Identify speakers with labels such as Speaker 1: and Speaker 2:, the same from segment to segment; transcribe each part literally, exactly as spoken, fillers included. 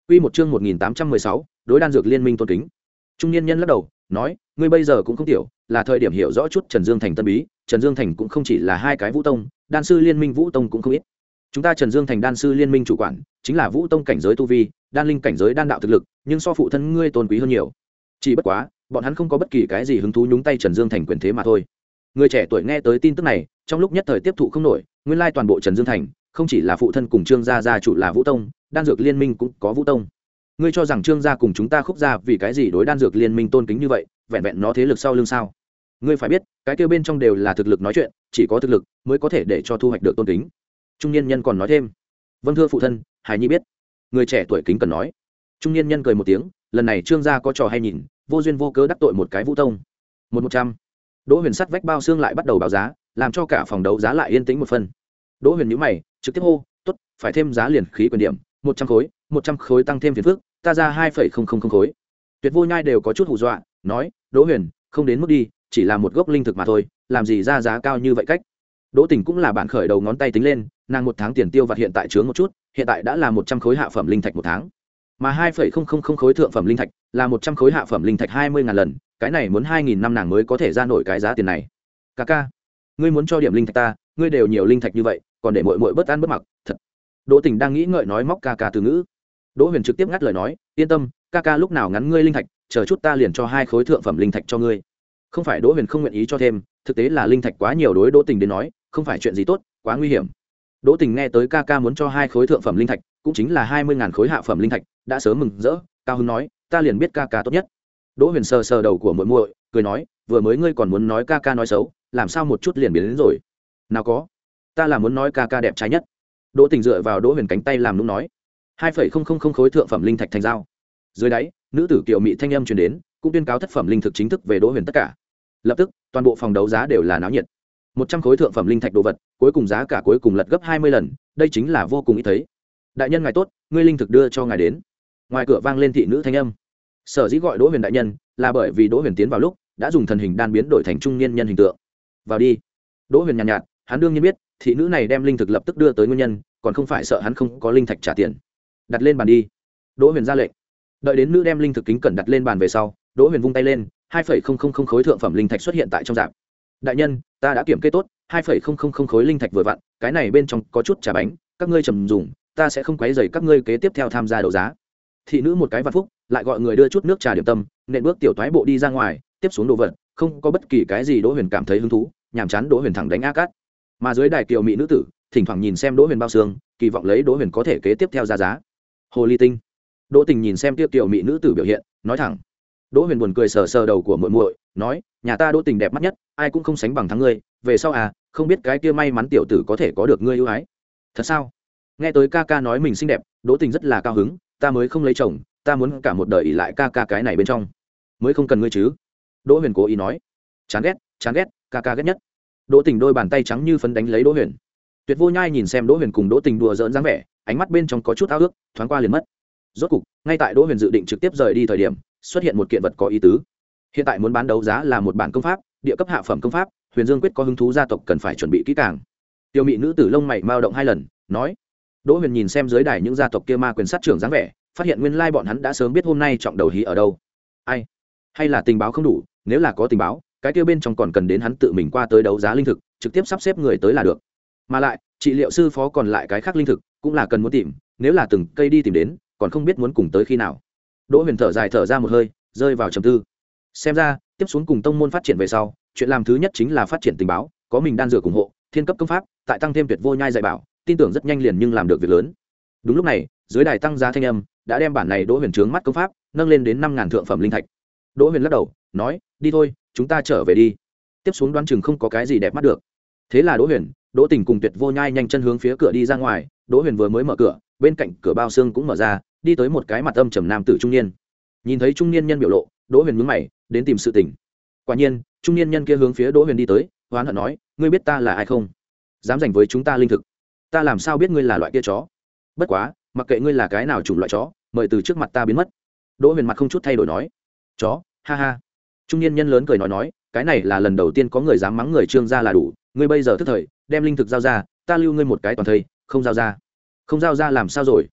Speaker 1: Quy một chương một nghìn tám trăm mười sáu, đối đan dược liên minh tôn kính. Trung niên nhân lắc đầu, nói, ngươi bây giờ cũng không tiểu, là thời điểm hiểu rõ chút Trần Dương Thành tân bí, Trần Dương Thành cũng không chỉ là hai cái Vũ Tông, đan sư liên minh Vũ Tông cũng không ít. Chúng ta Trần Dương Thành đan sư liên minh chủ quản, chính là Vũ Tông cảnh giới tu vi, đan linh cảnh giới đan đạo thực lực, nhưng so phụ thân ngươi tôn quý hơn nhiều. Chỉ bất quá, bọn hắn không có bất kỳ cái gì hứng thú nhúng tay Trần Dương Thành quyền thế mà thôi. Người trẻ tuổi nghe tới tin tức này, trong lúc nhất thời tiếp thụ không nổi, nguyên lai toàn bộ Trần Dương Thành, không chỉ là phụ thân cùng Trương gia gia chủ là Vũ Tông, đan dược liên minh cũng có Vũ Tông. Ngươi cho rằng Trương gia cùng chúng ta Khúc gia vì cái gì đối đan dược liên minh tôn kính như vậy, vẹn vẹn nó thế lực sau lưng sao? Ngươi phải biết, cái kia bên trong đều là thực lực nói chuyện, chỉ có thực lực mới có thể để cho thu hoạch được tôn kính. Trung niên nhân còn nói thêm, vâng thưa phụ thân, hài nhi biết. Người trẻ tuổi kính cần nói. Trung niên nhân cười một tiếng, lần này Trương gia có trò hay nhìn, vô duyên vô cớ đắc tội một cái Vũ Tông. Một một trăm. Đỗ Huyền sắt vách bao xương lại bắt đầu báo giá, làm cho cả phòng đấu giá lại yên tĩnh một phần. Đỗ Huyền nhíu mày, trực tiếp hô, tốt, phải thêm giá liền khí quyền điểm, một trăm khối, một trăm khối tăng thêm phiền phức, ta ra hai phẩy không không không khối. Tuyệt Vô Nhai đều có chút hù dọa, nói, Đỗ Huyền, không đến mức đi, chỉ là một gốc linh thực mà thôi, làm gì ra giá cao như vậy cách. Đỗ Tình cũng là bạn khởi đầu ngón tay tính lên, nàng một tháng tiền tiêu vặt hiện tại chướng một chút, hiện tại đã là một trăm khối hạ phẩm linh thạch một tháng. Mà hai phẩy không không không khối thượng phẩm linh thạch là một trăm khối hạ phẩm linh thạch hai mươi ngàn lần, cái này muốn hai nghìn năm nàng mới có thể ra nổi cái giá tiền này. Ca ca, ngươi muốn cho điểm linh thạch ta, ngươi đều nhiều linh thạch như vậy, còn để muội muội bớt ăn bớt mặc, thật. Đỗ Tình đang nghĩ ngợi nói móc ca ca từ ngữ. Đỗ Huyền trực tiếp ngắt lời nói, yên tâm, ca ca lúc nào ngắn ngươi linh thạch, chờ chút ta liền cho hai khối thượng phẩm linh thạch cho ngươi. Không phải Đỗ Huyền không nguyện ý cho thêm, thực tế là linh thạch quá nhiều đối Đỗ Tình đến nói, không phải chuyện gì tốt, quá nguy hiểm. Đỗ Tình nghe tới ca ca muốn cho hai khối thượng phẩm linh thạch, cũng chính là hai mươi ngàn khối hạ phẩm linh thạch, đã sớm mừng rỡ, cao hứng nói, ta liền biết ca ca tốt nhất. Đỗ Huyền sờ sờ đầu của muội muội, cười nói, vừa mới ngươi còn muốn nói ca ca nói xấu, làm sao một chút liền biến đến rồi? Nào có, ta là muốn nói ca ca đẹp trai nhất. Đỗ Tình dựa vào Đỗ Huyền cánh tay làm nũng nói, hai phẩy không không không khối thượng phẩm linh thạch thành giao. Dưới đáy, nữ tử kiều mị thanh âm truyền đến, cũng tuyên cáo thất phẩm linh thực chính thức về Đỗ Huyền tất cả. Lập tức, toàn bộ phòng đấu giá đều là náo nhiệt. một trăm khối thượng phẩm linh thạch đồ vật, cuối cùng giá cả cuối cùng lật gấp hai mươi lần, đây chính là vô cùng ít thấy. Đại nhân ngài tốt, ngươi linh thực đưa cho ngài đến. Ngoài cửa vang lên thị nữ thanh âm. Sở dĩ gọi Đỗ Huyền đại nhân, là bởi vì Đỗ Huyền tiến vào lúc đã dùng thần hình đan biến đổi thành trung niên nhân hình tượng. Vào đi. Đỗ Huyền nhàn nhạt, nhạt, hắn đương nhiên biết, thị nữ này đem linh thực lập tức đưa tới nguyên nhân, còn không phải sợ hắn không có linh thạch trả tiền. Đặt lên bàn đi. Đỗ Huyền ra lệnh. Đợi đến nữ đem linh thực kính cẩn đặt lên bàn về sau, Đỗ Huyền vung tay lên, hai phẩy không không không khối thượng phẩm linh thạch xuất hiện tại trong rạp. Đại nhân, ta đã kiểm kê tốt, hai phẩy không không không khối linh thạch vừa vặn, cái này bên trong có chút trà bánh, các ngươi trầm dùng, ta sẽ không quấy rầy các ngươi kế tiếp theo tham gia đấu giá. Thị nữ một cái vạn phúc, lại gọi người đưa chút nước trà điểm tâm, nện bước tiểu toái bộ đi ra ngoài, tiếp xuống đồ vật, không có bất kỳ cái gì Đỗ Huyền cảm thấy hứng thú, nhàm chán Đỗ Huyền thẳng đánh a cát. Mà dưới đài kiều mỹ nữ tử, thỉnh thoảng nhìn xem Đỗ Huyền bao xương, kỳ vọng lấy Đỗ Huyền có thể kế tiếp theo ra giá. Hồ ly tinh. Đỗ Tình nhìn xem tiêu kiều mỹ nữ tử biểu hiện, nói thẳng. Đỗ Huyền buồn cười sờ sờ đầu của muội muội, nói, nhà ta Đỗ Tình đẹp mắt nhất, ai cũng không sánh bằng thắng ngươi, về sau à, không biết cái kia may mắn tiểu tử có thể có được ngươi ưu ái. Thật sao? Nghe tới ca ca nói mình xinh đẹp, Đỗ Tình rất là cao hứng, ta mới không lấy chồng, ta muốn cả một đời ỷ lại ca ca cái này bên trong, mới không cần ngươi chứ. Đỗ Huyền cố ý nói. Chán ghét, chán ghét, ca ca ghét nhất. Đỗ Tình đôi bàn tay trắng như phấn đánh lấy Đỗ Huyền. Tuyệt Vô Nhai nhìn xem Đỗ Huyền cùng Đỗ Tình đùa giỡn dáng vẻ, ánh mắt bên trong có chút ao ước, thoáng qua liền mất. Rốt cục, ngay tại Đỗ Huyền dự định trực tiếp rời đi thời điểm, xuất hiện một kiện vật có ý tứ. Hiện tại muốn bán đấu giá là một bản công pháp, địa cấp hạ phẩm công pháp, Huyền Dương quyết có hứng thú gia tộc cần phải chuẩn bị kỹ càng. Tiêu mị nữ tử lông mày mao động hai lần, nói. Đỗ Huyền nhìn xem dưới đài những gia tộc kia ma quyền sát trưởng dáng vẻ, phát hiện nguyên lai bọn hắn đã sớm biết hôm nay trọng đầu hí ở đâu. Ai? Hay là tình báo không đủ, nếu là có tình báo, cái kia bên trong còn cần đến hắn tự mình qua tới đấu giá linh thực, trực tiếp sắp xếp người tới là được. Mà lại, trị liệu sư phó còn lại cái khác linh thực, cũng là cần muốn tìm, nếu là từng cây đi tìm đến, còn không biết muốn cùng tới khi nào. Đỗ Huyền thở dài thở ra một hơi, rơi vào trầm tư. Xem ra, tiếp xuống cùng tông môn phát triển về sau, chuyện làm thứ nhất chính là phát triển tình báo, có mình đan dược ủng hộ, thiên cấp công pháp, tại tăng thêm Tuyệt Vô Nhai dạy bảo, tin tưởng rất nhanh liền nhưng làm được việc lớn. Đúng lúc này, dưới đài tăng giá thanh âm, đã đem bản này Đỗ Huyền trướng mắt công pháp nâng lên đến năm ngàn thượng phẩm linh thạch. Đỗ Huyền lắc đầu, nói, đi thôi, chúng ta trở về đi. Tiếp xuống đoán chừng không có cái gì đẹp mắt được. Thế là Đỗ Huyền, Đỗ Tình cùng Tuyệt Vô Nhai nhanh chân hướng phía cửa đi ra ngoài. Đỗ Huyền vừa mới mở cửa, bên cạnh cửa bao xương cũng mở ra, đi tới một cái mặt âm trầm nam tử trung niên. Nhìn thấy trung niên nhân biểu lộ, Đỗ Huyền nhướng mày, đến tìm sự tình. Quả nhiên, trung niên nhân kia hướng phía Đỗ Huyền đi tới, hoán hận nói, ngươi biết ta là ai không? Dám giành với chúng ta linh thực? Ta làm sao biết ngươi là loại kia chó? Bất quá, mặc kệ ngươi là cái nào chủng loại chó, mời từ trước mặt ta biến mất. Đỗ Huyền mặt không chút thay đổi nói. Chó, ha ha. Trung niên nhân lớn cười nói nói, cái này là lần đầu tiên có người dám mắng người Trương gia là đủ, ngươi bây giờ thức thời, đem linh thực giao ra, ta lưu ngươi một cái toàn thây, không giao ra. Không giao ra làm sao rồi?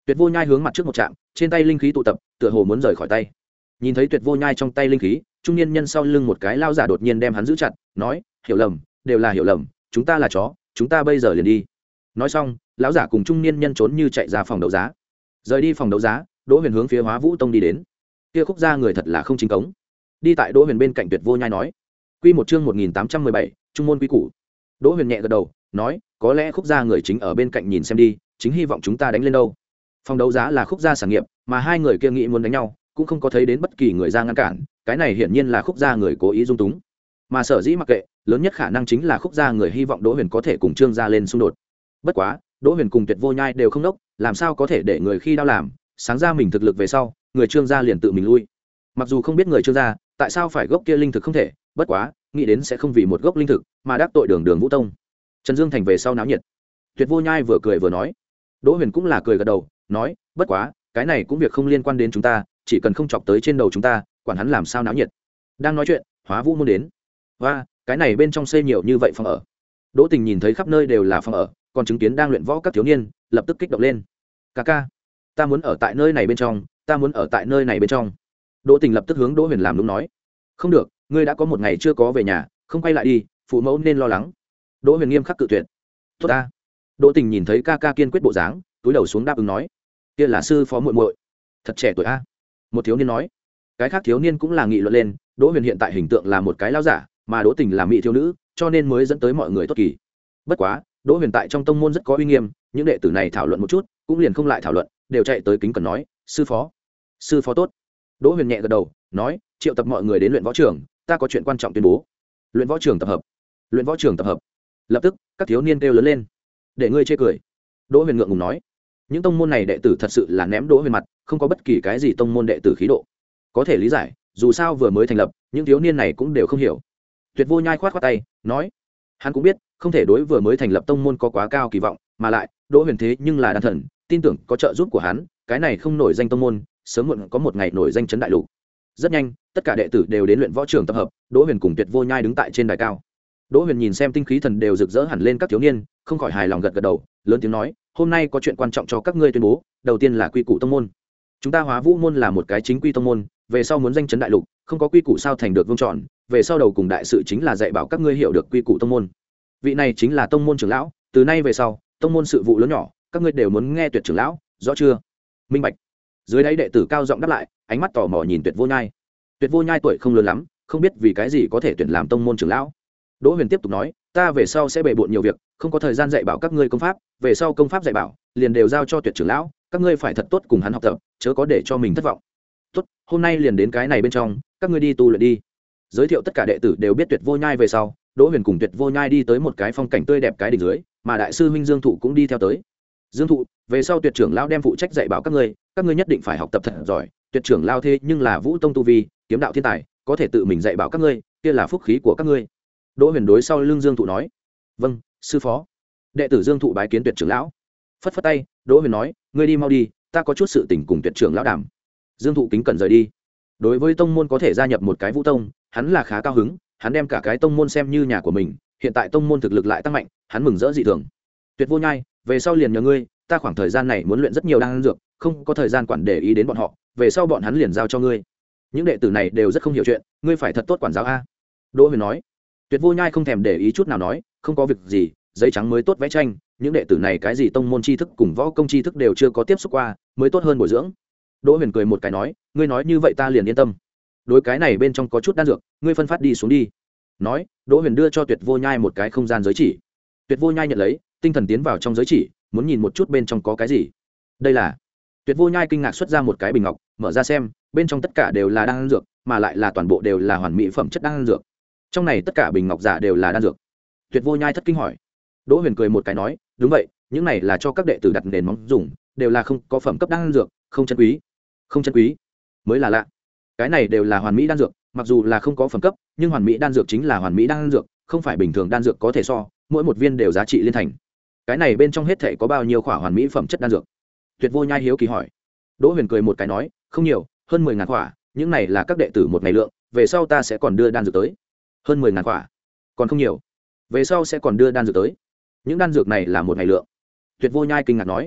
Speaker 1: Tuyệt Vô Nhai hướng mặt trước một chạm, trên tay linh khí tụ tập, tựa hồ muốn rời khỏi tay. Nhìn thấy Tuyệt Vô Nhai trong tay linh khí, trung niên nhân sau lưng một cái lao giả đột nhiên đem hắn giữ chặt, nói: "Hiểu lầm, đều là hiểu lầm, chúng ta là chó, chúng ta bây giờ liền đi." Nói xong, lão giả cùng trung niên nhân trốn như chạy ra phòng đấu giá. Rời đi phòng đấu giá, Đỗ Huyền hướng phía Hóa Vũ Tông đi đến. Kia khúc gia người thật là không chính cống. Đi tại Đỗ Huyền bên cạnh Tuyệt Vô Nhai nói: "Quy một chương một nghìn tám trăm mười bảy, trung môn quý củ." Đỗ Huyền nhẹ gật đầu, nói: "Có lẽ khúc gia người chính ở bên cạnh nhìn xem đi, chính hy vọng chúng ta đánh lên đâu." Phòng đấu giá là khúc gia sản nghiệp, mà hai người kia nghĩ muốn đánh nhau, cũng không có thấy đến bất kỳ người ra ngăn cản, cái này hiển nhiên là khúc gia người cố ý dung túng. Mà sở dĩ mặc kệ, lớn nhất khả năng chính là khúc gia người hy vọng Đỗ Huyền có thể cùng Trương gia lên xung đột. Bất quá, Đỗ Huyền cùng Tuyệt Vô Nhai đều không đốc, làm sao có thể để người khi đao làm, sáng ra mình thực lực về sau, người Trương gia liền tự mình lui. Mặc dù không biết người Trương gia tại sao phải gốc kia linh thực không thể, bất quá, nghĩ đến sẽ không vì một gốc linh thực mà đắc tội Đường Đường Vũ Tông. Trần Dương thành về sau náo nhiệt. Tuyệt Vô Nhai vừa cười vừa nói. Đỗ Huyền cũng là cười gật đầu, nói: "Bất quá, cái này cũng việc không liên quan đến chúng ta, chỉ cần không chọc tới trên đầu chúng ta, quản hắn làm sao náo nhiệt." Đang nói chuyện, Hóa Vũ môn đến. Và, cái này bên trong xây nhiều như vậy phòng ở. Đỗ Tình nhìn thấy khắp nơi đều là phòng ở, còn chứng kiến đang luyện võ các thiếu niên, lập tức kích động lên. "Ca ca, ta muốn ở tại nơi này bên trong, ta muốn ở tại nơi này bên trong." Đỗ Tình lập tức hướng Đỗ Huyền làm đúng nói: "Không được, ngươi đã có một ngày chưa có về nhà, không quay lại đi, phụ mẫu nên lo lắng." Đỗ Huyền nghiêm khắc cự tuyệt. "Tốt ta." Đỗ Tình nhìn thấy ca ca kiên quyết bộ dáng, túi đầu xuống đáp ứng nói: "Kia là sư phó muội muội, thật trẻ tuổi a." Một thiếu niên nói. Cái khác thiếu niên cũng là nghị luận lên, Đỗ Huyền hiện tại hình tượng là một cái lão giả, mà Đỗ Tình là mỹ thiếu nữ, cho nên mới dẫn tới mọi người tốt kỳ. Bất quá, Đỗ Huyền tại trong tông môn rất có uy nghiêm, những đệ tử này thảo luận một chút, cũng liền không lại thảo luận, đều chạy tới kính cẩn nói: "Sư phó, sư phó tốt." Đỗ Huyền nhẹ gật đầu, nói: "Triệu tập mọi người đến luyện võ trường, ta có chuyện quan trọng tuyên bố." Luyện võ trường tập hợp. Luyện võ trường tập hợp. Lập tức, các thiếu niên kêu lớn lên. "Để ngươi chê cười." Đỗ Huyền ngượng ngùng nói. Những tông môn này đệ tử thật sự là ném Đỗ Huyền mặt, không có bất kỳ cái gì tông môn đệ tử khí độ. Có thể lý giải, dù sao vừa mới thành lập, những thiếu niên này cũng đều không hiểu. Tuyệt Vô Nhai khoát khoát tay, nói: "Hắn cũng biết, không thể đối vừa mới thành lập tông môn có quá cao kỳ vọng, mà lại, Đỗ Huyền thế nhưng là đan thần, tin tưởng có trợ giúp của hắn, cái này không nổi danh tông môn, sớm muộn có một ngày nổi danh chấn đại lục." Rất nhanh, tất cả đệ tử đều đến luyện võ trường tập hợp, Đỗ Huyền cùng Tuyệt Vô Nhai đứng tại trên đài cao. Đỗ Huyền nhìn xem tinh khí thần đều rực rỡ hẳn lên các thiếu niên, không khỏi hài lòng gật gật đầu, lớn tiếng nói: "Hôm nay có chuyện quan trọng cho các ngươi tuyên bố, đầu tiên là quy củ tông môn. Chúng ta Hóa Vũ môn là một cái chính quy tông môn, về sau muốn danh chấn đại lục, không có quy củ sao thành được vương tròn, về sau đầu cùng đại sự chính là dạy bảo các ngươi hiểu được quy củ tông môn. Vị này chính là tông môn trưởng lão, từ nay về sau, tông môn sự vụ lớn nhỏ, các ngươi đều muốn nghe Tuyệt trưởng lão, rõ chưa?" Minh bạch. Dưới đáy đệ tử cao giọng đáp lại, ánh mắt tò mò nhìn Tuyệt Vô Nhai. Tuyệt Vô Nhai tuổi không lớn lắm, không biết vì cái gì có thể tuyển làm tông môn trưởng lão. Đỗ Huyền tiếp tục nói: "Ta về sau sẽ bề bộn nhiều việc, không có thời gian dạy bảo các ngươi công pháp, về sau công pháp dạy bảo, liền đều giao cho Tuyệt trưởng lão, các ngươi phải thật tốt cùng hắn học tập, chớ có để cho mình thất vọng." "Tốt, hôm nay liền đến cái này bên trong, các ngươi đi tu luyện đi." Giới thiệu tất cả đệ tử đều biết Tuyệt Vô Nhai về sau, Đỗ Huyền cùng Tuyệt Vô Nhai đi tới một cái phong cảnh tươi đẹp cái đỉnh dưới, mà đại sư huynh Dương Thụ cũng đi theo tới. "Dương Thụ, về sau Tuyệt trưởng lão đem phụ trách dạy bảo các ngươi, các ngươi nhất định phải học tập thật giỏi, Tuyệt trưởng lão thế nhưng là Vũ Tông tu vi, kiếm đạo thiên tài, có thể tự mình dạy bảo các ngươi, kia là phúc khí của các ngươi." Đỗ Huyền đối sau lưng Dương Thụ nói: "Vâng, sư phó." Đệ tử Dương Thụ bái kiến Tuyệt trưởng lão. Phất phất tay, Đỗ Huyền nói: "Ngươi đi mau đi, ta có chút sự tình cùng Tuyệt trưởng lão đàm." Dương Thụ kính cẩn rời đi. Đối với tông môn có thể gia nhập một cái Vũ Tông, hắn là khá cao hứng, hắn đem cả cái tông môn xem như nhà của mình, hiện tại tông môn thực lực lại tăng mạnh, hắn mừng rỡ dị thường. "Tuyệt Vô Nhai, về sau liền nhờ ngươi, ta khoảng thời gian này muốn luyện rất nhiều đan dược, không có thời gian quản để ý đến bọn họ, về sau bọn hắn liền giao cho ngươi. Những đệ tử này đều rất không hiểu chuyện, ngươi phải thật tốt quản giáo a." Đỗ Huyền nói. Tuyệt Vô Nhai không thèm để ý chút nào nói: "Không có việc gì, giấy trắng mới tốt vẽ tranh, những đệ tử này cái gì tông môn tri thức cùng võ công tri thức đều chưa có tiếp xúc qua, mới tốt hơn bồi dưỡng." Đỗ Huyền cười một cái nói: "Ngươi nói như vậy ta liền yên tâm. Đối cái này bên trong có chút đan dược, ngươi phân phát đi xuống đi." Nói, Đỗ Huyền đưa cho Tuyệt Vô Nhai một cái không gian giới chỉ. Tuyệt Vô Nhai nhận lấy, tinh thần tiến vào trong giới chỉ, muốn nhìn một chút bên trong có cái gì. Đây là. Tuyệt Vô Nhai kinh ngạc xuất ra một cái bình ngọc, mở ra xem, bên trong tất cả đều là đan dược, mà lại là toàn bộ đều là hoàn mỹ phẩm chất đan dược. Trong này tất cả bình ngọc giả đều là đan dược. Tuyệt Vô Nhai thất kinh hỏi. Đỗ Huyền cười một cái nói: "Đúng vậy, những này là cho các đệ tử đặt nền móng dùng, đều là không có phẩm cấp đan dược, không chân quý." "Không chân quý?" Mới là lạ. Cái này đều là hoàn mỹ đan dược, mặc dù là không có phẩm cấp, nhưng hoàn mỹ đan dược chính là hoàn mỹ đan dược, không phải bình thường đan dược có thể so, mỗi một viên đều giá trị liên thành. Cái này bên trong hết thảy có bao nhiêu khỏa hoàn mỹ phẩm chất đan dược? Tuyệt Vô Nhai hiếu kỳ hỏi. Đỗ Huyền cười một cái nói: "Không nhiều, hơn mười ngàn khỏa, những này là các đệ tử một ngày lượng, về sau ta sẽ còn đưa đan dược tới." "Hơn mười ngàn khỏa? Còn không nhiều. Về sau sẽ còn đưa đan dược tới?" "Những đan dược này là một ngày lượng." Tuyệt Vô Nhai kinh ngạc nói.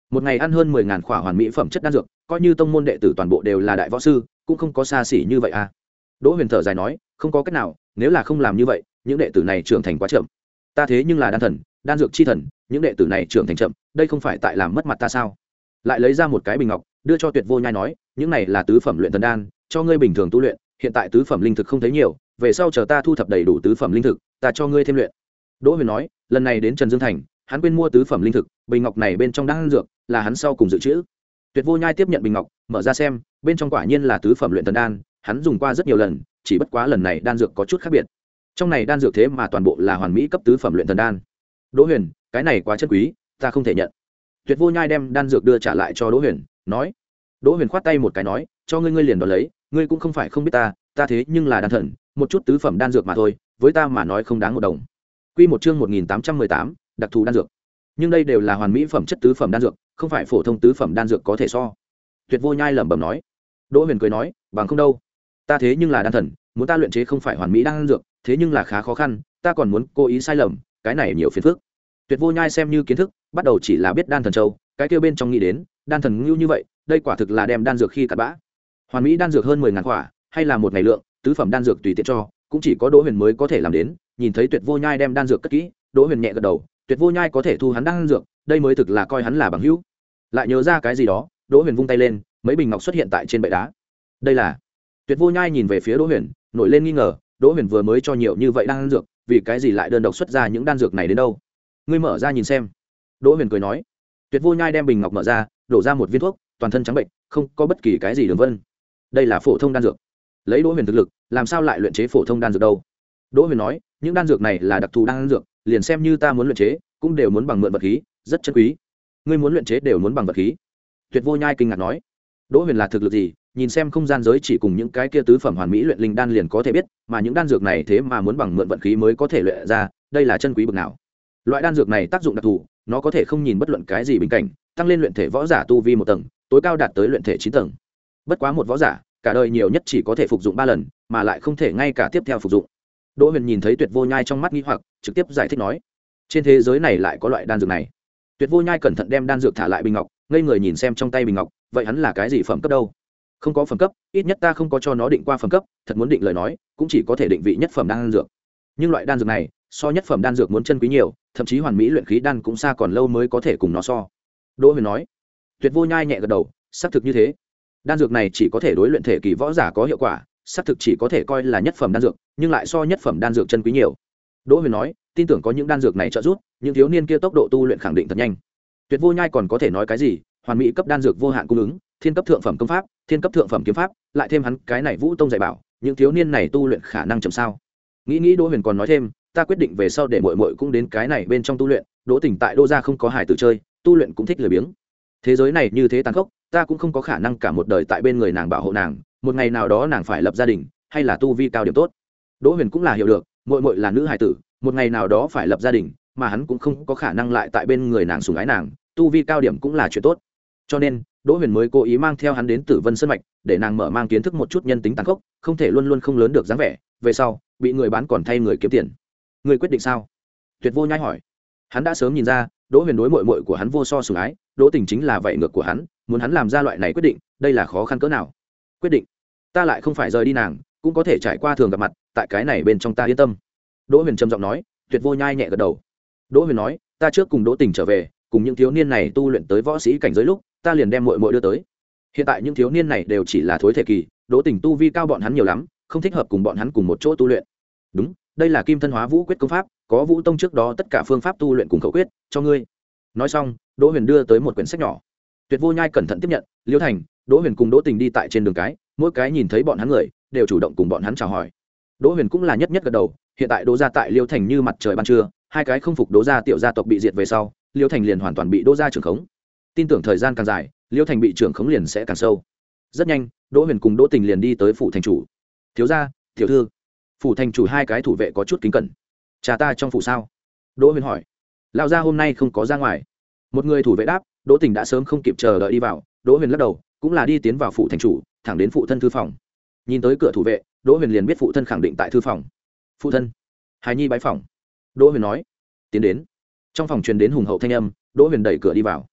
Speaker 1: một ngày ăn hơn mười ngàn khỏa hoàn mỹ phẩm chất đan dược, coi như tông môn đệ tử toàn bộ đều là đại võ sư cũng không có xa xỉ như vậy à. Đỗ Huyền thở dài nói, không có cách nào, nếu là không làm như vậy những đệ tử này trưởng thành quá chậm. Ta thế nhưng là đan thần, đan dược chi thần, những đệ tử này trưởng thành chậm, đây không phải tại làm mất mặt ta sao? Lại lấy ra một cái bình ngọc đưa cho Tuyệt Vô Nhai nói, những này là tứ phẩm luyện thần đan, cho ngươi bình thường tu luyện, hiện tại tứ phẩm linh thực không thấy nhiều, về sau chờ ta thu thập đầy đủ tứ phẩm linh thực, ta cho ngươi thêm luyện. Đỗ Huyền nói, lần này đến Trần Dương thành, hắn quên mua tứ phẩm linh thực, bình ngọc này bên trong đan dược là hắn sau cùng dự trữ. Tuyệt Vô Nhai tiếp nhận bình ngọc, mở ra xem, bên trong quả nhiên là tứ phẩm luyện thần đan, hắn dùng qua rất nhiều lần, chỉ bất quá lần này đan dược có chút khác biệt. Trong này đan dược thế mà toàn bộ là hoàn mỹ cấp tứ phẩm luyện thần đan. Đỗ Huyền, cái này quá chân quý, ta không thể nhận. Tuyệt Vô Nhai đem đan dược đưa trả lại cho Đỗ Huyền, nói. Đỗ Huyền khoát tay một cái nói, cho ngươi ngươi liền đoạt lấy, ngươi cũng không phải không biết ta, ta thế nhưng là đan thần, một chút tứ phẩm đan dược mà thôi, với ta mà nói không đáng một đồng. Quy một chương một nghìn tám trăm mười tám, đặc thù đan dược. Nhưng đây đều là hoàn mỹ phẩm chất tứ phẩm đan dược, không phải phổ thông tứ phẩm đan dược có thể so. Tuyệt Vô Nhai lẩm bẩm nói. Đỗ Huyền cười nói, bằng không đâu, ta thế nhưng là đan thần, muốn ta luyện chế không phải hoàn mỹ đan dược, thế nhưng là khá khó khăn, ta còn muốn cố ý sai lầm, cái này nhiều phiền phức. Tuyệt Vô Nhai xem như kiến thức, bắt đầu chỉ là biết đan thần châu, cái kia bên trong nghĩ đến, đan thần ngưu như vậy, đây quả thực là đem đan dược khi cặn bã. Hoàn mỹ đan dược hơn mười ngàn quả, hay là một ngày lượng, tứ phẩm đan dược tùy tiện cho, cũng chỉ có Đỗ Huyền mới có thể làm đến. Nhìn thấy Tuyệt Vô Nhai đem đan dược cất kỹ, Đỗ Huyền nhẹ gật đầu, Tuyệt Vô Nhai có thể thu hắn đan dược, đây mới thực là coi hắn là bằng hữu. Lại nhớ ra cái gì đó, Đỗ Huyền vung tay lên, mấy bình ngọc xuất hiện tại trên bệ đá. Đây là. Tuyệt Vô Nhai nhìn về phía Đỗ Huyền, nổi lên nghi ngờ, Đỗ Huyền vừa mới cho nhiều như vậy đan dược, vì cái gì lại đơn độc xuất ra những đan dược này đến đâu? Ngươi mở ra nhìn xem. Đỗ Huyền cười nói. Tuyệt Vô Nhai đem bình ngọc mở ra, đổ ra một viên thuốc, toàn thân trắng bệnh, không có bất kỳ cái gì đường vân. Đây là phổ thông đan dược. Lấy Đỗ Huyền thực lực, làm sao lại luyện chế phổ thông đan dược đâu? Đỗ Huyền nói, những đan dược này là đặc thù đan dược, liền xem như ta muốn luyện chế, cũng đều muốn bằng mượn vật khí, rất chân quý. Ngươi muốn luyện chế đều muốn bằng vật khí. Tuyệt Vô Nhai kinh ngạc nói. Đỗ Huyền là thực lực gì, nhìn xem không gian giới chỉ cùng những cái kia tứ phẩm hoàn mỹ luyện linh đan liền có thể biết, mà những đan dược này thế mà muốn bằng mượn vận khí mới có thể luyện ra, đây là chân quý bậc nào. Loại đan dược này tác dụng đặc thù, nó có thể không nhìn bất luận cái gì bình cảnh, tăng lên luyện thể võ giả tu vi một tầng, tối cao đạt tới luyện thể chín tầng. Bất quá một võ giả, cả đời nhiều nhất chỉ có thể phục dụng ba lần, mà lại không thể ngay cả tiếp theo phục dụng. Đỗ Huyền nhìn thấy Tuyệt Vô Nhai trong mắt nghi hoặc, trực tiếp giải thích nói: trên thế giới này lại có loại đan dược này. Tuyệt Vô Nhai cẩn thận đem đan dược thả lại bình ngọc, ngây người nhìn xem trong tay bình ngọc, vậy hắn là cái gì phẩm cấp đâu? Không có phẩm cấp, ít nhất ta không có cho nó định qua phẩm cấp, thật muốn định lời nói, cũng chỉ có thể định vị nhất phẩm đan dược. Nhưng loại đan dược này, so nhất phẩm đan dược muốn chân quý nhiều, thậm chí hoàn mỹ luyện khí đan cũng xa còn lâu mới có thể cùng nó so. Đỗ Huyền nói. Tuyệt Vô Nhai nhẹ gật đầu, xác thực như thế. Đan dược này chỉ có thể đối luyện thể kỳ võ giả có hiệu quả, xác thực chỉ có thể coi là nhất phẩm đan dược, nhưng lại so nhất phẩm đan dược chân quý nhiều. Đỗ Huyền nói, tin tưởng có những đan dược này trợ giúp, những thiếu niên kia tốc độ tu luyện khẳng định thật nhanh. Tuyệt Vô Nhai còn có thể nói cái gì? Hoàn mỹ cấp đan dược vô hạn cung ứng, thiên cấp thượng phẩm công pháp, thiên cấp thượng phẩm kiếm pháp, lại thêm hắn cái này Vũ Tông dạy bảo, những thiếu niên này tu luyện khả năng chậm sao? Nghĩ nghĩ Đỗ Huyền còn nói thêm, ta quyết định về sau để muội muội cũng đến cái này bên trong tu luyện, Đỗ Tỉnh tại Đỗ gia không có hài tử chơi, tu luyện cũng thích lười biếng. Thế giới này như thế tàn khốc, ta cũng không có khả năng cả một đời tại bên người nàng bảo hộ nàng, một ngày nào đó nàng phải lập gia đình, hay là tu vi cao điểm tốt. Đỗ Huyền cũng là hiểu được, muội muội là nữ hài tử, một ngày nào đó phải lập gia đình, mà hắn cũng không có khả năng lại tại bên người nàng sủng ái nàng, tu vi cao điểm cũng là chuyện tốt. Cho nên, Đỗ Huyền mới cố ý mang theo hắn đến Tử Vân Sơn mạch, để nàng mở mang kiến thức một chút nhân tính tàn khốc, không thể luôn luôn không lớn được dáng vẻ, về sau bị người bán còn thay người kiếm tiền. Người quyết định sao? Tuyệt Vô Nhai hỏi. Hắn đã sớm nhìn ra, Đỗ Huyền đối muội muội của hắn vô so sủng ái, Đỗ Tình chính là vậy ngược của hắn, muốn hắn làm ra loại này quyết định, đây là khó khăn cỡ nào. Quyết định, ta lại không phải rời đi nàng, cũng có thể trải qua thường gặp mặt, tại cái này bên trong ta yên tâm. Đỗ Huyền trầm giọng nói. Tuyệt Vô Nhai nhẹ gật đầu. Đỗ Huyền nói, ta trước cùng Đỗ Tình trở về, cùng những thiếu niên này tu luyện tới võ sĩ cảnh giới lúc, ta liền đem muội muội đưa tới. Hiện tại những thiếu niên này đều chỉ là thối thể kỳ, Đỗ Tình tu vi cao bọn hắn nhiều lắm, không thích hợp cùng bọn hắn cùng một chỗ tu luyện. Đúng, đây là Kim Thân Hóa Vũ Quyết công pháp, có Vũ Tông trước đó tất cả phương pháp tu luyện cùng khẩu quyết, cho ngươi. Nói xong, Đỗ Huyền đưa tới một quyển sách nhỏ. Tuyệt Vô Nhai cẩn thận tiếp nhận, Liễu Thành, Đỗ Huyền cùng Đỗ Tình đi tại trên đường cái, mỗi cái nhìn thấy bọn hắn người, đều chủ động cùng bọn hắn chào hỏi. Đỗ Huyền cũng là nhất nhất gật đầu, hiện tại Đỗ gia tại Liễu Thành như mặt trời ban trưa, hai cái không phục Đỗ gia tiểu gia tộc bị diệt về sau, Liễu Thành liền hoàn toàn bị Đỗ gia trưởng khống. Tin tưởng thời gian càng dài, Liễu Thành bị trưởng khống liền sẽ càng sâu. Rất nhanh, Đỗ Huyền cùng Đỗ Tình liền đi tới phủ thành chủ. Thiếu gia, tiểu thư. Phủ thành chủ hai cái thủ vệ có chút kính cẩn. Cha ta trong phủ sao? Đỗ Huyền hỏi. Lão gia hôm nay không có ra ngoài. Một người thủ vệ đáp. Đỗ Tình đã sớm không kịp chờ đợi đi vào. Đỗ Huyền lắc đầu, cũng là đi tiến vào phủ thành chủ, thẳng đến phụ thân thư phòng. Nhìn tới cửa thủ vệ, Đỗ Huyền liền biết phụ thân khẳng định tại thư phòng. Phụ thân. Hài nhi bái phòng. Đỗ Huyền nói. Tiến đến. Trong phòng truyền đến hùng hậu thanh âm, Đỗ Huyền đẩy cửa đi vào.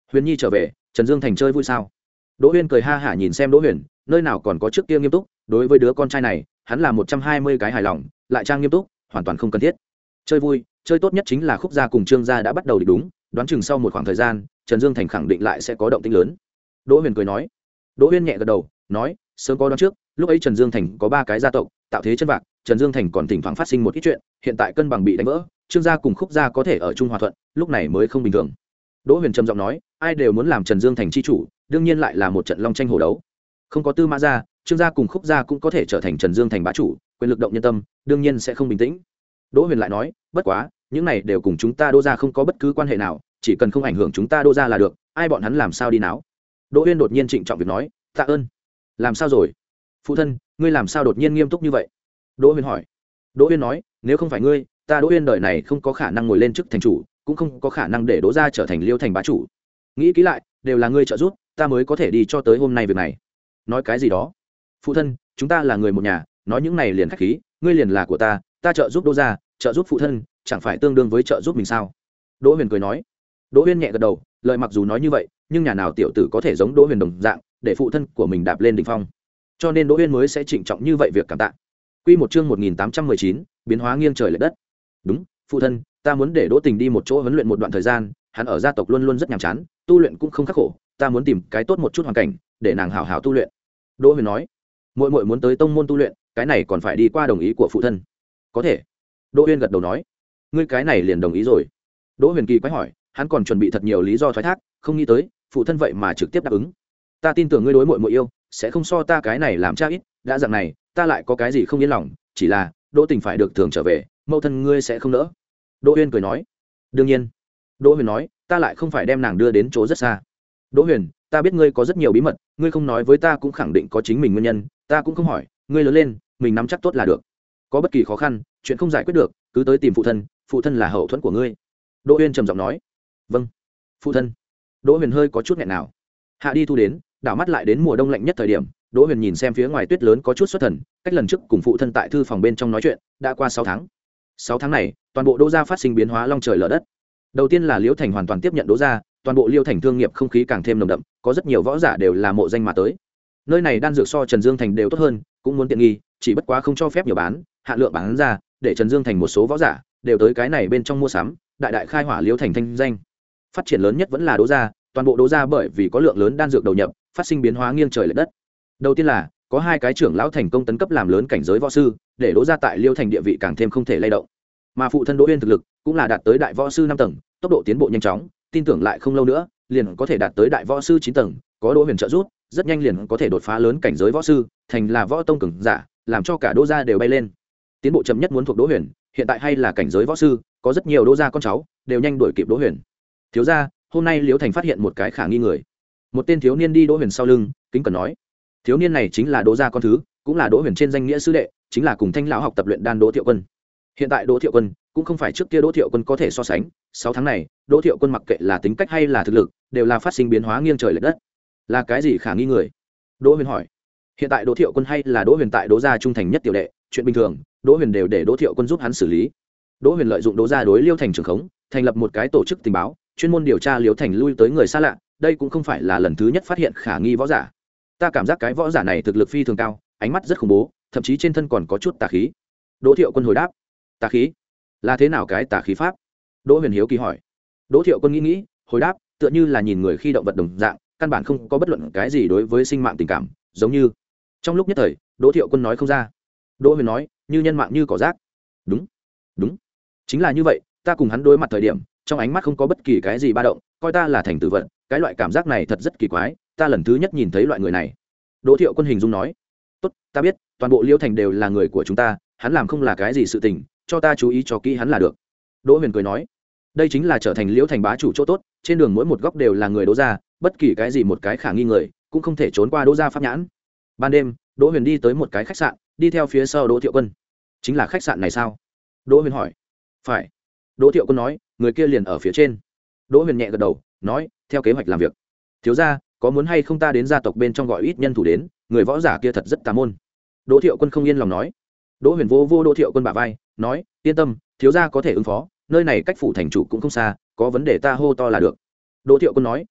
Speaker 1: Huyền Nhi trở về, Trần Dương Thành chơi vui sao? Đỗ Huyên cười ha hả nhìn xem Đỗ Huyền, nơi nào còn có trước kia nghiêm túc, đối với đứa con trai này, hắn là một trăm hai mươi cái hài lòng, lại trang nghiêm túc, hoàn toàn không cần thiết. Chơi vui, chơi tốt nhất chính là Khúc gia cùng Trương gia đã bắt đầu định đúng, đoán chừng sau một khoảng thời gian, Trần Dương Thành khẳng định lại sẽ có động tĩnh lớn. Đỗ Huyền cười nói. Đỗ Huyên nhẹ gật đầu, nói, sớm có đoán trước, lúc ấy Trần Dương Thành có ba cái gia tộc, tạo thế chân vạc, Trần Dương Thành còn thỉnh thoảng phát sinh một ít chuyện, hiện tại cân bằng bị đánh vỡ, Trương gia cùng Khúc gia có thể ở chung hòa thuận, lúc này mới không bình thường. Đỗ Huyền trầm giọng nói, ai đều muốn làm Trần Dương Thành chi chủ, đương nhiên lại là một trận long tranh hổ đấu. Không có Tư Mã gia, Trương gia cùng Khúc gia cũng có thể trở thành Trần Dương Thành bá chủ, quyền lực động nhân tâm, đương nhiên sẽ không bình tĩnh. Đỗ Huyền lại nói, bất quá, những này đều cùng chúng ta Đỗ gia không có bất cứ quan hệ nào, chỉ cần không ảnh hưởng chúng ta Đỗ gia là được, ai bọn hắn làm sao đi náo. Đỗ Huyền đột nhiên trịnh trọng việc nói, tạ ơn. Làm sao rồi? Phụ thân, ngươi làm sao đột nhiên nghiêm túc như vậy? Đỗ Huyền hỏi. Đỗ Huyền nói, nếu không phải ngươi, ta Đỗ Huyền đời này không có khả năng ngồi lên chức thành chủ, cũng không có khả năng để Đỗ gia trở thành Liêu thành bá chủ. Nghĩ kỹ lại, đều là ngươi trợ giúp, ta mới có thể đi cho tới hôm nay việc này. Nói cái gì đó? Phụ thân, chúng ta là người một nhà, nói những này liền khách khí, ngươi liền là của ta, ta trợ giúp Đỗ gia, trợ giúp phụ thân, chẳng phải tương đương với trợ giúp mình sao? Đỗ Huyền cười nói. Đỗ Huyền nhẹ gật đầu, lời mặc dù nói như vậy, nhưng nhà nào tiểu tử có thể giống Đỗ Huyền đồng dạng, để phụ thân của mình đạp lên đỉnh phong. Cho nên Đỗ Huyền mới sẽ trịnh trọng như vậy việc cảm tạ. Quy một chương một nghìn tám trăm mười chín, biến hóa nghiêng trời lệch đất. Đúng, phụ thân, ta muốn để Đỗ Tình đi một chỗ huấn luyện một đoạn thời gian, hắn ở gia tộc luôn luôn rất nhàm chán, tu luyện cũng không khắc khổ, ta muốn tìm cái tốt một chút hoàn cảnh, để nàng hảo hảo tu luyện. Đỗ Huyền nói, muội muội muốn tới tông môn tu luyện, cái này còn phải đi qua đồng ý của phụ thân. Có thể. Đỗ Huyền gật đầu nói, ngươi cái này liền đồng ý rồi. Đỗ Huyền kỳ quái hỏi, hắn còn chuẩn bị thật nhiều lý do thoái thác, không nghĩ tới, phụ thân vậy mà trực tiếp đáp ứng. Ta tin tưởng ngươi đối muội muội yêu, sẽ không so ta cái này làm cha ít, đã dạng này, ta lại có cái gì không yên lòng, chỉ là Đỗ Tình phải được thường trở về, mẫu thân ngươi sẽ không nỡ. Đỗ Huyền cười nói, đương nhiên. Đỗ Huyền nói, ta lại không phải đem nàng đưa đến chỗ rất xa. Đỗ Huyền, ta biết ngươi có rất nhiều bí mật, ngươi không nói với ta cũng khẳng định có chính mình nguyên nhân, ta cũng không hỏi, ngươi lớn lên, mình nắm chắc tốt là được. Có bất kỳ khó khăn, chuyện không giải quyết được, cứ tới tìm phụ thân, phụ thân là hậu thuẫn của ngươi. Đỗ Huyền trầm giọng nói, vâng, phụ thân. Đỗ Huyền hơi có chút nghẹn nào. Hạ đi thu đến, đảo mắt lại đến mùa đông lạnh nhất thời điểm, Đỗ Huyền nhìn xem phía ngoài tuyết lớn có chút xuất thần, cách lần trước cùng phụ thân tại thư phòng bên trong nói chuyện, đã qua sáu tháng. Sáu tháng này, toàn bộ Đỗ gia phát sinh biến hóa long trời lở đất. Đầu tiên là Liễu Thành hoàn toàn tiếp nhận Đỗ gia, toàn bộ Liêu Thành thương nghiệp không khí càng thêm nồng đậm, có rất nhiều võ giả đều là mộ danh mà tới. Nơi này đan dược so Trần Dương Thành đều tốt hơn, cũng muốn tiện nghi, chỉ bất quá không cho phép nhiều bán, hạn lượng bán ra, để Trần Dương Thành một số võ giả đều tới cái này bên trong mua sắm, đại đại khai hỏa Liêu Thành thanh danh. Phát triển lớn nhất vẫn là Đỗ gia, toàn bộ Đỗ gia bởi vì có lượng lớn đan dược đầu nhập, phát sinh biến hóa nghiêng trời lệch đất. Đầu tiên là có hai cái trưởng lão thành công tấn cấp làm lớn cảnh giới võ sư, để Đỗ gia tại Liêu Thành địa vị càng thêm không thể lay động. Mà phụ thân Đỗ Uyên thực lực cũng là đạt tới đại võ sư năm tầng, tốc độ tiến bộ nhanh chóng, tin tưởng lại không lâu nữa liền có thể đạt tới đại võ sư chín tầng, có Đỗ Huyền trợ giúp, rất nhanh liền có thể đột phá lớn cảnh giới võ sư, thành là võ tông cường giả, làm cho cả Đỗ gia đều bay lên. Tiến bộ chậm nhất muốn thuộc Đỗ Huyền, hiện tại hay là cảnh giới võ sư, có rất nhiều Đỗ gia con cháu đều nhanh đuổi kịp Đỗ Huyền. Thiếu gia, hôm nay Liễu Thành phát hiện một cái khả nghi người. Một tên thiếu niên đi Đỗ Huyền sau lưng, kính cẩn nói. Thiếu niên này chính là Đỗ gia con thứ, cũng là Đỗ Huyền trên danh nghĩa sư đệ, chính là cùng Thanh lão học tập luyện đan Đỗ Thiệu Quân. Hiện tại Đỗ Thiệu Quân cũng không phải trước kia Đỗ Thiệu Quân có thể so sánh, sáu tháng này, Đỗ Thiệu Quân mặc kệ là tính cách hay là thực lực, đều là phát sinh biến hóa nghiêng trời lệch đất. Là cái gì khả nghi người? Đỗ Huyền hỏi. Hiện tại Đỗ Thiệu Quân hay là Đỗ Huyền tại Đỗ gia trung thành nhất tiểu đệ, chuyện bình thường, Đỗ Huyền đều để Đỗ Thiệu Quân giúp hắn xử lý. Đỗ Huyền lợi dụng Đỗ gia đối Liêu Thành trưởng khống, thành lập một cái tổ chức tình báo, chuyên môn điều tra Liêu Thành lui tới người xa lạ, đây cũng không phải là lần thứ nhất phát hiện khả nghi võ giả. Ta cảm giác cái võ giả này thực lực phi thường cao, ánh mắt rất khủng bố, thậm chí trên thân còn có chút tà khí. Đỗ Thiệu Quân hồi đáp. Tà khí? Là thế nào cái tà khí pháp? Đỗ Huyền hiếu kỳ hỏi. Đỗ Thiệu Quân nghĩ nghĩ, hồi đáp, tựa như là nhìn người khi động vật đồng dạng, căn bản không có bất luận cái gì đối với sinh mạng tình cảm, giống như. Trong lúc nhất thời, Đỗ Thiệu Quân nói không ra. Đỗ Huyền nói, như nhân mạng như cỏ rác. Đúng, đúng, chính là như vậy, ta cùng hắn đối mặt thời điểm, trong ánh mắt không có bất kỳ cái gì ba động, coi ta là thành tử vận, cái loại cảm giác này thật rất kỳ quái, ta lần thứ nhất nhìn thấy loại người này. Đỗ Thiệu Quân hình dung nói, tốt, ta biết, toàn bộ Liêu Thành đều là người của chúng ta, hắn làm không là cái gì sự tình, cho ta chú ý cho kỹ hắn là được. Đỗ Huyền cười nói, đây chính là trở thành Liễu Thành bá chủ chỗ tốt, trên đường mỗi một góc đều là người Đỗ gia, bất kỳ cái gì một cái khả nghi người cũng không thể trốn qua Đỗ gia pháp nhãn. Ban đêm, Đỗ Huyền đi tới một cái khách sạn, đi theo phía sau Đỗ Thiệu Quân. Chính là khách sạn này sao? Đỗ Huyền hỏi. Phải. Đỗ Thiệu Quân nói, người kia liền ở phía trên. Đỗ Huyền nhẹ gật đầu, nói, theo kế hoạch làm việc. Thiếu gia, có muốn hay không ta đến gia tộc bên trong gọi ít nhân thủ đến, người võ giả kia thật rất tà môn. Đỗ Thiệu Quân không yên lòng nói. Đỗ Huyền vô vô Đỗ Thiệu Quân bả vai, nói, yên tâm, thiếu gia có thể ứng phó, nơi này cách phủ thành chủ cũng không xa, có vấn đề ta hô to là được. Đỗ Thiệu Quân nói,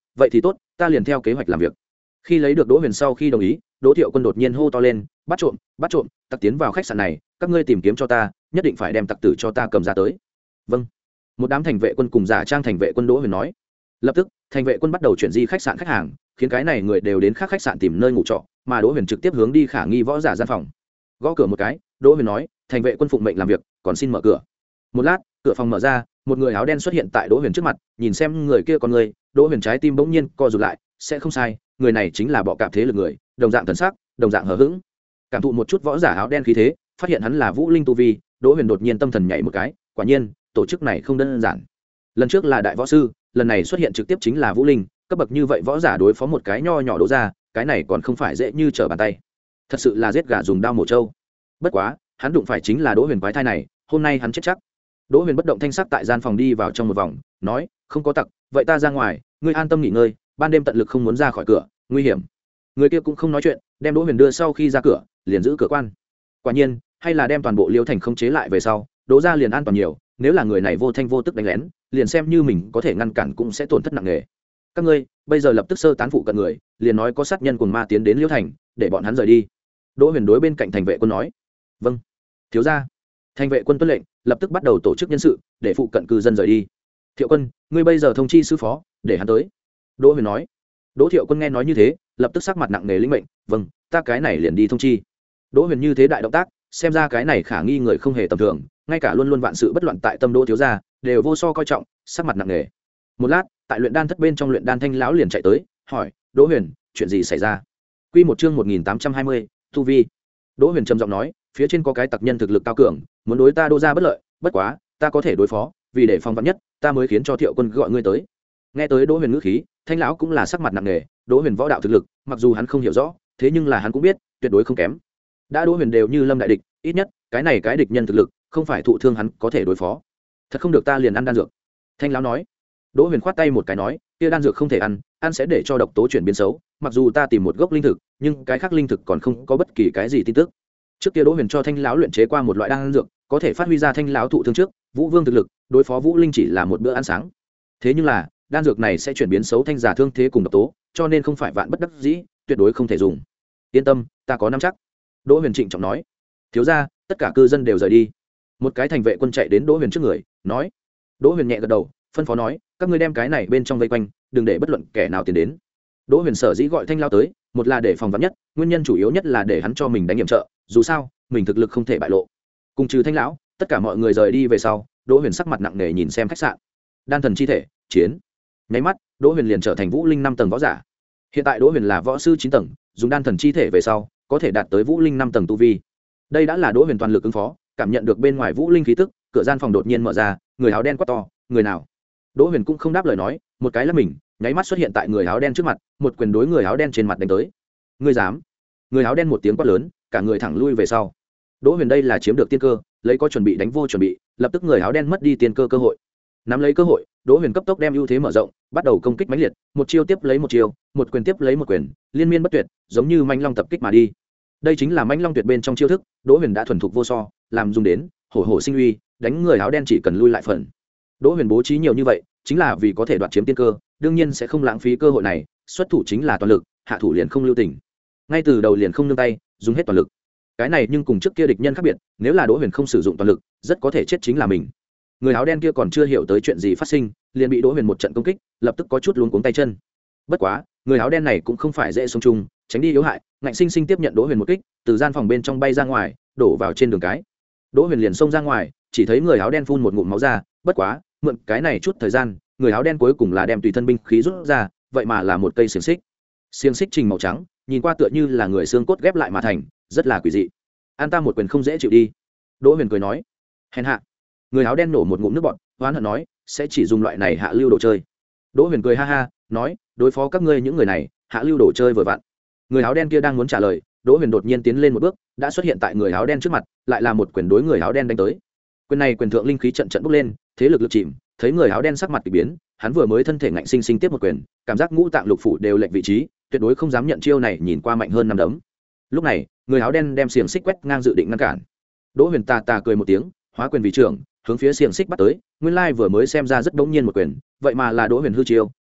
Speaker 1: vậy thì tốt, ta liền theo kế hoạch làm việc. Khi lấy được Đỗ Huyền sau khi đồng ý, Đỗ Thiệu Quân đột nhiên hô to lên, bắt trộm, bắt trộm, tặc tiến vào khách sạn này, các ngươi tìm kiếm cho ta, nhất định phải đem tặc tử cho ta cầm ra tới. Vâng. Một đám thành vệ quân cùng giả trang thành vệ quân Đỗ Huyền nói. Lập tức, thành vệ quân bắt đầu chuyển di khách sạn khách hàng, khiến cái này người đều đến khác khách sạn tìm nơi ngủ trọ, mà Đỗ Huyền trực tiếp hướng đi khả nghi võ giả gian phòng. Gõ cửa một cái, Đỗ Huyền nói, thành vệ quân phụng mệnh làm việc, còn xin mở cửa. Một lát, cửa phòng mở ra, một người áo đen xuất hiện tại Đỗ Huyền trước mặt, nhìn xem người kia con người, Đỗ Huyền trái tim bỗng nhiên co rụt lại, sẽ không sai, người này chính là bọ cạp thế lực người, đồng dạng thần sắc, đồng dạng hờ hững. Cảm thụ một chút võ giả áo đen khí thế, phát hiện hắn là Vũ Linh tu vi, Đỗ Huyền đột nhiên tâm thần nhảy một cái, quả nhiên, tổ chức này không đơn giản. Lần trước là đại võ sư, lần này xuất hiện trực tiếp chính là Vũ Linh, cấp bậc như vậy võ giả đối phó một cái nho nhỏ Đỗ gia, cái này còn không phải dễ như trở bàn tay. Thật sự là giết gà dùng dao mổ trâu. Bất quá, hắn đụng phải chính là Đỗ Huyền quái thai này, hôm nay hắn chết chắc. Đỗ Huyền bất động thanh sắc tại gian phòng đi vào trong một vòng, nói, không có tặc, vậy ta ra ngoài, ngươi an tâm nghỉ ngơi, ban đêm tận lực không muốn ra khỏi cửa, nguy hiểm. Người kia cũng không nói chuyện, đem Đỗ Huyền đưa sau khi ra cửa, liền giữ cửa quan. Quả nhiên, hay là đem toàn bộ Liêu thành không chế lại về sau, Đỗ gia liền an toàn nhiều, nếu là người này vô thanh vô tức đánh lén, liền xem như mình có thể ngăn cản cũng sẽ tổn thất nặng nề. Các ngươi, bây giờ lập tức sơ tán phụ cận người, liền nói có sát nhân cùng ma tiến đến Liêu thành, để bọn hắn rời đi. Đỗ Huyền đối bên cạnh thành vệ quân nói. Vâng, thiếu gia. Thành vệ quân tuân lệnh, lập tức bắt đầu tổ chức nhân sự, để phụ cận cư dân rời đi. Thiệu Quân, ngươi bây giờ thông chi sư phó, để hắn tới. Đỗ Huyền nói. Đỗ Thiệu Quân nghe nói như thế, lập tức sắc mặt nặng nề lĩnh mệnh, vâng, ta cái này liền đi thông chi. Đỗ Huyền như thế đại động tác, xem ra cái này khả nghi người không hề tầm thường, ngay cả luôn luôn vạn sự bất loạn tại tâm Đỗ thiếu gia, đều vô so coi trọng, sắc mặt nặng nề. Một lát, tại luyện đan thất bên trong luyện đan Thanh lão liền chạy tới, hỏi, Đỗ Huyền, chuyện gì xảy ra? Quy một chương một nghìn tám trăm hai mươi, tu vi. Đỗ Huyền trầm giọng nói, phía trên có cái tặc nhân thực lực cao cường, muốn đối ta Đỗ gia bất lợi, bất quá, ta có thể đối phó, vì để phòng vạn nhất, ta mới khiến cho Thiệu Quân gọi ngươi tới. Nghe tới Đỗ Huyền ngữ khí, Thanh lão cũng là sắc mặt nặng nề, Đỗ Huyền võ đạo thực lực, mặc dù hắn không hiểu rõ, thế nhưng là hắn cũng biết, tuyệt đối không kém. Đã Đỗ Huyền đều như lâm đại địch, ít nhất, cái này cái địch nhân thực lực, không phải thụ thương hắn có thể đối phó. Thật không được ta liền ăn đan dược. Thanh lão nói. Đỗ Huyền khoát tay một cái nói, kia đan dược không thể ăn, ăn sẽ để cho độc tố chuyển biến xấu, mặc dù ta tìm một gốc linh thực, nhưng cái khác linh thực còn không có bất kỳ cái gì tin tức. Trước kia Đỗ Huyền cho Thanh lão luyện chế qua một loại đan dược, có thể phát huy ra Thanh lão thụ thương trước, Vũ Vương thực lực, đối phó Vũ Linh chỉ là một bữa ăn sáng. Thế nhưng là, đan dược này sẽ chuyển biến xấu thanh giả thương thế cùng độc tố, cho nên không phải vạn bất đắc dĩ, tuyệt đối không thể dùng. Yên tâm, ta có nắm chắc. Đỗ Huyền trịnh trọng nói. Thiếu gia, tất cả cư dân đều rời đi. Một cái thành vệ quân chạy đến Đỗ Huyền trước người, nói. Đỗ Huyền nhẹ gật đầu, phân phó nói, các ngươi đem cái này bên trong vây quanh, đừng để bất luận kẻ nào tiến đến. Đỗ Huyền sở dĩ gọi Thanh lão tới, một là để phòng vắn nhất, nguyên nhân chủ yếu nhất là để hắn cho mình đánh nghiệm trợ, dù sao, mình thực lực không thể bại lộ. Cùng trừ Thanh lão, tất cả mọi người rời đi về sau, Đỗ Huyền sắc mặt nặng nề nhìn xem khách sạn. Đan thần chi thể, chiến. Nháy mắt, Đỗ Huyền liền trở thành Vũ Linh năm tầng võ giả. Hiện tại Đỗ Huyền là võ sư chín tầng, dùng đan thần chi thể về sau, có thể đạt tới Vũ Linh năm tầng tu vi. Đây đã là Đỗ Huyền toàn lực ứng phó, cảm nhận được bên ngoài Vũ Linh khí tức, cửa gian phòng đột nhiên mở ra, người áo đen quát to, người nào? Đỗ Huyền cũng không đáp lời nói, một cái là mình, nháy mắt xuất hiện tại người áo đen trước mặt, một quyền đối người áo đen trên mặt đánh tới. Ngươi dám? Người áo đen một tiếng quát lớn, cả người thẳng lui về sau. Đỗ Huyền đây là chiếm được tiên cơ, lấy có chuẩn bị đánh vô chuẩn bị, lập tức người áo đen mất đi tiên cơ cơ hội. Nắm lấy cơ hội, Đỗ Huyền cấp tốc đem ưu thế mở rộng, bắt đầu công kích mãnh liệt, một chiêu tiếp lấy một chiêu, một quyền tiếp lấy một quyền, liên miên bất tuyệt, giống như mãnh long tập kích mà đi. Đây chính là mãnh long tuyệt bên trong chiêu thức, Đỗ Huyền đã thuần thục vô so, làm dùng đến, hổ hổ sinh uy, đánh người áo đen chỉ cần lui lại phần. Đỗ Huyền bố trí nhiều như vậy, chính là vì có thể đoạt chiếm tiên cơ, đương nhiên sẽ không lãng phí cơ hội này, xuất thủ chính là toàn lực, hạ thủ liền không lưu tình. Ngay từ đầu liền không nương tay, dùng hết toàn lực. Cái này nhưng cùng trước kia địch nhân khác biệt, nếu là Đỗ Huyền không sử dụng toàn lực, rất có thể chết chính là mình. Người áo đen kia còn chưa hiểu tới chuyện gì phát sinh, liền bị Đỗ Huyền một trận công kích, lập tức có chút luống cuống tay chân. Bất quá, người áo đen này cũng không phải dễ sống chung, tránh đi yếu hại, ngạnh sinh sinh tiếp nhận Đỗ Huyền một kích, từ gian phòng bên trong bay ra ngoài, đổ vào trên đường cái. Đỗ Huyền liền xông ra ngoài, chỉ thấy người áo đen phun một ngụm máu ra, bất quá, mượn cái này chút thời gian, người áo đen cuối cùng là đem tùy thân binh khí rút ra, vậy mà là một cây xiềng xích. Xiềng xích trình màu trắng, nhìn qua tựa như là người xương cốt ghép lại mà thành, rất là quỷ dị. An ta một quyền không dễ chịu đi. Đỗ Huyền cười nói. Hèn hạ. Người áo đen nổ một ngụm nước bọt, oán hận nói, sẽ chỉ dùng loại này hạ lưu đồ chơi. Đỗ Huyền cười ha ha, nói, đối phó các ngươi những người này, hạ lưu đồ chơi vừa vặn. Người áo đen kia đang muốn trả lời, Đỗ Huyền đột nhiên tiến lên một bước, đã xuất hiện tại người áo đen trước mặt, lại là một quyền đối người áo đen đánh tới. Quyền này quyền thượng linh khí trận trận bốc lên, thế lực lực chìm, thấy người áo đen sắc mặt kỳ biến, hắn vừa mới thân thể ngạnh sinh sinh tiếp một quyền, cảm giác ngũ tạng lục phủ đều lệch vị trí, tuyệt đối không dám nhận chiêu này, nhìn qua mạnh hơn năm đấm. Lúc này, người áo đen đem xiềng xích quét ngang dự định ngăn cản. Đỗ Huyền tà tà cười một tiếng, hóa quyền vì trưởng, hướng phía xiềng xích bắt tới, nguyên lai vừa mới xem ra rất đống nhiên một quyền, vậy mà là Đỗ Huyền hư chiêu,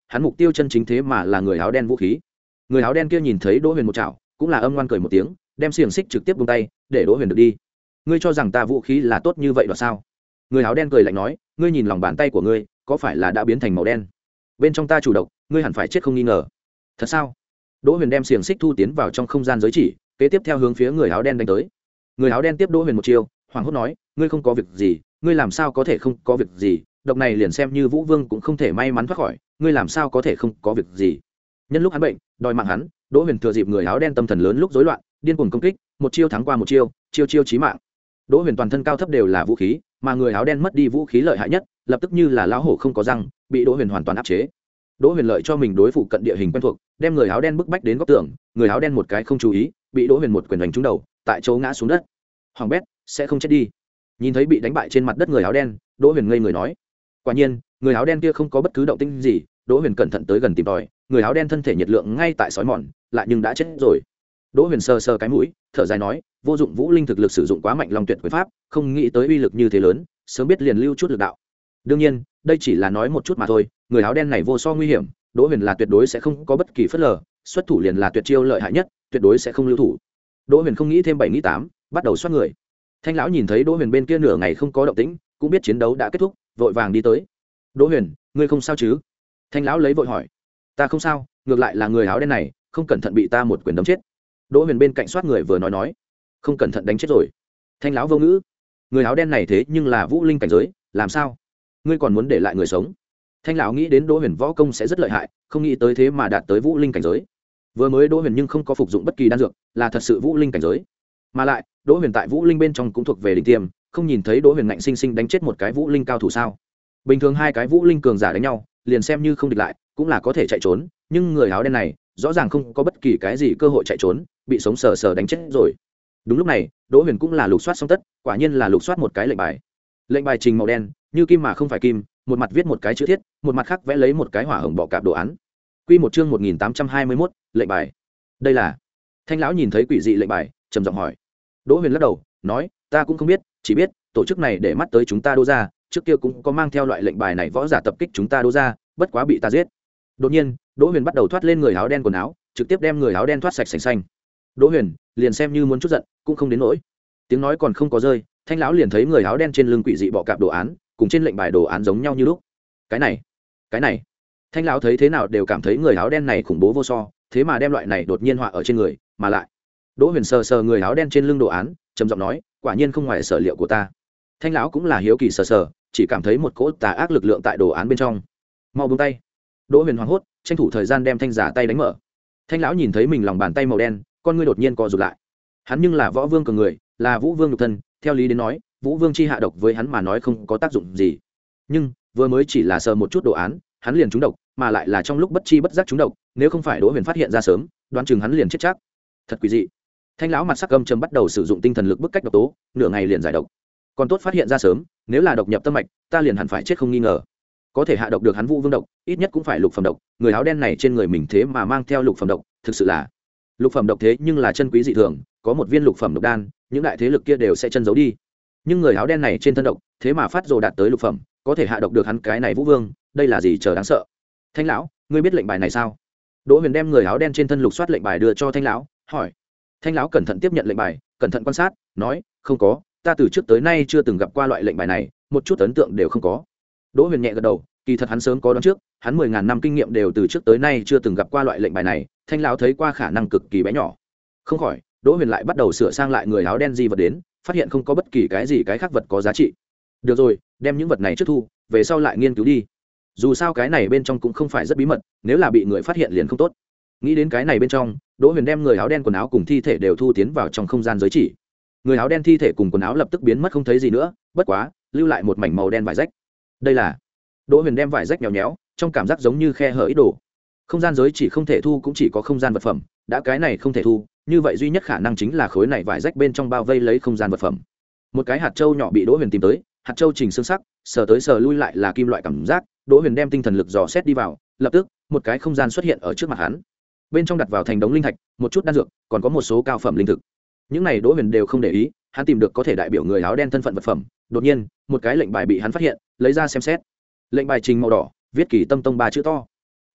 Speaker 1: hắn mục tiêu chân chính thế mà là người áo đen vũ khí. Người áo đen kia nhìn thấy Đỗ Huyền một chảo, cũng là âm ngoan cười một tiếng, đem xiềng xích trực tiếp buông tay, để Đỗ Huyền được đi. Ngươi cho rằng ta vũ khí là tốt như vậy đó sao? Người áo đen cười lạnh nói, ngươi nhìn lòng bàn tay của ngươi, có phải là đã biến thành màu đen? Bên trong ta chủ độc, ngươi hẳn phải chết không nghi ngờ. Thật sao? Đỗ Huyền đem xiềng xích thu tiến vào trong không gian giới chỉ, kế tiếp theo hướng phía người áo đen đánh tới. Người áo đen tiếp Đỗ Huyền một chiêu, hoảng hốt nói, ngươi không có việc gì, ngươi làm sao có thể không có việc gì? Độc này liền xem như Vũ Vương cũng không thể may mắn thoát khỏi, ngươi làm sao có thể không có việc gì? Nhân lúc hắn bệnh, đòi mạng hắn, Đỗ Huyền thừa dịp người áo đen tâm thần lớn lúc rối loạn, điên cuồng công kích, một chiêu thắng qua một chiêu, chiêu chiêu chí mạng. Đỗ Huyền toàn thân cao thấp đều là vũ khí, mà người áo đen mất đi vũ khí lợi hại nhất, lập tức như là lão hổ không có răng, bị Đỗ Huyền hoàn toàn áp chế. Đỗ Huyền lợi cho mình đối phụ cận địa hình quen thuộc, đem người áo đen bức bách đến góc tường, người áo đen một cái không chú ý, bị Đỗ Huyền một quyền đánh trúng đầu, tại chỗ ngã xuống đất. Hoàng bét, sẽ không chết đi. Nhìn thấy bị đánh bại trên mặt đất người áo đen, Đỗ Huyền ngây người nói. Quả nhiên, người áo đen kia không có bất cứ động tĩnh gì, Đỗ Huyền cẩn thận tới gần tìm tòi, người áo đen thân thể nhiệt lượng ngay tại sói mòn, lại nhưng đã chết rồi. Đỗ Huyền sờ sờ cái mũi, thở dài nói, vô dụng Vũ Linh thực lực sử dụng quá mạnh long tuyệt quyền pháp, không nghĩ tới uy lực như thế lớn, sớm biết liền lưu chút lực đạo. Đương nhiên, đây chỉ là nói một chút mà thôi, người áo đen này vô so nguy hiểm, Đỗ Huyền là tuyệt đối sẽ không có bất kỳ phất lờ, xuất thủ liền là tuyệt chiêu lợi hại nhất, tuyệt đối sẽ không lưu thủ. Đỗ Huyền không nghĩ thêm bảy nghĩ tám, bắt đầu xoát người. Thanh lão nhìn thấy Đỗ Huyền bên kia nửa ngày không có động tĩnh, cũng biết chiến đấu đã kết thúc, vội vàng đi tới. Đỗ Huyền, ngươi không sao chứ? Thanh lão lấy vội hỏi. Ta không sao, ngược lại là người áo đen này, không cẩn thận bị ta một quyền đấm chết. Đỗ Huyền bên cạnh soát người vừa nói nói, không cẩn thận đánh chết rồi. Thanh lão vô ngữ, người áo đen này thế nhưng là Vũ Linh cảnh giới, làm sao? Ngươi còn muốn để lại người sống? Thanh lão nghĩ đến Đỗ Huyền võ công sẽ rất lợi hại, không nghĩ tới thế mà đạt tới Vũ Linh cảnh giới. Vừa mới Đỗ Huyền nhưng không có phục dụng bất kỳ đan dược, là thật sự Vũ Linh cảnh giới. Mà lại, Đỗ Huyền tại Vũ Linh bên trong cũng thuộc về đỉnh tiêm, không nhìn thấy Đỗ Huyền ngạnh sinh sinh đánh chết một cái Vũ Linh cao thủ sao? Bình thường hai cái Vũ Linh cường giả đánh nhau, liền xem như không địch lại, cũng là có thể chạy trốn, nhưng người áo đen này, rõ ràng không có bất kỳ cái gì cơ hội chạy trốn, bị sống sờ sờ đánh chết rồi. Đúng lúc này, Đỗ Huyền cũng là lục soát xong tất, quả nhiên là lục soát một cái lệnh bài. Lệnh bài trình màu đen, như kim mà không phải kim, một mặt viết một cái chữ thiết, một mặt khác vẽ lấy một cái hỏa hồng bọ cạp đồ án. Quy một chương một nghìn tám trăm hai mươi mốt, lệnh bài. Đây là? Thanh lão nhìn thấy quỷ dị lệnh bài, trầm giọng hỏi. Đỗ Huyền lắc đầu, nói, ta cũng không biết, chỉ biết tổ chức này để mắt tới chúng ta Đỗ gia, trước kia cũng có mang theo loại lệnh bài này võ giả tập kích chúng ta Đỗ gia, bất quá bị ta giết. Đột nhiên, Đỗ Huyền bắt đầu thoát lên người áo đen quần áo, trực tiếp đem người áo đen thoát sạch sành xanh. Đỗ Huyền liền xem như muốn chút giận, cũng không đến nỗi. Tiếng nói còn không có rơi, Thanh lão liền thấy người áo đen trên lưng quỷ dị bọ cạp đồ án, cùng trên lệnh bài đồ án giống nhau như lúc. Cái này, cái này. Thanh lão thấy thế nào đều cảm thấy người áo đen này khủng bố vô so, thế mà đem loại này đột nhiên họa ở trên người, mà lại. Đỗ Huyền sờ sờ người áo đen trên lưng đồ án, trầm giọng nói, quả nhiên không ngoài sở liệu của ta. Thanh lão cũng là hiếu kỳ sờ sờ, chỉ cảm thấy một cỗ tà ác lực lượng tại đồ án bên trong. Mau buông tay. Đỗ Huyền hoảng hốt, tranh thủ thời gian đem thanh giả tay đánh mở. Thanh lão nhìn thấy mình lòng bàn tay màu đen, con ngươi đột nhiên co rụt lại. Hắn nhưng là võ vương cường người, là Vũ Vương nhục thân, theo lý đến nói, Vũ Vương chi hạ độc với hắn mà nói không có tác dụng gì. Nhưng vừa mới chỉ là sờ một chút đồ án, hắn liền trúng độc, mà lại là trong lúc bất chi bất giác trúng độc, nếu không phải Đỗ Huyền phát hiện ra sớm, đoán chừng hắn liền chết chắc. Thật quỷ dị. Thanh lão mặt sắc âm trầm bắt đầu sử dụng tinh thần lực bức cách độc tố, nửa ngày liền giải độc. Còn tốt phát hiện ra sớm, nếu là độc nhập tâm mạch, ta liền hẳn phải chết không nghi ngờ. Có thể hạ độc được hắn Vũ Vương độc, ít nhất cũng phải lục phẩm độc, người áo đen này trên người mình thế mà mang theo lục phẩm độc, thực sự là lục phẩm độc thế nhưng là chân quý dị thường, có một viên lục phẩm độc đan, những đại thế lực kia đều sẽ chân giấu đi. Nhưng người áo đen này trên thân độc, thế mà phát rồ đạt tới lục phẩm, có thể hạ độc được hắn cái này Vũ Vương, đây là gì chờ đáng sợ. Thanh lão, ngươi biết lệnh bài này sao? Đỗ Huyền đem người áo đen trên thân lục soát lệnh bài đưa cho Thanh lão, hỏi. Thanh lão cẩn thận tiếp nhận lệnh bài, cẩn thận quan sát, nói, không có, ta từ trước tới nay chưa từng gặp qua loại lệnh bài này, một chút ấn tượng đều không có. Đỗ Huyền nhẹ gật đầu, kỳ thật hắn sớm có đoán trước, hắn mười ngàn năm kinh nghiệm đều từ trước tới nay chưa từng gặp qua loại lệnh bài này, Thanh lão thấy qua khả năng cực kỳ bé nhỏ. Không khỏi, Đỗ Huyền lại bắt đầu sửa sang lại người áo đen di vật đến, phát hiện không có bất kỳ cái gì cái khác vật có giá trị. Được rồi, đem những vật này trước thu, về sau lại nghiên cứu đi. Dù sao cái này bên trong cũng không phải rất bí mật, nếu là bị người phát hiện liền không tốt. Nghĩ đến cái này bên trong, Đỗ Huyền đem người áo đen quần áo cùng thi thể đều thu tiến vào trong không gian giới chỉ. Người áo đen thi thể cùng quần áo lập tức biến mất không thấy gì nữa, bất quá, lưu lại một mảnh màu đen vải rách. Đây là Đỗ Huyền đem vải rách nhéo nhéo, trong cảm giác giống như khe hở ít đồ. Không gian giới chỉ không thể thu cũng chỉ có không gian vật phẩm, đã cái này không thể thu, như vậy duy nhất khả năng chính là khối này vải rách bên trong bao vây lấy không gian vật phẩm. Một cái hạt châu nhỏ bị Đỗ Huyền tìm tới, hạt châu chỉnh xương sắc, sờ tới sờ lui lại là kim loại cảm giác, Đỗ Huyền đem tinh thần lực dò xét đi vào, lập tức, một cái không gian xuất hiện ở trước mặt hắn. Bên trong đặt vào thành đống linh thạch, một chút đan dược, còn có một số cao phẩm linh thực. Những này Đỗ Huyền đều không để ý, hắn tìm được có thể đại biểu người áo đen thân phận vật phẩm. Đột nhiên, một cái lệnh bài bị hắn phát hiện, lấy ra xem xét. Lệnh bài trình màu đỏ, viết Kỳ Tâm Tông ba chữ to.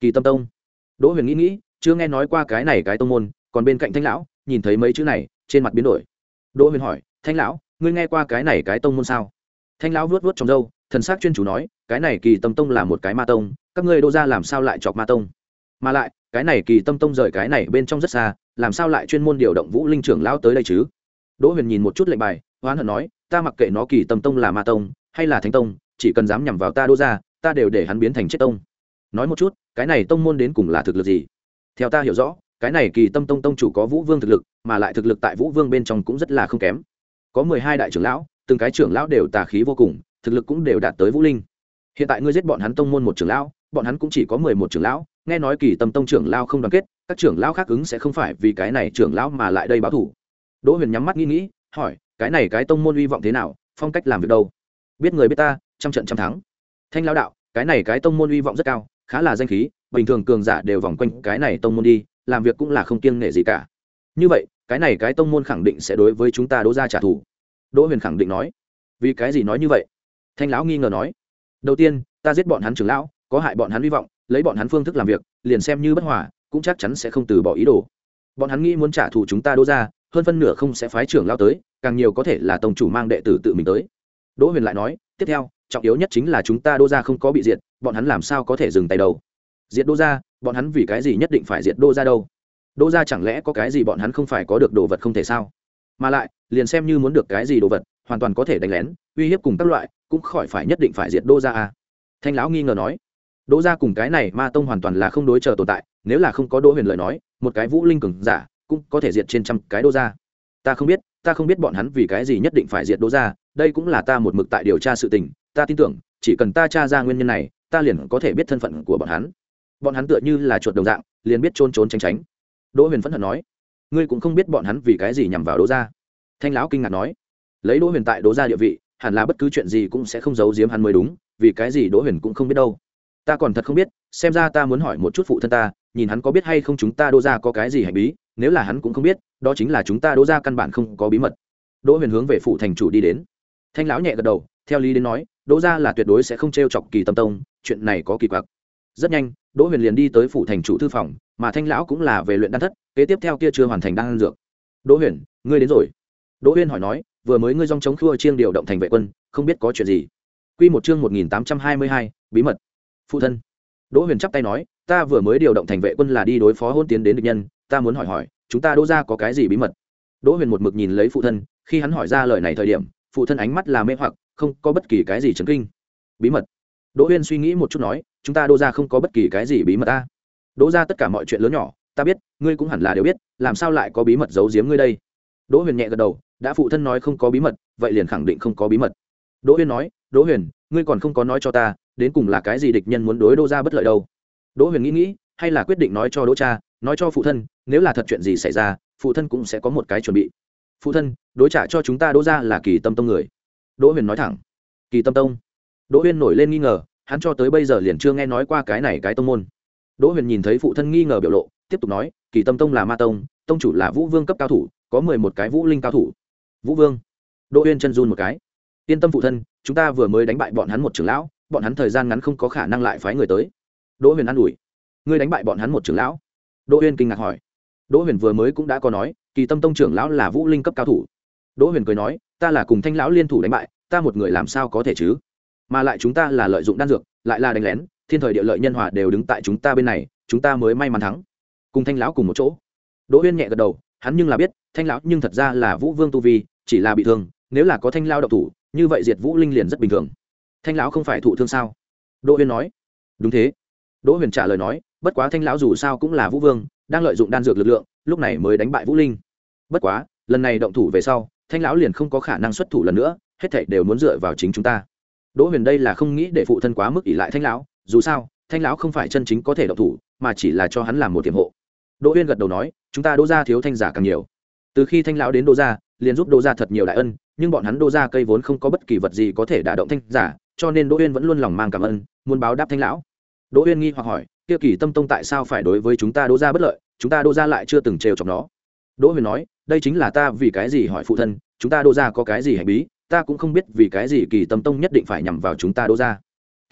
Speaker 1: Kỳ Tâm Tông. Đỗ Huyền nghĩ nghĩ, chưa nghe nói qua cái này cái tông môn, còn bên cạnh Thanh lão nhìn thấy mấy chữ này, trên mặt biến đổi. Đỗ Huyền hỏi, Thanh lão, ngươi nghe qua cái này cái tông môn sao? Thanh lão vuốt vuốt trong râu, thần sắc chuyên chủ nói, cái này Kỳ Tâm Tông là một cái ma tông, các ngươi Đỗ gia làm sao lại chọc ma tông? Mà lại, cái này Kỳ Tâm Tông rời cái này bên trong rất xa, làm sao lại chuyên môn điều động Vũ Linh trưởng lão tới đây chứ? Đỗ Huyền nhìn một chút lệnh bài, hoán hận nói, ta mặc kệ nó Kỳ Tâm Tông là ma tông hay là thánh tông, chỉ cần dám nhằm vào ta Đỗ gia, ta đều để hắn biến thành chết tông. Nói một chút, cái này tông môn đến cùng là thực lực gì? Theo ta hiểu rõ, cái này Kỳ Tâm Tông tông chủ có Vũ Vương thực lực, mà lại thực lực tại Vũ Vương bên trong cũng rất là không kém. Có mười hai đại trưởng lão, từng cái trưởng lão đều tà khí vô cùng, thực lực cũng đều đạt tới Vũ Linh. Hiện tại ngươi giết bọn hắn tông môn một trưởng lão, bọn hắn cũng chỉ có mười một trưởng lão, nghe nói Kỳ Tâm Tông trưởng lão không đoàn kết, các trưởng lão khác ứng sẽ không phải vì cái này trưởng lão mà lại đây báo thù. Đỗ Huyền nhắm mắt nghĩ nghĩ, hỏi, cái này cái tông môn uy vọng thế nào, phong cách làm việc đâu? Biết người biết ta, trăm trận trăm thắng. Thanh lão đạo, cái này cái tông môn uy vọng rất cao, khá là danh khí, bình thường cường giả đều vòng quanh cái này tông môn đi, làm việc cũng là không kiêng nể gì cả. Như vậy, cái này cái tông môn khẳng định sẽ đối với chúng ta Đỗ gia trả thù. Đỗ Huyền khẳng định nói. Vì cái gì nói như vậy? Thanh lão nghi ngờ nói. Đầu tiên, ta giết bọn hắn trưởng lão, có hại bọn hắn hy vọng, lấy bọn hắn phương thức làm việc, liền xem như bất hòa, cũng chắc chắn sẽ không từ bỏ ý đồ. Bọn hắn nghĩ muốn trả thù chúng ta Đỗ gia, hơn phân nửa không sẽ phái trưởng lão tới, càng nhiều có thể là tông chủ mang đệ tử tự mình tới. Đỗ Huyền lại nói, tiếp theo, trọng yếu nhất chính là chúng ta Đỗ gia không có bị diệt, bọn hắn làm sao có thể dừng tay đâu? Diệt Đỗ gia, bọn hắn vì cái gì nhất định phải diệt Đỗ gia đâu? Đỗ gia chẳng lẽ có cái gì bọn hắn không phải có được đồ vật không thể sao? Mà lại, liền xem như muốn được cái gì đồ vật, hoàn toàn có thể đánh lén, uy hiếp cùng các loại, cũng khỏi phải nhất định phải diệt Đỗ gia à? Thanh lão nghi ngờ nói. Đỗ gia cùng cái này ma tông hoàn toàn là không đối chờ tồn tại, nếu là không có Đỗ Huyền lời nói, một cái Vũ Linh cường giả cũng có thể diệt trên trăm cái Đỗ gia. Ta không biết, ta không biết bọn hắn vì cái gì nhất định phải diệt Đỗ gia, đây cũng là ta một mực tại điều tra sự tình, ta tin tưởng, chỉ cần ta tra ra nguyên nhân này, ta liền có thể biết thân phận của bọn hắn. Bọn hắn tựa như là chuột đồng dạng, liền biết trốn trốn tránh tránh. Đỗ Huyền phẫn hận nói, ngươi cũng không biết bọn hắn vì cái gì nhằm vào Đỗ gia. Thanh lão kinh ngạc nói, lấy Đỗ Huyền tại Đỗ gia địa vị, hẳn là bất cứ chuyện gì cũng sẽ không giấu giếm hắn mới đúng, vì cái gì Đỗ Huyền cũng không biết đâu. Ta còn thật không biết, xem ra ta muốn hỏi một chút phụ thân ta, nhìn hắn có biết hay không chúng ta Đỗ gia có cái gì hành bí, nếu là hắn cũng không biết, đó chính là chúng ta Đỗ gia căn bản không có bí mật. Đỗ Huyền hướng về phủ thành chủ đi đến. Thanh lão nhẹ gật đầu, theo lý đến nói, Đỗ gia là tuyệt đối sẽ không trêu chọc Kỳ Tâm Tông, chuyện này có kỳ quặc. Rất nhanh, Đỗ Huyền liền đi tới phủ thành chủ thư phòng, mà Thanh lão cũng là về luyện đan thất, kế tiếp theo kia chưa hoàn thành đan dược. Đỗ Huyền, ngươi đến rồi. Đỗ Huyền hỏi nói, vừa mới ngươi dòng chống khua chiêng điều động thành vệ quân, không biết có chuyện gì. Quy một chương một nghìn tám trăm hai mươi hai, bí mật. Phụ thân. Đỗ Huyền chắp tay nói, ta vừa mới điều động thành vệ quân là đi đối phó hôn tiến đến địch nhân, ta muốn hỏi hỏi, chúng ta Đỗ gia có cái gì bí mật. Đỗ Huyền một mực nhìn lấy phụ thân, khi hắn hỏi ra lời này thời điểm, phụ thân ánh mắt là mê hoặc, không có bất kỳ cái gì chấn kinh. Bí mật. Đỗ Huyền suy nghĩ một chút nói, chúng ta Đỗ gia không có bất kỳ cái gì bí mật ta. Đỗ gia tất cả mọi chuyện lớn nhỏ, ta biết, ngươi cũng hẳn là đều biết, làm sao lại có bí mật giấu giếm ngươi đây? Đỗ Huyền nhẹ gật đầu, đã phụ thân nói không có bí mật, vậy liền khẳng định không có bí mật. Đỗ Huyền nói, Đỗ Huyền, ngươi còn không có nói cho ta, đến cùng là cái gì địch nhân muốn đối Đỗ gia bất lợi đâu? Đỗ Huyền nghĩ nghĩ, hay là quyết định nói cho Đỗ cha, nói cho phụ thân, nếu là thật chuyện gì xảy ra, phụ thân cũng sẽ có một cái chuẩn bị. Phụ thân, đối trả cho chúng ta Đỗ gia là Kỳ Tâm Tông người. Đỗ Huyền nói thẳng. Kỳ Tâm Tông. Đỗ Huyền nổi lên nghi ngờ, hắn cho tới bây giờ liền chưa nghe nói qua cái này cái tông môn. Đỗ Huyền nhìn thấy phụ thân nghi ngờ biểu lộ, tiếp tục nói, Kỳ Tâm Tông là ma tông, tông chủ là Vũ Vương cấp cao thủ, có mười một cái Vũ Linh cao thủ. Vũ Vương. Đỗ Huyền chân run một cái. Yên tâm phụ thân, chúng ta vừa mới đánh bại bọn hắn một trưởng lão, bọn hắn thời gian ngắn không có khả năng lại phái người tới. Đỗ Huyền an ủi. Ngươi đánh bại bọn hắn một trưởng lão? Đỗ Huyền kinh ngạc hỏi. Đỗ Huyền vừa mới cũng đã có nói, Kỳ Tâm Tông trưởng lão là Vũ Linh cấp cao thủ. Đỗ Huyền cười nói, ta là cùng Thanh lão liên thủ đánh bại, ta một người làm sao có thể chứ? Mà lại chúng ta là lợi dụng đan dược, lại là đánh lén, thiên thời địa lợi nhân hòa đều đứng tại chúng ta bên này, chúng ta mới may mắn thắng. Cùng Thanh lão cùng một chỗ. Đỗ Huyền nhẹ gật đầu, hắn nhưng là biết, Thanh lão nhưng thật ra là Vũ Vương tu vi, chỉ là bị thương, nếu là có Thanh lão độc thủ, như vậy diệt Vũ Linh liền rất bình thường. Thanh lão không phải thụ thương sao? Đỗ Huyền nói. Đúng thế. Đỗ Huyền trả lời nói, bất quá Thanh lão dù sao cũng là Vũ Vương, đang lợi dụng đan dược lực lượng, lúc này mới đánh bại Vũ Linh. Bất quá, lần này động thủ về sau, Thanh lão liền không có khả năng xuất thủ lần nữa, hết thảy đều muốn dựa vào chính chúng ta. Đỗ Huyền đây là không nghĩ để phụ thân quá mức ỷ lại Thanh lão, dù sao, Thanh lão không phải chân chính có thể động thủ, mà chỉ là cho hắn làm một tiềm hộ. Đỗ Huyền gật đầu nói, chúng ta Đỗ gia thiếu thanh giả càng nhiều. Từ khi Thanh lão đến Đỗ gia, liền giúp Đỗ gia thật nhiều đại ân, nhưng bọn hắn Đỗ gia cây vốn không có bất kỳ vật gì có thể đả động thanh giả, cho nên Đỗ Huyền vẫn luôn lòng mang cảm ơn, muốn báo đáp Thanh lão. Đỗ Huyền nghi hoặc hỏi, kia Kỳ Tâm Tông tại sao phải đối với chúng ta Đỗ gia bất lợi, chúng ta Đỗ gia lại chưa từng trêu chọc nó? Đỗ Huyền nói, đây chính là ta vì cái gì hỏi phụ thân, chúng ta Đỗ gia có cái gì hành bí, ta cũng không biết vì cái gì Kỳ Tâm Tông nhất định phải nhằm vào chúng ta Đỗ gia. Kỳ quái,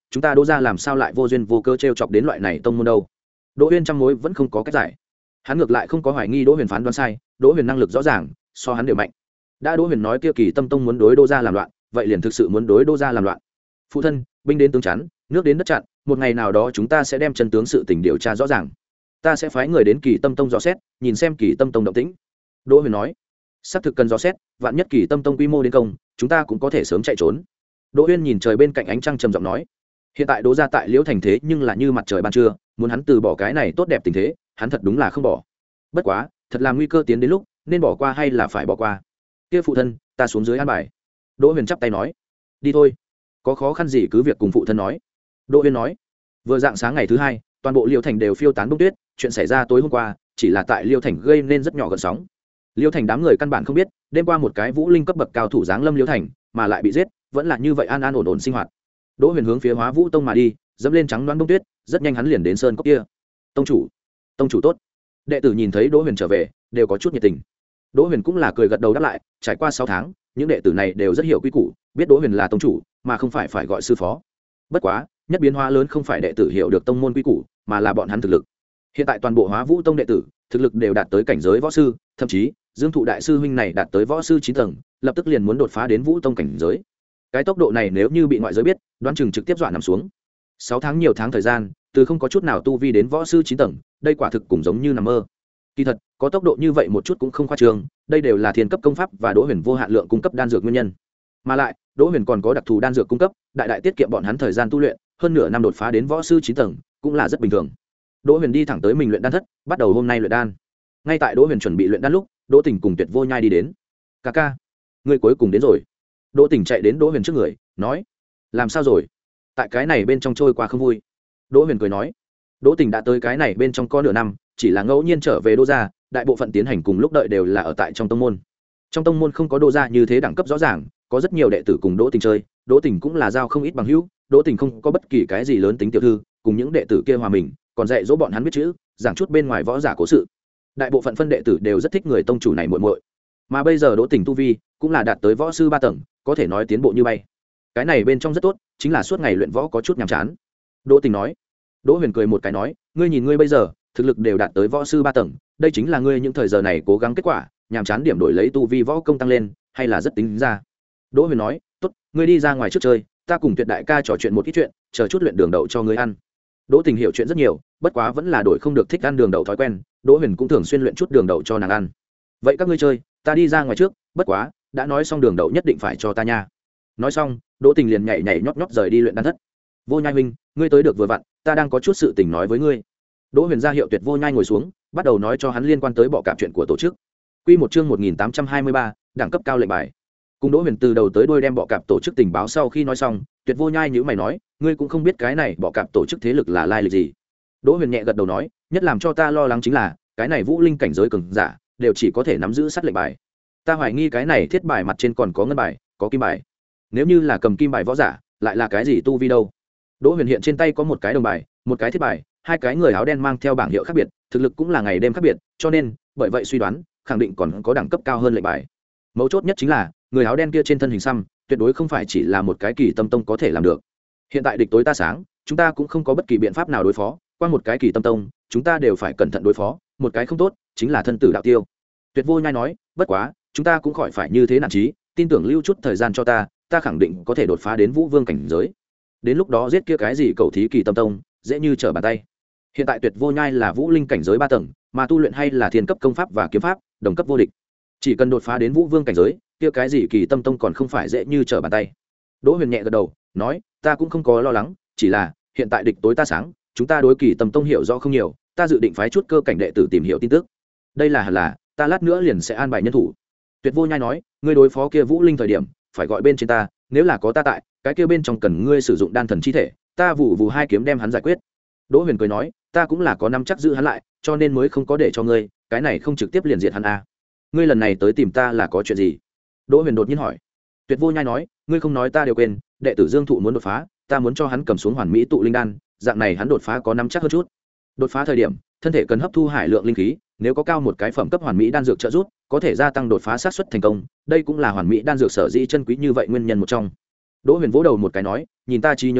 Speaker 1: chúng ta Đỗ gia làm sao lại vô duyên vô cớ trêu chọc đến loại này tông môn đâu. Đỗ Uyên trăm mối vẫn không có cách giải. Hắn ngược lại không có hoài nghi Đỗ Huyền phán đoán sai, Đỗ Huyền năng lực rõ ràng so hắn đều mạnh. Đã Đỗ Huyền nói kia Kỳ Tâm Tông muốn đối Đỗ gia làm loạn, vậy liền thực sự muốn đối Đỗ gia làm loạn. Phụ thân, binh đến tướng chắn, nước đến đất chặn, một ngày nào đó chúng ta sẽ đem chân tướng sự tình điều tra rõ ràng. Ta sẽ phái người đến Kỳ Tâm Tông dò xét, nhìn xem Kỳ Tâm Tông động tĩnh. Đỗ Huyền nói, xác thực cần dò xét, vạn nhất Kỳ Tâm Tông quy mô đến công, chúng ta cũng có thể sớm chạy trốn. Đỗ Huyền nhìn trời bên cạnh ánh trăng trầm giọng nói, hiện tại Đỗ gia tại Liễu Thành thế nhưng là như mặt trời ban trưa, muốn hắn từ bỏ cái này tốt đẹp tình thế, hắn thật đúng là không bỏ. Bất quá, thật là nguy cơ tiến đến lúc, nên bỏ qua hay là phải bỏ qua. Kia phụ thân, ta xuống dưới an bài. Đỗ Huyền chắp tay nói, đi thôi, có khó khăn gì cứ việc cùng phụ thân nói. Đỗ Huyền nói, vừa dạng sáng ngày thứ hai, toàn bộ Liễu Thành đều phiêu tán bông tuyết, chuyện xảy ra tối hôm qua chỉ là tại Liễu Thành gây nên rất nhỏ gợn sóng. Liễu Thành đám người căn bản không biết, đêm qua một cái vũ linh cấp bậc cao thủ giáng lâm Liễu Thành, mà lại bị giết, vẫn là như vậy an an ổn ổn sinh hoạt. Đỗ Huyền hướng phía Hóa Vũ Tông mà đi, dẫm lên trắng đoán bông tuyết, rất nhanh hắn liền đến sơn cốc kia. Tông chủ, tông chủ tốt. Đệ tử nhìn thấy Đỗ Huyền trở về, đều có chút nhiệt tình. Đỗ Huyền cũng là cười gật đầu đáp lại, trải qua sáu tháng, những đệ tử này đều rất hiểu quy củ, biết Đỗ Huyền là tông chủ, mà không phải phải gọi sư phó. Bất quá, nhất biến hóa lớn không phải đệ tử hiểu được tông môn quy củ, mà là bọn hắn thực lực. Hiện tại toàn bộ Hóa Vũ Tông đệ tử, thực lực đều đạt tới cảnh giới võ sư, thậm chí, Dương Thụ đại sư huynh này đạt tới võ sư chín tầng, lập tức liền muốn đột phá đến Vũ Tông cảnh giới. Cái tốc độ này nếu như bị ngoại giới biết, đoán chừng trực tiếp dọa nằm xuống. Sáu tháng nhiều tháng thời gian, từ không có chút nào tu vi đến võ sư chín tầng, đây quả thực cũng giống như nằm mơ. Kỳ thật, có tốc độ như vậy một chút cũng không khoa trương, đây đều là thiên cấp công pháp và Đỗ Huyền vô hạn lượng cung cấp đan dược nguyên nhân. Mà lại, Đỗ Huyền còn có đặc thù đan dược cung cấp, đại đại tiết kiệm bọn hắn thời gian tu luyện, hơn nửa năm đột phá đến võ sư chín tầng, cũng là rất bình thường. Đỗ Huyền đi thẳng tới mình luyện đan thất, bắt đầu hôm nay luyện đan. Ngay tại Đỗ Huyền chuẩn bị luyện đan lúc, Đỗ Tỉnh cùng Tuyệt Vô Nhai đi đến. "Ca ca, ngươi cuối cùng đến rồi." Đỗ Tỉnh chạy đến Đỗ Huyền trước người, nói: "Làm sao rồi? Tại cái này bên trong trôi qua không vui." Đỗ Huyền cười nói: "Đỗ Tỉnh đã tới cái này bên trong có nửa năm, chỉ là ngẫu nhiên trở về Đỗ gia, đại bộ phận tiến hành cùng lúc đợi đều là ở tại trong tông môn. Trong tông môn không có Đỗ gia như thế đẳng cấp rõ ràng, có rất nhiều đệ tử cùng Đỗ Tỉnh chơi, Đỗ Tỉnh cũng là giao không ít bằng hữu, Đỗ Tỉnh không có bất kỳ cái gì lớn tính tiểu thư, cùng những đệ tử kia hòa mình, còn dạy dỗ bọn hắn biết chữ, giảng chút bên ngoài võ giả cố sự. Đại bộ phận phân đệ tử đều rất thích người tông chủ này muội muội. Mà bây giờ Đỗ Tỉnh tu vi cũng là đạt tới võ sư ba tầng, có thể nói tiến bộ như bay. Cái này bên trong rất tốt, chính là suốt ngày luyện võ có chút nhàm chán." Đỗ Tỉnh nói. Đỗ Huyền cười một cái nói: "Ngươi nhìn ngươi bây giờ, thực lực đều đạt tới võ sư ba tầng, đây chính là ngươi những thời giờ này cố gắng kết quả, nhàm chán điểm đổi lấy tu vi võ công tăng lên, hay là rất tính ra." Đỗ Huyền nói: "Tốt, ngươi đi ra ngoài trước chơi, ta cùng Tuyệt đại ca trò chuyện một ít chuyện, chờ chút luyện đường đậu cho ngươi ăn." Đỗ Tỉnh hiểu chuyện rất nhiều, bất quá vẫn là đổi không được thích ăn đường đậu thói quen, Đỗ Huyền cũng thường xuyên luyện chút đường đậu cho nàng ăn. "Vậy các ngươi chơi, ta đi ra ngoài trước, bất quá, đã nói xong đường đậu nhất định phải cho ta nha." Nói xong, Đỗ Tỉnh liền nhảy nhảy nhót nhót rời đi luyện đan thất. "Vô Nhai huynh, ngươi tới được vừa vặn, ta đang có chút sự tình nói với ngươi." Đỗ Huyền ra hiệu Tuyệt Vô Nhai ngồi xuống, bắt đầu nói cho hắn liên quan tới bọ cạp chuyện của tổ chức. Quy một chương một nghìn tám trăm hai mươi ba, đẳng cấp cao lệnh bài. Cùng Đỗ Huyền từ đầu tới đuôi đem bọ cạp tổ chức tình báo sau khi nói xong, Tuyệt Vô Nhai nhíu mày nói: "Ngươi cũng không biết cái này bọ cạp tổ chức thế lực là lai lịch gì?" Đỗ Huyền nhẹ gật đầu nói: "Nhất làm cho ta lo lắng chính là, cái này vũ linh cảnh giới cường giả, đều chỉ có thể nắm giữ sát lệnh bài. Ta hoài nghi cái này thiết bài mặt trên còn có ngân bài, có kim bài. Nếu như là cầm kim bài võ giả, lại là cái gì tu vi đâu?" Đỗ Huyền hiện trên tay có một cái đồng bài, một cái thiết bài, hai cái người áo đen mang theo bảng hiệu khác biệt, thực lực cũng là ngày đêm khác biệt, cho nên, bởi vậy suy đoán, khẳng định còn có đẳng cấp cao hơn lệnh bài. Mấu chốt nhất chính là, người áo đen kia trên thân hình xăm, tuyệt đối không phải chỉ là một cái Kỳ Tâm Tông có thể làm được. Hiện tại địch tối ta sáng, chúng ta cũng không có bất kỳ biện pháp nào đối phó, qua một cái Kỳ Tâm Tông, chúng ta đều phải cẩn thận đối phó, một cái không tốt, chính là thân tử đạo tiêu. Tuyệt Vô Nhai nói: "Bất quá, chúng ta cũng khỏi phải như thế nản chí, tin tưởng lưu chút thời gian cho ta, ta khẳng định có thể đột phá đến Vũ Vương cảnh giới. Đến lúc đó giết kia cái gì cầu thí Kỳ Tâm Tông, dễ như trở bàn tay." Hiện tại Tuyệt Vô Nhai là vũ linh cảnh giới ba tầng, mà tu luyện hay là thiên cấp công pháp và kiếm pháp, đồng cấp vô địch. Chỉ cần đột phá đến Vũ Vương cảnh giới, kia cái gì Kỳ Tâm Tông còn không phải dễ như trở bàn tay. Đỗ Huyền nhẹ gật đầu, nói: "Ta cũng không có lo lắng, chỉ là hiện tại địch tối ta sáng, chúng ta đối Kỳ Tâm Tông hiểu rõ không nhiều, ta dự định phái chút cơ cảnh đệ tử tìm hiểu tin tức. Đây là hẳn là, ta lát nữa liền sẽ an bài nhân thủ." Tuyệt Vô Nhai nói: "Ngươi đối phó kia vũ linh thời điểm, phải gọi bên trên ta, nếu là có ta tại, cái kia bên trong cần ngươi sử dụng đan thần chi thể, ta vụ vụ hai kiếm đem hắn giải quyết." Đỗ Huyền cười nói: "Ta cũng là có nắm chắc giữ hắn lại, cho nên mới không có để cho ngươi, cái này không trực tiếp liền diệt hắn a. Ngươi lần này tới tìm ta là có chuyện gì?" Đỗ Huyền đột nhiên hỏi. Tuyệt Vô Nhai nói: "Ngươi không nói ta đều quên, đệ tử Dương Thụ muốn đột phá, ta muốn cho hắn cầm xuống Hoàn Mỹ tụ linh đan, dạng này hắn đột phá có nắm chắc hơn chút. Đột phá thời điểm, thân thể cần hấp thu hải lượng linh khí, nếu có cao một cái phẩm cấp Hoàn Mỹ đan dược trợ giúp, có thể gia tăng đột phá xác suất thành công, đây cũng là Hoàn Mỹ đan dược sở dĩ chân quý như vậy nguyên nhân một trong." Đỗ Huyền vỗ đầu một cái nói: "Nhìn ta trí nhớ này,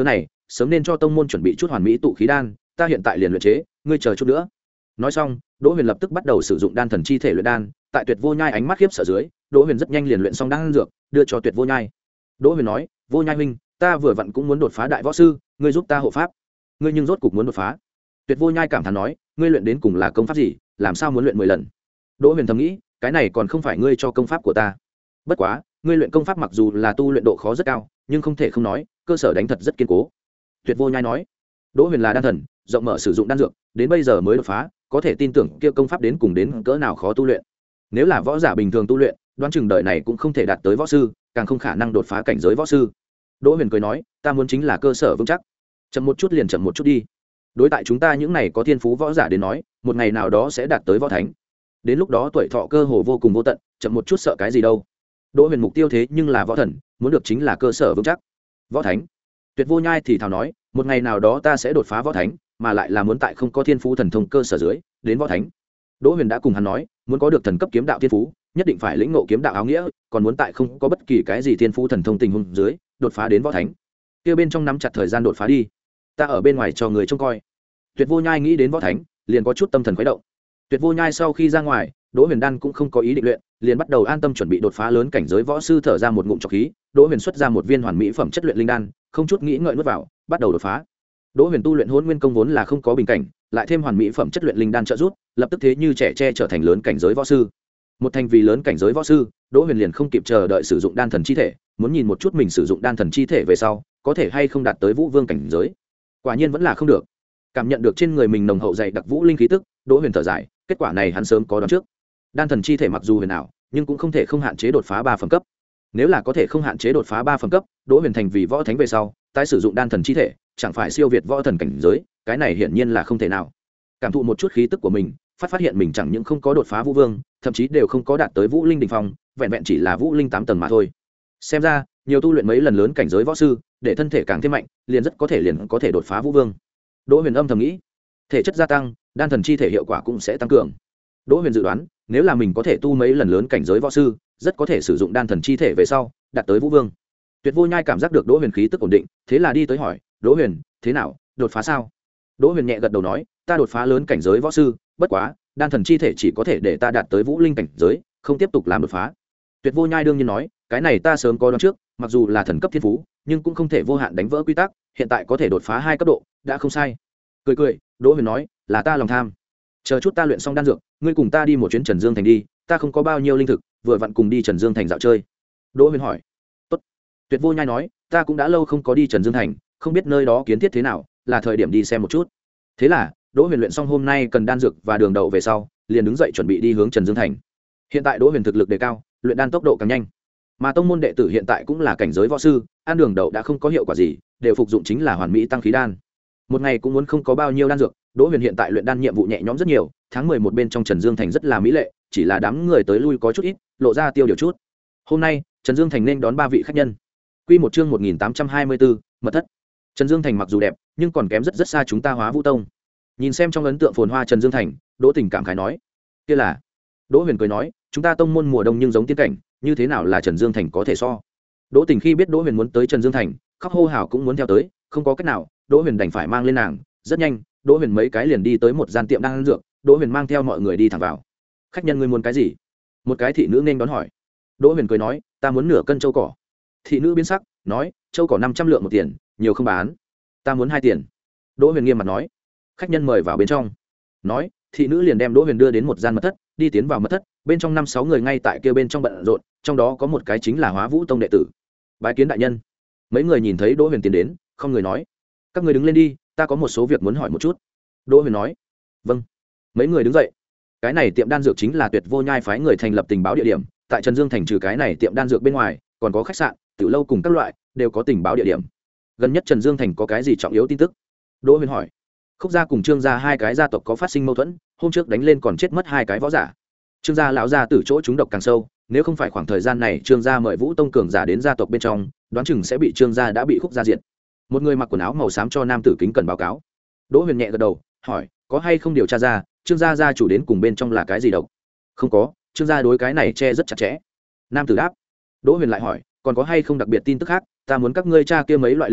Speaker 1: sớm nên cho tông môn chuẩn bị chút hoàn mỹ tụ khí đan, ta hiện tại liền luyện chế, ngươi chờ chút nữa. Nói xong, Đỗ Huyền lập tức bắt đầu sử dụng đan thần chi thể luyện đan, tại Tuyệt Vô Nhai ánh mắt khiếp sợ dưới, Đỗ Huyền rất nhanh liền luyện xong đan dược, đưa cho Tuyệt Vô Nhai. Đỗ Huyền nói, Vô Nhai huynh, ta vừa vặn cũng muốn đột phá đại võ sư, ngươi giúp ta hộ pháp. Ngươi nhưng rốt cục muốn đột phá. Tuyệt Vô Nhai cảm thán nói, ngươi luyện đến cùng là công pháp gì, làm sao muốn luyện mười lần? Đỗ Huyền thầm nghĩ, cái này còn không phải ngươi cho công pháp của ta. Bất quá, ngươi luyện công pháp mặc dù là tu luyện độ khó rất cao, nhưng không thể không nói, cơ sở đánh thật rất kiên cố. Tuyệt Vô Nhai nói, Đỗ Huyền là đan thần, rộng mở sử dụng đan dược, đến bây giờ mới đột phá, có thể tin tưởng kia công pháp đến cùng đến cỡ nào khó tu luyện. Nếu là võ giả bình thường tu luyện, đoán chừng đời này cũng không thể đạt tới võ sư, càng không khả năng đột phá cảnh giới võ sư. Đỗ Huyền cười nói, ta muốn chính là cơ sở vững chắc. Chậm một chút liền chậm một chút đi. Đối tại chúng ta những này có thiên phú võ giả đến nói, một ngày nào đó sẽ đạt tới võ thánh. Đến lúc đó tuổi thọ cơ hồ vô cùng vô tận, chậm một chút sợ cái gì đâu. Đỗ Huyền mục tiêu thế nhưng là võ thần, muốn được chính là cơ sở vững chắc. Võ thánh. Tuyệt Vô Nhai thì thào nói, một ngày nào đó ta sẽ đột phá võ thánh, mà lại là muốn tại không có thiên phú thần thông cơ sở dưới đến võ thánh. Đỗ Huyền đã cùng hắn nói, muốn có được thần cấp kiếm đạo thiên phú, nhất định phải lĩnh ngộ kiếm đạo áo nghĩa, còn muốn tại không có bất kỳ cái gì thiên phú thần thông tình huống dưới đột phá đến võ thánh. Kia bên trong nắm chặt thời gian đột phá đi, ta ở bên ngoài cho người trông coi. Tuyệt Vô Nhai nghĩ đến võ thánh, liền có chút tâm thần khuấy động. Tuyệt Vô Nhai sau khi ra ngoài, Đỗ Huyền Đan cũng không có ý định luyện, liền bắt đầu an tâm chuẩn bị đột phá lớn cảnh giới võ sư, thở ra một ngụm trọc khí. Đỗ Huyền xuất ra một viên hoàn mỹ phẩm chất luyện linh đan, không chút nghĩ ngợi nuốt vào, bắt đầu đột phá. Đỗ Huyền tu luyện Hỗn Nguyên công vốn là không có bình cảnh, lại thêm hoàn mỹ phẩm chất luyện linh đan trợ giúp, lập tức thế như trẻ tre trở thành lớn cảnh giới võ sư. Một thành vì lớn cảnh giới võ sư, Đỗ Huyền liền không kịp chờ đợi sử dụng đan thần chi thể, muốn nhìn một chút mình sử dụng đan thần chi thể về sau, có thể hay không đạt tới Vũ Vương cảnh giới. Quả nhiên vẫn là không được. Cảm nhận được trên người mình nồng hậu dày đặc vũ linh khí tức, Đỗ Huyền thở dài, kết quả này hắn sớm có đoán trước. Đan thần chi thể mặc dù huyền ảo, nhưng cũng không thể không hạn chế đột phá ba phẩm cấp. Nếu là có thể không hạn chế đột phá ba phẩm cấp, Đỗ Huyền thành vì võ thánh về sau, tái sử dụng đan thần chi thể, chẳng phải siêu việt võ thần cảnh giới, cái này hiển nhiên là không thể nào. Cảm thụ một chút khí tức của mình, phát phát hiện mình chẳng những không có đột phá vũ vương, thậm chí đều không có đạt tới vũ linh đỉnh phong, vẹn vẹn chỉ là vũ linh tám tầng mà thôi. Xem ra, nhiều tu luyện mấy lần lớn cảnh giới võ sư, để thân thể càng thêm mạnh, liền rất có thể liền có thể đột phá vũ vương. Đỗ Huyền âm thầm nghĩ, thể chất gia tăng, đan thần chi thể hiệu quả cũng sẽ tăng cường. Đỗ Huyền dự đoán, nếu là mình có thể tu mấy lần lớn cảnh giới võ sư, rất có thể sử dụng đan thần chi thể về sau, đạt tới vũ vương. Tuyệt Vô Nhai cảm giác được Đỗ Huyền khí tức ổn định, thế là đi tới hỏi, Đỗ Huyền, thế nào, đột phá sao? Đỗ Huyền nhẹ gật đầu nói, ta đột phá lớn cảnh giới võ sư, bất quá, đan thần chi thể chỉ có thể để ta đạt tới vũ linh cảnh giới, không tiếp tục làm đột phá. Tuyệt Vô Nhai đương nhiên nói, cái này ta sớm có đoán trước, mặc dù là thần cấp thiên phú, nhưng cũng không thể vô hạn đánh vỡ quy tắc, hiện tại có thể đột phá hai cấp độ, đã không sai. Cười cười, Đỗ Huyền nói, là ta lòng tham. Chờ chút ta luyện xong đan dược, ngươi cùng ta đi một chuyến Trần Dương thành đi, ta không có bao nhiêu linh thực, vừa vặn cùng đi Trần Dương thành dạo chơi. Đỗ Huyền hỏi, tốt. Tuyệt Vô Nhai nói, ta cũng đã lâu không có đi Trần Dương thành, không biết nơi đó kiến thiết thế nào, là thời điểm đi xem một chút. Thế là, Đỗ Huyền luyện xong hôm nay cần đan dược và đường đậu về sau, liền đứng dậy chuẩn bị đi hướng Trần Dương thành. Hiện tại Đỗ Huyền thực lực đề cao, luyện đan tốc độ càng nhanh, mà tông môn đệ tử hiện tại cũng là cảnh giới võ sư, ăn đường đậu đã không có hiệu quả gì, đều phục dụng chính là hoàn mỹ tăng khí đan. Một ngày cũng muốn không có bao nhiêu đan dược, Đỗ Huyền hiện tại luyện đan nhiệm vụ nhẹ nhõm rất nhiều, tháng mười một bên trong Trần Dương thành rất là mỹ lệ, chỉ là đám người tới lui có chút ít, lộ ra tiêu điều chút. Hôm nay, Trần Dương thành nên đón ba vị khách nhân. Quy một chương một nghìn tám trăm hai mươi bốn, mật thất. Trần Dương thành mặc dù đẹp, nhưng còn kém rất rất xa chúng ta Hóa Vũ tông. Nhìn xem trong ấn tượng phồn hoa Trần Dương thành, Đỗ Tình cảm khái nói, kia là. Đỗ Huyền cười nói, chúng ta tông môn mùa đông nhưng giống tiên cảnh, như thế nào là Trần Dương thành có thể so. Đỗ Tình khi biết Đỗ Huyền muốn tới Trần Dương thành, khóc hô hào cũng muốn theo tới, không có cách nào, Đỗ Huyền đành phải mang lên nàng. Rất nhanh, Đỗ Huyền mấy cái liền đi tới một gian tiệm đan dược, Đỗ Huyền mang theo mọi người đi thẳng vào. Khách nhân ngươi muốn cái gì? Một cái thị nữ nên đón hỏi. Đỗ Huyền cười nói, ta muốn nửa cân châu cỏ. Thị nữ biến sắc, nói, châu cỏ năm trăm lượng một tiền, nhiều không bán. Ta muốn hai tiền. Đỗ Huyền nghiêm mặt nói. Khách nhân mời vào bên trong. Nói, thị nữ liền đem Đỗ Huyền đưa đến một gian mật thất, đi tiến vào mật thất, bên trong năm sáu người ngay tại kia bên trong bận rộn, trong đó có một cái chính là Hóa Vũ tông đệ tử. Bái kiến đại nhân. Mấy người nhìn thấy Đỗ Huyền tiến đến, không người nói, các người đứng lên đi, ta có một số việc muốn hỏi một chút. Đỗ Huyền nói, vâng. Mấy người đứng dậy. Cái này tiệm đan dược chính là Tuyệt Vô Nhai phái người thành lập tình báo địa điểm, tại Trần Dương thành trừ cái này tiệm đan dược bên ngoài, còn có khách sạn, tiểu lâu cùng các loại, đều có tình báo địa điểm. Gần nhất Trần Dương thành có cái gì trọng yếu tin tức? Đỗ Huyền hỏi. Khúc gia cùng Trương gia hai cái gia tộc có phát sinh mâu thuẫn, hôm trước đánh lên còn chết mất hai cái võ giả. Trương gia lão gia tử chỗ chúng độc càng sâu, nếu không phải khoảng thời gian này Trương gia mời Vũ tông cường giả đến gia tộc bên trong, đoán chừng sẽ bị Trương gia đã bị Khúc gia diệt. Một người mặc quần áo màu xám cho nam tử kính cần báo cáo. Đỗ Huyền nhẹ gật đầu, hỏi, có hay không điều tra ra Trương gia gia chủ đến cùng bên trong là cái gì độc? Không có, Trương gia đối cái này che rất chặt chẽ. Nam tử đáp. Đỗ Huyền lại hỏi, còn có hay không đặc biệt tin tức khác, ta muốn các ngươi tra kia mấy loại linh thực,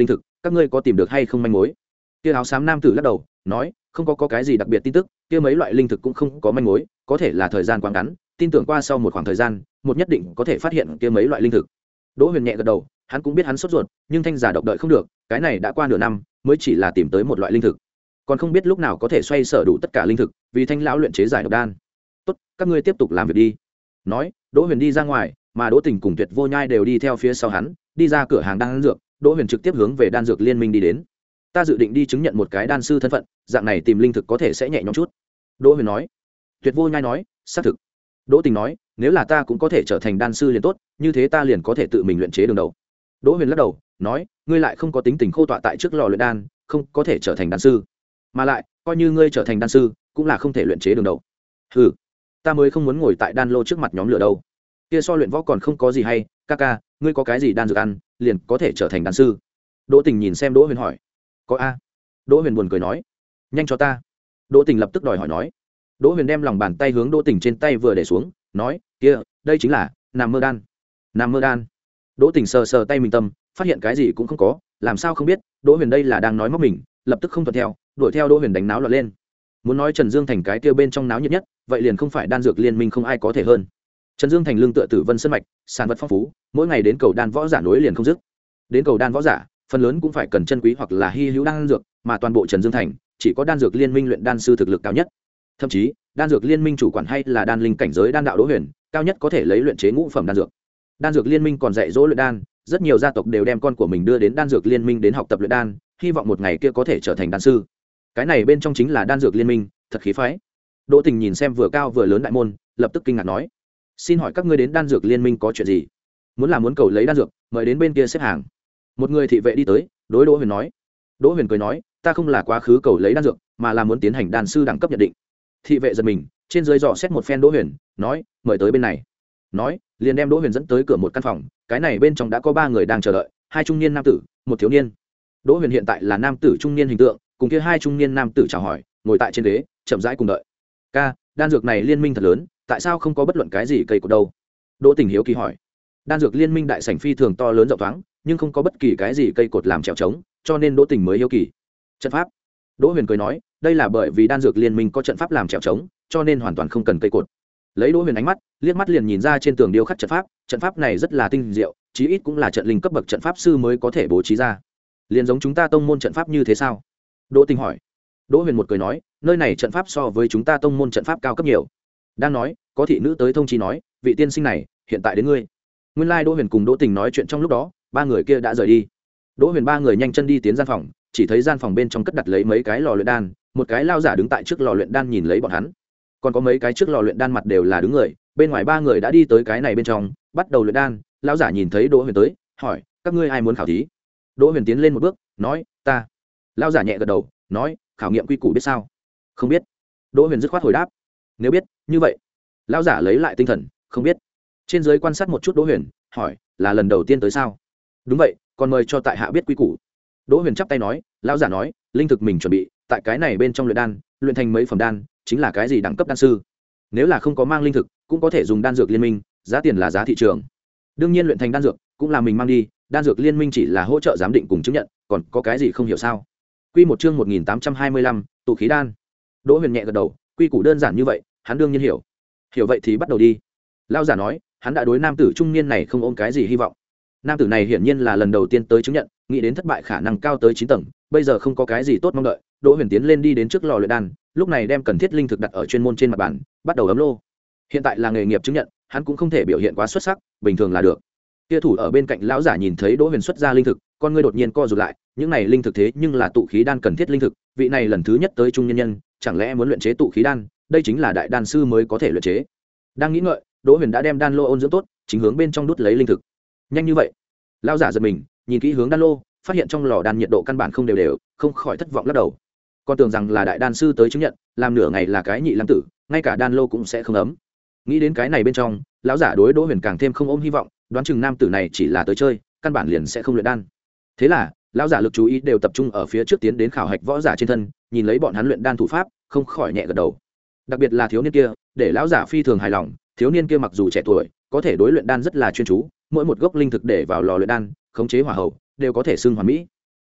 Speaker 1: các ngươi có tìm được hay không manh mối? Kia áo xám nam tử lắc đầu nói, không có, có cái gì đặc biệt tin tức, kia mấy loại linh thực cũng không có manh mối, có thể là thời gian quá ngắn, tin tưởng qua sau một khoảng thời gian một nhất định có thể phát hiện kia mấy loại linh thực. Đỗ Huyền nhẹ gật đầu, hắn cũng biết hắn sốt ruột, nhưng thanh giả độc đợi không được, cái này đã qua nửa năm mới chỉ là tìm tới một loại linh thực, còn không biết lúc nào có thể xoay sở đủ tất cả linh thực vì thanh lão luyện chế giải độc đan. Tốt, các ngươi tiếp tục làm việc đi. Nói, Đỗ Huyền đi ra ngoài, mà Đỗ Tình cùng Tuyệt Vô Nhai đều đi theo phía sau hắn, đi ra cửa hàng đan dược. Đỗ Huyền trực tiếp hướng về đan dược liên minh đi đến. Ta dự định đi chứng nhận một cái đan sư thân phận, dạng này tìm linh thực có thể sẽ nhẹ nhõm chút. Đỗ Huyền nói. Tuyệt Vô Nhai nói, xác thực. Đỗ Tình nói, nếu là ta cũng có thể trở thành đan sư liền tốt, như thế ta liền có thể tự mình luyện chế đường đầu. Đỗ Huyền lắc đầu, nói, ngươi lại không có tính tình khô tọa tại trước lò luyện đan, không có thể trở thành đan sư. Mà lại, coi như ngươi trở thành đan sư, cũng là không thể luyện chế đường đầu. Hừ, ta mới không muốn ngồi tại đan lô trước mặt nhóm lửa đâu. Kia so luyện võ còn không có gì hay, ca ca, ngươi có cái gì đan dược ăn, liền có thể trở thành đan sư. Đỗ Tình nhìn xem Đỗ Huyền hỏi. Có a. Đỗ Huyền buồn cười nói, nhanh cho ta. Đỗ Tình lập tức đòi hỏi nói. Đỗ Huyền đem lòng bàn tay hướng Đỗ Tình trên tay vừa để xuống, nói, kia, đây chính là nằm mơ đan. Nằm mơ đan. Đỗ Tình sờ sờ tay mình tâm, phát hiện cái gì cũng không có, làm sao không biết, Đỗ Huyền đây là đang nói móc mình, lập tức không thuận theo, đuổi theo Đỗ Huyền đánh náo loạn lên. Muốn nói Trần Dương Thành cái kia bên trong náo nhiệt nhất, vậy liền không phải đan dược liên minh không ai có thể hơn. Trần Dương Thành lương tựa Tử Vân Sơn mạch, sản vật phong phú, mỗi ngày đến cầu đan võ giả nối liền không dứt. Đến cầu đan võ giả, phần lớn cũng phải cần chân quý hoặc là hy hữu đan dược, mà toàn bộ Trần Dương Thành chỉ có đan dược liên minh luyện đan sư thực lực cao nhất. Thậm chí, đan dược liên minh chủ quản hay là đan linh cảnh giới đan đạo Đỗ Huyền, cao nhất có thể lấy luyện chế ngũ phẩm đan dược. Đan dược liên minh còn dạy dỗ luyện đan, rất nhiều gia tộc đều đem con của mình đưa đến đan dược liên minh đến học tập luyện đan, hy vọng một ngày kia có thể trở thành đan sư. Cái này bên trong chính là đan dược liên minh, thật khí phái. Đỗ Tình nhìn xem vừa cao vừa lớn đại môn, lập tức kinh ngạc nói, xin hỏi các ngươi đến đan dược liên minh có chuyện gì? Muốn là muốn cầu lấy đan dược, mời đến bên kia xếp hàng. Một người thị vệ đi tới, đối Đỗ Huyền nói. Đỗ Huyền cười nói, ta không là quá khứ cầu lấy đan dược, mà là muốn tiến hành đan sư đẳng cấp nhận định. Thị vệ giật mình, trên dưới dò xét một phen Đỗ Huyền, nói, mời tới bên này. Nói, liền đem Đỗ Huyền dẫn tới cửa một căn phòng, cái này bên trong đã có ba người đang chờ đợi, hai trung niên nam tử, một thiếu niên. Đỗ Huyền hiện tại là nam tử trung niên hình tượng, cùng kia hai trung niên nam tử chào hỏi, ngồi tại trên ghế, chậm rãi cùng đợi. Ca, đan dược này liên minh thật lớn, tại sao không có bất luận cái gì cây cột đâu? Đỗ Tình hiếu kỳ hỏi. Đan dược liên minh đại sảnh phi thường to lớn rộng thoáng, nhưng không có bất kỳ cái gì cây cột làm trèo trống, cho nên Đỗ Tình mới hiếu kỳ. Trận pháp. Đỗ Huyền cười nói, đây là bởi vì đan dược liên minh có trận pháp làm trèo trống, cho nên hoàn toàn không cần cây cột. Lấy Đỗ Huyền ánh mắt, liếc mắt liền nhìn ra trên tường điêu khắc trận pháp, trận pháp này rất là tinh diệu, chí ít cũng là trận linh cấp bậc trận pháp sư mới có thể bố trí ra. Liền giống chúng ta tông môn trận pháp như thế sao? Đỗ Tình hỏi. Đỗ Huyền một cười nói, nơi này trận pháp so với chúng ta tông môn trận pháp cao cấp nhiều. Đang nói, có thị nữ tới thông chi nói, vị tiên sinh này, hiện tại đến ngươi. Nguyên lai like Đỗ Huyền cùng Đỗ Tình nói chuyện trong lúc đó, ba người kia đã rời đi. Đỗ Huyền ba người nhanh chân đi tiến gian phòng, chỉ thấy gian phòng bên trong cất đặt lấy mấy cái lò luyện đan, một cái lao giả đứng tại trước lò luyện đan nhìn lấy bọn hắn. Còn có mấy cái trước lò luyện đan mặt đều là đứng người, bên ngoài ba người đã đi tới cái này bên trong, bắt đầu luyện đan. Lão giả nhìn thấy Đỗ Huyền tới, hỏi, các ngươi ai muốn khảo thí? Đỗ Huyền tiến lên một bước, nói, ta. Lão giả nhẹ gật đầu, nói, khảo nghiệm quy củ biết sao? Không biết. Đỗ Huyền dứt khoát hồi đáp, nếu biết, như vậy. Lão giả lấy lại tinh thần, không biết. Trên dưới quan sát một chút Đỗ Huyền, hỏi, là lần đầu tiên tới sao? Đúng vậy, còn mời cho tại hạ biết quy củ. Đỗ Huyền chắp tay nói, lão giả nói, linh thực mình chuẩn bị, tại cái này bên trong luyện đan, luyện thành mấy phẩm đan, chính là cái gì đẳng cấp đan sư. Nếu là không có mang linh thực, cũng có thể dùng đan dược liên minh, giá tiền là giá thị trường. Đương nhiên luyện thành đan dược, cũng là mình mang đi, đan dược liên minh chỉ là hỗ trợ giám định cùng chứng nhận, còn có cái gì không hiểu sao? Quy một chương một nghìn tám trăm hai mươi lăm, tụ khí đan. Đỗ Huyền nhẹ gật đầu, quy củ đơn giản như vậy, hắn đương nhiên hiểu. Hiểu vậy thì bắt đầu đi. Lão giả nói, hắn đã đối nam tử trung niên này không ôm cái gì hy vọng. Nam tử này hiển nhiên là lần đầu tiên tới chứng nhận, nghĩ đến thất bại khả năng cao tới chín tầng, bây giờ không có cái gì tốt mong đợi. Đỗ Huyền tiến lên đi đến trước lò luyện đan, lúc này đem cần thiết linh thực đặt ở chuyên môn trên mặt bàn, bắt đầu ấm lô. Hiện tại là nghề nghiệp chứng nhận, hắn cũng không thể biểu hiện quá xuất sắc, bình thường là được. Kia thủ ở bên cạnh lão giả nhìn thấy Đỗ Huyền xuất ra linh thực, con ngươi đột nhiên co rụt lại, những này linh thực thế nhưng là tụ khí đan cần thiết linh thực, vị này lần thứ nhất tới trung nhân nhân, chẳng lẽ muốn luyện chế tụ khí đan, đây chính là đại đan sư mới có thể luyện chế. Đang nghĩ ngợi, Đỗ Huyền đã đem đan lô ôn dưỡng tốt, chính hướng bên trong đút lấy linh thực. Nhanh như vậy? Lão giả giật mình, nhìn kỹ hướng đan lô, phát hiện trong lò đan nhiệt độ căn bản không đều đều, không khỏi thất vọng lắc đầu. Con tưởng rằng là đại đan sư tới chứng nhận, làm nửa ngày là cái nhị lăng tử, ngay cả đan lô cũng sẽ không ấm. Nghĩ đến cái này bên trong, lão giả đối Đỗ Huyền càng thêm không ôm hy vọng, đoán chừng nam tử này chỉ là tới chơi, căn bản liền sẽ không luyện đan. Thế là, lão giả lực chú ý đều tập trung ở phía trước tiến đến khảo hạch võ giả trên thân, nhìn lấy bọn hắn luyện đan thủ pháp, không khỏi nhẹ gật đầu. Đặc biệt là thiếu niên kia, để lão giả phi thường hài lòng, thiếu niên kia mặc dù trẻ tuổi, có thể đối luyện đan rất là chuyên chú, mỗi một gốc linh thực để vào lò luyện đan, khống chế hỏa hậu, đều có thể xưng hoàn mỹ.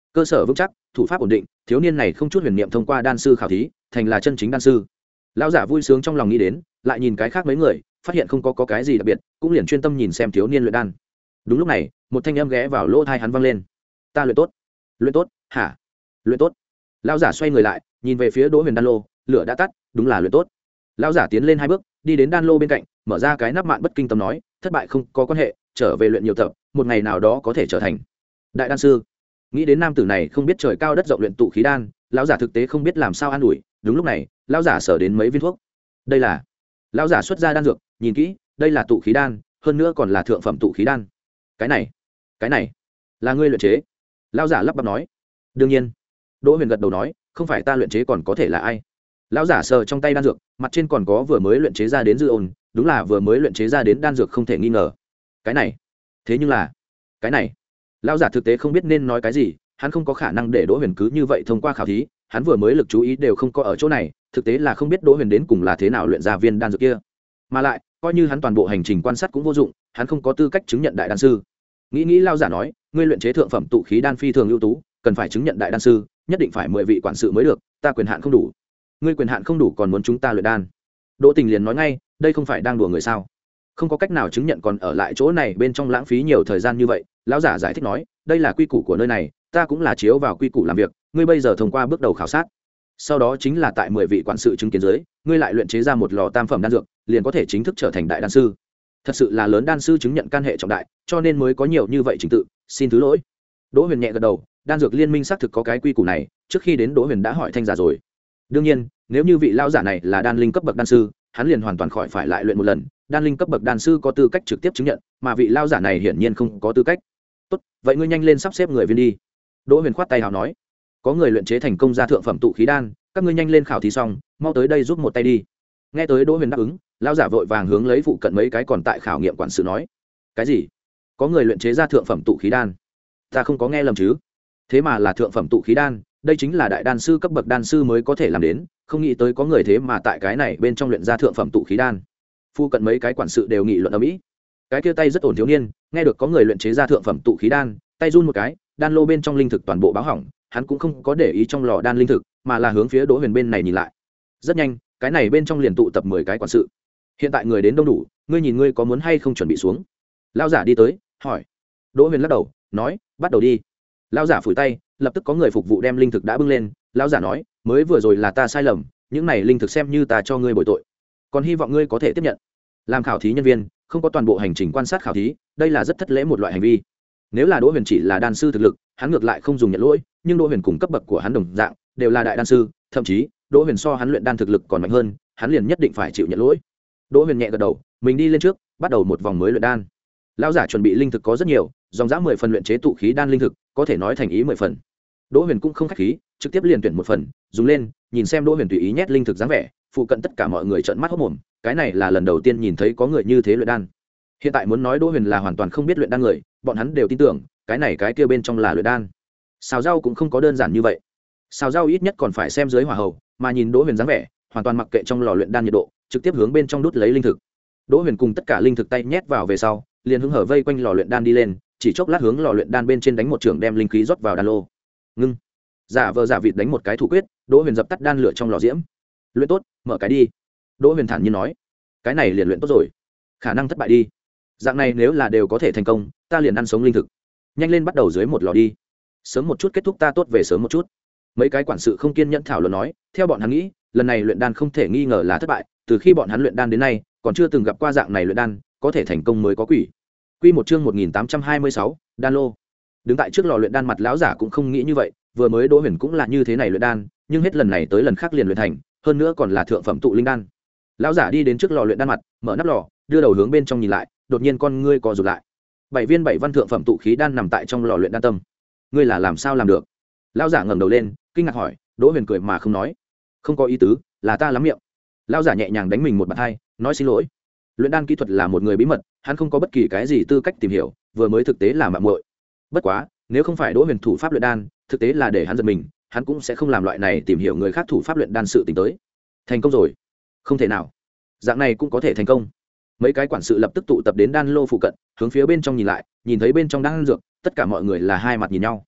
Speaker 1: cơ sở vững chắc, thủ pháp ổn định, thiếu niên này không chút huyền niệm thông qua đan sư khảo thí thành là chân chính đan sư. Lão giả vui sướng trong lòng nghĩ đến, lại nhìn cái khác mấy người, phát hiện không có, có cái gì đặc biệt, cũng liền chuyên tâm nhìn xem thiếu niên luyện đan. Đúng lúc này, một thanh âm ghé vào lỗ tai hắn vang lên: ta luyện tốt. Luyện tốt? Hả? Luyện tốt? Lão giả xoay người lại, nhìn về phía Đỗ Huyền đan lô, lửa đã tắt, đúng là luyện tốt. Lão giả tiến lên hai bước, đi đến đan lô bên cạnh, mở ra cái nắp mạn bất kinh tâm nói: thất bại không có quan hệ, trở về luyện nhiều tập, một ngày nào đó có thể trở thành đại đan sư. Nghĩ đến nam tử này không biết trời cao đất rộng luyện tụ khí đan, lão giả thực tế không biết làm sao an ủi. Đúng lúc này, lão giả sở đến mấy viên thuốc. Đây là... lão giả xuất ra đan dược, nhìn kỹ, đây là tụ khí đan, hơn nữa còn là thượng phẩm tụ khí đan. Cái này, cái này là ngươi luyện chế? Lão giả lắp bắp nói. Đương nhiên. Đỗ Huyền gật đầu nói, không phải ta luyện chế còn có thể là ai? Lão giả sờ trong tay đan dược, mặt trên còn có vừa mới luyện chế ra đến dư ôn, đúng là vừa mới luyện chế ra đến đan dược không thể nghi ngờ. Cái này, thế nhưng là, cái này, lão giả thực tế không biết nên nói cái gì, hắn không có khả năng để Đỗ Huyền cứ như vậy thông qua khảo thí, hắn vừa mới lực chú ý đều không có ở chỗ này, thực tế là không biết Đỗ Huyền đến cùng là thế nào luyện ra viên đan dược kia. Mà lại, coi như hắn toàn bộ hành trình quan sát cũng vô dụng, hắn không có tư cách chứng nhận đại đan sư. Nghĩ nghĩ lão giả nói, ngươi luyện chế thượng phẩm tụ khí đan phi thường ưu tú, cần phải chứng nhận đại đan sư, nhất định phải mười vị quản sự mới được, ta quyền hạn không đủ. Ngươi quyền hạn không đủ còn muốn chúng ta luyện đan? Đỗ Tình liền nói ngay, đây không phải đang đùa người sao? Không có cách nào chứng nhận còn ở lại chỗ này bên trong lãng phí nhiều thời gian như vậy. Lão giả giải thích nói, đây là quy củ của nơi này, ta cũng là chiếu vào quy củ làm việc, ngươi bây giờ thông qua bước đầu khảo sát, sau đó chính là tại mười vị quản sự chứng kiến dưới, ngươi lại luyện chế ra một lò tam phẩm đan dược, liền có thể chính thức trở thành đại đan sư. Thật sự là lớn đan sư chứng nhận can hệ trọng đại, cho nên mới có nhiều như vậy trình tự, xin thứ lỗi. Đỗ Huyền nhẹ gật đầu, đan dược liên minh xác thực có cái quy củ này, trước khi đến Đỗ Huyền đã hỏi thanh giả rồi. Đương nhiên, nếu như vị lão giả này là đan linh cấp bậc đan sư, hắn liền hoàn toàn khỏi phải lại luyện một lần, đan linh cấp bậc đan sư có tư cách trực tiếp chứng nhận, mà vị lão giả này hiển nhiên không có tư cách. Tốt, vậy ngươi nhanh lên sắp xếp người viên đi. Đỗ Huyền khoát tay hào nói, có người luyện chế thành công ra thượng phẩm tụ khí đan, các ngươi nhanh lên khảo thí xong, mau tới đây giúp một tay đi. Nghe tới Đỗ Huyền đáp ứng, lão giả vội vàng hướng lấy phụ cận mấy cái còn tại khảo nghiệm quản sự nói, cái gì? Có người luyện chế ra thượng phẩm tụ khí đan? Ta không có nghe lầm chứ? Thế mà là thượng phẩm tụ khí đan, đây chính là đại đan sư cấp bậc đan sư mới có thể làm đến, không nghĩ tới có người thế mà tại cái này bên trong luyện ra thượng phẩm tụ khí đan. Phu cận mấy cái quản sự đều nghị luận ở mỹ. Cái kia tay rất ổn thiếu niên, nghe được có người luyện chế ra thượng phẩm tụ khí đan, tay run một cái, đan lô bên trong linh thực toàn bộ báo hỏng, hắn cũng không có để ý trong lò đan linh thực, mà là hướng phía Đỗ Huyền bên này nhìn lại. Rất nhanh, cái này bên trong liền tụ tập mười cái quản sự. Hiện tại người đến đông đủ, ngươi nhìn ngươi có muốn hay không chuẩn bị xuống? Lão giả đi tới, hỏi. Đỗ Huyền lắc đầu, nói, bắt đầu đi. Lão giả phủi tay, lập tức có người phục vụ đem linh thực đã bưng lên. Lão giả nói, mới vừa rồi là ta sai lầm, những này linh thực xem như ta cho ngươi bồi tội, còn hy vọng ngươi có thể tiếp nhận. Làm khảo thí nhân viên, không có toàn bộ hành trình quan sát khảo thí, đây là rất thất lễ một loại hành vi. Nếu là Đỗ Huyền chỉ là đan sư thực lực, hắn ngược lại không dùng nhận lỗi, nhưng Đỗ Huyền cùng cấp bậc của hắn đồng dạng, đều là đại đan sư, thậm chí Đỗ Huyền so hắn luyện đan thực lực còn mạnh hơn, hắn liền nhất định phải chịu nhận lỗi. Đỗ Huyền nhẹ gật đầu, mình đi lên trước, bắt đầu một vòng mới luyện đan. Lão giả chuẩn bị linh thực có rất nhiều, dòng dã mười phần luyện chế tụ khí đan linh thực, có thể nói thành ý mười phần. Đỗ Huyền cũng không khách khí, trực tiếp liền tuyển một phần, dùng lên, nhìn xem Đỗ Huyền tùy ý nhét linh thực dáng vẻ, phụ cận tất cả mọi người trợn mắt hốt mồm, cái này là lần đầu tiên nhìn thấy có người như thế luyện đan. Hiện tại muốn nói Đỗ Huyền là hoàn toàn không biết luyện đan người, bọn hắn đều tin tưởng, cái này cái kia bên trong là luyện đan. Xào rau cũng không có đơn giản như vậy. Xào rau ít nhất còn phải xem dưới hỏa hầu, mà nhìn Đỗ Huyền dáng vẻ, hoàn toàn mặc kệ trong lò luyện đan nhiệt độ, trực tiếp hướng bên trong đút lấy linh thực. Đỗ Huyền cùng tất cả linh thực tay nhét vào về sau, liền hứng hở vây quanh lò luyện đan đi lên, chỉ chốc lát hướng lò luyện đan bên trên đánh một trường đem linh khí rót vào đan lô. Ngưng. Giả vờ giả vịt đánh một cái thủ quyết, Đỗ Huyền dập tắt đan lửa trong lò diễm. Luyện tốt, mở cái đi. Đỗ Huyền thản nhiên nói, cái này liền luyện tốt rồi, khả năng thất bại đi. Dạng này nếu là đều có thể thành công, ta liền ăn sống linh thực. Nhanh lên bắt đầu dưới một lò đi, sớm một chút kết thúc ta tốt về sớm một chút. Mấy cái quản sự không kiên nhẫn thảo luận nói, theo bọn hắn nghĩ, lần này luyện đan không thể nghi ngờ là thất bại, từ khi bọn hắn luyện đan đến nay, còn chưa từng gặp qua dạng này luyện đan, có thể thành công mới có quỷ. Quy một chương một nghìn tám trăm hai mươi sáu, đan lô. Đứng tại trước lò luyện đan mặt lão giả cũng không nghĩ như vậy, vừa mới Đỗ Huyền cũng là như thế này luyện đan, nhưng hết lần này tới lần khác liền luyện thành, hơn nữa còn là thượng phẩm tụ linh đan. Lão giả đi đến trước lò luyện đan mặt, mở nắp lò, đưa đầu hướng bên trong nhìn lại, đột nhiên con ngươi co rụt lại. Bảy viên bảy văn thượng phẩm tụ khí đan nằm tại trong lò luyện đan tâm. Ngươi là làm sao làm được? Lão giả ngẩng đầu lên, kinh ngạc hỏi. Đỗ Huyền cười mà không nói. Không có ý tứ, là ta lắm miệng. Lão giả nhẹ nhàng đánh mình một bàn tay, nói xin lỗi. Luyện đan kỹ thuật là một người bí mật, hắn không có bất kỳ cái gì tư cách tìm hiểu, vừa mới thực tế là mạo muội. Bất quá, nếu không phải Đỗ Huyền thủ pháp luyện đan, thực tế là để hắn giật mình, hắn cũng sẽ không làm loại này tìm hiểu người khác thủ pháp luyện đan sự tình tới. Thành công rồi? Không thể nào. Dạng này cũng có thể thành công. Mấy cái quản sự lập tức tụ tập đến đan lô phụ cận, hướng phía bên trong nhìn lại, nhìn thấy bên trong đan dược, tất cả mọi người là hai mặt nhìn nhau.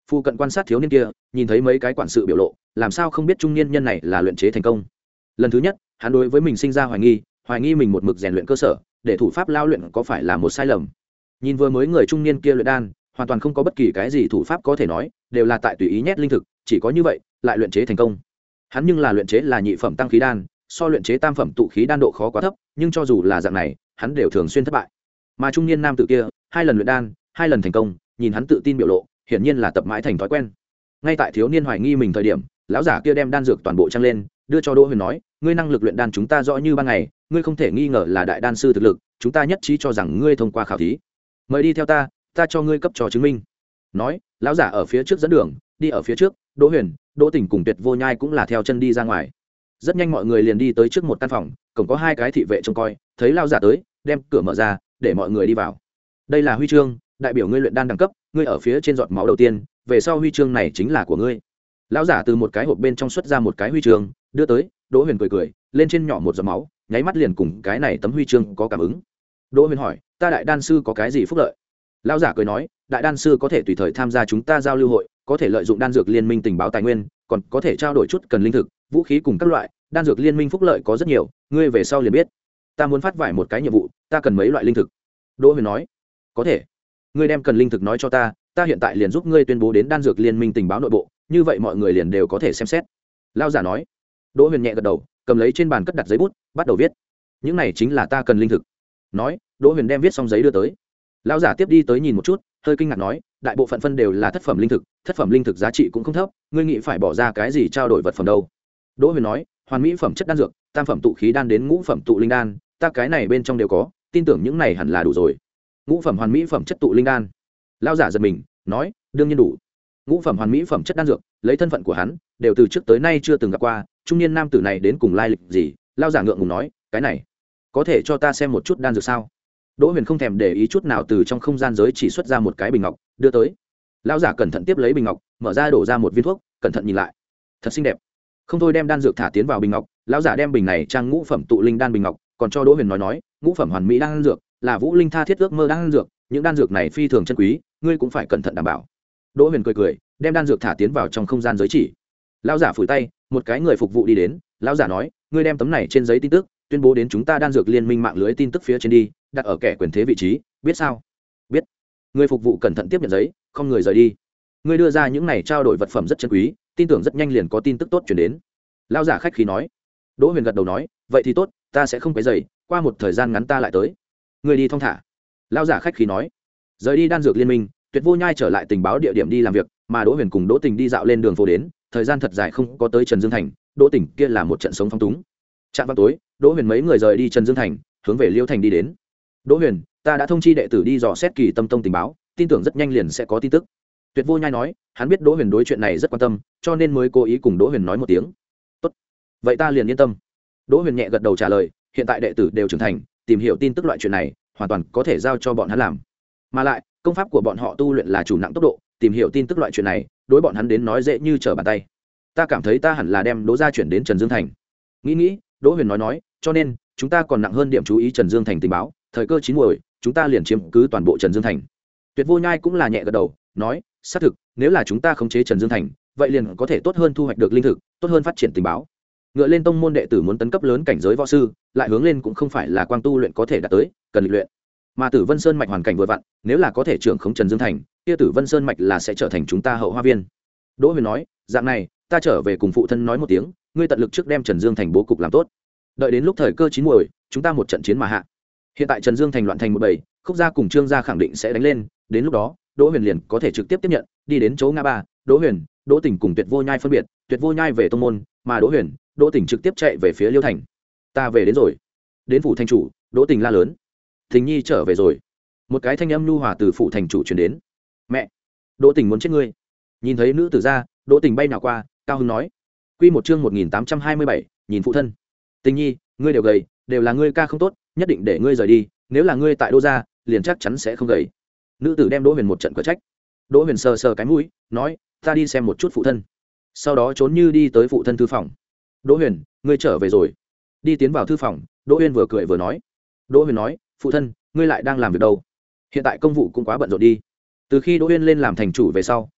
Speaker 1: Phu cận quan sát thiếu niên kia nhìn thấy mấy cái quản sự biểu lộ, làm sao không biết trung niên nhân này là luyện chế thành công. Lần thứ nhất hắn đối với mình sinh ra hoài nghi, hoài nghi mình một mực rèn luyện cơ sở để thủ pháp lao luyện có phải là một sai lầm. Nhìn vừa mới người trung niên kia luyện đan, hoàn toàn không có bất kỳ cái gì thủ pháp có thể nói, đều là tại tùy ý nhét linh thực, chỉ có như vậy lại luyện chế thành công. Hắn nhưng là luyện chế là nhị phẩm tăng khí đan, so luyện chế tam phẩm tụ khí đan độ khó quá thấp, nhưng cho dù là dạng này hắn đều thường xuyên thất bại. Mà trung niên nam tử kia hai lần luyện đan hai lần thành công, nhìn hắn tự tin biểu lộ, hiển nhiên là tập mãi thành thói quen. Ngay tại thiếu niên hoài nghi mình thời điểm, lão giả kia đem đan dược toàn bộ trang lên, đưa cho Đỗ Huyền nói, ngươi năng lực luyện đan chúng ta rõ như ban ngày, ngươi không thể nghi ngờ là đại đan sư thực lực, chúng ta nhất trí cho rằng ngươi thông qua khảo thí. Mời đi theo ta, ta cho ngươi cấp cho chứng minh. Nói, lão giả ở phía trước dẫn đường, đi ở phía trước, Đỗ Huyền, Đỗ Tỉnh cùng Tuyệt Vô Nhai cũng là theo chân đi ra ngoài. Rất nhanh mọi người liền đi tới trước một căn phòng, cổng có hai cái thị vệ trông coi, thấy lão giả tới, đem cửa mở ra, để mọi người đi vào. Đây là huy chương, đại biểu ngươi luyện đan đẳng cấp, ngươi ở phía trên giọt máu đầu tiên, về sau huy chương này chính là của ngươi. Lão giả từ một cái hộp bên trong xuất ra một cái huy chương, đưa tới. Đỗ Huyền cười cười, lên trên nhỏ một giọt máu, nháy mắt liền cùng cái này tấm huy chương có cảm ứng. Đỗ Huyền hỏi, ta đại đan sư có cái gì phúc lợi? Lão giả cười nói, đại đan sư có thể tùy thời tham gia chúng ta giao lưu hội, có thể lợi dụng đan dược liên minh tình báo tài nguyên, còn có thể trao đổi chút cần linh thực, vũ khí cùng các loại. Đan dược liên minh phúc lợi có rất nhiều, ngươi về sau liền biết. Ta muốn phát vải một cái nhiệm vụ, ta cần mấy loại linh thực. Đỗ Huyền nói, có thể. Ngươi đem cần linh thực nói cho ta, ta hiện tại liền giúp ngươi tuyên bố đến đan dược liên minh tình báo nội bộ, như vậy mọi người liền đều có thể xem xét. Lão giả nói. Đỗ Huyền nhẹ gật đầu, cầm lấy trên bàn cất đặt giấy bút, bắt đầu viết. Những này chính là ta cần linh thực. Nói, Đỗ Huyền đem viết xong giấy đưa tới. Lão giả tiếp đi tới nhìn một chút, hơi kinh ngạc nói, đại bộ phận phân đều là thất phẩm linh thực, thất phẩm linh thực giá trị cũng không thấp, ngươi nghĩ phải bỏ ra cái gì trao đổi vật phẩm đâu? Đỗ Huyền nói, hoàn mỹ phẩm chất đan dược, tam phẩm tụ khí đan đến ngũ phẩm tụ linh đan, ta cái này bên trong đều có, tin tưởng những này hẳn là đủ rồi. Ngũ phẩm hoàn mỹ phẩm chất tụ linh đan. Lão giả giật mình, nói, đương nhiên đủ. Ngũ phẩm hoàn mỹ phẩm chất đan dược, lấy thân phận của hắn, đều từ trước tới nay chưa từng gặp qua, trung niên nam tử này đến cùng lai lịch gì? Lão giả ngượng ngùng nói, cái này, có thể cho ta xem một chút đan dược sao? Đỗ Huyền không thèm để ý chút nào, từ trong không gian giới chỉ xuất ra một cái bình ngọc, đưa tới. Lão giả cẩn thận tiếp lấy bình ngọc, mở ra đổ ra một viên thuốc, cẩn thận nhìn lại, thật xinh đẹp. Không thôi đem đan dược thả tiến vào bình ngọc, lão giả đem bình này trang ngũ phẩm tụ linh đan bình ngọc, còn cho Đỗ Huyền nói nói, ngũ phẩm hoàn mỹ đan dược, là Vũ Linh tha thiết ước mơ đan dược, những đan dược này phi thường chân quý, ngươi cũng phải cẩn thận đảm bảo. Đỗ Huyền cười cười, đem đan dược thả tiến vào trong không gian giới chỉ. Lão giả phủi tay, một cái người phục vụ đi đến, lão giả nói, ngươi đem tấm này trên giấy tin tức tuyên bố đến chúng ta đan dược liên minh mạng lưới tin tức phía trên đi, đặt ở kẻ quyền thế vị trí, biết sao? Biết. Người phục vụ cẩn thận tiếp nhận giấy, không người rời đi. Ngươi đưa ra những này trao đổi vật phẩm rất chân quý, tin tưởng rất nhanh liền có tin tức tốt truyền đến. Lão giả khách khí nói. Đỗ Huyền gật đầu nói, vậy thì tốt, ta sẽ không quấy rầy, qua một thời gian ngắn ta lại tới. Ngươi đi thong thả. Lão giả khách khí nói. Rời đi đan dược liên minh, Tuyệt Vô Nhai trở lại tình báo địa điểm đi làm việc, mà Đỗ Huyền cùng Đỗ Tình đi dạo lên đường phố đến, thời gian thật dài không có tới Trần Dương Thành, Đỗ Tình kia là một trận sống phong túng. Trạm vào tối, Đỗ Huyền mấy người rời đi Trần Dương Thành, hướng về Liêu Thành đi đến. Đỗ Huyền, ta đã thông chi đệ tử đi dò xét Kỳ Tâm Tông tình báo, tin tưởng rất nhanh liền sẽ có tin tức. Tuyệt Vô Nhai nói, hắn biết Đỗ Huyền đối chuyện này rất quan tâm, cho nên mới cố ý cùng Đỗ Huyền nói một tiếng. Tốt, vậy ta liền yên tâm. Đỗ Huyền nhẹ gật đầu trả lời, hiện tại đệ tử đều trưởng thành, tìm hiểu tin tức loại chuyện này, hoàn toàn có thể giao cho bọn hắn làm. Mà lại, công pháp của bọn họ tu luyện là chủ nặng tốc độ, tìm hiểu tin tức loại chuyện này, đối bọn hắn đến nói dễ như trở bàn tay. Ta cảm thấy ta hẳn là đem Đỗ gia chuyển đến Trần Dương Thành. Nghĩ nghĩ, Đỗ Huyền nói nói, cho nên chúng ta còn nặng hơn điểm chú ý Trần Dương Thành tình báo, thời cơ chín muồi, chúng ta liền chiếm cứ toàn bộ Trần Dương Thành. Tuyệt Vô Nhai cũng là nhẹ gật đầu, nói, xác thực, nếu là chúng ta khống chế Trần Dương Thành, vậy liền có thể tốt hơn thu hoạch được linh thực, tốt hơn phát triển tình báo. Ngựa lên tông môn đệ tử muốn tấn cấp lớn cảnh giới võ sư, lại hướng lên cũng không phải là quang tu luyện có thể đạt tới, cần luyện. Mà Tử Vân Sơn mạch hoàn cảnh vừa vặn, nếu là có thể trưởng khống Trần Dương Thành, kia Tử Vân Sơn mạch là sẽ trở thành chúng ta hậu hoa viên. Đỗ Huyền nói, dạng này, ta trở về cùng phụ thân nói một tiếng, ngươi tận lực trước đem Trần Dương Thành bố cục làm tốt. Đợi đến lúc thời cơ chín muồi, chúng ta một trận chiến mà hạ. Hiện tại Trần Dương Thành loạn thành một bầy, Khúc gia cùng Trương gia khẳng định sẽ đánh lên, đến lúc đó, Đỗ Huyền liền có thể trực tiếp tiếp nhận, đi đến chỗ ngã ba, Đỗ Huyền, Đỗ Tỉnh cùng Tuyệt Vô Nhai phân biệt, Tuyệt Vô Nhai về tông môn, mà Đỗ Huyền, Đỗ Tỉnh trực tiếp chạy về phía Liêu Thành. Ta về đến rồi. Đến phủ thành chủ, Đỗ Tỉnh la lớn. Thình Nhi trở về rồi. Một cái thanh âm nhu hòa từ phủ thành chủ truyền đến. Mẹ, Đỗ Tỉnh muốn chết ngươi. Nhìn thấy nữ tử ra, Đỗ Tỉnh bay nào qua, cao hứng nói. Quy một chương một nghìn tám trăm hai mươi bảy, nhìn phụ thân. Tình Nhi, ngươi đều gầy, đều là ngươi ca không tốt, nhất định để ngươi rời đi, nếu là ngươi tại Đỗ gia, liền chắc chắn sẽ không gầy. Nữ tử đem Đỗ Huyền một trận cở trách. Đỗ Huyền sờ sờ cái mũi, nói, ta đi xem một chút phụ thân. Sau đó trốn như đi tới phụ thân thư phòng. Đỗ Huyền, ngươi trở về rồi. Đi tiến vào thư phòng, Đỗ Huyền vừa cười vừa nói. Đỗ Huyền nói, phụ thân, ngươi lại đang làm việc đâu? Hiện tại công vụ cũng quá bận rộn đi. Từ khi Đỗ Huyền lên làm thành chủ về sau,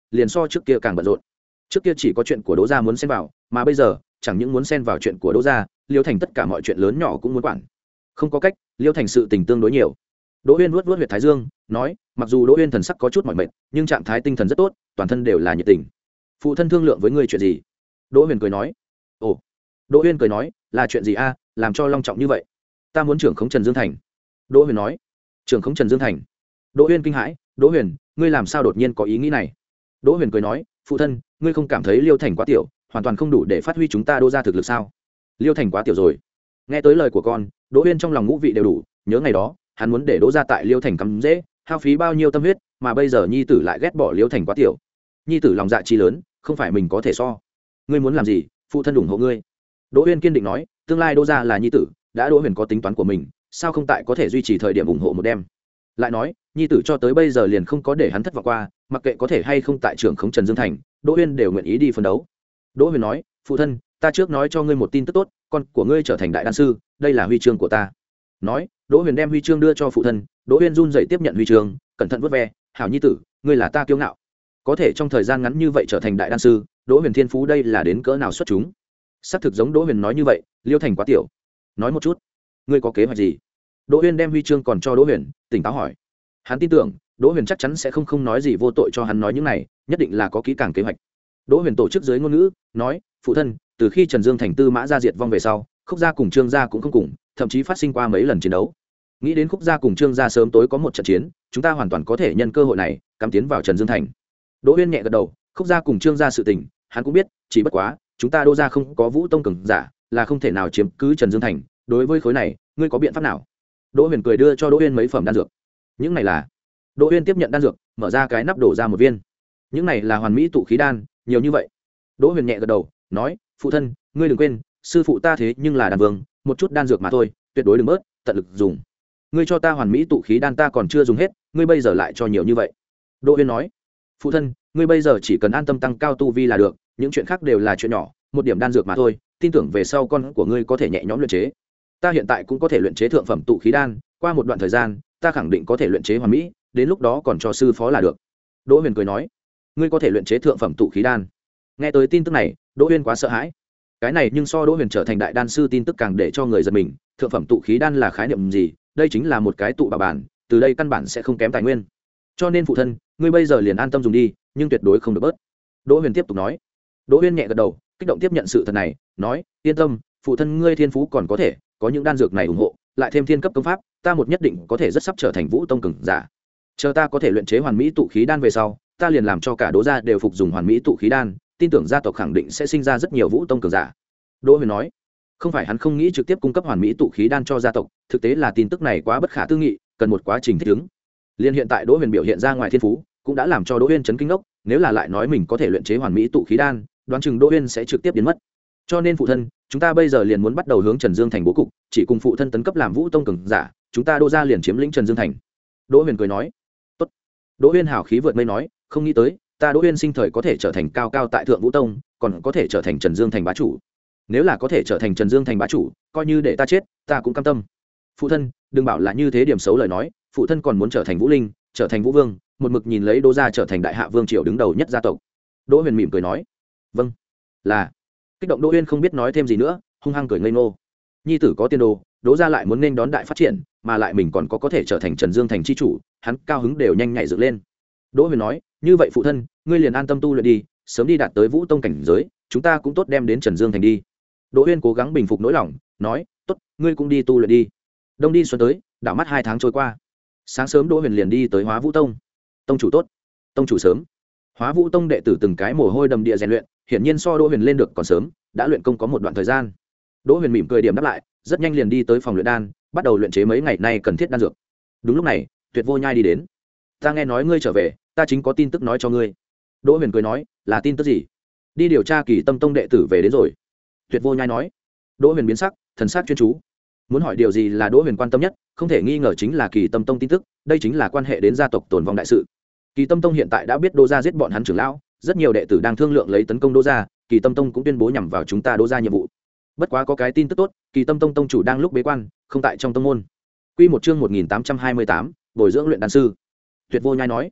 Speaker 1: liền so trước kia càng bận rộn. Trước kia chỉ có chuyện của Đỗ gia muốn xen vào, mà bây giờ chẳng những muốn xen vào chuyện của Đỗ gia, Liêu Thành tất cả mọi chuyện lớn nhỏ cũng muốn quản. Không có cách, Liêu Thành sự tình tương đối nhiều. Đỗ Uyên vuốt vuốt huyệt thái dương, nói, mặc dù Đỗ Uyên thần sắc có chút mỏi mệt, nhưng trạng thái tinh thần rất tốt, toàn thân đều là nhiệt tình. Phụ thân thương lượng với ngươi chuyện gì? Đỗ Huyền cười nói. Ồ. Đỗ Uyên cười nói, là chuyện gì a, làm cho long trọng như vậy? Ta muốn trưởng khống Trần Dương Thành. Đỗ Huyền nói. Trưởng khống Trần Dương Thành? Đỗ Uyên kinh hãi, Đỗ Huyền, ngươi làm sao đột nhiên có ý nghĩ này? Đỗ Huyền cười nói, phụ thân, ngươi không cảm thấy Liêu Thành quá tiểu, hoàn toàn không đủ để phát huy chúng ta Đỗ gia thực lực sao? Liêu Thành quá tiểu rồi. Nghe tới lời của con, Đỗ Uyên trong lòng ngũ vị đều đủ, nhớ ngày đó, hắn muốn để Đỗ gia tại Liêu Thành cắm dễ, hao phí bao nhiêu tâm huyết, mà bây giờ nhi tử lại ghét bỏ Liêu Thành quá tiểu. Nhi tử lòng dạ chi lớn, không phải mình có thể so. Ngươi muốn làm gì, phụ thân ủng hộ ngươi. Đỗ Uyên kiên định nói, tương lai Đỗ gia là nhi tử, đã Đỗ Huyền có tính toán của mình, sao không tại có thể duy trì thời điểm ủng hộ một đêm. Lại nói, nhi tử cho tới bây giờ liền không có để hắn thất vọng qua, mặc kệ có thể hay không tại trưởng khống Trần Dương Thành, Đỗ Uyên đều nguyện ý đi phân đấu. Đỗ Huyền nói, phụ thân, ta trước nói cho ngươi một tin tức tốt, con của ngươi trở thành đại đan sư, đây là huy chương của ta. Nói, Đỗ Huyền đem huy chương đưa cho phụ thân, Đỗ Uyên run rẩy tiếp nhận huy chương, cẩn thận vuốt ve, hảo nhi tử, ngươi là ta kiêu ngạo. Có thể trong thời gian ngắn như vậy trở thành đại đan sư, Đỗ Huyền thiên phú đây là đến cỡ nào xuất chúng. Xác thực giống Đỗ Huyền nói như vậy, Liêu Thành quá tiểu. Nói một chút, ngươi có kế hoạch gì? Đỗ Uyên đem huy chương còn cho Đỗ Huyền, tỉnh táo hỏi. Hắn tin tưởng, Đỗ Huyền chắc chắn sẽ không không nói gì vô tội cho hắn nói những này, nhất định là có kỹ càng kế hoạch. Đỗ Huyền tổ chức dưới ngôn ngữ, nói, phụ thân, từ khi Trần Dương Thành Tư Mã gia diệt vong về sau, Khúc gia cùng Trương gia cũng không cùng, thậm chí phát sinh qua mấy lần chiến đấu. Nghĩ đến Khúc gia cùng Trương gia sớm tối có một trận chiến, chúng ta hoàn toàn có thể nhân cơ hội này, cắm tiến vào Trần Dương Thành. Đỗ Uyên nhẹ gật đầu, Khúc gia cùng Trương gia sự tình, hắn cũng biết, chỉ bất quá, chúng ta Đỗ gia không có Vũ Tông cường giả, là không thể nào chiếm cứ Trần Dương Thành, đối với khối này, ngươi có biện pháp nào? Đỗ Huyền cười đưa cho Đỗ Uyên mấy phẩm đan dược. Những này là Đỗ Uyên tiếp nhận đan dược, mở ra cái nắp đổ ra một viên. Những này là hoàn mỹ tụ khí đan, nhiều như vậy. Đỗ Huyền nhẹ gật đầu, nói, phụ thân, ngươi đừng quên, sư phụ ta thế nhưng là đan vương, một chút đan dược mà thôi, tuyệt đối đừng bớt, tận lực dùng. Ngươi cho ta hoàn mỹ tụ khí đan ta còn chưa dùng hết, ngươi bây giờ lại cho nhiều như vậy. Đỗ Uyên nói, phụ thân, ngươi bây giờ chỉ cần an tâm tăng cao tu vi là được, những chuyện khác đều là chuyện nhỏ, một điểm đan dược mà thôi, tin tưởng về sau con của ngươi có thể nhẹ nhõm luyện chế. Ta hiện tại cũng có thể luyện chế thượng phẩm tụ khí đan, qua một đoạn thời gian, ta khẳng định có thể luyện chế hoàn mỹ, đến lúc đó còn cho sư phó là được. Đỗ Huyền cười nói, ngươi có thể luyện chế thượng phẩm tụ khí đan. Nghe tới tin tức này, Đỗ Huyền quá sợ hãi. Cái này nhưng so Đỗ Huyền trở thành đại đan sư tin tức càng để cho người giật mình. Thượng phẩm tụ khí đan là khái niệm gì? Đây chính là một cái tụ bảo bản, từ đây căn bản sẽ không kém tài nguyên. Cho nên phụ thân, ngươi bây giờ liền an tâm dùng đi, nhưng tuyệt đối không được bớt. Đỗ Huyền tiếp tục nói. Đỗ Huyền nhẹ gật đầu, kích động tiếp nhận sự thật này, nói, yên tâm, phụ thân ngươi thiên phú còn có thể, có những đan dược này ủng hộ, lại thêm thiên cấp công pháp, ta một nhất định có thể rất sắp trở thành Vũ Tông cường giả. Chờ ta có thể luyện chế hoàn mỹ tụ khí đan về sau, ta liền làm cho cả Đỗ gia đều phục dùng hoàn mỹ tụ khí đan, tin tưởng gia tộc khẳng định sẽ sinh ra rất nhiều Vũ Tông cường giả. Đỗ Huyền nói, không phải hắn không nghĩ trực tiếp cung cấp hoàn mỹ tụ khí đan cho gia tộc, thực tế là tin tức này quá bất khả tư nghị, cần một quá trình thích ứng. Liên hiện tại Đỗ Huyền biểu hiện ra ngoài thiên phú, cũng đã làm cho Đỗ Huyền chấn kinh ngốc, nếu là lại nói mình có thể luyện chế hoàn mỹ tụ khí đan, đoán chừng Đỗ Huyền sẽ trực tiếp biến mất. Cho nên phụ thân, chúng ta bây giờ liền muốn bắt đầu hướng Trần Dương Thành bố cục, chỉ cùng phụ thân tấn cấp làm Vũ Tông cường giả, chúng ta Đỗ gia liền chiếm lĩnh Trần Dương Thành. Đỗ Huyền cười nói, tốt. Đỗ Huyền hào khí vượt mây nói, không nghĩ tới, ta Đỗ Huyền sinh thời có thể trở thành cao cao tại thượng Vũ Tông, còn có thể trở thành Trần Dương Thành bá chủ. Nếu là có thể trở thành Trần Dương Thành bá chủ, coi như để ta chết, ta cũng cam tâm. Phụ thân, đừng bảo là như thế điểm xấu lời nói, phụ thân còn muốn trở thành Vũ Linh, trở thành Vũ Vương, một mực nhìn lấy Đỗ gia trở thành đại hạ vương triều đứng đầu nhất gia tộc. Đỗ Huyền mỉm cười nói, vâng, là. Kích động Đỗ Huyền không biết nói thêm gì nữa, hung hăng cười ngây ngô. Nhi tử có tiền đồ, Đỗ gia lại muốn nên đón đại phát triển, mà lại mình còn có có thể trở thành Trần Dương Thành chi chủ, hắn cao hứng đều nhanh nhảy dựng lên. Đỗ Huyền nói, như vậy phụ thân, ngươi liền an tâm tu luyện đi, sớm đi đạt tới Vũ Tông cảnh giới, chúng ta cũng tốt đem đến Trần Dương Thành đi. Đỗ Huyền cố gắng bình phục nỗi lòng, nói, tốt, ngươi cũng đi tu luyện đi. Đông đi xuân tới, đảo mắt hai tháng trôi qua. Sáng sớm Đỗ Huyền liền đi tới Hóa Vũ Tông. Tông chủ tốt, tông chủ sớm. Hóa Vũ Tông đệ tử từng cái mồ hôi đầm địa rèn luyện, hiển nhiên so Đỗ Huyền lên được còn sớm, đã luyện công có một đoạn thời gian. Đỗ Huyền mỉm cười điểm đáp lại, rất nhanh liền đi tới phòng luyện đan, bắt đầu luyện chế mấy ngày nay cần thiết đan dược. Đúng lúc này, Tuyệt Vô Nhai đi đến. Ta nghe nói ngươi trở về, ta chính có tin tức nói cho ngươi. Đỗ Huyền cười nói, là tin tức gì? Đi điều tra Kỳ Tâm Tông đệ tử về đến rồi. Tuyệt Vô Nhai nói. Đỗ Huyền biến sắc, thần sắc chuyên chú. Muốn hỏi điều gì là Đỗ Huyền quan tâm nhất, không thể nghi ngờ chính là Kỳ Tâm Tông tin tức, đây chính là quan hệ đến gia tộc tồn vong đại sự. Kỳ Tâm Tông hiện tại đã biết Đỗ gia giết bọn hắn trưởng lão, rất nhiều đệ tử đang thương lượng lấy tấn công Đỗ gia, Kỳ Tâm Tông cũng tuyên bố nhằm vào chúng ta Đỗ gia nhiệm vụ. Bất quá có cái tin tức tốt, Kỳ Tâm Tông tông chủ đang lúc bế quan, không tại trong tông môn. Quy một chương một nghìn tám trăm hai mươi tám, bồi dưỡng luyện đan sư. Tuyệt Vô Nhai nói,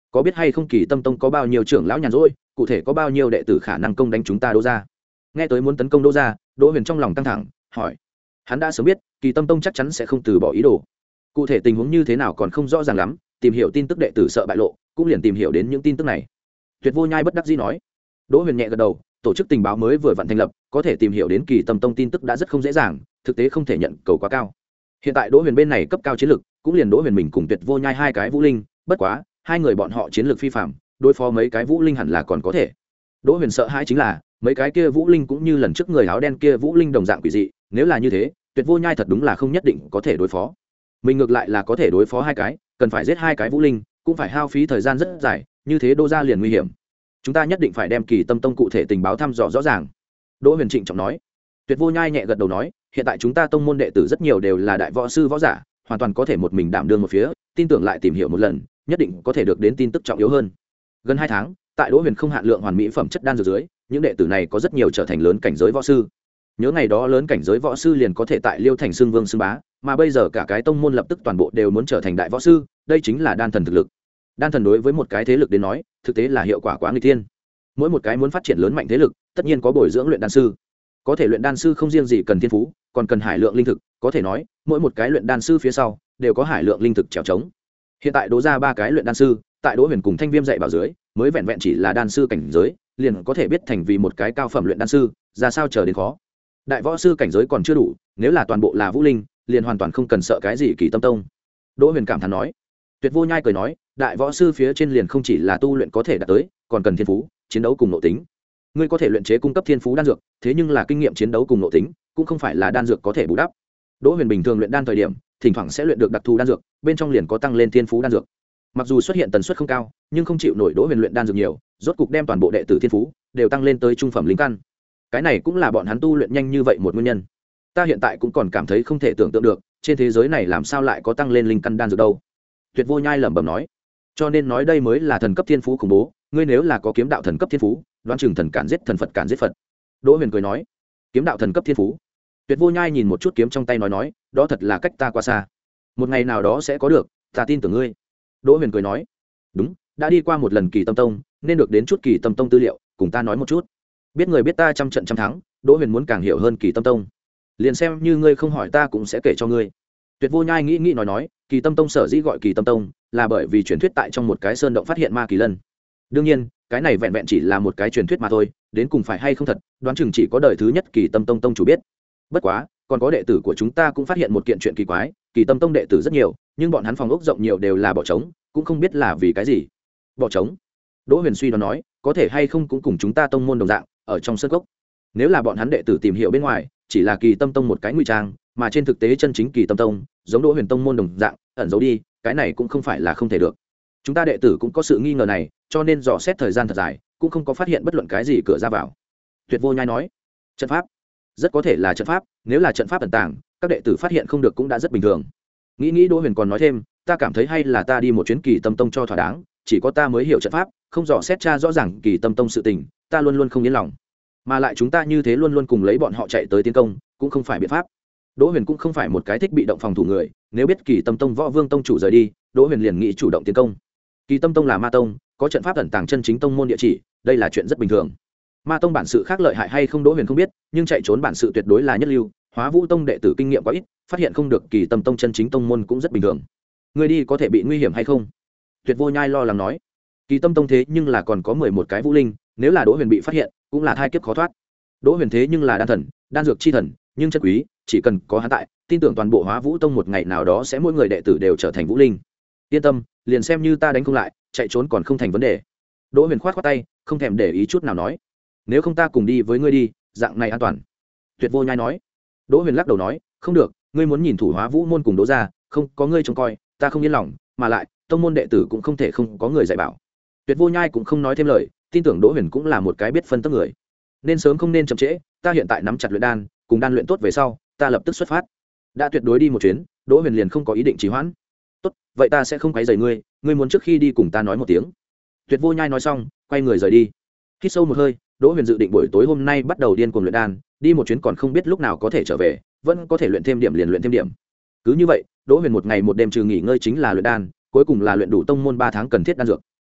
Speaker 1: có biết hay không Kỳ Tâm Tông có bao nhiêu trưởng lão nhàn rỗi, cụ thể có bao nhiêu đệ tử khả năng công đánh chúng ta Đỗ gia? Nghe tới muốn tấn công Đỗ gia, Đỗ Huyền trong lòng căng thẳng, hỏi. Hắn đã sớm biết Kỳ Tâm Tông chắc chắn sẽ không từ bỏ ý đồ, cụ thể tình huống như thế nào còn không rõ ràng lắm, tìm hiểu tin tức đệ tử sợ bại lộ, cũng liền tìm hiểu đến những tin tức này. Tuyệt Vô Nhai bất đắc dĩ nói. Đỗ Huyền nhẹ gật đầu, tổ chức tình báo mới vừa vặn thành lập, có thể tìm hiểu đến Kỳ Tâm Tông tin tức đã rất không dễ dàng, thực tế không thể nhận cầu quá cao. Hiện tại Đỗ Huyền bên này cấp cao chiến lực, cũng liền Đỗ Huyền mình cùng Tuyệt Vô Nhai hai cái vũ linh, bất quá hai người bọn họ chiến lược phi phạm, đối phó mấy cái vũ linh hẳn là còn có thể. Đỗ Huyền sợ hãi chính là mấy cái kia vũ linh cũng như lần trước người áo đen kia vũ linh đồng dạng quỷ dị, nếu là như thế, Tuyệt Vô Nhai thật đúng là không nhất định có thể đối phó. Mình ngược lại là có thể đối phó hai cái, cần phải giết hai cái vũ linh, cũng phải hao phí thời gian rất dài, như thế Đỗ gia liền nguy hiểm. Chúng ta nhất định phải đem Kỳ Tâm Tông cụ thể tình báo thăm dò rõ ràng. Đỗ Huyền trịnh trọng nói. Tuyệt Vô Nhai nhẹ gật đầu nói, hiện tại chúng ta tông môn đệ tử rất nhiều đều là đại võ sư võ giả, hoàn toàn có thể một mình đảm đương một phía, tin tưởng lại tìm hiểu một lần, nhất định có thể được đến tin tức trọng yếu hơn. Gần hai tháng, tại Đỗ Huyền không hạn lượng hoàn mỹ phẩm chất đan dược dưới, những đệ tử này có rất nhiều trở thành lớn cảnh giới võ sư. Nhớ ngày đó lớn cảnh giới võ sư liền có thể tại Liêu Thành xưng vương xưng bá, mà bây giờ cả cái tông môn lập tức toàn bộ đều muốn trở thành đại võ sư, đây chính là đan thần thực lực. Đan thần đối với một cái thế lực đến nói, thực tế là hiệu quả quá nghịch thiên. Mỗi một cái muốn phát triển lớn mạnh thế lực, tất nhiên có bồi dưỡng luyện đan sư. Có thể luyện đan sư không riêng gì cần thiên phú, còn cần hải lượng linh thực, có thể nói, mỗi một cái luyện đan sư phía sau đều có hải lượng linh thực trèo trống. Hiện tại Đỗ gia ba cái luyện đan sư, tại Đỗ Huyền cùng Thanh Viêm dạy bảo dưới, mới vẹn vẹn chỉ là đan sư cảnh giới, liền có thể biết thành vì một cái cao phẩm luyện đan sư, ra sao chờ đến khó. Đại võ sư cảnh giới còn chưa đủ, nếu là toàn bộ là vũ linh, liền hoàn toàn không cần sợ cái gì Kỳ Tâm Tông. Đỗ Huyền cảm thán nói. Tuyệt Vô Nhai cười nói, đại võ sư phía trên liền không chỉ là tu luyện có thể đạt tới, còn cần thiên phú, chiến đấu cùng nội tính. Ngươi có thể luyện chế cung cấp thiên phú đan dược, thế nhưng là kinh nghiệm chiến đấu cùng nội tính, cũng không phải là đan dược có thể bù đắp. Đỗ Huyền bình thường luyện đan thời điểm, thỉnh thoảng sẽ luyện được đặc thù đan dược, bên trong liền có tăng lên thiên phú đan dược. Mặc dù xuất hiện tần suất không cao, nhưng không chịu nổi Đỗ Huyền luyện đan dược nhiều, rốt cục đem toàn bộ đệ tử thiên phú đều tăng lên tới trung phẩm linh căn. Cái này cũng là bọn hắn tu luyện nhanh như vậy một nguyên nhân. Ta hiện tại cũng còn cảm thấy không thể tưởng tượng được, trên thế giới này làm sao lại có tăng lên linh căn đan dược đâu. Tuyệt Vô Nhai lẩm bẩm nói. Cho nên nói đây mới là thần cấp thiên phú khủng bố, ngươi nếu là có kiếm đạo thần cấp thiên phú, đoán chừng thần cản giết thần, Phật cản giết Phật. Đỗ Huyền cười nói. Kiếm đạo thần cấp thiên phú. Tuyệt Vô Nhai nhìn một chút kiếm trong tay nói nói, đó thật là cách ta quá xa. Một ngày nào đó sẽ có được, ta tin tưởng ngươi. Đỗ Huyền cười nói. Đúng, đã đi qua một lần Kỳ Tâm Tông, nên được đến chút Kỳ Tâm Tông tư liệu, cùng ta nói một chút. Biết người biết ta trăm trận trăm thắng, Đỗ Huyền muốn càng hiểu hơn Kỳ Tâm Tông. Liền xem như ngươi không hỏi ta cũng sẽ kể cho ngươi. Tuyệt Vô Nhai nghĩ nghĩ nói nói, Kỳ Tâm Tông sở dĩ gọi Kỳ Tâm Tông, là bởi vì truyền thuyết tại trong một cái sơn động phát hiện ma kỳ lân. Đương nhiên, cái này vẹn vẹn chỉ là một cái truyền thuyết mà thôi, đến cùng phải hay không thật, đoán chừng chỉ có đời thứ nhất Kỳ Tâm Tông tông chủ biết. Bất quá, còn có đệ tử của chúng ta cũng phát hiện một kiện chuyện kỳ quái, Kỳ Tâm Tông đệ tử rất nhiều, nhưng bọn hắn phòng ốc rộng nhiều đều là bỏ trống, cũng không biết là vì cái gì. Bỏ trống? Đỗ Huyền suy đoán nói, có thể hay không cũng cùng chúng ta tông môn đồng dạng, ở trong sơn cốc. Nếu là bọn hắn đệ tử tìm hiểu bên ngoài, chỉ là Kỳ Tâm Tông một cái ngụy trang, mà trên thực tế chân chính Kỳ Tâm Tông, giống Đỗ Huyền tông môn đồng dạng, ẩn giấu đi, cái này cũng không phải là không thể được. Chúng ta đệ tử cũng có sự nghi ngờ này, cho nên dò xét thời gian thật dài, cũng không có phát hiện bất luận cái gì cửa ra vào. Tuyệt Vô Nhai nói, trận pháp, rất có thể là trận pháp, nếu là trận pháp ẩn tàng, các đệ tử phát hiện không được cũng đã rất bình thường. Nghĩ nghĩ Đỗ Huyền còn nói thêm, ta cảm thấy hay là ta đi một chuyến Kỳ Tâm Tông cho thỏa đáng, chỉ có ta mới hiểu trận pháp, không dò xét tra rõ ràng Kỳ Tâm Tông sự tình, ta luôn luôn không yên lòng. Mà lại chúng ta như thế luôn luôn cùng lấy bọn họ chạy tới tiến công, cũng không phải biện pháp. Đỗ Huyền cũng không phải một cái thích bị động phòng thủ người, nếu biết Kỳ Tâm Tông Võ Vương tông chủ rời đi, Đỗ Huyền liền nghĩ chủ động tiến công. Kỳ Tâm Tông là ma tông, có trận pháp ẩn tàng chân chính tông môn địa chỉ, đây là chuyện rất bình thường. Ma tông bản sự khác lợi hại hay không Đỗ Huyền không biết, nhưng chạy trốn bản sự tuyệt đối là nhất lưu, Hóa Vũ tông đệ tử kinh nghiệm quá ít, phát hiện không được Kỳ Tâm Tông chân chính tông môn cũng rất bình thường. Người đi có thể bị nguy hiểm hay không? Tuyệt Vô Nhai lo lắng nói. Kỳ Tâm Tông thế nhưng là còn có mười một cái vũ linh, nếu là Đỗ Huyền bị phát hiện, cũng là thai kiếp khó thoát. Đỗ Huyền thế nhưng là đan thần, đan dược chi thần, nhưng chất quý, chỉ cần có hắn tại, tin tưởng toàn bộ Hóa Vũ tông một ngày nào đó sẽ mỗi người đệ tử đều trở thành vũ linh. Yên tâm, liền xem như ta đánh không lại, chạy trốn còn không thành vấn đề. Đỗ Huyền khoát khoát tay, không thèm để ý chút nào nói, nếu không ta cùng đi với ngươi đi, dạng này an toàn. Tuyệt Vô Nhai nói. Đỗ Huyền lắc đầu nói, không được, ngươi muốn nhìn thủ Hóa Vũ môn cùng Đỗ gia, không có ngươi trông coi, ta không yên lòng, mà lại tông môn đệ tử cũng không thể không có người dạy bảo. Tuyệt Vô Nhai cũng không nói thêm lời, tin tưởng Đỗ Huyền cũng là một cái biết phân tích người, nên sớm không nên chậm trễ, ta hiện tại nắm chặt luyện đan, cùng đan luyện tốt về sau, ta lập tức xuất phát. Đã tuyệt đối đi một chuyến, Đỗ Huyền liền không có ý định trì hoãn. Tốt, vậy ta sẽ không quấy rầy ngươi, ngươi muốn trước khi đi cùng ta nói một tiếng. Tuyệt Vô Nhai nói xong, quay người rời đi. Hít sâu một hơi, Đỗ Huyền dự định buổi tối hôm nay bắt đầu điên cuồng luyện đan, đi một chuyến còn không biết lúc nào có thể trở về, vẫn có thể luyện thêm điểm liền luyện thêm điểm. Cứ như vậy, Đỗ Huyền một ngày một đêm trừ nghỉ ngơi chính là luyện đan, cuối cùng là luyện đủ tông môn ba tháng cần thiết đan dược.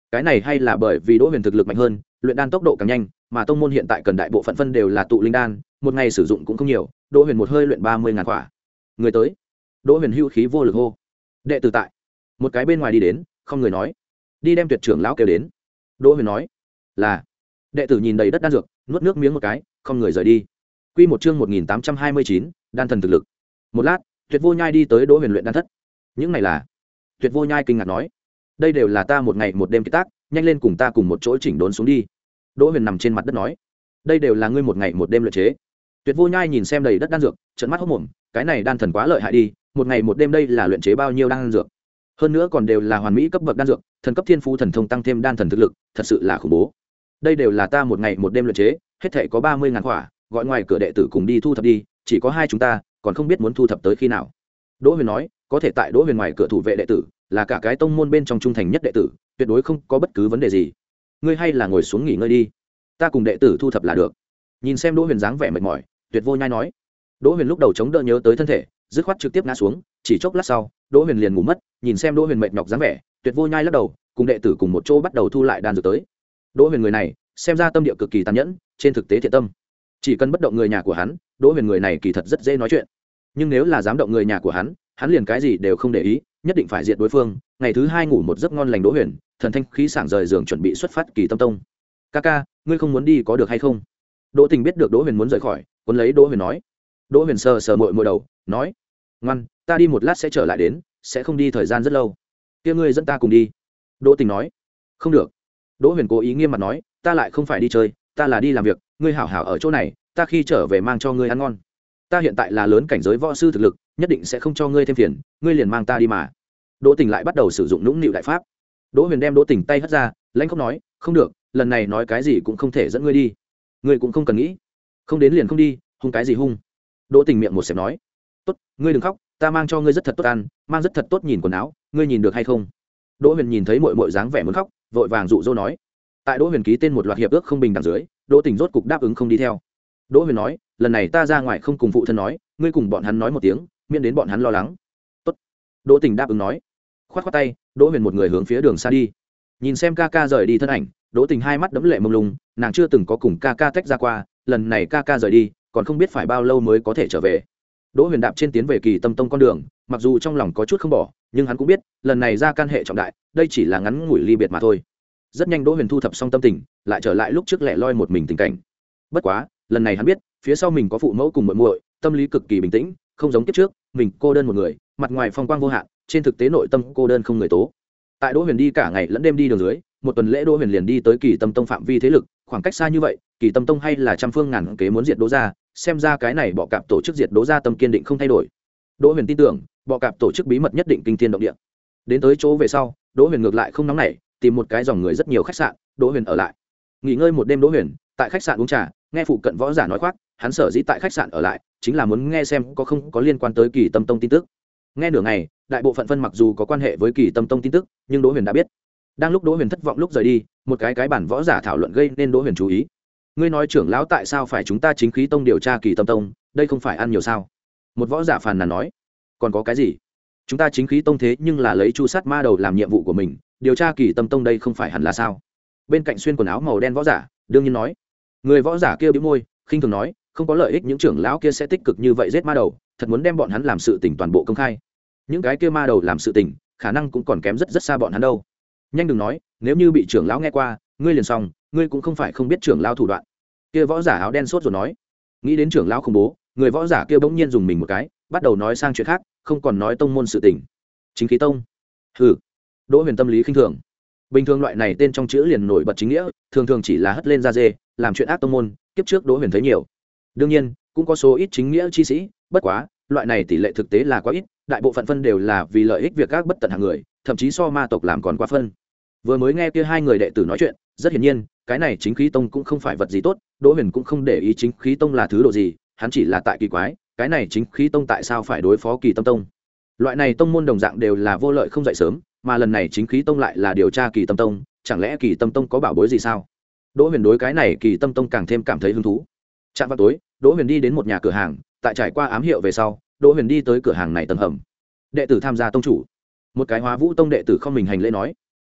Speaker 1: cái này hay là bởi vì đỗ huyền thực lực mạnh hơn, luyện đan tốc độ càng nhanh, mà tông môn hiện tại cần đại bộ phận phân đều là tụ linh đan, một ngày sử dụng cũng không nhiều, đỗ huyền một hơi luyện ba mươi ngàn quả. Người tới. Đỗ huyền hưu khí vô lực hô. Đệ tử tại. Một cái bên ngoài đi đến, không người nói, đi đem tuyệt trưởng lão kêu đến. Đỗ huyền nói là. Đệ tử nhìn đầy đất đan dược, nuốt nước miếng một cái, không người rời đi. Quy một chương một nghìn tám trăm hai mươi chín, đan thần thực lực. Một lát, Tuyệt Vô Nhai đi tới Đỗ Huyền luyện đan thất. Những này là? Tuyệt Vô Nhai kinh ngạc nói, đây đều là ta một ngày một đêm kết tác, nhanh lên cùng ta cùng một chỗ chỉnh đốn xuống đi. Đỗ Huyền nằm trên mặt đất nói, đây đều là ngươi một ngày một đêm luyện chế. Tuyệt Vô Nhai nhìn xem đầy đất đan dược, trợn mắt hốt mồm, cái này đan thần quá lợi hại đi, một ngày một đêm đây là luyện chế bao nhiêu đan dược? Hơn nữa còn đều là hoàn mỹ cấp bậc đan dược, thần cấp thiên phú thần thông tăng thêm đan thần thực lực, thật sự là khủng bố. Đây đều là ta một ngày một đêm luyện chế, hết thảy có ba mươi ngàn quả, gọi ngoài cửa đệ tử cùng đi thu thập đi, chỉ có hai chúng ta, còn không biết muốn thu thập tới khi nào. Đỗ Huyền nói, có thể tại Đỗ Huyền ngoài cửa thủ vệ đệ tử, là cả cái tông môn bên trong trung thành nhất đệ tử, tuyệt đối không có bất cứ vấn đề gì. Ngươi hay là ngồi xuống nghỉ ngơi đi, ta cùng đệ tử thu thập là được. Nhìn xem Đỗ Huyền dáng vẻ mệt mỏi, Tuyệt Vô Nhai nói. Đỗ Huyền lúc đầu chống đỡ nhớ tới thân thể, dứt khoát trực tiếp ngã xuống, chỉ chốc lát sau, Đỗ Huyền liền ngủ mất. Nhìn xem Đỗ Huyền mệt nhọc dáng vẻ, Tuyệt Vô Nhai lắc đầu, cùng đệ tử cùng một chỗ bắt đầu thu lại đan dược tới. Đỗ Huyền người này, xem ra tâm địa cực kỳ tàn nhẫn, trên thực tế thiện tâm. Chỉ cần bất động người nhà của hắn, Đỗ Huyền người này kỳ thật rất dễ nói chuyện. Nhưng nếu là dám động người nhà của hắn, hắn liền cái gì đều không để ý, nhất định phải diệt đối phương. Ngày thứ hai ngủ một giấc ngon lành Đỗ Huyền, thần thanh khí sảng rời giường chuẩn bị xuất phát Kỳ Tâm Tông. "Ca ca, ngươi không muốn đi có được hay không?" Đỗ Tình biết được Đỗ Huyền muốn rời khỏi, cuốn lấy Đỗ Huyền nói. Đỗ Huyền sờ sờ mội mội đầu, nói: "Ngoan, ta đi một lát sẽ trở lại đến, sẽ không đi thời gian rất lâu." "Kia ngươi dẫn ta cùng đi." Đỗ Tình nói. "Không được." Đỗ Huyền cố ý nghiêm mặt nói, "Ta lại không phải đi chơi, ta là đi làm việc, ngươi hảo hảo ở chỗ này, ta khi trở về mang cho ngươi ăn ngon. Ta hiện tại là lớn cảnh giới võ sư thực lực, nhất định sẽ không cho ngươi thêm phiền, ngươi liền mang ta đi mà." Đỗ Tình lại bắt đầu sử dụng nũng nịu đại pháp. Đỗ Huyền đem Đỗ Tình tay hất ra, lãnh khóc nói, "Không được, lần này nói cái gì cũng không thể dẫn ngươi đi. Ngươi cũng không cần nghĩ, không đến liền không đi, hung cái gì hung." Đỗ Tình miệng một xẹp nói, "Tốt, ngươi đừng khóc, ta mang cho ngươi rất thật tốt ăn, mang rất thật tốt nhìn quần áo, ngươi nhìn được hay không?" Đỗ Huyền nhìn thấy muội muội dáng vẻ muốn khóc, vội vàng dụ dỗ nói. Tại Đỗ Huyền ký tên một loạt hiệp ước không bình đẳng dưới, Đỗ Tình rốt cục đáp ứng không đi theo. Đỗ Huyền nói, "Lần này ta ra ngoài không cùng phụ thân nói, ngươi cùng bọn hắn nói một tiếng, miễn đến bọn hắn lo lắng." "Tốt." Đỗ Tình đáp ứng nói. Khoát khoát tay, Đỗ Huyền một người hướng phía đường xa đi. Nhìn xem ca ca rời đi thân ảnh, Đỗ Tình hai mắt đẫm lệ mông lung, nàng chưa từng có cùng ca ca tách ra qua, lần này ca ca rời đi, còn không biết phải bao lâu mới có thể trở về. Đỗ Huyền đạp trên tiến về Kỳ Tâm Tông con đường, mặc dù trong lòng có chút không bỏ, nhưng hắn cũng biết, lần này ra can hệ trọng đại, đây chỉ là ngắn ngủi ly biệt mà thôi. Rất nhanh Đỗ Huyền thu thập xong tâm tình, lại trở lại lúc trước lẻ loi một mình tình cảnh. Bất quá, lần này hắn biết, phía sau mình có phụ mẫu cùng muội muội, tâm lý cực kỳ bình tĩnh, không giống kiếp trước, mình cô đơn một người, mặt ngoài phong quang vô hạn, trên thực tế nội tâm cô đơn không người tố. Tại Đỗ Huyền đi cả ngày lẫn đêm đi đường dưới, một tuần lễ Đỗ Huyền liền đi tới Kỳ Tâm Tông phạm vi thế lực, khoảng cách xa như vậy, Kỳ Tâm Tông hay là trăm phương ngàn kế muốn diệt Đỗ gia, xem ra cái này bọ cạp tổ chức diệt Đỗ gia tâm kiên định không thay đổi. Đỗ Huyền tin tưởng, bọ cạp tổ chức bí mật nhất định kinh thiên động địa. Đến tới chỗ về sau, Đỗ Huyền ngược lại không nóng nảy, tìm một cái dòng người rất nhiều khách sạn, Đỗ Huyền ở lại. Nghỉ ngơi một đêm Đỗ Huyền, tại khách sạn uống trà, nghe phụ cận võ giả nói khoác, hắn sở dĩ tại khách sạn ở lại, chính là muốn nghe xem có không có liên quan tới Kỳ Tâm Tông tin tức. Nghe nửa ngày, đại bộ phận phân mặc dù có quan hệ với Kỳ Tâm Tông tin tức, nhưng Đỗ Huyền đã biết. Đang lúc Đỗ Huyền thất vọng lúc rời đi, một cái cái bản võ giả thảo luận gây nên Đỗ Huyền chú ý. "Ngươi nói trưởng lão tại sao phải chúng ta Chính Khí Tông điều tra Kỳ Tâm Tông, đây không phải ăn nhiều sao?" Một võ giả phàn nàn nói. "Còn có cái gì? Chúng ta Chính Khí Tông thế nhưng là lấy chu sát ma đầu làm nhiệm vụ của mình, điều tra Kỳ Tâm Tông đây không phải hẳn là sao?" Bên cạnh xuyên quần áo màu đen võ giả đương nhiên nói. Người võ giả kia bĩu môi, khinh thường nói, "Không có lợi ích những trưởng lão kia sẽ tích cực như vậy giết ma đầu, thật muốn đem bọn hắn làm sự tình toàn bộ công khai. Những cái kia ma đầu làm sự tình, khả năng cũng còn kém rất rất xa bọn hắn đâu. Nhanh đừng nói, nếu như bị trưởng lão nghe qua, ngươi liền xong, ngươi cũng không phải không biết trưởng lão thủ đoạn." Kia võ giả áo đen sốt rồi nói. Nghĩ đến trưởng lão khủng bố, người võ giả kia bỗng nhiên dùng mình một cái, bắt đầu nói sang chuyện khác, không còn nói tông môn sự tình. Chính Khí Tông? Hừ. Đỗ Huyền tâm lý khinh thường. Bình thường loại này tên trong chữ liền nổi bật chính nghĩa, thường thường chỉ là hất lên da dê, làm chuyện ác tông môn, kiếp trước Đỗ Huyền thấy nhiều. Đương nhiên, cũng có số ít chính nghĩa chi sĩ, bất quá, loại này tỷ lệ thực tế là quá ít, đại bộ phận phân đều là vì lợi ích việc các bất tận hàng người, thậm chí so ma tộc làm còn quá phân. Vừa mới nghe kia hai người đệ tử nói chuyện, rất hiển nhiên, cái này Chính Khí Tông cũng không phải vật gì tốt, Đỗ Huyền cũng không để ý Chính Khí Tông là thứ độ gì, hắn chỉ là tại kỳ quái, cái này Chính Khí Tông tại sao phải đối phó Kỳ Tâm Tông? Loại này tông môn đồng dạng đều là vô lợi không dậy sớm, mà lần này Chính Khí Tông lại là điều tra Kỳ Tâm Tông, chẳng lẽ Kỳ Tâm Tông có bảo bối gì sao? Đỗ Huyền đối cái này Kỳ Tâm Tông càng thêm cảm thấy hứng thú. Trạm vào tối, Đỗ Huyền đi đến một nhà cửa hàng, tại trải qua ám hiệu về sau, Đỗ Huyền đi tới cửa hàng này tầng hầm. Đệ tử tham gia tông chủ. Một cái Hóa Vũ Tông đệ tử không mình hành lễ nói.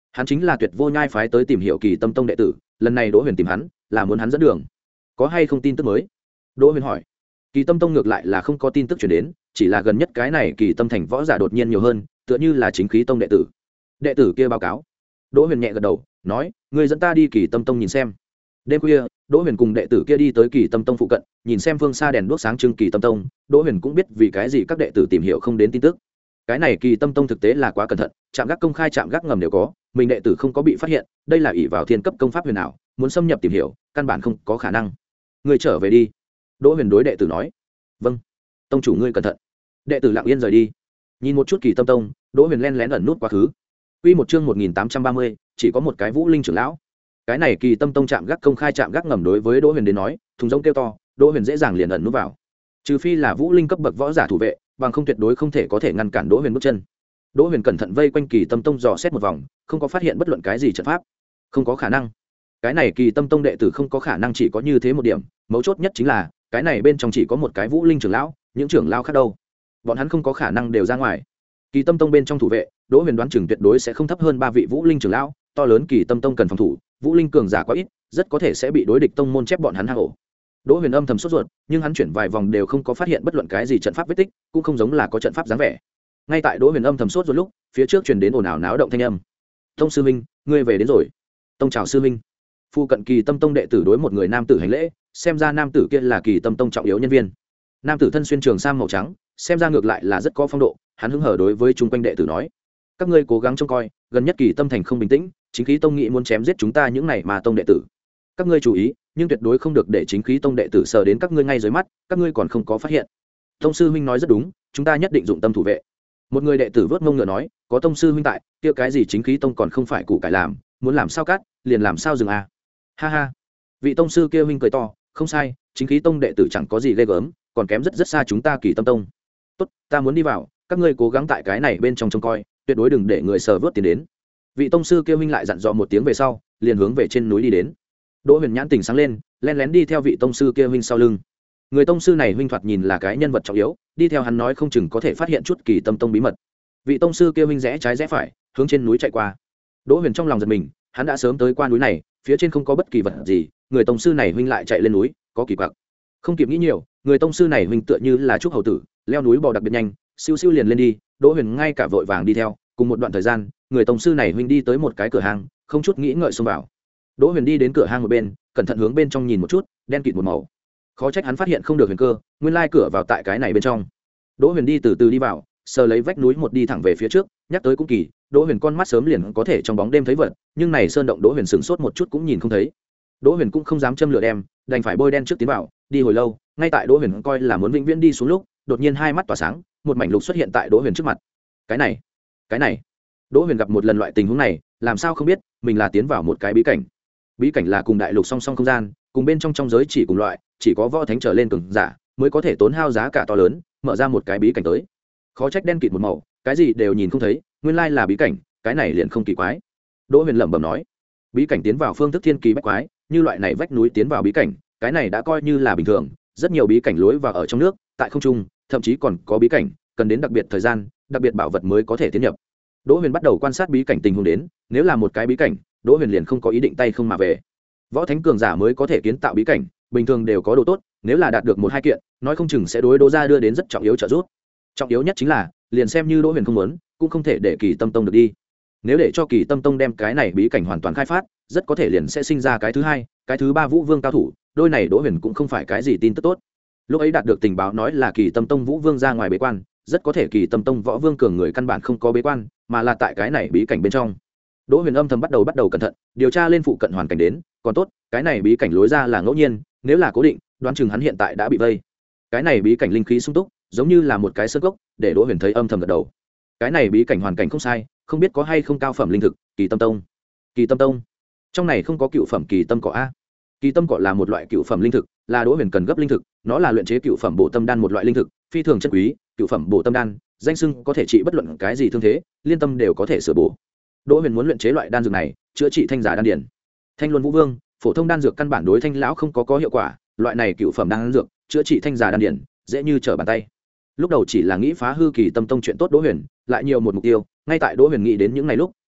Speaker 1: hắn chính là Tuyệt Vô Nhai phái tới tìm hiểu Kỳ Tâm Tông đệ tử, lần này Đỗ Huyền tìm hắn là muốn hắn dẫn đường. Có hay không tin tức mới? Đỗ Huyền hỏi. Kỳ Tâm Tông ngược lại là không có tin tức truyền đến, chỉ là gần nhất cái này Kỳ Tâm thành võ giả đột nhiên nhiều hơn, tựa như là chính khí tông đệ tử. Đệ tử kia báo cáo. Đỗ Huyền nhẹ gật đầu, nói, người dẫn ta đi Kỳ Tâm Tông nhìn xem. Đêm khuya, Đỗ Huyền cùng đệ tử kia đi tới Kỳ Tâm Tông phụ cận, nhìn xem phương xa đèn đuốc sáng trưng Kỳ Tâm Tông. Đỗ Huyền cũng biết vì cái gì các đệ tử tìm hiểu không đến tin tức. Cái này Kỳ Tâm Tông thực tế là quá cẩn thận, trạm gác công khai trạm gác ngầm đều có, mình đệ tử không có bị phát hiện, đây là ỷ vào thiên cấp công pháp huyền ảo, muốn xâm nhập tìm hiểu, căn bản không có khả năng. Ngươi trở về đi. Đỗ Huyền đối đệ tử nói. Vâng. Tông chủ ngươi cẩn thận. Đệ tử lặng yên rời đi. Nhìn một chút Kỳ Tâm Tông, Đỗ Huyền len lén ẩn nút quá khứ. Quy một chương một nghìn tám trăm ba mươi, chỉ có một cái Vũ Linh trưởng lão. Cái này Kỳ Tâm Tông trạm gác công khai trạm gác ngầm đối với Đỗ Huyền đến nói, thùng rỗng kêu to, Đỗ Huyền dễ dàng liền ẩn nút vào. Trừ phi là Vũ Linh cấp bậc võ giả thủ vệ, bằng không tuyệt đối không thể có thể ngăn cản Đỗ Huyền bước chân. Đỗ Huyền cẩn thận vây quanh Kỳ Tâm Tông dò xét một vòng, không có phát hiện bất luận cái gì trận pháp. Không có khả năng. Cái này Kỳ Tâm Tông đệ tử không có khả năng chỉ có như thế một điểm, mấu chốt nhất chính là, cái này bên trong chỉ có một cái Vũ Linh trưởng lão, những trưởng lão khác đâu? Bọn hắn không có khả năng đều ra ngoài. Kỳ Tâm Tông bên trong thủ vệ, Đỗ Huyền đoán chừng tuyệt đối sẽ không thấp hơn ba vị Vũ Linh trưởng lão, to lớn Kỳ Tâm Tông cần phòng thủ, Vũ Linh cường giả quá ít, rất có thể sẽ bị đối địch tông môn chép bọn hắn hang ổ. Đỗ Huyền âm thầm sốt ruột, nhưng hắn chuyển vài vòng đều không có phát hiện bất luận cái gì trận pháp vết tích, cũng không giống là có trận pháp dáng vẻ. Ngay tại Đỗ Huyền âm thầm sốt ruột lúc, phía trước truyền đến ồn ào náo động thanh âm. "Tông sư huynh, ngươi về đến rồi." "Tông chào sư huynh." Phu cận Kỳ Tâm Tông đệ tử đối một người nam tử hành lễ, xem ra nam tử kia là Kỳ Tâm Tông trọng yếu nhân viên. Nam tử thân xuyên trường sam màu trắng, xem ra ngược lại là rất có phong độ, hắn hứng hở đối với chúng quanh đệ tử nói: "Các ngươi cố gắng trông coi, gần nhất Kỳ Tâm thành không bình tĩnh, chính khí tông nghị muốn chém giết chúng ta những này mà tông đệ tử. Các ngươi chú ý, nhưng tuyệt đối không được để chính khí tông đệ tử sờ đến các ngươi ngay dưới mắt, các ngươi còn không có phát hiện." Tông sư huynh nói rất đúng, chúng ta nhất định dụng tâm thủ vệ. Một người đệ tử vớt mông ngựa nói, có tông sư huynh tại, kia cái gì chính khí tông còn không phải củ cải làm, muốn làm sao cắt, liền làm sao dừng à. Ha ha. Vị tông sư kia huynh cười to, không sai, chính khí tông đệ tử chẳng có gì ghê gớm, còn kém rất rất xa chúng ta Kỳ Tâm Tông. Tốt, ta muốn đi vào, các ngươi cố gắng tại cái này bên trong trông coi, tuyệt đối đừng để người sờ vớt tiền đến. Vị tông sư kia huynh lại dặn dò một tiếng về sau, liền hướng về trên núi đi đến. Đỗ Huyền nhãn tỉnh sáng lên, lén lén đi theo vị tông sư kia huynh sau lưng. Người tông sư này huynh thoạt nhìn là cái nhân vật trọng yếu, đi theo hắn nói không chừng có thể phát hiện chút Kỳ Tâm Tông bí mật. Vị tông sư kia huynh rẽ trái rẽ phải, hướng trên núi chạy qua. Đỗ Huyền trong lòng giật mình, hắn đã sớm tới qua núi này, phía trên không có bất kỳ vật gì, người tông sư này huynh lại chạy lên núi, có kỳ quặc. Không kịp nghĩ nhiều, người tông sư này huynh tựa như là trúc hầu tử, leo núi bò đặc biệt nhanh, siêu siêu liền lên đi. Đỗ Huyền ngay cả vội vàng đi theo, cùng một đoạn thời gian, người tông sư này huynh đi tới một cái cửa hàng, không chút nghĩ ngợi xông vào. Đỗ Huyền đi đến cửa hang một bên, cẩn thận hướng bên trong nhìn một chút, đen kịt một màu. Khó trách hắn phát hiện không được huyền cơ, nguyên lai cửa vào tại cái này bên trong. Đỗ Huyền đi từ từ đi vào, sờ lấy vách núi một đi thẳng về phía trước, nhắc tới cũng kỳ, Đỗ Huyền con mắt sớm liền có thể trong bóng đêm thấy vật, nhưng này sơn động Đỗ Huyền sửng sốt một chút cũng nhìn không thấy. Đỗ Huyền cũng không dám châm lửa đem, đành phải bôi đen trước tiến vào, đi hồi lâu, ngay tại Đỗ Huyền coi là muốn vĩnh viễn đi xuống lúc, đột nhiên hai mắt tỏa sáng, một mảnh lục xuất hiện tại Đỗ Huyền trước mặt. Cái này, cái này. Đỗ Huyền gặp một lần loại tình huống này, làm sao không biết, mình là tiến vào một cái bí cảnh. Bí cảnh là cùng đại lục song song không gian, cùng bên trong trong giới chỉ cùng loại, chỉ có võ thánh trở lên cường giả mới có thể tốn hao giá cả to lớn, mở ra một cái bí cảnh tới. Khó trách đen kịt một màu, cái gì đều nhìn không thấy, nguyên lai là bí cảnh, cái này liền không kỳ quái. Đỗ Huyền lẩm bẩm nói, bí cảnh tiến vào phương thức thiên kỳ bách quái, như loại này vách núi tiến vào bí cảnh, cái này đã coi như là bình thường, rất nhiều bí cảnh lối vào ở trong nước, tại không trung, thậm chí còn có bí cảnh cần đến đặc biệt thời gian, đặc biệt bảo vật mới có thể tiến nhập. Đỗ Huyền bắt đầu quan sát bí cảnh tình huống đến, nếu là một cái bí cảnh, Đỗ Huyền liền không có ý định tay không mà về. Võ thánh cường giả mới có thể kiến tạo bí cảnh, bình thường đều có đồ tốt, nếu là đạt được một hai kiện, nói không chừng sẽ đối Đỗ gia đưa đến rất trọng yếu trợ giúp. Trọng yếu nhất chính là, liền xem như Đỗ Huyền không muốn, cũng không thể để Kỳ Tâm Tông được đi. Nếu để cho Kỳ Tâm Tông đem cái này bí cảnh hoàn toàn khai phát, rất có thể liền sẽ sinh ra cái thứ hai, cái thứ ba Vũ Vương cao thủ, đôi này Đỗ Huyền cũng không phải cái gì tin tức tốt. Lúc ấy đạt được tình báo nói là Kỳ Tâm Tông Vũ Vương ra ngoài bế quan, rất có thể Kỳ Tâm Tông Võ Vương cường người căn bản không có bế quan, mà là tại cái này bí cảnh bên trong. Đỗ Huyền âm thầm bắt đầu bắt đầu cẩn thận, điều tra lên phụ cận hoàn cảnh đến, còn tốt, cái này bí cảnh lối ra là ngẫu nhiên, nếu là cố định, đoán chừng hắn hiện tại đã bị vây. Cái này bí cảnh linh khí sung túc, giống như là một cái sơn cốc, để Đỗ Huyền thấy âm thầm gật đầu. Cái này bí cảnh hoàn cảnh không sai, không biết có hay không cao phẩm linh thực, Kỳ Tâm Tông. Kỳ Tâm Tông. Trong này không có cựu phẩm Kỳ Tâm cỏ a. Kỳ Tâm cỏ là một loại cựu phẩm linh thực, là Đỗ Huyền cần gấp linh thực, nó là luyện chế cựu phẩm bổ tâm đan một loại linh thực, phi thường chân quý, cựu phẩm bổ tâm đan, danh xưng có thể trị bất luận cái gì thương thế, liên tâm đều có thể sửa bổ. Đỗ Huyền muốn luyện chế loại đan dược này, chữa trị thanh giả đan điển. Thanh Luân Vũ Vương, phổ thông đan dược căn bản đối thanh lão không có có hiệu quả, loại này cựu phẩm đan dược, chữa trị thanh giả đan điển, dễ như trở bàn tay. Lúc đầu chỉ là nghĩ phá hư Kỳ Tâm Tông chuyện tốt Đỗ Huyền, lại nhiều một mục tiêu, ngay tại Đỗ Huyền nghĩ đến những ngày lúc,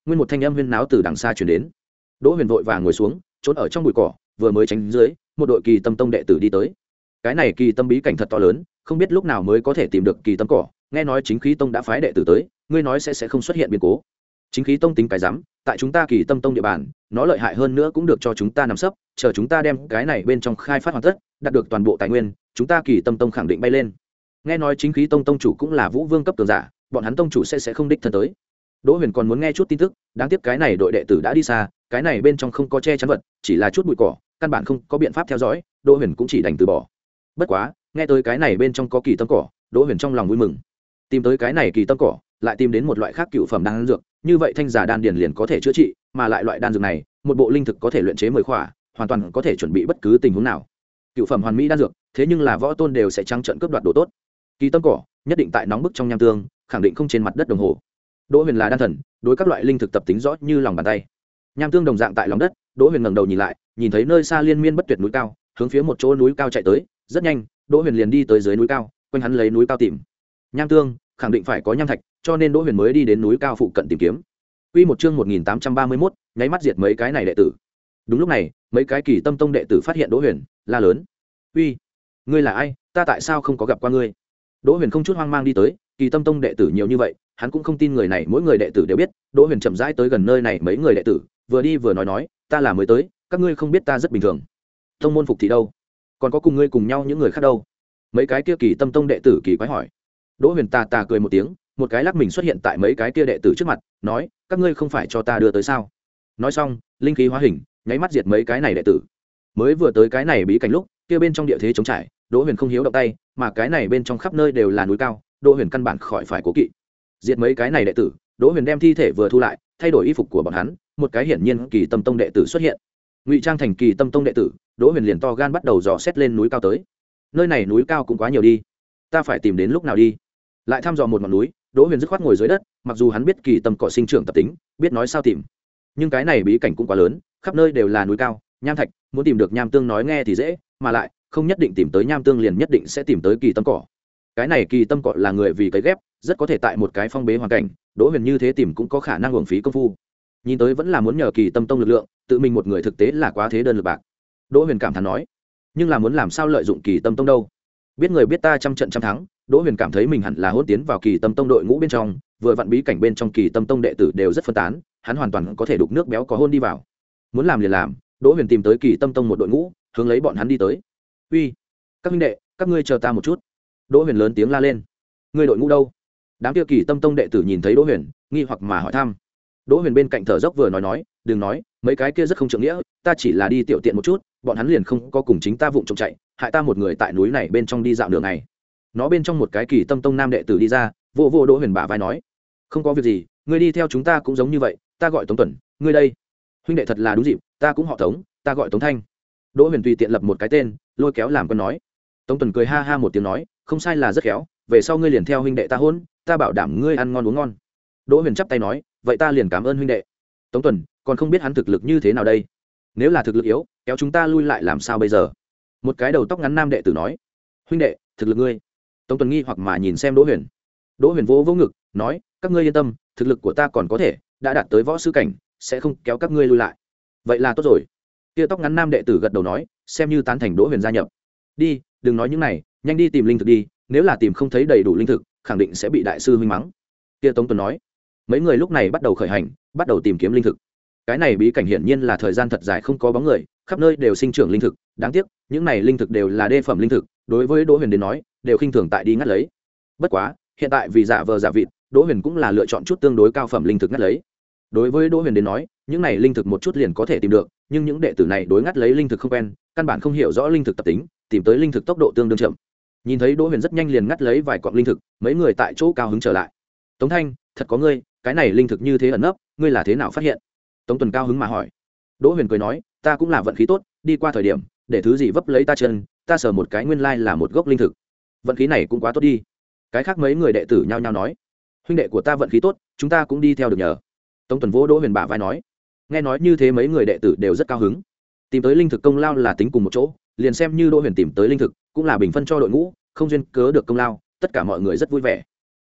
Speaker 1: nguyên một thanh âm huyên náo từ đằng xa chuyển đến. Đỗ Huyền vội vàng ngồi xuống, trốn ở trong bụi cỏ, vừa mới tránh dưới, một đội Kỳ Tâm Tông đệ tử đi tới. Cái này Kỳ Tâm bí cảnh thật to lớn, không biết lúc nào mới có thể tìm được Kỳ Tâm cỏ, nghe nói Chính Khí Tông đã phái đệ tử tới, ngươi nói sẽ sẽ không xuất hiện biến cố. Chính Khí Tông tính cái rắm, tại chúng ta Kỳ Tâm Tông địa bàn, nó lợi hại hơn nữa cũng được cho chúng ta nằm sấp, chờ chúng ta đem cái này bên trong khai phát hoàn tất, đạt được toàn bộ tài nguyên, chúng ta Kỳ Tâm Tông khẳng định bay lên. Nghe nói Chính Khí Tông tông chủ cũng là Vũ Vương cấp cường giả, bọn hắn tông chủ sẽ sẽ không đích thân tới. Đỗ Huyền còn muốn nghe chút tin tức, đáng tiếc cái này đội đệ tử đã đi xa, cái này bên trong không có che chắn vật, chỉ là chút bụi cỏ, căn bản không có biện pháp theo dõi, Đỗ Huyền cũng chỉ đành từ bỏ. Bất quá, nghe tới cái này bên trong có Kỳ Tâm cỏ, Đỗ Huyền trong lòng vui mừng. Tìm tới cái này Kỳ Tâm cỏ, lại tìm đến một loại khác cựu phẩm đan dược, như vậy thanh giả đan điền liền có thể chữa trị, mà lại loại đan dược này, một bộ linh thực có thể luyện chế mười khỏa, hoàn toàn có thể chuẩn bị bất cứ tình huống nào. Cựu phẩm hoàn mỹ đan dược, thế nhưng là võ tôn đều sẽ trắng trợn cướp đoạt đồ tốt. Kỳ Tâm cỏ, nhất định tại nóng bức trong nham tương, khẳng định không trên mặt đất đồng hồ. Đỗ Huyền là đan thần, đối các loại linh thực tập tính rõ như lòng bàn tay. Nham tương đồng dạng tại lòng đất, Đỗ Huyền ngẩng đầu nhìn lại, nhìn thấy nơi xa liên miên bất tuyệt núi cao, hướng phía một chỗ núi cao chạy tới, rất nhanh, Đỗ Huyền liền đi tới dưới núi cao, quanh hắn lấy núi cao tìm. Nham tương, khẳng định phải có nham thạch, cho nên Đỗ Huyền mới đi đến núi cao phụ cận tìm kiếm. Quy một chương một nghìn tám trăm ba mươi mốt, nháy mắt diệt mấy cái này đệ tử. Đúng lúc này, mấy cái Kỳ Tâm Tông đệ tử phát hiện Đỗ Huyền, la lớn: "Uy, ngươi là ai? Ta tại sao không có gặp qua ngươi?" Đỗ Huyền không chút hoang mang đi tới, Kỳ Tâm Tông đệ tử nhiều như vậy, hắn cũng không tin người này mỗi người đệ tử đều biết. Đỗ Huyền chậm rãi tới gần nơi này mấy người đệ tử, vừa đi vừa nói nói: "Ta là mới tới, các ngươi không biết ta rất bình thường. Tông môn phục thị đâu? Còn có cùng ngươi cùng nhau những người khác đâu?" Mấy cái kia Kỳ Tâm Tông đệ tử kỳ quái hỏi. Đỗ Huyền tà tà cười một tiếng, một cái lắc mình xuất hiện tại mấy cái kia đệ tử trước mặt, nói: "Các ngươi không phải cho ta đưa tới sao?" Nói xong, linh khí hóa hình, nháy mắt diệt mấy cái này đệ tử. Mới vừa tới cái này bí cảnh lúc, kia bên trong địa thế trống trải, Đỗ Huyền không hiếu động tay, mà cái này bên trong khắp nơi đều là núi cao, Đỗ Huyền căn bản khỏi phải cố kỵ. Diệt mấy cái này đệ tử, Đỗ Huyền đem thi thể vừa thu lại, thay đổi y phục của bọn hắn, một cái hiển nhiên Kỳ Tâm Tông đệ tử xuất hiện. Ngụy trang thành Kỳ Tâm Tông đệ tử, Đỗ Huyền liền to gan bắt đầu dò xét lên núi cao tới. Nơi này núi cao cũng quá nhiều đi, ta phải tìm đến lúc nào đi? Lại thăm dò một ngọn núi, Đỗ Huyền dứt khoát ngồi dưới đất, mặc dù hắn biết Kỳ Tâm cỏ sinh trưởng tập tính, biết nói sao tìm, nhưng cái này bí cảnh cũng quá lớn, khắp nơi đều là núi cao, nham thạch, muốn tìm được nham tương nói nghe thì dễ, mà lại không nhất định tìm tới nham tương liền nhất định sẽ tìm tới Kỳ Tâm cỏ. Cái này Kỳ Tâm cỏ là người vì cấy ghép, rất có thể tại một cái phong bế hoàn cảnh, Đỗ Huyền như thế tìm cũng có khả năng uổng phí công phu. Nhìn tới vẫn là muốn nhờ Kỳ Tâm Tông lực lượng, tự mình một người thực tế là quá thế đơn lực bạc. Đỗ Huyền cảm thán nói, nhưng là muốn làm sao lợi dụng Kỳ Tâm Tông đâu? Biết người biết ta trăm trận trăm thắng, Đỗ Huyền cảm thấy mình hẳn là hôn tiến vào Kỳ Tâm Tông đội ngũ bên trong, vừa vặn bí cảnh bên trong Kỳ Tâm Tông đệ tử đều rất phân tán, hắn hoàn toàn có thể đục nước béo có hôn đi vào. Muốn làm liền làm, Đỗ Huyền tìm tới Kỳ Tâm Tông một đội ngũ, hướng lấy bọn hắn đi tới. "Uy, các huynh đệ, các ngươi chờ ta một chút." Đỗ Huyền lớn tiếng la lên. "Ngươi đội ngũ đâu?" Đám kia Kỳ Tâm Tông đệ tử nhìn thấy Đỗ Huyền, nghi hoặc mà hỏi thăm. Đỗ Huyền bên cạnh thở dốc vừa nói nói, "Đừng nói, mấy cái kia rất không trượng nghĩa, ta chỉ là đi tiểu tiện một chút, bọn hắn liền không có cùng chính ta vụng trộm chạy, hại ta một người tại núi này bên trong đi dạo đường này." Nó bên trong một cái Kỳ Tâm Tông nam đệ tử đi ra, vô vô Đỗ Huyền bả vai nói, "Không có việc gì, ngươi đi theo chúng ta cũng giống như vậy, ta gọi Tống Tuần, ngươi đây?" "Huynh đệ thật là đúng dịp, ta cũng họ Tống, ta gọi Tống Thanh." Đỗ Huyền tùy tiện lập một cái tên, lôi kéo làm con nói. Tống Tuần cười ha ha một tiếng nói, "Không sai là rất khéo, về sau ngươi liền theo huynh đệ ta hôn, ta bảo đảm ngươi ăn ngon uống ngon." Đỗ Huyền chắp tay nói, "Vậy ta liền cảm ơn huynh đệ." Tống Tuần còn không biết hắn thực lực như thế nào đây, nếu là thực lực yếu, kéo chúng ta lui lại làm sao bây giờ? Một cái đầu tóc ngắn nam đệ tử nói, "Huynh đệ, thực lực ngươi?" Tống Tuần nghi hoặc mà nhìn xem Đỗ Huyền. Đỗ Huyền vỗ vỗ ngực, nói, "Các ngươi yên tâm, thực lực của ta còn có thể, đã đạt tới võ sư cảnh, sẽ không kéo các ngươi lui lại." "Vậy là tốt rồi." Kia tóc ngắn nam đệ tử gật đầu nói, xem như tán thành Đỗ Huyền gia nhập. "Đi, đừng nói những này, nhanh đi tìm linh thực đi, nếu là tìm không thấy đầy đủ linh thực, khẳng định sẽ bị đại sư huynh mắng." Kia Tống Tuần nói. Mấy người lúc này bắt đầu khởi hành, bắt đầu tìm kiếm linh thực. Cái này bí cảnh hiển nhiên là thời gian thật dài không có bóng người, khắp nơi đều sinh trưởng linh thực, đáng tiếc, những này linh thực đều là đê phẩm linh thực, đối với Đỗ Huyền đến nói, đều khinh thường tại đi ngắt lấy. Bất quá, hiện tại vì giả vờ giả vịt, Đỗ Huyền cũng là lựa chọn chút tương đối cao phẩm linh thực ngắt lấy. Đối với Đỗ Huyền đến nói, những này linh thực một chút liền có thể tìm được, nhưng những đệ tử này đối ngắt lấy linh thực không quen, căn bản không hiểu rõ linh thực tập tính, tìm tới linh thực tốc độ tương đương chậm. Nhìn thấy Đỗ Huyền rất nhanh liền ngắt lấy vài cọng linh thực, mấy người tại chỗ cao hứng trở lại. "Tống Thanh, thật có ngươi, cái này linh thực như thế ẩn nấp, ngươi là thế nào phát hiện?" Tống Tuần cao hứng mà hỏi. Đỗ Huyền cười nói, "Ta cũng là vận khí tốt, đi qua thời điểm, để thứ gì vấp lấy ta chân, ta sờ một cái nguyên lai là một gốc linh thực. Vận khí này cũng quá tốt đi." Cái khác mấy người đệ tử nhao nhao nói, "Huynh đệ của ta vận khí tốt, chúng ta cũng đi theo được nhờ." Tống Tuần vỗ Đỗ Huyền bả vai nói. Nghe nói như thế mấy người đệ tử đều rất cao hứng. Tìm tới linh thực công lao là tính cùng một chỗ, liền xem như Đỗ Huyền tìm tới linh thực, cũng là bình phân cho đội ngũ, không duyên cớ được công lao, tất cả mọi người rất vui vẻ.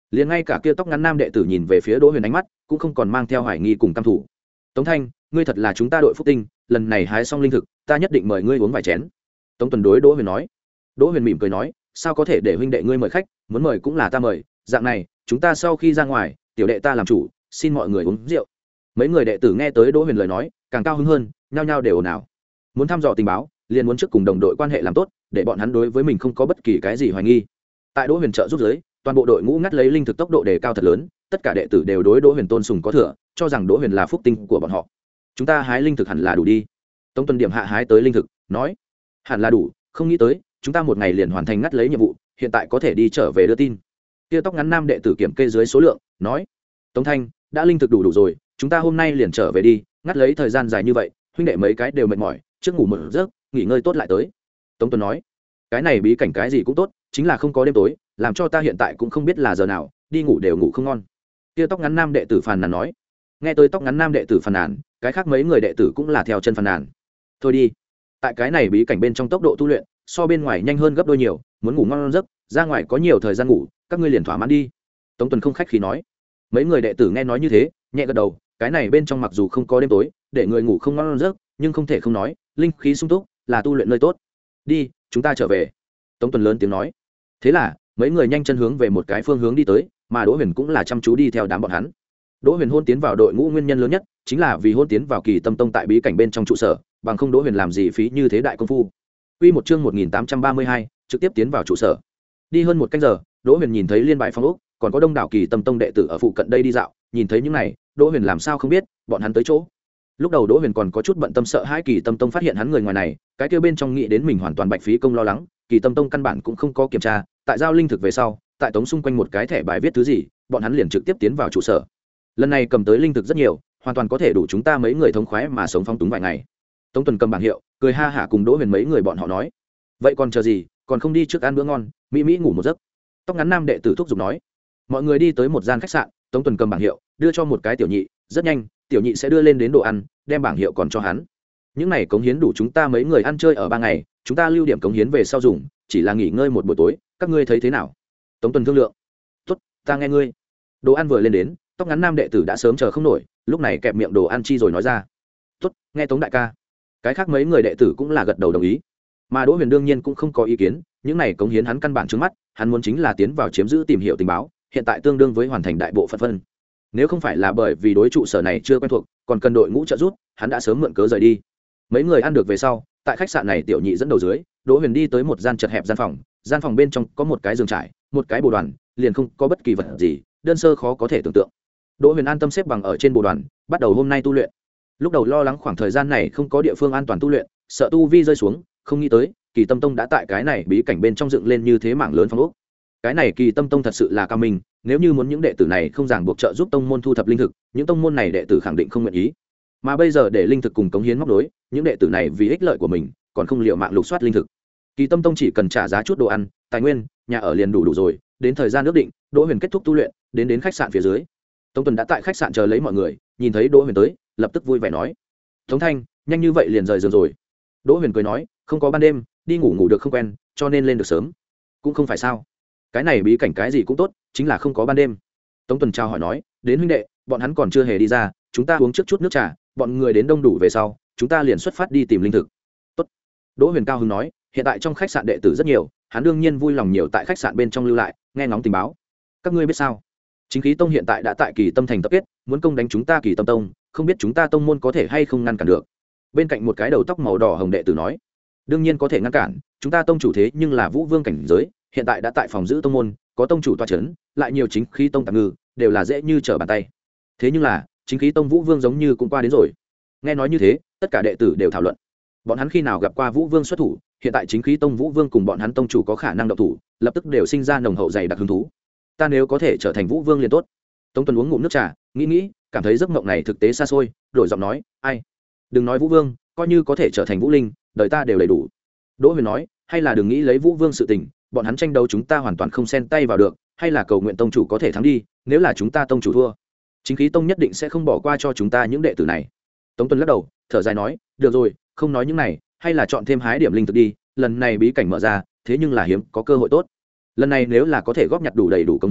Speaker 1: liền ngay cả kia tóc ngắn nam đệ tử nhìn về phía Đỗ Huyền ánh mắt cũng không còn mang theo hoài nghi cùng căm thủ. Tống Thanh, ngươi thật là chúng ta đội phúc tinh, lần này hái xong linh thực ta nhất định mời ngươi uống vài chén. Tống Tuần đối Đỗ Huyền nói. Đỗ Huyền mỉm cười nói, sao có thể để huynh đệ ngươi mời khách, muốn mời cũng là ta mời, dạng này chúng ta sau khi ra ngoài tiểu đệ ta làm chủ, xin mọi người uống rượu. Mấy người đệ tử nghe tới Đỗ Huyền lời nói càng cao hứng hơn, nhao nhao đều ồn ào. Muốn thăm dò tình báo liền muốn trước cùng đồng đội quan hệ làm tốt, để bọn hắn đối với mình không có bất kỳ cái gì hoài nghi. Tại Đỗ Huyền trợ giúp giới, toàn bộ đội ngũ ngắt lấy linh thực tốc độ đề cao thật lớn, tất cả đệ tử đều đối Đỗ Huyền tôn sùng có thừa, cho rằng Đỗ Huyền là phúc tinh của bọn họ. Chúng ta hái linh thực hẳn là đủ đi. Tống Tuần điểm hạ hái tới linh thực, nói, hẳn là đủ, không nghĩ tới chúng ta một ngày liền hoàn thành ngắt lấy nhiệm vụ, hiện tại có thể đi trở về đưa tin. Kia tóc ngắn nam đệ tử kiểm kê dưới số lượng, nói, Tống Thanh, đã linh thực đủ đủ rồi, chúng ta hôm nay liền trở về đi, ngắt lấy thời gian dài như vậy, huynh đệ mấy cái đều mệt mỏi, trước ngủ một giấc, nghỉ ngơi tốt lại tới. Tống Tuần nói, cái này bí cảnh cái gì cũng tốt, chính là không có đêm tối, làm cho ta hiện tại cũng không biết là giờ nào, đi ngủ đều ngủ không ngon. Kia tóc ngắn nam đệ tử phàn nàn nói. Nghe tới tóc ngắn nam đệ tử phàn nàn, cái khác mấy người đệ tử cũng là theo chân phàn nàn. Thôi đi, tại cái này bí cảnh bên trong tốc độ tu luyện so bên ngoài nhanh hơn gấp đôi nhiều, muốn ngủ ngon giấc, ra ngoài có nhiều thời gian ngủ, các ngươi liền thỏa mãn đi. Tống Tuần không khách khí nói. Mấy người đệ tử nghe nói như thế, nhẹ gật đầu, cái này bên trong mặc dù không có đêm tối, để người ngủ không ngon giấc, nhưng không thể không nói, linh khí sung túc, là tu luyện nơi tốt. Đi, chúng ta trở về. Tống Tuần lớn tiếng nói. Thế là mấy người nhanh chân hướng về một cái phương hướng đi tới, mà Đỗ Huyền cũng là chăm chú đi theo đám bọn hắn. Đỗ Huyền hôn tiến vào đội ngũ nguyên nhân lớn nhất chính là vì hôn tiến vào Kỳ Tâm Tông tại bí cảnh bên trong trụ sở, bằng không Đỗ Huyền làm gì phí như thế đại công phu. Quy một chương một nghìn tám trăm ba mươi hai, trực tiếp tiến vào trụ sở. Đi hơn một canh giờ, Đỗ Huyền nhìn thấy liên bại phong ốc, còn có đông đảo Kỳ Tâm Tông đệ tử ở phụ cận đây đi dạo, nhìn thấy những này, Đỗ Huyền làm sao không biết, bọn hắn tới chỗ. Lúc đầu Đỗ Huyền còn có chút bận tâm sợ hai Kỳ Tâm Tông phát hiện hắn người ngoài này, cái kia bên trong nghĩ đến mình hoàn toàn bạch phí công lo lắng, Kỳ Tâm Tông căn bản cũng không có kiểm tra, tại giao linh thực về sau, tại tống xung quanh một cái thẻ bài viết thứ gì, bọn hắn liền trực tiếp tiến vào trụ sở. Lần này cầm tới linh thực rất nhiều, hoàn toàn có thể đủ chúng ta mấy người thống khoái mà sống phong túng vài ngày. Tống Tuần cầm bảng hiệu, cười ha hả cùng Đỗ Huyền mấy người bọn họ nói, vậy còn chờ gì, còn không đi trước ăn bữa ngon, mỹ mỹ ngủ một giấc. Tóc ngắn nam đệ tử thúc giục nói. Mọi người đi tới một gian khách sạn, Tống Tuần cầm bảng hiệu đưa cho một cái tiểu nhị, rất nhanh tiểu nhị sẽ đưa lên đến đồ ăn, đem bảng hiệu còn cho hắn. Những này cống hiến đủ chúng ta mấy người ăn chơi ở ba ngày, chúng ta lưu điểm cống hiến về sau dùng, chỉ là nghỉ ngơi một buổi tối, các ngươi thấy thế nào? Tống Tuần thương lượng. Tốt, ta nghe ngươi. Đồ ăn vừa lên đến, tóc ngắn nam đệ tử đã sớm chờ không nổi, lúc này kẹp miệng đồ ăn chi rồi nói ra. Tốt, nghe Tống đại ca. Cái khác mấy người đệ tử cũng là gật đầu đồng ý, mà Đỗ Huyền đương nhiên cũng không có ý kiến, những này cống hiến hắn căn bản trước mắt, hắn muốn chính là tiến vào chiếm giữ tìm hiểu tình báo, hiện tại tương đương với hoàn thành đại bộ phận phân. Nếu không phải là bởi vì đối trụ sở này chưa quen thuộc, còn cần đội ngũ trợ giúp, hắn đã sớm mượn cớ rời đi. Mấy người ăn được về sau, tại khách sạn này tiểu nhị dẫn đầu dưới, Đỗ Huyền đi tới một gian chật hẹp gian phòng, gian phòng bên trong có một cái giường trải, một cái bồ đoàn, liền không có bất kỳ vật gì, đơn sơ khó có thể tưởng tượng. Đỗ Huyền an tâm xếp bằng ở trên bồ đoàn, bắt đầu hôm nay tu luyện. Lúc đầu lo lắng khoảng thời gian này không có địa phương an toàn tu luyện, sợ tu vi rơi xuống, không nghĩ tới Kỳ Tâm Tông đã tại cái này bí cảnh bên trong dựng lên như thế mảng lớn phong ốc. Cái này Kỳ Tâm Tông thật sự là cao minh, nếu như muốn những đệ tử này không ràng buộc trợ giúp tông môn thu thập linh thực, những tông môn này đệ tử khẳng định không nguyện ý. Mà bây giờ để linh thực cùng cống hiến móc đối, những đệ tử này vì ích lợi của mình, còn không liệu mạng lục soát linh thực. Kỳ Tâm Tông chỉ cần trả giá chút đồ ăn, tài nguyên, nhà ở liền đủ đủ rồi, đến thời gian ước định, Đỗ Huyền kết thúc tu luyện, đến đến khách sạn phía dưới. Tống Tuần đã tại khách sạn chờ lấy mọi người, nhìn thấy Đỗ Huyền tới, lập tức vui vẻ nói: "Tống Thanh, nhanh như vậy liền rời giường rồi." Đỗ Huyền cười nói: "Không có ban đêm, đi ngủ ngủ được không quen, cho nên lên được sớm." "Cũng không phải sao? Cái này bí cảnh cái gì cũng tốt, chính là không có ban đêm." Tống Tuần chào hỏi nói: "Đến huynh đệ, bọn hắn còn chưa hề đi ra, chúng ta uống trước chút nước trà, bọn người đến đông đủ về sau, chúng ta liền xuất phát đi tìm linh thực." "Tốt." Đỗ Huyền cao hứng nói, hiện tại trong khách sạn đệ tử rất nhiều, hắn đương nhiên vui lòng nhiều tại khách sạn bên trong lưu lại, nghe ngóng tình báo. "Các ngươi biết sao? Chính khí tông hiện tại đã tại Kỳ Tâm thành tập kết, muốn công đánh chúng ta Kỳ Tâm tông, không biết chúng ta tông môn có thể hay không ngăn cản được." Bên cạnh một cái đầu tóc màu đỏ hồng đệ tử nói: "Đương nhiên có thể ngăn cản, chúng ta tông chủ thế nhưng là Vũ Vương cảnh giới, hiện tại đã tại phòng giữ tông môn, có tông chủ tọa trấn, lại nhiều chính khí tông tạm ngư, đều là dễ như trở bàn tay. Thế nhưng là, chính khí tông Vũ Vương giống như cũng qua đến rồi." Nghe nói như thế, tất cả đệ tử đều thảo luận. Bọn hắn khi nào gặp qua Vũ Vương xuất thủ, hiện tại chính khí tông Vũ Vương cùng bọn hắn tông chủ có khả năng động thủ, lập tức đều sinh ra nồng hậu dày đặc hứng thú. Ta nếu có thể trở thành Vũ Vương liền tốt. Tống Tuần uống ngụm nước trà, nghĩ nghĩ, cảm thấy giấc mộng này thực tế xa xôi, đổi giọng nói: "Ai? Đừng nói Vũ Vương, coi như có thể trở thành Vũ Linh, đời ta đều đầy đủ." Đỗ Huyền nói: "Hay là đừng nghĩ lấy Vũ Vương sự tình, bọn hắn tranh đấu chúng ta hoàn toàn không xen tay vào được, hay là cầu nguyện tông chủ có thể thắng đi, nếu là chúng ta tông chủ thua, chính khí tông nhất định sẽ không bỏ qua cho chúng ta những đệ tử này." Tống Tuần lắc đầu, thở dài nói: "Được rồi, không nói những này, hay là chọn thêm hái điểm linh thực đi, lần này bí cảnh mở ra, thế nhưng là hiếm có cơ hội tốt. Lần này nếu là có thể góp nhặt đủ đầy đủ công hiến,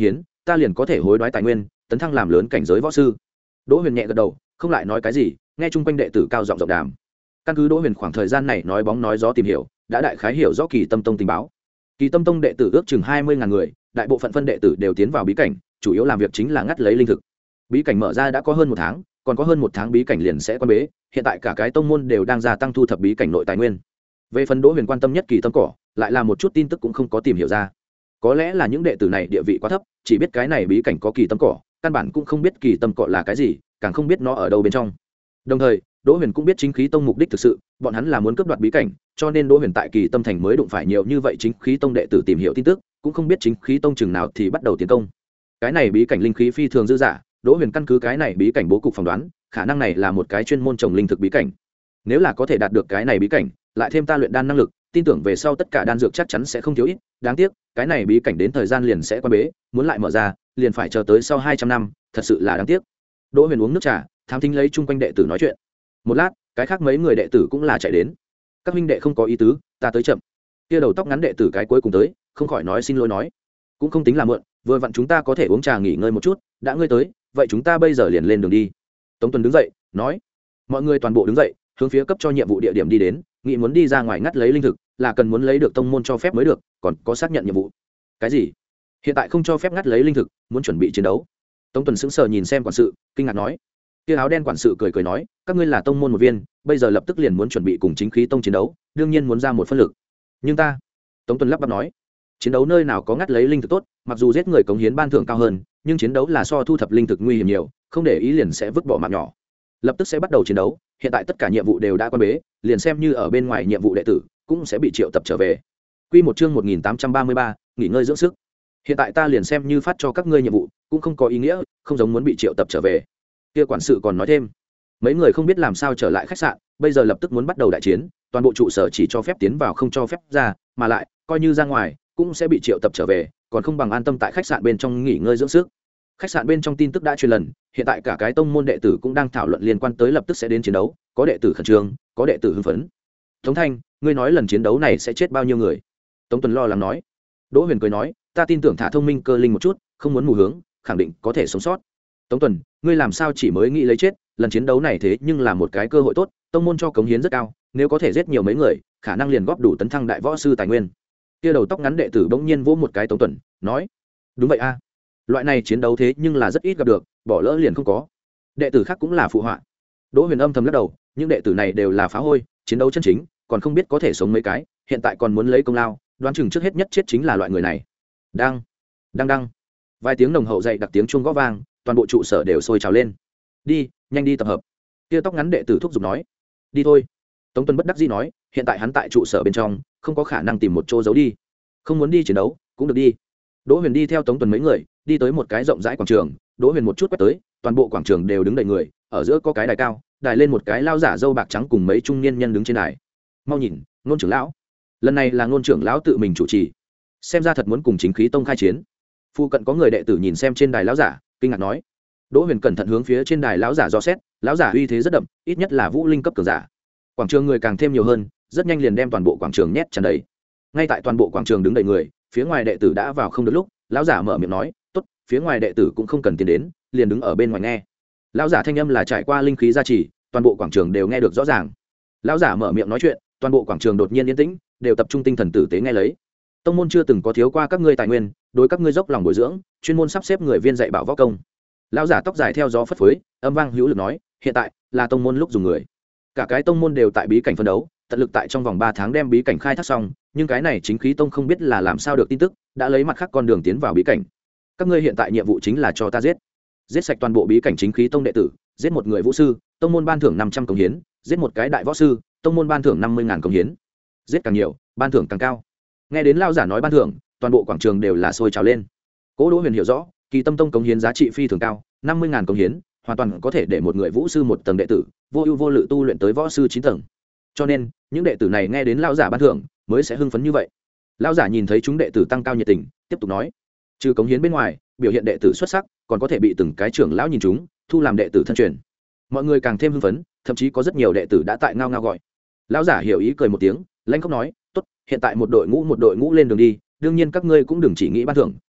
Speaker 1: ta liền có thể hối đoái tài nguyên tấn thăng làm lớn cảnh giới võ sư. Đỗ Huyền nhẹ gật đầu, không lại nói cái gì, nghe chung quanh đệ tử cao giọng rộng đàm. Căn cứ Đỗ Huyền khoảng thời gian này nói bóng nói gió tìm hiểu, đã đại khái hiểu rõ Kỳ Tâm Tông tình báo. Kỳ Tâm Tông đệ tử ước chừng hai mươi ngàn người, đại bộ phận phân đệ tử đều tiến vào bí cảnh, chủ yếu làm việc chính là ngắt lấy linh thực. Bí cảnh mở ra đã có hơn một tháng, còn có hơn một tháng bí cảnh liền sẽ quan bế, hiện tại cả cái tông môn đều đang gia tăng thu thập bí cảnh nội tài nguyên. Về phần Đỗ Huyền quan tâm nhất Kỳ Tâm Cỏ, lại là một chút tin tức cũng không có tìm hiểu ra. Có lẽ là những đệ tử này địa vị quá thấp, chỉ biết cái này bí cảnh có Kỳ Tâm Cỏ, căn bản cũng không biết Kỳ Tâm Cỏ là cái gì, càng không biết nó ở đâu bên trong. Đồng thời, Đỗ Huyền cũng biết Chính Khí Tông mục đích thực sự, bọn hắn là muốn cướp đoạt bí cảnh, cho nên Đỗ Huyền tại Kỳ Tâm Thành mới đụng phải nhiều như vậy Chính Khí Tông đệ tử tìm hiểu tin tức, cũng không biết Chính Khí Tông chừng nào thì bắt đầu tiến công. Cái này bí cảnh linh khí phi thường dư dả, Đỗ Huyền căn cứ cái này bí cảnh bố cục phỏng đoán, khả năng này là một cái chuyên môn trồng linh thực bí cảnh. Nếu là có thể đạt được cái này bí cảnh, lại thêm ta luyện đan năng lực, tin tưởng về sau tất cả đan dược chắc chắn sẽ không thiếu ít. Đáng tiếc, cái này bí cảnh đến thời gian liền sẽ quan bế, muốn lại mở ra, liền phải chờ tới sau hai trăm năm, thật sự là đáng tiếc. Đỗ Huyền uống nước trà, thám thính lấy chung quanh đệ tử nói chuyện. Một lát, cái khác mấy người đệ tử cũng là chạy đến. Các huynh đệ không có ý tứ, ta tới chậm. Kia đầu tóc ngắn đệ tử cái cuối cùng tới, không khỏi nói xin lỗi nói, cũng không tính là mượn, vừa vặn chúng ta có thể uống trà nghỉ ngơi một chút, đã ngươi tới, vậy chúng ta bây giờ liền lên đường đi. Tống Tuần đứng dậy, nói. Mọi người toàn bộ đứng dậy, hướng phía cấp cho nhiệm vụ địa điểm đi đến, nghĩ muốn đi ra ngoài ngắt lấy linh thực, là cần muốn lấy được tông môn cho phép mới được, còn có xác nhận nhiệm vụ. Cái gì? Hiện tại không cho phép ngắt lấy linh thực, muốn chuẩn bị chiến đấu. Tống Tuần sững sờ nhìn xem quản sự, kinh ngạc nói. Kia áo đen quản sự cười cười nói, các ngươi là tông môn một viên, bây giờ lập tức liền muốn chuẩn bị cùng Chính Khí Tông chiến đấu, đương nhiên muốn ra một phân lực. Nhưng ta, Tống Tuần lắp bắp nói, chiến đấu nơi nào có ngắt lấy linh thực tốt, mặc dù giết người cống hiến ban thưởng cao hơn, nhưng chiến đấu là so thu thập linh thực nguy hiểm nhiều, không để ý liền sẽ vứt bỏ mạng nhỏ. Lập tức sẽ bắt đầu chiến đấu, hiện tại tất cả nhiệm vụ đều đã quan bế, liền xem như ở bên ngoài nhiệm vụ đệ tử cũng sẽ bị triệu tập trở về. Quy một chương một nghìn tám trăm ba mươi ba, nghỉ ngơi dưỡng sức. Hiện tại ta liền xem như phát cho các ngươi nhiệm vụ, cũng không có ý nghĩa, không giống muốn bị triệu tập trở về. Kia quản sự còn nói thêm, mấy người không biết làm sao trở lại khách sạn, bây giờ lập tức muốn bắt đầu đại chiến, toàn bộ trụ sở chỉ cho phép tiến vào không cho phép ra, mà lại coi như ra ngoài cũng sẽ bị triệu tập trở về, còn không bằng an tâm tại khách sạn bên trong nghỉ ngơi dưỡng sức. Khách sạn bên trong tin tức đã truyền lần, hiện tại cả cái tông môn đệ tử cũng đang thảo luận liên quan tới lập tức sẽ đến chiến đấu, có đệ tử khẩn trương, có đệ tử hưng phấn. Tống Thanh, ngươi nói lần chiến đấu này sẽ chết bao nhiêu người? Tống Tuần lo lắng nói. Đỗ Huyền cười nói, ta tin tưởng thả thông minh cơ linh một chút, không muốn mù hướng, khẳng định có thể sống sót. Tống Tuần, ngươi làm sao chỉ mới nghĩ lấy chết, lần chiến đấu này thế nhưng là một cái cơ hội tốt, tông môn cho cống hiến rất cao, nếu có thể giết nhiều mấy người, khả năng liền góp đủ tấn thăng đại võ sư tài nguyên. Kia đầu tóc ngắn đệ tử bỗng nhiên vỗ một cái Tống Tuần, nói, đúng vậy a, loại này chiến đấu thế nhưng là rất ít gặp được, bỏ lỡ liền không có. Đệ tử khác cũng là phụ họa. Đỗ Huyền âm thầm lắc đầu, những đệ tử này đều là phá hôi, chiến đấu chân chính, còn không biết có thể sống mấy cái, hiện tại còn muốn lấy công lao, đoán chừng trước hết nhất chết chính là loại người này. Đang, đang đang. Vài tiếng đồng hậu dậy đặc tiếng chuông gõ vang, toàn bộ trụ sở đều sôi trào lên. Đi, nhanh đi tập hợp. Kia tóc ngắn đệ tử thúc giục nói. Đi thôi. Tống Tuần bất đắc dĩ nói, hiện tại hắn tại trụ sở bên trong, không có khả năng tìm một chỗ giấu đi. Không muốn đi chiến đấu, cũng được đi. Đỗ Huyền đi theo Tống Tuần mấy người, đi tới một cái rộng rãi quảng trường, Đỗ Huyền một chút quét tới, toàn bộ quảng trường đều đứng đầy người, ở giữa có cái đài cao, đài lên một cái lao giả râu bạc trắng cùng mấy trung niên nhân đứng trên đài. Mau nhìn, Ngôn trưởng lão. Lần này là Ngôn trưởng lão tự mình chủ trì, xem ra thật muốn cùng Chính Khí Tông khai chiến. Phu cận có người đệ tử nhìn xem trên đài lão giả, kinh ngạc nói. Đỗ Huyền cẩn thận hướng phía trên đài lão giả dò xét, lão giả uy thế rất đậm, ít nhất là vũ linh cấp cường giả. Quảng trường người càng thêm nhiều hơn, rất nhanh liền đem toàn bộ quảng trường nhét tràn đầy. Ngay tại toàn bộ quảng trường đứng đầy người, phía ngoài đệ tử đã vào không được lúc, lão giả mở miệng nói, tốt, phía ngoài đệ tử cũng không cần tiến đến, liền đứng ở bên ngoài nghe. Lão giả thanh âm là trải qua linh khí gia trì, toàn bộ quảng trường đều nghe được rõ ràng. Lão giả mở miệng nói chuyện, toàn bộ quảng trường đột nhiên yên tĩnh, đều tập trung tinh thần tử tế nghe lấy. Tông môn chưa từng có thiếu qua các ngươi tài nguyên, đối các ngươi dốc lòng bồi dưỡng, chuyên môn sắp xếp người viên dạy bảo võ công. Lão giả tóc dài theo gió phất phới, âm vang hữu lực nói, hiện tại là tông môn lúc dùng người. Cả cái tông môn đều tại bí cảnh phân đấu, tận lực tại trong vòng ba tháng đem bí cảnh khai thác xong, nhưng cái này Chính Khí Tông không biết là làm sao được tin tức, đã lấy mặt khác con đường tiến vào bí cảnh. Các ngươi hiện tại nhiệm vụ chính là cho ta giết, giết sạch toàn bộ bí cảnh Chính Khí Tông đệ tử, giết một người vũ sư, tông môn ban thưởng năm trăm công hiến, giết một cái đại võ sư, tông môn ban thưởng năm mươi ngàn công hiến. Giết càng nhiều, ban thưởng càng cao. Nghe đến lão giả nói ban thưởng, toàn bộ quảng trường đều là sôi trào lên. Cố Đỗ Huyền hiểu rõ, Kỳ Tâm Tông công hiến giá trị phi thường cao, năm mươi ngàn công hiến, hoàn toàn có thể để một người vũ sư một tầng đệ tử, vô ưu vô lự tu luyện tới võ sư chín tầng. Cho nên, những đệ tử này nghe đến lão giả ban thưởng, mới sẽ hưng phấn như vậy. Lão giả nhìn thấy chúng đệ tử tăng cao nhiệt tình, tiếp tục nói, trừ cống hiến bên ngoài, biểu hiện đệ tử xuất sắc, còn có thể bị từng cái trưởng lão nhìn chúng, thu làm đệ tử thân truyền. Mọi người càng thêm hưng phấn, thậm chí có rất nhiều đệ tử đã tại ngao ngao gọi. Lão giả hiểu ý cười một tiếng, lãnh khóc nói, tốt, hiện tại một đội ngũ một đội ngũ lên đường đi, đương nhiên các ngươi cũng đừng chỉ nghĩ ban thưởng,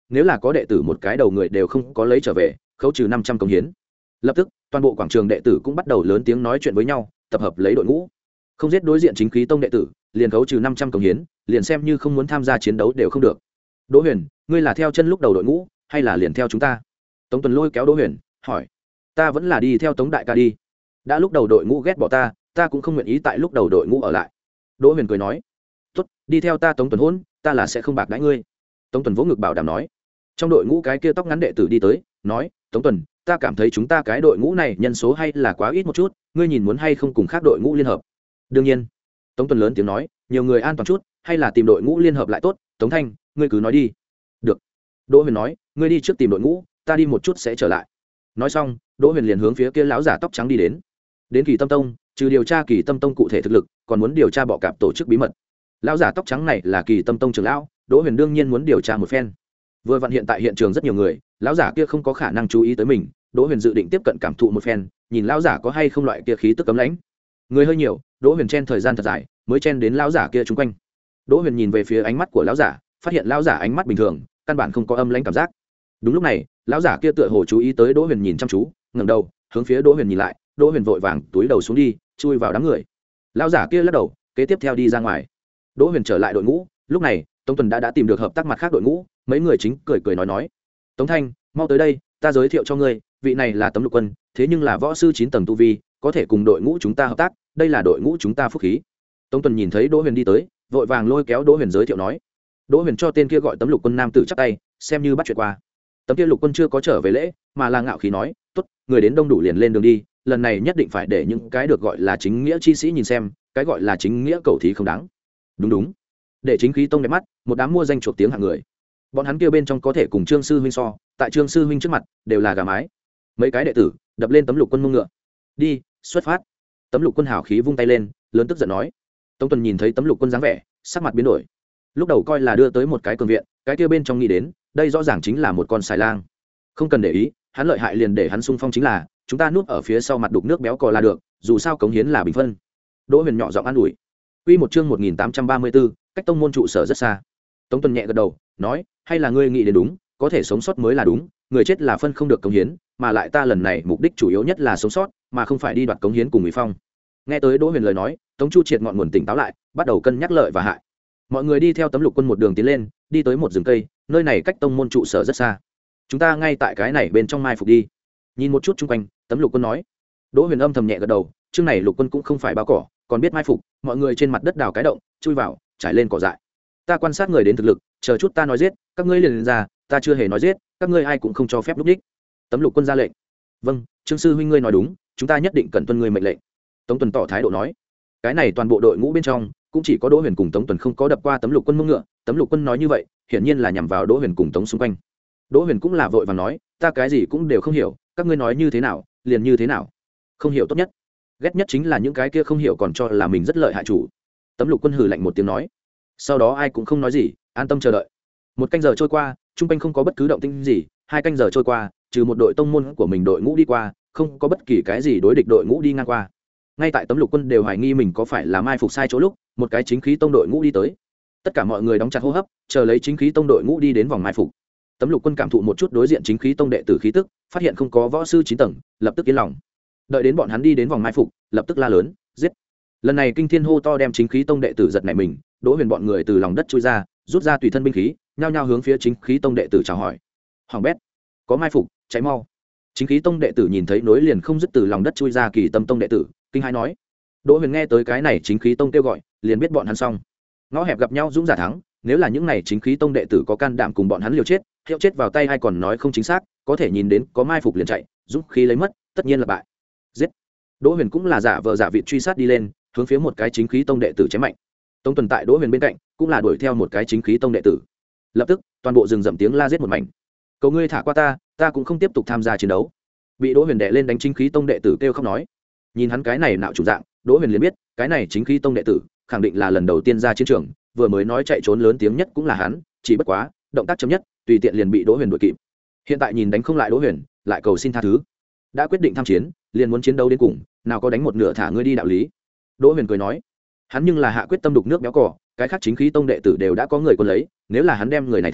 Speaker 1: nếu là có đệ tử một cái đầu người đều không có lấy trở về khấu trừ năm trăm công hiến. Lập tức toàn bộ quảng trường đệ tử cũng bắt đầu lớn tiếng nói chuyện với nhau, tập hợp lấy đội ngũ, không giết đối diện chính khí tông đệ tử liền khấu trừ năm trăm công hiến, liền xem như không muốn tham gia chiến đấu đều không được. Đỗ Huyền, ngươi là theo chân lúc đầu đội ngũ hay là liền theo chúng ta? Tống Tuần lôi kéo Đỗ Huyền hỏi. Ta vẫn là đi theo Tống đại ca đi, đã lúc đầu đội ngũ ghét bỏ ta ta cũng không nguyện ý tại lúc đầu đội ngũ ở lại. Đỗ Huyền cười nói. Tốt, đi theo ta Tống Tuần hôn, ta là sẽ không bạc đãi ngươi. Tống Tuần vỗ ngực bảo đảm nói. Trong đội ngũ cái kia tóc ngắn đệ tử đi tới nói, Tống Tuần, ta cảm thấy chúng ta cái đội ngũ này nhân số hay là quá ít một chút, ngươi nhìn muốn hay không cùng khác đội ngũ liên hợp? Đương nhiên. Tống Tuần lớn tiếng nói, nhiều người an toàn chút, hay là tìm đội ngũ liên hợp lại tốt. Tống Thanh, ngươi cứ nói đi. Được. Đỗ Huyền nói, ngươi đi trước tìm đội ngũ, ta đi một chút sẽ trở lại. Nói xong, Đỗ Huyền liền hướng phía kia lão giả tóc trắng đi đến. Đến Kỳ Tâm Tông, trừ điều tra Kỳ Tâm Tông cụ thể thực lực, còn muốn điều tra bọ cạp tổ chức bí mật. Lão giả tóc trắng này là Kỳ Tâm Tông trưởng lão, Đỗ Huyền đương nhiên muốn điều tra một phen. Vừa vặn hiện tại hiện trường rất nhiều người, lão giả kia không có khả năng chú ý tới mình, Đỗ Huyền dự định tiếp cận cảm thụ một phen, nhìn lão giả có hay không loại kia khí tức cấm lãnh. Người hơi nhiều, Đỗ Huyền chen thời gian thật dài, mới chen đến lão giả kia chung quanh. Đỗ Huyền nhìn về phía ánh mắt của lão giả, phát hiện lão giả ánh mắt bình thường, căn bản không có âm lãnh cảm giác. Đúng lúc này, lão giả kia tựa hồ chú ý tới Đỗ Huyền nhìn chăm chú, ngẩng đầu, hướng phía Đỗ Huyền nhìn lại, Đỗ Huyền vội vàng túi đầu xuống đi, chui vào đám người. Lão giả kia lắc đầu, kế tiếp theo đi ra ngoài. Đỗ Huyền trở lại đội ngũ, lúc này, Tống Tuần đã đã tìm được hợp tác mặt khác đội ngũ, mấy người chính cười cười nói nói. Tống Thanh, mau tới đây, ta giới thiệu cho ngươi, vị này là Tấm Lục Quân, thế nhưng là võ sư chín tầng tu vi, có thể cùng đội ngũ chúng ta hợp tác, đây là đội ngũ chúng ta phúc khí. Tống Tuần nhìn thấy Đỗ Huyền đi tới, vội vàng lôi kéo Đỗ Huyền giới thiệu nói. Đỗ Huyền cho tên kia gọi Tấm Lục Quân nam tử chắp tay, xem như bắt chuyện qua. Tấm kia Lục Quân chưa có trở về lễ, mà là ngạo khí nói, tốt, người đến đông đủ liền lên đường đi, lần này nhất định phải để những cái được gọi là chính nghĩa chi sĩ nhìn xem, cái gọi là chính nghĩa cầu thí không đáng. Đúng đúng, để chính khí tông đẹp mắt, một đám mua danh chuộc tiếng hạng người, bọn hắn kia bên trong có thể cùng Trương sư huynh so, tại Trương sư huynh trước mặt đều là gà mái. Mấy cái đệ tử đập lên Tấm Lục Quân mông ngựa, đi, xuất phát. Tấm Lục Quân hào khí vung tay lên, lớn tức giận nói. Tống Tuần nhìn thấy Tấm Lục Quân dáng vẻ, sắc mặt biến đổi. Lúc đầu coi là đưa tới một cái cường viện, cái kia bên trong nghĩ đến, đây rõ ràng chính là một con xài lang. Không cần để ý, hắn lợi hại liền để hắn xung phong chính là, chúng ta núp ở phía sau mặt đục nước béo cò là được, dù sao cống hiến là bình phân. Đỗ Huyền nhỏ giọng an ủi. Quy một chương một nghìn tám trăm ba mươi tư, cách tông môn trụ sở rất xa. Tống Tuần nhẹ gật đầu, nói, hay là ngươi nghĩ đến đúng, có thể sống sót mới là đúng, người chết là phân không được cống hiến, mà lại ta lần này mục đích chủ yếu nhất là sống sót, mà không phải đi đoạt cống hiến cùng Mỹ Phong. Nghe tới Đỗ Huyền lời nói, Tống Chu Triệt ngọn nguồn tỉnh táo lại, bắt đầu cân nhắc lợi và hại. Mọi người đi theo Tấm Lục Quân một đường tiến lên, đi tới một rừng cây, nơi này cách tông môn trụ sở rất xa. Chúng ta ngay tại cái này bên trong mai phục đi. Nhìn một chút xung quanh, Tấm Lục Quân nói. Đỗ Huyền âm thầm nhẹ gật đầu, chương này Lục Quân cũng không phải bao cỏ, còn biết mai phục, mọi người trên mặt đất đào cái động, chui vào, trải lên cỏ dại. Ta quan sát người đến thực lực, chờ chút ta nói giết, các ngươi liền lên ra, ta chưa hề nói giết, các ngươi ai cũng không cho phép lúc đích. Tấm Lục Quân ra lệnh. Vâng, Trương sư huynh ngươi nói đúng, chúng ta nhất định cần tuân ngươi mệnh lệnh. Tống Tuần tỏ thái độ nói. Cái này toàn bộ đội ngũ bên trong, cũng chỉ có Đỗ Huyền cùng Tống Tuần không có đập qua Tấm Lục Quân mông ngựa. Tấm Lục Quân nói như vậy, hiển nhiên là nhằm vào Đỗ Huyền cùng Tống xung quanh. Đỗ Huyền cũng là vội vàng nói, ta cái gì cũng đều không hiểu, các ngươi nói như thế nào, liền như thế nào. Không hiểu tốt nhất, ghét nhất chính là những cái kia không hiểu còn cho là mình rất lợi hại chủ. Tấm Lục Quân hừ lạnh một tiếng nói. Sau đó ai cũng không nói gì, an tâm chờ đợi. Một canh giờ trôi qua, trung quanh không có bất cứ động tĩnh gì. Hai canh giờ trôi qua, trừ một đội tông môn của mình đội ngũ đi qua, không có bất kỳ cái gì đối địch đội ngũ đi ngang qua. Ngay tại Tấm Lục Quân đều hoài nghi mình có phải là mai phục sai chỗ lúc, một cái chính khí tông đội ngũ đi tới. Tất cả mọi người đóng chặt hô hấp, chờ lấy chính khí tông đội ngũ đi đến vòng mai phục. Tấm Lục Quân cảm thụ một chút đối diện chính khí tông đệ tử khí tức, phát hiện không có võ sư chín tầng, lập tức yên lòng. Đợi đến bọn hắn đi đến vòng mai phục, lập tức la lớn, giết. Lần này kinh thiên hô to đem chính khí tông đệ tử giật nảy mình, Đỗ Huyền bọn người từ lòng đất chui ra, rút ra tùy thân binh khí, nhao nhao hướng phía chính khí tông đệ tử chào hỏi. Hoàng bét, có mai phục, cháy mau. Chính khí tông đệ tử nhìn thấy nối liền không dứt từ lòng đất chui ra Kỳ Tâm Tông đệ tử, kinh hãi nói. Đỗ Huyền nghe tới cái này chính khí tông kêu gọi, liền biết bọn hắn xong. Ngõ hẹp gặp nhau dũng giả thắng, nếu là những này chính khí tông đệ tử có can đảm cùng bọn hắn liều chết, hiệu chết vào tay ai còn nói không chính xác, có thể nhìn đến có mai phục liền chạy, dũng khí lấy mất, tất nhiên là bại. Giết. Đỗ Huyền cũng là giả vờ giả vịt truy sát đi lên, hướng phía một cái chính khí tông đệ tử chém mạnh. Tông Tuần tại Đỗ Huyền bên cạnh, cũng là đuổi theo một cái chính khí tông đệ tử. Lập tức, toàn bộ rừng rậm tiếng la giết một mảnh. Cầu ngươi thả qua ta, ta cũng không tiếp tục tham gia chiến đấu. Bị Đỗ Huyền đè lên đánh chính khí tông đệ tử kêu khóc nói. Nhìn hắn cái này nạo chủ dạng, Đỗ Huyền liền biết, cái này chính khí tông đệ tử, khẳng định là lần đầu tiên ra chiến trường, vừa mới nói chạy trốn lớn tiếng nhất cũng là hắn, chỉ bất quá, động tác chậm nhất, tùy tiện liền bị Đỗ Huyền đuổi kịp. Hiện tại nhìn đánh không lại Đỗ Huyền, lại cầu xin tha thứ. Đã quyết định tham chiến, liền muốn chiến đấu đến cùng, nào có đánh một nửa thả ngươi đi đạo lý. Đỗ Huyền cười nói, hắn nhưng là hạ quyết tâm đục nước béo cỏ, cái khác chính khí tông đệ tử đều đã có người quân lấy, nếu là hắn đem người này thả,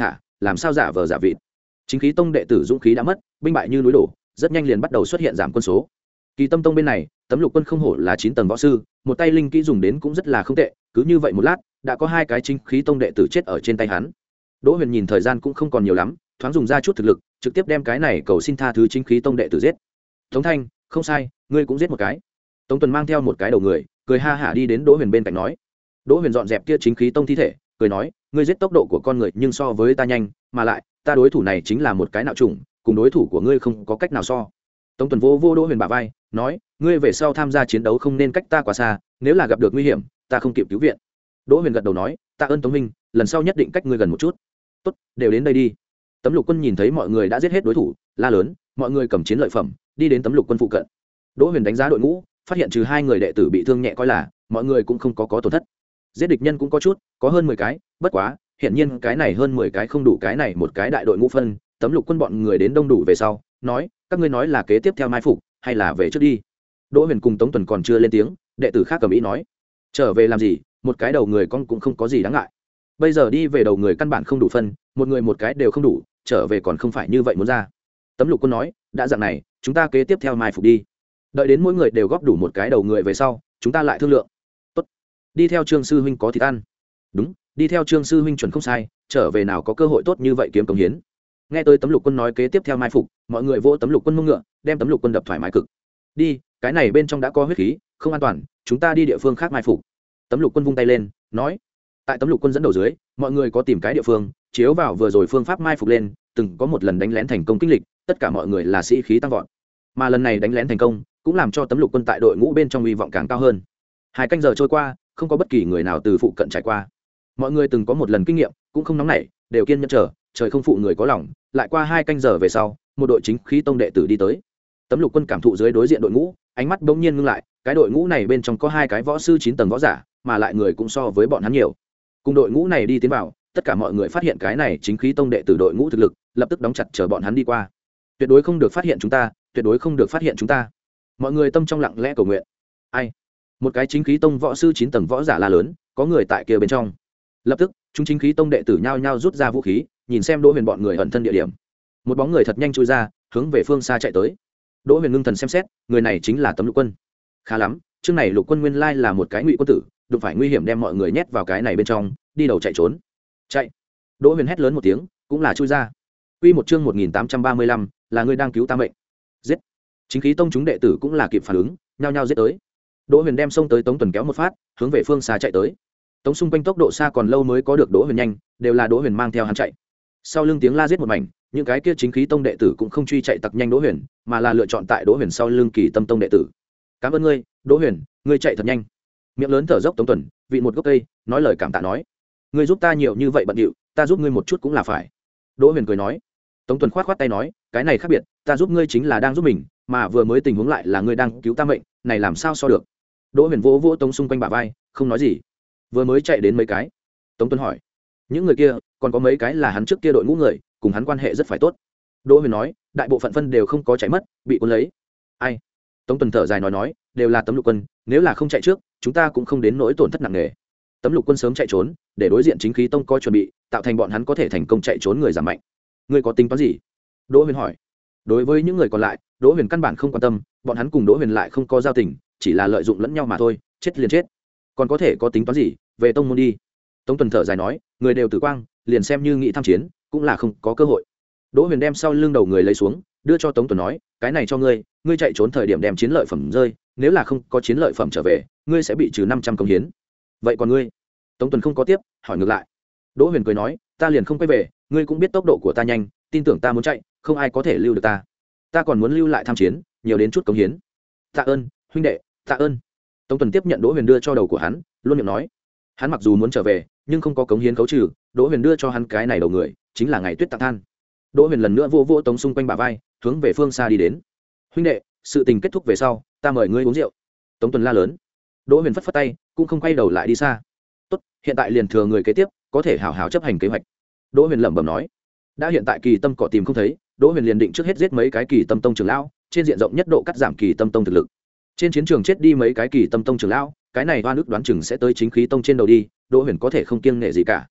Speaker 1: làm sao giả vờ giả vịt. Chính khí tông đệ tử dũng khí đã mất, binh bại như núi đổ, rất nhanh liền bắt đầu xuất hiện giảm quân số. Kỳ Tâm tông bên này, Tấm Lục Quân không hổ là chín tầng võ sư, một tay linh kỹ dùng đến cũng rất là không tệ, cứ như vậy một lát, đã có hai cái chính khí tông đệ tử chết ở trên tay hắn. Đỗ Huyền nhìn thời gian cũng không còn nhiều lắm, thoáng dùng ra chút thực lực, trực tiếp đem cái này cầu xin tha thứ chính khí tông đệ tử giết. Tống Thanh, không sai, ngươi cũng giết một cái. Tống Tuần mang theo một cái đầu người, cười ha hả đi đến Đỗ Huyền bên cạnh nói. Đỗ Huyền dọn dẹp kia chính khí tông thi thể, cười nói, ngươi giết tốc độ của con người nhưng so với ta nhanh, mà lại, ta đối thủ này chính là một cái nạo trùng, cùng đối thủ của ngươi không có cách nào so. Tống Tuần vô vô Đỗ Huyền bả vai, nói, ngươi về sau tham gia chiến đấu không nên cách ta quá xa, nếu là gặp được nguy hiểm, ta không kịp cứu viện. Đỗ Huyền gật đầu nói, tạ ơn Tống minh, lần sau nhất định cách ngươi gần một chút. Tốt, đều đến đây đi. Tấm Lục Quân nhìn thấy mọi người đã giết hết đối thủ, la lớn, mọi người cầm chiến lợi phẩm, đi đến Tấm Lục Quân phụ cận. Đỗ Huyền đánh giá đội ngũ, phát hiện trừ hai người đệ tử bị thương nhẹ coi là, mọi người cũng không có có tổn thất. Giết địch nhân cũng có chút, có hơn mười cái, bất quá, hiện nhiên cái này hơn mười cái không đủ cái này một cái đại đội ngũ phân, Tấm Lục Quân bọn người đến đông đủ về sau, nói, các ngươi nói là kế tiếp theo mai phục, hay là về trước đi. Đỗ Huyền cùng Tống Tuần còn chưa lên tiếng, đệ tử khác cầm ý nói, trở về làm gì, một cái đầu người con cũng không có gì đáng ngại. Bây giờ đi về đầu người căn bản không đủ phân, một người một cái đều không đủ, trở về còn không phải như vậy muốn ra. Tấm Lục Quân nói, đã dạng này, chúng ta kế tiếp theo mai phục đi. Đợi đến mỗi người đều góp đủ một cái đầu người về sau, chúng ta lại thương lượng. Tốt. Đi theo Trương sư huynh có thịt ăn. Đúng, đi theo Trương sư huynh chuẩn không sai, trở về nào có cơ hội tốt như vậy kiếm công hiến. Nghe tới Tấm Lục Quân nói kế tiếp theo mai phục, mọi người vỗ Tấm Lục Quân mông ngựa, đem Tấm Lục Quân đập thoải mái cực. Đi, cái này bên trong đã có huyết khí, không an toàn, chúng ta đi địa phương khác mai phục. Tấm Lục Quân vung tay lên, nói. Tại Tấm Lục Quân dẫn đầu dưới, mọi người có tìm cái địa phương, chiếu vào vừa rồi phương pháp mai phục lên, từng có một lần đánh lén thành công kinh lịch, tất cả mọi người là sĩ khí tăng vọt. Mà lần này đánh lén thành công, cũng làm cho Tấm Lục Quân tại đội ngũ bên trong hy vọng càng cao hơn. Hai canh giờ trôi qua, không có bất kỳ người nào từ phụ cận trải qua. Mọi người từng có một lần kinh nghiệm, cũng không nóng nảy, đều kiên nhẫn chờ, trời không phụ người có lòng, lại qua hai canh giờ về sau, một đội chính khí tông đệ tử đi tới. Tấm Lục Quân cảm thụ dưới đối diện đội ngũ, ánh mắt bỗng nhiên ngưng lại, cái đội ngũ này bên trong có hai cái võ sư chín tầng võ giả, mà lại người cũng so với bọn hắn nhiều. Cùng đội ngũ này đi tiến vào, tất cả mọi người phát hiện cái này chính khí tông đệ tử đội ngũ thực lực, lập tức đóng chặt chờ bọn hắn đi qua. Tuyệt đối không được phát hiện chúng ta, tuyệt đối không được phát hiện chúng ta. Mọi người tâm trong lặng lẽ cầu nguyện. Ai? Một cái chính khí tông võ sư chín tầng võ giả la lớn, có người tại kia bên trong. Lập tức, chúng chính khí tông đệ tử nhao nhao rút ra vũ khí, nhìn xem Đỗ Huyền bọn người ẩn thân địa điểm. Một bóng người thật nhanh chui ra, hướng về phương xa chạy tới. Đỗ Huyền ngưng thần xem xét, người này chính là Tấm Lục Quân. Khá lắm, trước này Lục Quân nguyên lai là một cái ngụy quân tử, đụng phải nguy hiểm đem mọi người nhét vào cái này bên trong, đi đầu chạy trốn. Chạy! Đỗ Huyền hét lớn một tiếng, cũng là chui ra. Quy một chương một nghìn tám trăm ba mươi lăm, là người đang cứu ta mệnh. Giết! Chính khí tông chúng đệ tử cũng là kịp phản ứng, nhao nhao giết tới. Đỗ Huyền đem xông tới Tống Tuần kéo một phát, hướng về phương xa chạy tới. Tống xung quanh tốc độ xa còn lâu mới có được Đỗ Huyền nhanh, đều là Đỗ Huyền mang theo hắn chạy. Sau lưng tiếng la giết một mảnh, những cái kia chính khí tông đệ tử cũng không truy chạy tặc nhanh Đỗ Huyền, mà là lựa chọn tại Đỗ Huyền sau lưng Kỳ Tâm tông đệ tử. Cảm ơn ngươi, Đỗ Huyền, ngươi chạy thật nhanh. Miệng lớn thở dốc Tống Tuần, vị một gốc cây, nói lời cảm tạ nói, ngươi giúp ta nhiều như vậy bận điệu, ta giúp ngươi một chút cũng là phải. Đỗ Huyền cười nói. Tống Tuần khoát khoát tay nói, cái này khác biệt, ta giúp ngươi chính là đang giúp mình, mà vừa mới tình huống lại là ngươi đang cứu ta mệnh, này làm sao so được. Đỗ Huyền vỗ vỗ Tống xung quanh bả vai, không nói gì. Vừa mới chạy đến mấy cái. Tống Tuần hỏi, những người kia còn có mấy cái là hắn trước kia đội ngũ người, cùng hắn quan hệ rất phải tốt. Đỗ Huyền nói, đại bộ phận phân đều không có chạy mất, bị cuốn lấy. Ai? Tống Tuần thở dài nói nói, đều là Tấm Lục Quân, nếu là không chạy trước, chúng ta cũng không đến nỗi tổn thất nặng nề. Tấm Lục Quân sớm chạy trốn, để đối diện chính khí tông có chuẩn bị, tạo thành bọn hắn có thể thành công chạy trốn người giảm mạnh. Ngươi có tính toán gì? Đỗ Huyền hỏi. Đối với những người còn lại, Đỗ Huyền căn bản không quan tâm, bọn hắn cùng Đỗ Huyền lại không có giao tình, chỉ là lợi dụng lẫn nhau mà thôi, chết liền chết. Còn có thể có tính toán gì, về tông môn đi. Tống Tuần thở dài nói, người đều tử quang, liền xem như nghị tham chiến, cũng là không có cơ hội. Đỗ Huyền đem sau lưng đầu người lấy xuống, đưa cho Tống Tuần nói, cái này cho ngươi, ngươi chạy trốn thời điểm đem chiến lợi phẩm rơi, nếu là không có chiến lợi phẩm trở về, ngươi sẽ bị trừ năm trăm công hiến. Vậy còn ngươi? Tống Tuần không có tiếp, hỏi ngược lại. Đỗ Huyền cười nói, ta liền không quay về, ngươi cũng biết tốc độ của ta nhanh, tin tưởng ta muốn chạy, không ai có thể lưu được ta. Ta còn muốn lưu lại tham chiến, nhiều đến chút công hiến. Tạ ơn, huynh đệ, tạ ơn. Tống Tuần tiếp nhận Đỗ Huyền đưa cho đầu của hắn, luôn miệng nói, hắn mặc dù muốn trở về, nhưng không có cống hiến khấu trừ, Đỗ Huyền đưa cho hắn cái này đầu người, chính là ngày tuyết tặng than. Đỗ Huyền lần nữa vô vô Tống xung quanh bả vai, hướng về phương xa đi đến. Huynh đệ, sự tình kết thúc về sau, ta mời ngươi uống rượu. Tống Tuần la lớn. Đỗ Huyền phất phất tay, cũng không quay đầu lại đi xa. Tốt, hiện tại liền thừa người kế tiếp, có thể hảo hảo chấp hành kế hoạch. Đỗ Huyền lẩm bẩm nói. Đã hiện tại Kỳ Tâm cọ tìm không thấy, Đỗ Huyền liền định trước hết giết mấy cái Kỳ Tâm tông trưởng lão, trên diện rộng nhất độ cắt giảm Kỳ Tâm tông thực lực. Trên chiến trường chết đi mấy cái Kỳ Tâm tông trưởng lão, cái này oan ức đoán chừng sẽ tới chính khí tông trên đầu đi, Đỗ Huyền có thể không kiêng nể gì cả.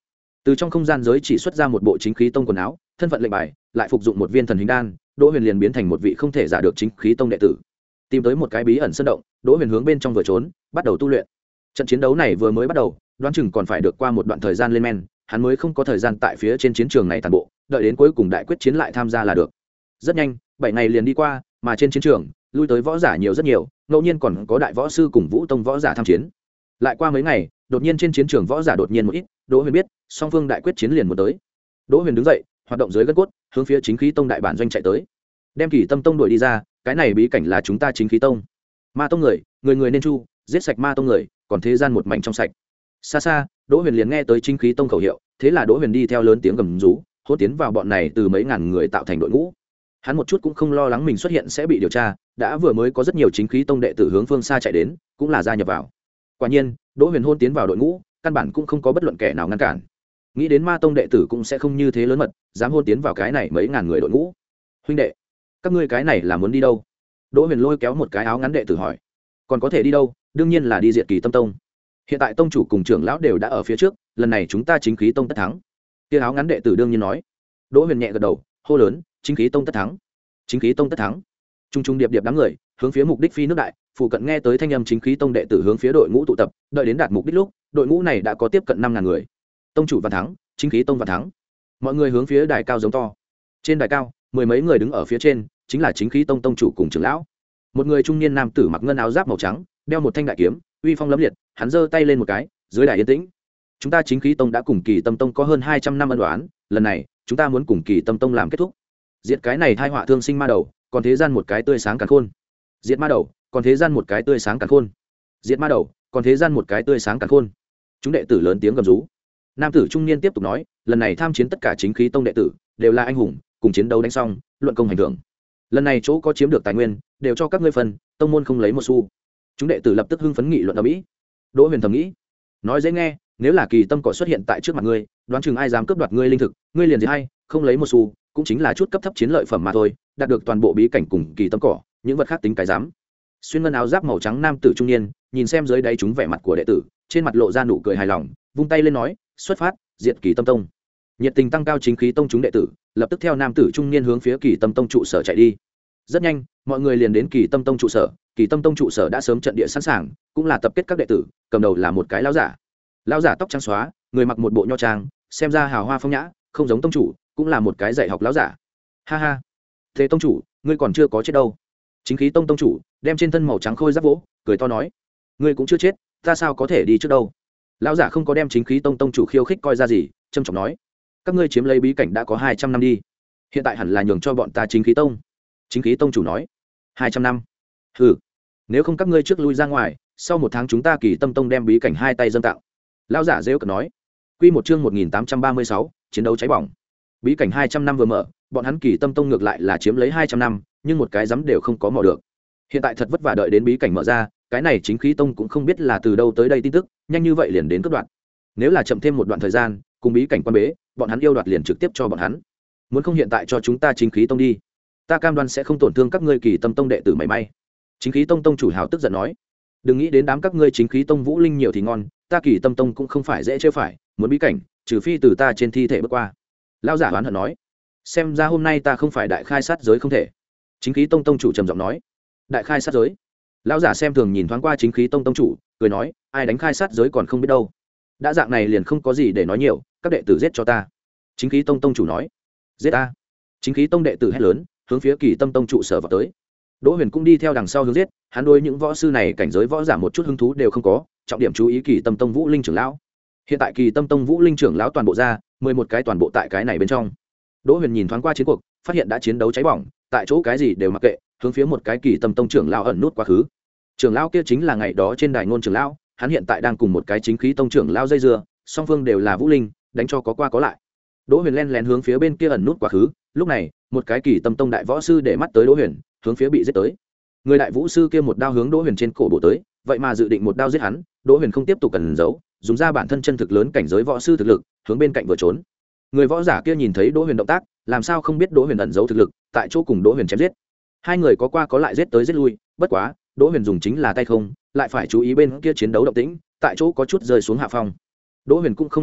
Speaker 1: từ trong không gian giới chỉ xuất ra một bộ chính khí tông quần áo, thân phận lệnh bài, lại phục dụng một viên thần hình đan, Đỗ Huyền liền biến thành một vị không thể giả được chính khí tông đệ tử. Tìm tới một cái bí ẩn sơn động, Đỗ Huyền hướng bên trong vừa trốn, bắt đầu tu luyện. Trận chiến đấu này vừa mới bắt đầu, đoán chừng còn phải được qua một đoạn thời gian lên men, hắn mới không có thời gian tại phía trên chiến trường này tàn bộ, đợi đến cuối cùng đại quyết chiến lại tham gia là được. Rất nhanh, bảy ngày liền đi qua, mà trên chiến trường, lui tới võ giả nhiều rất nhiều, ngẫu nhiên còn có đại võ sư cùng vũ tông võ giả tham chiến. Lại qua mấy ngày, đột nhiên trên chiến trường võ giả đột nhiên một ít, Đỗ Huyền biết, song phương đại quyết chiến liền muốn tới. Đỗ Huyền đứng dậy, hoạt động dưới gân cốt, hướng phía chính khí tông đại bản doanh chạy tới. Đem Kỳ Tâm tông đuổi đi ra, cái này bí cảnh là chúng ta chính khí tông. Ma tông người, người người nên chu, giết sạch ma tông người, còn thế gian một mảnh trong sạch. Xa xa, Đỗ Huyền liền nghe tới chính khí tông khẩu hiệu, thế là Đỗ Huyền đi theo lớn tiếng gầm rú, hốt tiến vào bọn này từ mấy ngàn người tạo thành đội ngũ. Hắn một chút cũng không lo lắng mình xuất hiện sẽ bị điều tra, đã vừa mới có rất nhiều chính khí tông đệ tử hướng phương xa chạy đến, cũng là gia nhập vào. Quả nhiên, Đỗ Huyền hôn tiến vào đội ngũ, căn bản cũng không có bất luận kẻ nào ngăn cản. Nghĩ đến ma tông đệ tử cũng sẽ không như thế lớn mật, dám hôn tiến vào cái này mấy ngàn người đội ngũ. Huynh đệ, các ngươi cái này là muốn đi đâu? Đỗ Huyền lôi kéo một cái áo ngắn đệ tử hỏi. Còn có thể đi đâu? Đương nhiên là đi diệt Kỳ Tâm tông. Hiện tại tông chủ cùng trưởng lão đều đã ở phía trước, lần này chúng ta chính khí tông tất thắng. Kia áo ngắn đệ tử đương nhiên nói. Đỗ Huyền nhẹ gật đầu, hô lớn, chính khí tông tất thắng. Chính khí tông tất thắng. Trung trung điệp điệp đám người, hướng phía mục đích phi nước đại, phụ cận nghe tới thanh âm chính khí tông đệ tử hướng phía đội ngũ tụ tập, đợi đến đạt mục đích lúc, đội ngũ này đã có tiếp cận năm ngàn người. Tông chủ và thắng, chính khí tông và thắng. Mọi người hướng phía đài cao giống to. Trên đài cao, mười mấy người đứng ở phía trên, chính là chính khí tông tông chủ cùng trưởng lão. Một người trung niên nam tử mặc ngân áo giáp màu trắng, đeo một thanh đại kiếm, uy phong lẫm liệt, hắn giơ tay lên một cái, dưới đài yên tĩnh. Chúng ta chính khí tông đã cùng Kỳ Tâm tông có hơn hai trăm năm ân oán, lần này, chúng ta muốn cùng Kỳ Tâm tông làm kết thúc. Diệt cái này tai họa thương sinh ma đầu, còn thế gian một cái tươi sáng càn khôn. Diệt ma đầu, còn thế gian một cái tươi sáng càn khôn. Diệt ma đầu, còn thế gian một cái tươi sáng càn khôn. Chúng đệ tử lớn tiếng gầm rú. Nam tử trung niên tiếp tục nói, lần này tham chiến tất cả chính khí tông đệ tử đều là anh hùng, cùng chiến đấu đánh xong, luận công hành thưởng. Lần này chỗ có chiếm được tài nguyên, đều cho các ngươi phần, tông môn không lấy một xu. Chúng đệ tử lập tức hưng phấn nghị luận ở mỹ. Đỗ Huyền thầm nghĩ, nói dễ nghe, nếu là Kỳ Tâm cỏ xuất hiện tại trước mặt ngươi, đoán chừng ai dám cướp đoạt ngươi linh thực, ngươi liền gì hay, không lấy một xu, cũng chính là chút cấp thấp chiến lợi phẩm mà thôi, đạt được toàn bộ bí cảnh cùng Kỳ Tâm cỏ, những vật khác tính cái dám. Xuyên ngân áo giáp màu trắng nam tử trung niên, nhìn xem dưới đáy chúng vẻ mặt của đệ tử, trên mặt lộ ra nụ cười hài lòng, vung tay lên nói, xuất phát, diệt Kỳ Tâm tông. Nhiệt tình tăng cao chính khí tông chúng đệ tử, lập tức theo nam tử trung niên hướng phía Kỳ Tâm tông trụ sở chạy đi. Rất nhanh, mọi người liền đến Kỳ Tâm tông trụ sở. Kỳ Tâm tông trụ sở đã sớm trận địa sẵn sàng, cũng là tập kết các đệ tử, cầm đầu là một cái lão giả. Lão giả tóc trắng xóa, người mặc một bộ nho trang, xem ra hào hoa phong nhã, không giống tông chủ, cũng là một cái dạy học lão giả. Ha ha, thế tông chủ, ngươi còn chưa có chết đâu. Chính khí tông tông chủ đem trên thân màu trắng khôi giáp vỗ, cười to nói, ngươi cũng chưa chết, ta sao có thể đi trước đâu. Lão giả không có đem chính khí tông tông chủ khiêu khích coi ra gì, trầm trọng nói, các ngươi chiếm lấy bí cảnh đã có hai trăm năm đi, hiện tại hẳn là nhường cho bọn ta chính khí tông. Chính khí tông chủ nói, hai trăm năm? Hừ, nếu không các ngươi trước lui ra ngoài, sau một tháng chúng ta Kỳ Tâm tông đem bí cảnh hai tay dâng tặng. Lão giả rêu cợt nói. Quy một chương một nghìn tám trăm ba mươi sáu, chiến đấu cháy bỏng. Bí cảnh hai trăm năm vừa mở, bọn hắn Kỳ Tâm tông ngược lại là chiếm lấy hai trăm năm, nhưng một cái dám đều không có mò được. Hiện tại thật vất vả đợi đến bí cảnh mở ra, cái này chính khí tông cũng không biết là từ đâu tới đây tin tức, nhanh như vậy liền đến cướp đoạn. Nếu là chậm thêm một đoạn thời gian, cùng bí cảnh quan bế, bọn hắn yêu đoạt liền trực tiếp cho bọn hắn. Muốn không hiện tại cho chúng ta chính khí tông đi, ta cam đoan sẽ không tổn thương các ngươi Kỳ Tâm tông đệ tử mảy may. Chính khí tông tông chủ hào tức giận nói, đừng nghĩ đến đám các ngươi chính khí tông vũ linh nhiều thì ngon, ta Kỳ Tâm tông cũng không phải dễ chơi phải, muốn bí cảnh, trừ phi từ ta trên thi thể bước qua. Lão giả oán hận nói, xem ra hôm nay ta không phải đại khai sát giới không thể. Chính khí tông tông chủ trầm giọng nói, đại khai sát giới? Lão giả xem thường nhìn thoáng qua chính khí tông tông chủ, cười nói, ai đánh khai sát giới còn không biết đâu. Đã dạng này liền không có gì để nói nhiều, các đệ tử giết cho ta. Chính khí tông tông chủ nói, giết ta. Chính khí tông đệ tử hét lớn, hướng phía Kỳ Tâm tông trụ sở vào tới. Đỗ Huyền cũng đi theo đằng sau hướng giết, hắn đối những võ sư này cảnh giới võ giả một chút hứng thú đều không có, trọng điểm chú ý Kỳ Tâm tông Vũ Linh trưởng lão. Hiện tại Kỳ Tâm tông Vũ Linh trưởng lão toàn bộ ra, mười một cái toàn bộ tại cái này bên trong. Đỗ Huyền nhìn thoáng qua chiến cuộc, phát hiện đã chiến đấu cháy bỏng, tại chỗ cái gì đều mặc kệ, hướng phía một cái Kỳ Tâm tông trưởng lão ẩn nút quá khứ. Trưởng lão kia chính là ngày đó trên đài ngôn trưởng lão, hắn hiện tại đang cùng một cái chính khí tông trưởng lão dây dưa, song phương đều là Vũ Linh, đánh cho có qua có lại. Đỗ Huyền len lén hướng phía bên kia ẩn nút quá khứ, lúc này, một cái Kỳ Tâm tông đại võ sư để mắt tới Đỗ Huyền, hướng phía bị giết tới. Người đại vũ sư kia một đao hướng Đỗ Huyền trên cổ bổ tới, vậy mà dự định một đao giết hắn, Đỗ Huyền không tiếp tục cần giấu, dùng ra bản thân chân thực lớn cảnh giới võ sư thực lực, hướng bên cạnh vừa trốn. Người võ giả kia nhìn thấy Đỗ Huyền động tác, làm sao không biết Đỗ Huyền ẩn giấu thực lực, tại chỗ cùng Đỗ Huyền chém giết. Hai người có qua có lại giết tới giết lui, bất quá, Đỗ Huyền dùng chính là tay không, lại phải chú ý bên kia chiến đấu động tĩnh, tại chỗ có chút rơi xuống hạ phong. Đỗ Huyền cũng không để ý,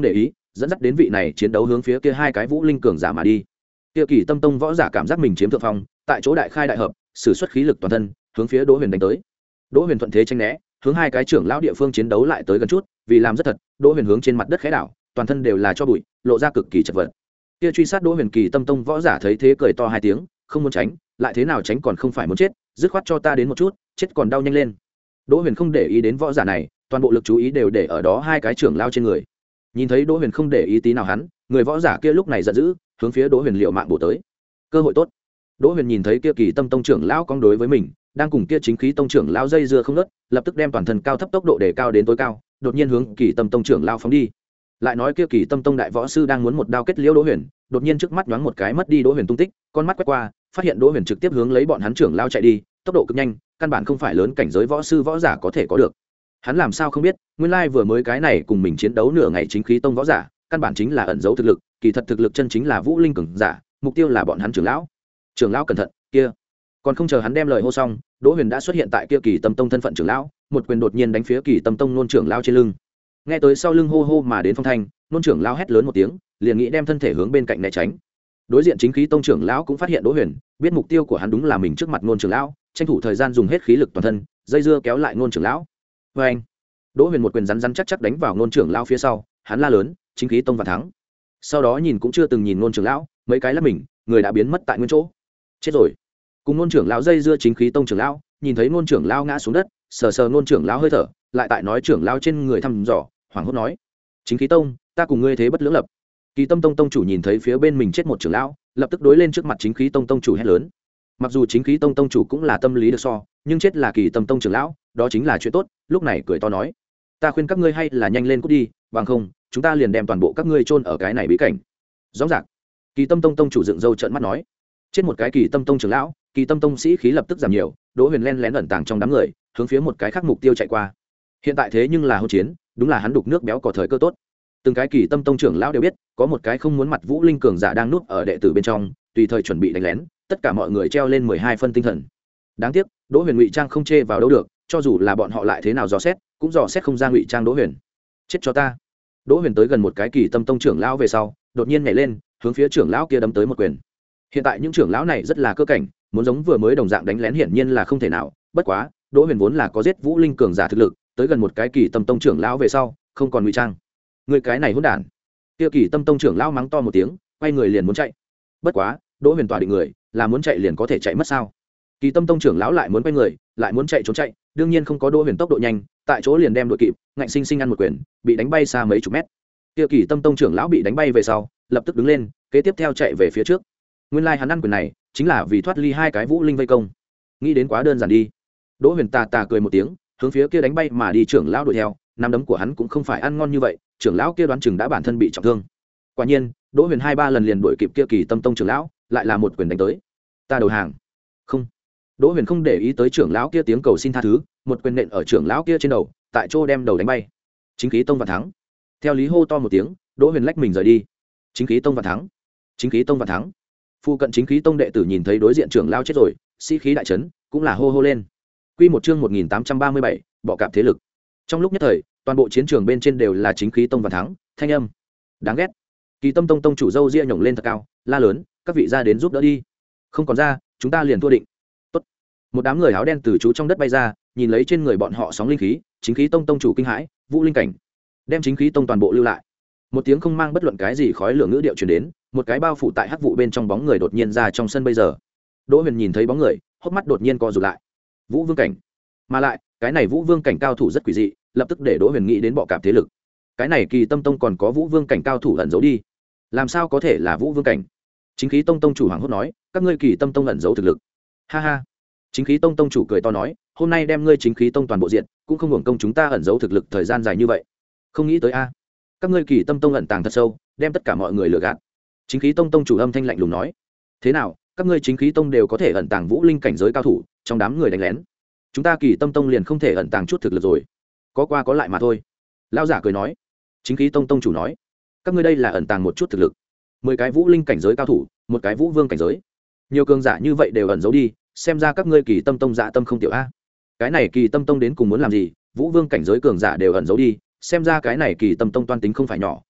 Speaker 1: dẫn dắt đến vị này chiến đấu hướng phía kia hai cái vũ linh cường giả mà đi. Kia Kỳ Tâm Tông võ giả cảm giác mình chiếm thượng phong, tại chỗ đại khai đại hợp, sử xuất khí lực toàn thân, hướng phía Đỗ Huyền đánh tới. Đỗ Huyền thuận thế tránh né, hướng hai cái trưởng lão địa phương chiến đấu lại tới gần chút, vì làm rất thật, Đỗ Huyền hướng trên mặt đất khẽ đảo, toàn thân đều là cho bụi, lộ ra cực kỳ chật vật. Kia truy sát Đỗ Huyền Kỳ Tâm Tông võ giả thấy thế cười to hai tiếng, không muốn tránh, lại thế nào tránh còn không phải muốn chết, dứt khoát cho ta đến một chút, chết còn đau nhanh lên. Đỗ Huyền không để ý đến võ giả này, toàn bộ lực chú ý đều để ở đó hai cái trưởng lão trên người. Nhìn thấy Đỗ Huyền không để ý tí nào hắn, người võ giả kia lúc này giận dữ, hướng phía Đỗ Huyền liều mạng bổ tới. Cơ hội tốt. Đỗ Huyền nhìn thấy kia Kỳ Tâm Tông trưởng lão cong đối với mình, đang cùng kia Chính Khí Tông trưởng lão dây dưa không ngớt, lập tức đem toàn thân cao thấp tốc độ đề cao đến tối cao, đột nhiên hướng Kỳ Tâm Tông trưởng lão phóng đi. Lại nói kia Kỳ Tâm Tông đại võ sư đang muốn một đao kết liễu Đỗ Huyền, đột nhiên trước mắt nhoáng một cái mất đi Đỗ Huyền tung tích, con mắt quét qua, phát hiện Đỗ Huyền trực tiếp hướng lấy bọn hắn trưởng lão chạy đi, tốc độ cực nhanh, căn bản không phải lớn cảnh giới võ sư võ giả có thể có được. Hắn làm sao không biết, nguyên lai vừa mới cái này cùng mình chiến đấu nửa ngày Chính Khí Tông võ giả, căn bản chính là ẩn giấu thực lực, kỳ thật thực lực chân chính là vũ linh cường giả, mục tiêu là bọn hắn trưởng lão. Trưởng lão cẩn thận, kia. Còn không chờ hắn đem lời hô xong, Đỗ Huyền đã xuất hiện tại kia Kỳ Tâm Tông thân phận trưởng lão, một quyền đột nhiên đánh phía Kỳ Tâm Tông nôn trưởng lão trên lưng. Nghe tới sau lưng hô hô mà đến phong thanh, nôn trưởng lão hét lớn một tiếng, liền nghĩ đem thân thể hướng bên cạnh né tránh. Đối diện Chính Khí Tông trưởng lão cũng phát hiện Đỗ Huyền, biết mục tiêu của hắn đúng là mình trước mặt nôn trưởng lão, tranh thủ thời gian dùng hết khí lực toàn thân, dây dưa kéo lại nôn trưởng lão. Và anh, Đỗ Huyền một quyền rắn rắn chắc chắc đánh vào nôn trưởng lão phía sau, hắn la lớn, Chính Khí Tông và thắng. Sau đó nhìn cũng chưa từng nhìn nôn trưởng lão, mấy cái lắc mình, người đã biến mất tại nguyên chỗ. Chết rồi. Cùng nôn trưởng lão dây dưa Chính Khí Tông trưởng lão, nhìn thấy nôn trưởng lão ngã xuống đất, sờ sờ nôn trưởng lão hơi thở, lại tại nói trưởng lão trên người thăm dò, hoảng hốt nói: Chính Khí Tông, ta cùng ngươi thế bất lưỡng lập. Kỳ Tâm Tông tông chủ nhìn thấy phía bên mình chết một trưởng lão, lập tức đối lên trước mặt Chính Khí Tông tông chủ hét lớn. Mặc dù Chính Khí Tông tông chủ cũng là tâm lý được so, nhưng chết là Kỳ Tâm Tông trưởng lão, đó chính là chuyện tốt, lúc này cười to nói: ta khuyên các ngươi hay là nhanh lên cút đi, bằng không chúng ta liền đem toàn bộ các ngươi chôn ở cái này bí cảnh. Rõ ràng. Kỳ Tâm Tông tông chủ dựng râu trợn mắt nói: chết một cái Kỳ Tâm Tông trưởng lão, Kỳ Tâm Tông sĩ khí lập tức giảm nhiều. Đỗ Huyền len lén ẩn tàng trong đám người, hướng phía một cái khác mục tiêu chạy qua. Hiện tại thế nhưng là hỗn chiến, đúng là hắn đục nước béo cò thời cơ tốt. Từng cái Kỳ Tâm Tông trưởng lão đều biết, có một cái không muốn mặt vũ linh cường giả đang núp ở đệ tử bên trong, tùy thời chuẩn bị đánh lén. Tất cả mọi người treo lên mười hai phân tinh thần. Đáng tiếc, Đỗ Huyền ngụy trang không chê vào đâu được, cho dù là bọn họ lại thế nào dò xét, cũng dò xét không ra ngụy trang Đỗ Huyền. Chết cho ta. Đỗ Huyền tới gần một cái Kỳ Tâm Tông trưởng lão về sau, đột nhiên nhảy lên, hướng phía trưởng lão kia đấm tới một quyền. Hiện tại những trưởng lão này rất là cơ cảnh, muốn giống vừa mới đồng dạng đánh lén hiển nhiên là không thể nào, bất quá, Đỗ Huyền vốn là có giết vũ linh cường giả thực lực, tới gần một cái Kỳ Tâm Tông trưởng lão về sau, không còn ngụy trang. Người cái này hỗn đản. Kia Kỳ Tâm Tông trưởng lão mắng to một tiếng, quay người liền muốn chạy. Bất quá, Đỗ Huyền tỏa định người, là muốn chạy liền có thể chạy mất sao? Kỳ Tâm Tông trưởng lão lại muốn quay người, lại muốn chạy trốn chạy, đương nhiên không có Đỗ Huyền tốc độ nhanh, tại chỗ liền đem đội kịp, ngạnh sinh sinh ăn một quyền, bị đánh bay xa mấy chục mét. Kia Kỳ Tâm Tông trưởng lão bị đánh bay về sau, lập tức đứng lên, kế tiếp theo chạy về phía trước. Nguyên lai like hắn ăn quyền này, chính là vì thoát ly hai cái vũ linh vây công. Nghĩ đến quá đơn giản đi. Đỗ Huyền tà tà cười một tiếng, hướng phía kia đánh bay mà đi trưởng lão đuổi theo, nắm đấm của hắn cũng không phải ăn ngon như vậy, trưởng lão kia đoán chừng đã bản thân bị trọng thương. Quả nhiên, Đỗ Huyền hai ba lần liền đuổi kịp kia Kỳ Tâm Tông trưởng lão, lại là một quyền đánh tới. Ta đầu hàng. Không. Đỗ Huyền không để ý tới trưởng lão kia tiếng cầu xin tha thứ, một quyền nện ở trưởng lão kia trên đầu, tại chỗ đem đầu đánh bay. Chính Khí Tông và thắng. Theo lý hô to một tiếng, Đỗ Huyền lách mình rời đi. Chính Khí Tông và thắng. Chính Khí Tông và thắng. Phu cận Chính Khí Tông đệ tử nhìn thấy đối diện trưởng lão chết rồi, sĩ khí đại chấn, cũng là hô hô lên. Quy một chương một nghìn tám trăm ba mươi bảy, bọ cạp thế lực. Trong lúc nhất thời, toàn bộ chiến trường bên trên đều là Chính Khí Tông và thắng, thanh âm. Đáng ghét. Kỳ Tâm Tông tông chủ râu ria nhổng lên thật cao, la lớn, các vị ra đến giúp đỡ đi. Không còn ra, chúng ta liền thua định. Tốt. Một đám người áo đen từ chú trong đất bay ra, nhìn lấy trên người bọn họ sóng linh khí, Chính Khí Tông tông chủ kinh hãi, vũ linh cảnh, đem Chính Khí Tông toàn bộ lưu lại. Một tiếng không mang bất luận cái gì khói lửa ngữ điệu truyền đến, một cái bao phủ tại hắc vụ bên trong bóng người đột nhiên ra trong sân bây giờ. Đỗ Huyền nhìn thấy bóng người, hốc mắt đột nhiên co rụt lại. Vũ vương cảnh, mà lại, cái này Vũ vương cảnh cao thủ rất quỷ dị, lập tức để Đỗ Huyền nghĩ đến bọ cạp thế lực. Cái này Kỳ Tâm Tông còn có Vũ vương cảnh cao thủ ẩn giấu đi, làm sao có thể là Vũ vương cảnh? Chính Khí Tông tông chủ hoàng hốt nói, các ngươi Kỳ Tâm Tông ẩn giấu thực lực. Ha ha. Chính Khí Tông tông chủ cười to nói, hôm nay đem ngươi Chính Khí Tông toàn bộ diện, cũng không hưởng công chúng ta ẩn giấu thực lực thời gian dài như vậy. Không nghĩ tới a, các ngươi Kỳ Tâm Tông ẩn tàng thật sâu, đem tất cả mọi người lừa gạt. Chính Khí Tông tông chủ âm thanh lạnh lùng nói, thế nào, các ngươi Chính Khí Tông đều có thể ẩn tàng vũ linh cảnh giới cao thủ, trong đám người đánh lén, chúng ta Kỳ Tâm Tông liền không thể ẩn tàng chút thực lực rồi? Có qua có lại mà thôi. Lão giả cười nói. Chính Khí Tông tông chủ nói, các ngươi đây là ẩn tàng một chút thực lực. Mười cái vũ linh cảnh giới cao thủ, một cái vũ vương cảnh giới, nhiều cường giả như vậy đều ẩn giấu đi, xem ra các ngươi Kỳ Tâm Tông dạ tâm không tiểu a. Cái này Kỳ Tâm Tông đến cùng muốn làm gì? Vũ vương cảnh giới cường giả đều ẩn giấu đi, xem ra cái này Kỳ Tâm Tông toan tính không phải nhỏ,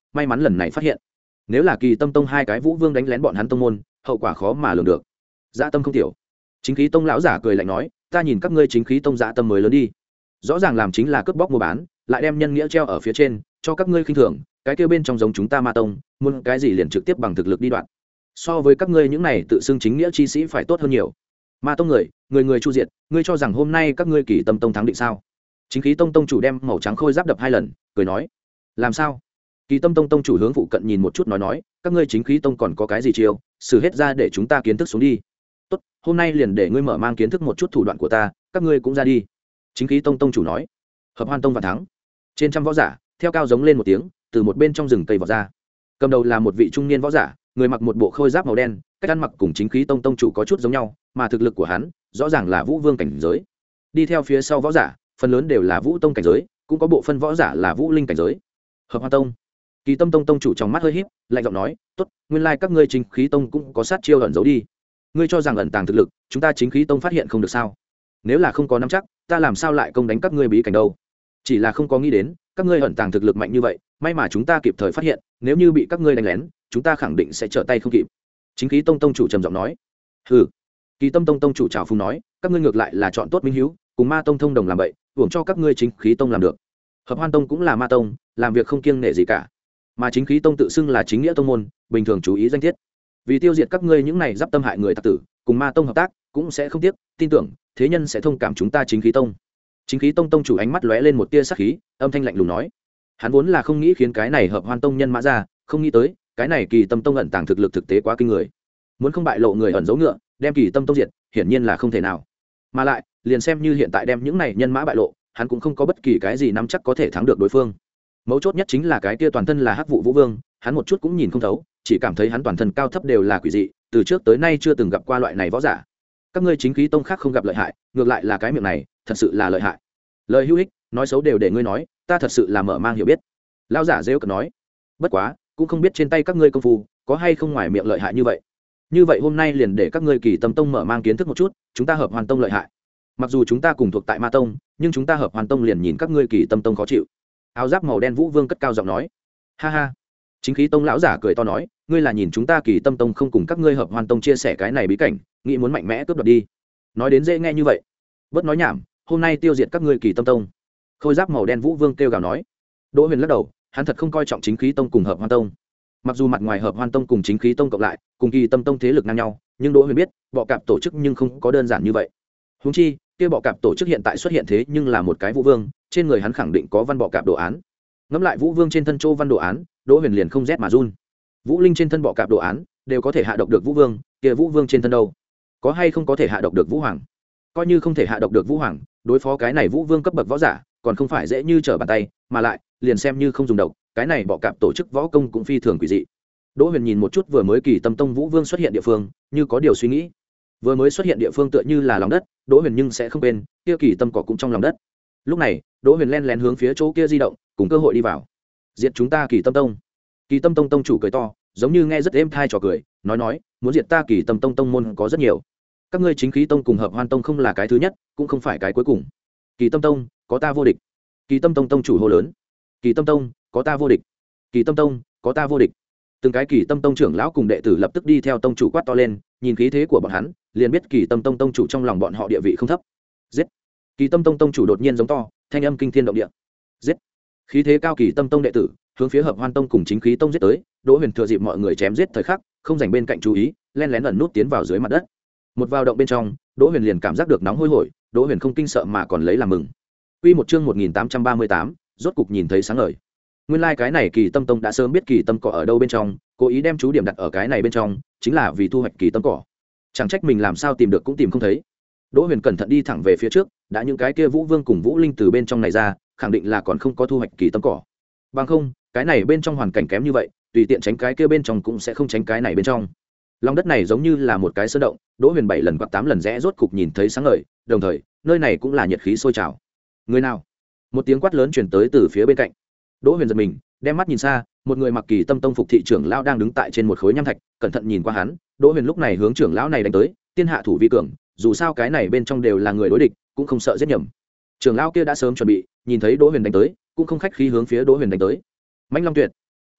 Speaker 1: may mắn lần này phát hiện. Nếu là Kỳ Tâm Tông hai cái vũ vương đánh lén bọn hắn tông môn, hậu quả khó mà lường được. Dạ tâm không tiểu. Chính khí tông lão giả cười lạnh nói, ta nhìn các ngươi chính khí tông dạ tâm mới lớn đi. Rõ ràng làm chính là cướp bóc mua bán, lại đem nhân nghĩa treo ở phía trên, cho các ngươi khinh thường, cái kia bên trong giống chúng ta Ma tông, muốn cái gì liền trực tiếp bằng thực lực đi đoạn. So với các ngươi những này tự xưng chính nghĩa chi sĩ phải tốt hơn nhiều. Ma tông người, người người chu diệt, ngươi cho rằng hôm nay các ngươi Kỳ Tâm Tông thắng định sao? Chính khí tông tông chủ đem màu trắng khôi giáp đập hai lần, cười nói, làm sao? Kỳ Tâm Tông tông chủ hướng phụ cận nhìn một chút nói nói, các ngươi chính khí tông còn có cái gì chiêu, xử hết ra để chúng ta kiến thức xuống đi. Tốt, hôm nay liền để ngươi mở mang kiến thức một chút thủ đoạn của ta, các ngươi cũng ra đi. Chính khí tông tông chủ nói. Hợp Hoan tông và thắng. Trên trăm võ giả, theo cao giống lên một tiếng, từ một bên trong rừng cây vọt ra. Cầm đầu là một vị trung niên võ giả, người mặc một bộ khôi giáp màu đen, cách ăn mặc cùng chính khí tông tông chủ có chút giống nhau, mà thực lực của hắn rõ ràng là vũ vương cảnh giới. Đi theo phía sau võ giả, phần lớn đều là vũ tông cảnh giới, cũng có bộ phân võ giả là vũ linh cảnh giới. Hợp Hoan tông. Kỳ Tâm Tông tông chủ trong mắt hơi híp, lạnh giọng nói, "Tốt, nguyên lai các ngươi chính khí tông cũng có sát chiêu ẩn giấu đi. Ngươi cho rằng ẩn tàng thực lực, chúng ta chính khí tông phát hiện không được sao? Nếu là không có nắm chắc, ta làm sao lại công đánh các ngươi bí cảnh đâu? Chỉ là không có nghĩ đến, các ngươi ẩn tàng thực lực mạnh như vậy, may mà chúng ta kịp thời phát hiện, nếu như bị các ngươi đánh lén, chúng ta khẳng định sẽ trở tay không kịp." Chính khí tông tông chủ trầm giọng nói. "Hừ." Kỳ Tâm Tông tông chủ trào phúng nói, "Các ngươi ngược lại là chọn tốt minh hiếu, cùng Ma tông thông đồng làm vậy, hưởng cho các ngươi chính khí tông làm được. Hợp Hoan tông cũng là Ma tông, làm việc không kiêng nể gì cả. Mà chính khí tông tự xưng là chính nghĩa tông môn, bình thường chú ý danh thiết. Vì tiêu diệt các ngươi những này giáp tâm hại người tặc tử, cùng Ma tông hợp tác, cũng sẽ không tiếc, tin tưởng thế nhân sẽ thông cảm chúng ta chính khí tông." Chính khí tông tông chủ ánh mắt lóe lên một tia sắc khí, âm thanh lạnh lùng nói, hắn vốn là không nghĩ khiến cái này Hợp Hoan tông nhân mã ra, không nghĩ tới cái này Kỳ Tâm tông ẩn tàng thực lực thực tế quá kinh người, muốn không bại lộ người ẩn giấu ngựa, đem Kỳ Tâm tông diệt, hiển nhiên là không thể nào. Mà lại liền xem như hiện tại đem những này nhân mã bại lộ, hắn cũng không có bất kỳ cái gì nắm chắc có thể thắng được đối phương. Mấu chốt nhất chính là cái kia toàn thân là hắc vụ vũ vương, hắn một chút cũng nhìn không thấu, chỉ cảm thấy hắn toàn thân cao thấp đều là quỷ dị, từ trước tới nay chưa từng gặp qua loại này võ giả. Các ngươi chính khí tông khác không gặp lợi hại, ngược lại là cái miệng này thật sự là lợi hại. Lời hữu ích, nói xấu đều để ngươi nói, ta thật sự là mở mang hiểu biết. Lão giả rêu cợt nói, bất quá cũng không biết trên tay các ngươi công phu có hay không ngoài miệng lợi hại như vậy. Như vậy hôm nay liền để các ngươi Kỳ Tâm tông mở mang kiến thức một chút, chúng ta Hợp Hoan tông lợi hại. Mặc dù chúng ta cùng thuộc tại Ma tông, nhưng chúng ta Hợp Hoan tông liền nhìn các ngươi Kỳ Tâm tông khó chịu. Áo giáp màu đen vũ vương cất cao giọng nói, ha ha. Chính khí tông lão giả cười to nói, ngươi là nhìn chúng ta Kỳ Tâm tông không cùng các ngươi Hợp Hoan tông chia sẻ cái này bí cảnh, nghĩ muốn mạnh mẽ cướp đoạt đi. Nói đến dễ nghe như vậy, bớt nói nhảm, hôm nay tiêu diệt các ngươi Kỳ Tâm tông. Khôi giáp màu đen vũ vương kêu gào nói. Đỗ Huyền lắc đầu, hắn thật không coi trọng chính khí tông cùng Hợp Hoan tông. Mặc dù mặt ngoài Hợp Hoan tông cùng chính khí tông cộng lại, cùng Kỳ Tâm tông thế lực ngang nhau, nhưng Đỗ Huyền biết, bọ cạp tổ chức nhưng không có đơn giản như vậy. Huống chi, kia bọ cạp tổ chức hiện tại xuất hiện thế nhưng là một cái vũ vương, trên người hắn khẳng định có văn bọ cạp đồ án. Ngẫm lại vũ vương trên thân châu văn đồ án, Đỗ Huyền liền không rét mà run. Vũ linh trên thân bọ cạp đồ án đều có thể hạ độc được vũ vương, kia vũ vương trên thân đâu, có hay không có thể hạ độc được vũ hoàng? Coi như không thể hạ độc được vũ hoàng, đối phó cái này vũ vương cấp bậc võ giả, còn không phải dễ như trở bàn tay, mà lại, liền xem như không dùng độc, cái này bọ cạp tổ chức võ công cũng phi thường quỷ dị. Đỗ Huyền nhìn một chút vừa mới Kỳ Tâm tông vũ vương xuất hiện địa phương, như có điều suy nghĩ. Vừa mới xuất hiện địa phương tựa như là lòng đất, Đỗ Huyền nhưng sẽ không quên, kia Kỳ Tâm cỏ cũng trong lòng đất. Lúc này, Đỗ Huyền len lén hướng phía chỗ kia di động, cùng cơ hội đi vào. Diệt chúng ta Kỳ Tâm tông. Kỳ Tâm tông tông chủ cười to, giống như nghe rất êm tai trò cười, nói nói, muốn diệt ta Kỳ Tâm tông tông môn có rất nhiều. Các ngươi chính khí tông cùng Hợp Hoan tông không là cái thứ nhất, cũng không phải cái cuối cùng. Kỳ Tâm tông, có ta vô địch. Kỳ Tâm tông tông chủ hô lớn. Kỳ Tâm tông, có ta vô địch. Kỳ Tâm tông, có ta vô địch. Từng cái Kỳ Tâm tông trưởng lão cùng đệ tử lập tức đi theo tông chủ quát to lên, nhìn khí thế của bọn hắn, liền biết Kỳ Tâm tông tông chủ trong lòng bọn họ địa vị không thấp. Giết! Kỳ Tâm tông tông chủ đột nhiên giống to, thanh âm kinh thiên động địa. Giết! Khí thế cao Kỳ Tâm tông đệ tử, hướng phía Hợp Hoan tông cùng chính khí tông giết tới. Đỗ Huyền thừa dịp mọi người chém giết thời khắc, không dành bên cạnh chú ý, len lén ẩn nút tiến vào dưới mặt đất. Một vào động bên trong, Đỗ Huyền liền cảm giác được nóng hôi hổi, Đỗ Huyền không kinh sợ mà còn lấy làm mừng. Quy một chương một nghìn tám trăm ba mươi tám, rốt cục nhìn thấy sáng ngời. Nguyên lai like cái này Kỳ Tâm tông đã sớm biết Kỳ Tâm cỏ ở đâu bên trong, cố ý đem chú điểm đặt ở cái này bên trong, chính là vì thu hoạch Kỳ Tâm cỏ. Chẳng trách mình làm sao tìm được cũng tìm không thấy. Đỗ Huyền cẩn thận đi thẳng về phía trước, đã những cái kia Vũ Vương cùng Vũ Linh từ bên trong này ra, khẳng định là còn không có thu hoạch Kỳ Tâm cỏ. Bằng không, cái này bên trong hoàn cảnh kém như vậy, tùy tiện tránh cái kia bên trong cũng sẽ không tránh cái này bên trong. Lòng đất này giống như là một cái sơn động, Đỗ Huyền bảy lần hoặc tám lần rẽ rốt cục nhìn thấy sáng ngời, đồng thời, nơi này cũng là nhiệt khí sôi trào. Người nào? Một tiếng quát lớn truyền tới từ phía bên cạnh. Đỗ Huyền giật mình, đem mắt nhìn xa, một người mặc Kỳ Tâm tông phục thị trưởng lão đang đứng tại trên một khối nham thạch, cẩn thận nhìn qua hắn. Đỗ Huyền lúc này hướng trưởng lão này đánh tới, tiên hạ thủ vi cường, dù sao cái này bên trong đều là người đối địch, cũng không sợ giết nhầm. Trưởng lão kia đã sớm chuẩn bị, nhìn thấy Đỗ Huyền đánh tới, cũng không khách khí hướng phía Đỗ Huyền đánh tới. Mãnh Long Tuyệt.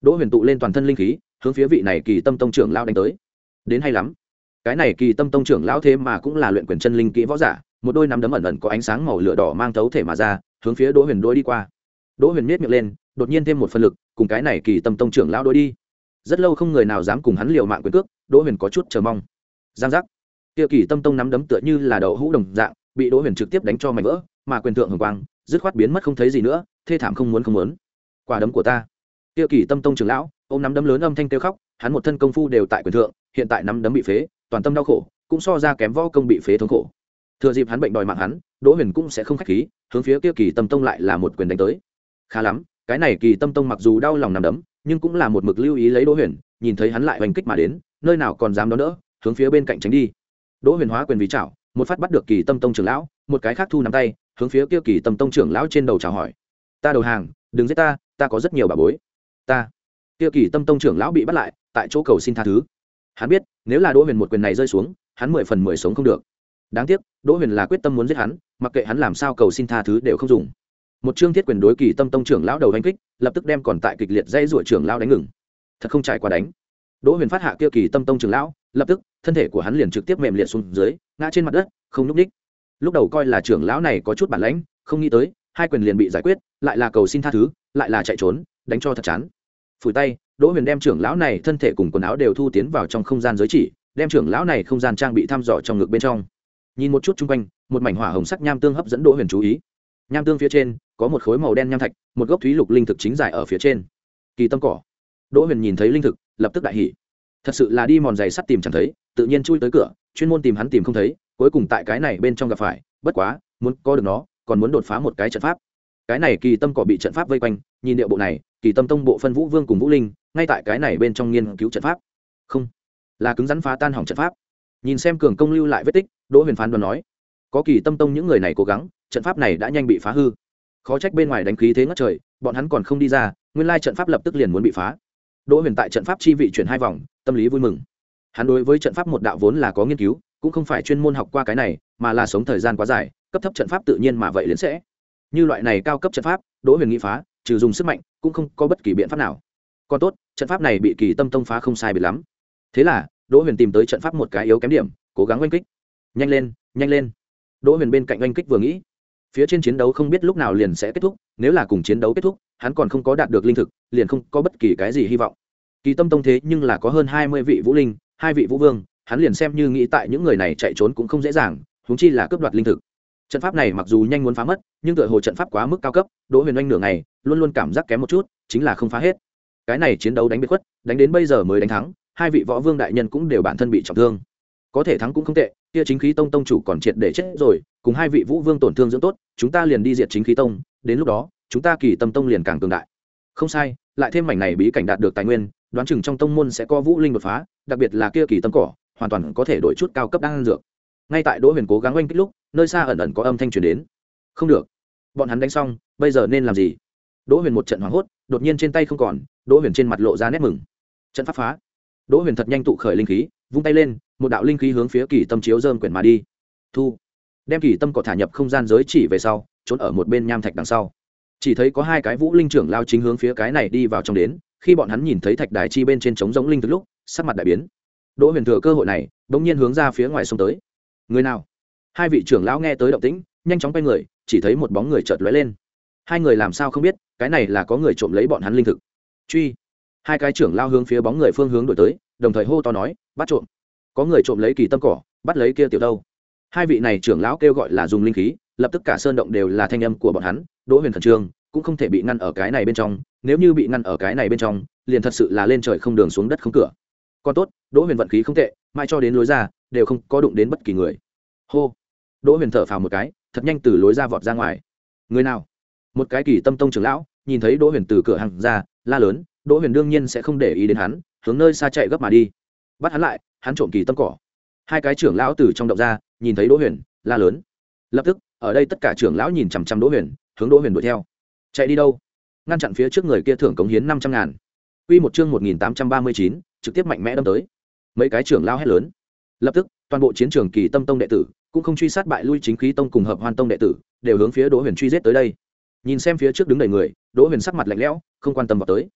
Speaker 1: Đỗ Huyền tụ lên toàn thân linh khí hướng phía vị này Kỳ Tâm Tông trưởng lão đánh tới. Đến hay lắm, cái này Kỳ Tâm Tông trưởng lão thế mà cũng là luyện quyền chân linh kỹ võ giả, một đôi nắm đấm ẩn ẩn có ánh sáng màu lửa đỏ mang thấu thể mà ra, hướng phía Đỗ Huyền đối đi qua. Đỗ Huyền nhếch miệng lên, đột nhiên thêm một phần lực, cùng cái này Kỳ Tâm Tông trưởng lão đối đi. Rất lâu không người nào dám cùng hắn liều mạng quyền cước, Đỗ Huyền có chút chờ mong. Giang giác. Kia Kỳ Tâm Tông nắm đấm tựa như là đậu hũ đồng dạng, bị Đỗ Huyền trực tiếp đánh cho mảnh vỡ, mà quyền thượng hồng quang dứt khoát biến mất không thấy gì nữa, thê thảm không muốn không muốn. Quả đấm của ta. Kia Kỳ Tâm Tông trưởng lão ôm nắm đấm lớn âm thanh kêu khóc, hắn một thân công phu đều tại quyền thượng, hiện tại nắm đấm bị phế, toàn tâm đau khổ, cũng so ra kém võ công bị phế thống khổ. Thừa dịp hắn bệnh đòi mạng hắn, Đỗ Huyền cũng sẽ không khách khí, hướng phía kia Kỳ Tâm Tông lại là một quyền đánh tới. Khá lắm, cái này Kỳ Tâm Tông mặc dù đau lòng nắm đấm, nhưng cũng là một mực lưu ý lấy Đỗ Huyền, nhìn thấy hắn lại hoành kích mà đến, nơi nào còn dám đón đỡ, hướng phía bên cạnh tránh đi. Đỗ Huyền hóa quyền vì chảo, một phát bắt được Kỳ Tâm Tông trưởng lão, một cái khác thu nắm tay, hướng phía kia Kỳ Tâm Tông trưởng lão trên đầu chào hỏi. Ta đầu hàng, đừng giết ta, ta có rất nhiều bảo bối. Ta. Kia Kỳ Tâm Tông trưởng lão bị bắt lại, tại chỗ cầu xin tha thứ. Hắn biết, nếu là Đỗ Huyền một quyền này rơi xuống, hắn mười phần mười sống không được. Đáng tiếc, Đỗ Huyền là quyết tâm muốn giết hắn, mặc kệ hắn làm sao cầu xin tha thứ đều không dùng. Một chương thiết quyền đối Kỳ Tâm Tông trưởng lão đầu đánh kích, lập tức đem còn tại kịch liệt dây rủa trưởng lão đánh ngừng. Thật không trải qua đánh. Đỗ Huyền phát hạ kia Kỳ Tâm Tông trưởng lão, lập tức, thân thể của hắn liền trực tiếp mềm liệt xuống dưới, ngã trên mặt đất, không nhúc nhích. Lúc đầu coi là trưởng lão này có chút bản lãnh, không nghĩ tới, hai quyền liền bị giải quyết, lại là cầu xin tha thứ, lại là chạy trốn, đánh cho thật chán. Phủi tay, Đỗ Huyền đem trưởng lão này thân thể cùng quần áo đều thu tiến vào trong không gian giới chỉ, đem trưởng lão này không gian trang bị thăm dò trong ngực bên trong. Nhìn một chút chung quanh, một mảnh hỏa hồng sắc nham tương hấp dẫn Đỗ Huyền chú ý. Nham tương phía trên có một khối màu đen nham thạch, một gốc thúy lục linh thực chính dài ở phía trên. Kỳ tâm cỏ. Đỗ Huyền nhìn thấy linh thực, lập tức đại hỉ. Thật sự là đi mòn giày sắt tìm chẳng thấy, tự nhiên chui tới cửa, chuyên môn tìm hắn tìm không thấy, cuối cùng tại cái này bên trong gặp phải, bất quá, muốn có được nó, còn muốn đột phá một cái trận pháp. Cái này Kỳ tâm cỏ bị trận pháp vây quanh, nhìn điệu bộ này, Kỳ tâm tông bộ phân Vũ Vương cùng Vũ Linh, ngay tại cái này bên trong nghiên cứu trận pháp. Không, là cứng rắn phá tan hỏng trận pháp. Nhìn xem cường công lưu lại vết tích, Đỗ Huyền phán đoán nói, có Kỳ tâm tông những người này cố gắng, trận pháp này đã nhanh bị phá hư. Khó trách bên ngoài đánh khí thế ngất trời, bọn hắn còn không đi ra, nguyên lai trận pháp lập tức liền muốn bị phá. Đỗ Huyền tại trận pháp chi vị chuyển hai vòng, tâm lý vui mừng. Hắn đối với trận pháp một đạo vốn là có nghiên cứu, cũng không phải chuyên môn học qua cái này, mà là sống thời gian quá dài, cấp thấp trận pháp tự nhiên mà vậy liền sẽ. Như loại này cao cấp trận pháp, Đỗ Huyền nghĩ phá, trừ dùng sức mạnh, cũng không có bất kỳ biện pháp nào. Còn tốt, trận pháp này bị Kỳ tâm tông phá không sai biệt lắm. Thế là, Đỗ Huyền tìm tới trận pháp một cái yếu kém điểm, cố gắng oanh kích. Nhanh lên, nhanh lên. Đỗ Huyền bên cạnh oanh kích vừa nghĩ, phía trên chiến đấu không biết lúc nào liền sẽ kết thúc, nếu là cùng chiến đấu kết thúc, hắn còn không có đạt được linh thực, liền không có bất kỳ cái gì hy vọng. Kỳ tâm tông thế nhưng là có hơn hai mươi vị vũ linh, hai vị vũ vương, hắn liền xem như nghĩ tại những người này chạy trốn cũng không dễ dàng, huống chi là cướp đoạt linh thực. Trận pháp này mặc dù nhanh muốn phá mất, nhưng tựa hồ trận pháp quá mức cao cấp, Đỗ Huyền oanh nửa ngày, luôn luôn cảm giác kém một chút, chính là không phá hết. Cái này chiến đấu đánh biệt khuất, đánh đến bây giờ mới đánh thắng, hai vị võ vương đại nhân cũng đều bản thân bị trọng thương. Có thể thắng cũng không tệ, kia Chính Khí Tông tông chủ còn triệt để chết rồi, cùng hai vị vũ vương tổn thương dưỡng tốt, chúng ta liền đi diệt Chính Khí Tông, đến lúc đó, chúng ta Kỳ Tâm Tông liền càng cường đại. Không sai, lại thêm mảnh này bí cảnh đạt được tài nguyên, đoán chừng trong tông môn sẽ có vũ linh đột phá, đặc biệt là kia Kỳ Tâm cỏ, hoàn toàn có thể đổi chút cao cấp đan dược. Ngay tại Đỗ Huyền cố gắng oanh kích lúc, nơi xa ẩn ẩn có âm thanh truyền đến. Không được, bọn hắn đánh xong, bây giờ nên làm gì? Đỗ Huyền một trận hoảng hốt, đột nhiên trên tay không còn, Đỗ Huyền trên mặt lộ ra nét mừng. Trận pháp phá. Đỗ Huyền thật nhanh tụ khởi linh khí, vung tay lên, một đạo linh khí hướng phía Kỳ Tâm chiếu dơm quyển mà đi. Thu, đem Kỳ Tâm cỏ thả nhập không gian giới chỉ về sau, trốn ở một bên nham thạch đằng sau. Chỉ thấy có hai cái vũ linh trưởng lao chính hướng phía cái này đi vào trong đến, khi bọn hắn nhìn thấy thạch đài chi bên trên trống giống linh thực lúc, sắc mặt đại biến. Đỗ Huyền thừa cơ hội này, bỗng nhiên hướng ra phía ngoài xông tới. Người nào? Hai vị trưởng lão nghe tới động tĩnh, nhanh chóng quay người, chỉ thấy một bóng người chợt lóe lên. Hai người làm sao không biết, cái này là có người trộm lấy bọn hắn linh thực. Truy! Hai cái trưởng lao hướng phía bóng người phương hướng đổi tới, đồng thời hô to nói, bắt trộm! Có người trộm lấy Kỳ tâm cỏ, bắt lấy kia tiểu đâu. Hai vị này trưởng lão kêu gọi là dùng linh khí, lập tức cả sơn động đều là thanh âm của bọn hắn. Đỗ Huyền khẩn trương, cũng không thể bị ngăn ở cái này bên trong, nếu như bị ngăn ở cái này bên trong, liền thật sự là lên trời không đường xuống đất không cửa. Còn tốt, Đỗ Huyền vận khí không tệ, mai cho đến lối ra đều không có đụng đến bất kỳ người. Hô! Đỗ Huyền thở phào một cái, thật nhanh từ lối ra vọt ra ngoài. Người nào? Một cái Kỳ tâm tông trưởng lão nhìn thấy Đỗ Huyền từ cửa hàng ra, la lớn. Đỗ Huyền đương nhiên sẽ không để ý đến hắn, hướng nơi xa chạy gấp mà đi. Bắt hắn lại, hắn trộm Kỳ tâm cỏ. Hai cái trưởng lão từ trong động ra, nhìn thấy Đỗ Huyền, la lớn. Lập tức, ở đây tất cả trưởng lão nhìn chằm chằm Đỗ Huyền, hướng Đỗ Huyền đuổi theo. Chạy đi đâu? Ngăn chặn phía trước người kia thưởng cống hiến năm trăm ngàn. Quy một chương một nghìn tám trăm ba mươi chín, trực tiếp mạnh mẽ đâm tới. Mấy cái trưởng lão hét lớn. Lập tức, toàn bộ chiến trường Kỳ tâm tông đệ tử cũng không truy sát bại lui Chính Khí Tông cùng Hợp Hoan Tông đệ tử, đều hướng phía Đỗ Huyền truy giết tới đây. Nhìn xem phía trước đứng đầy người, Đỗ Huyền sắc mặt lạnh lẽo, không quan tâm vào tới.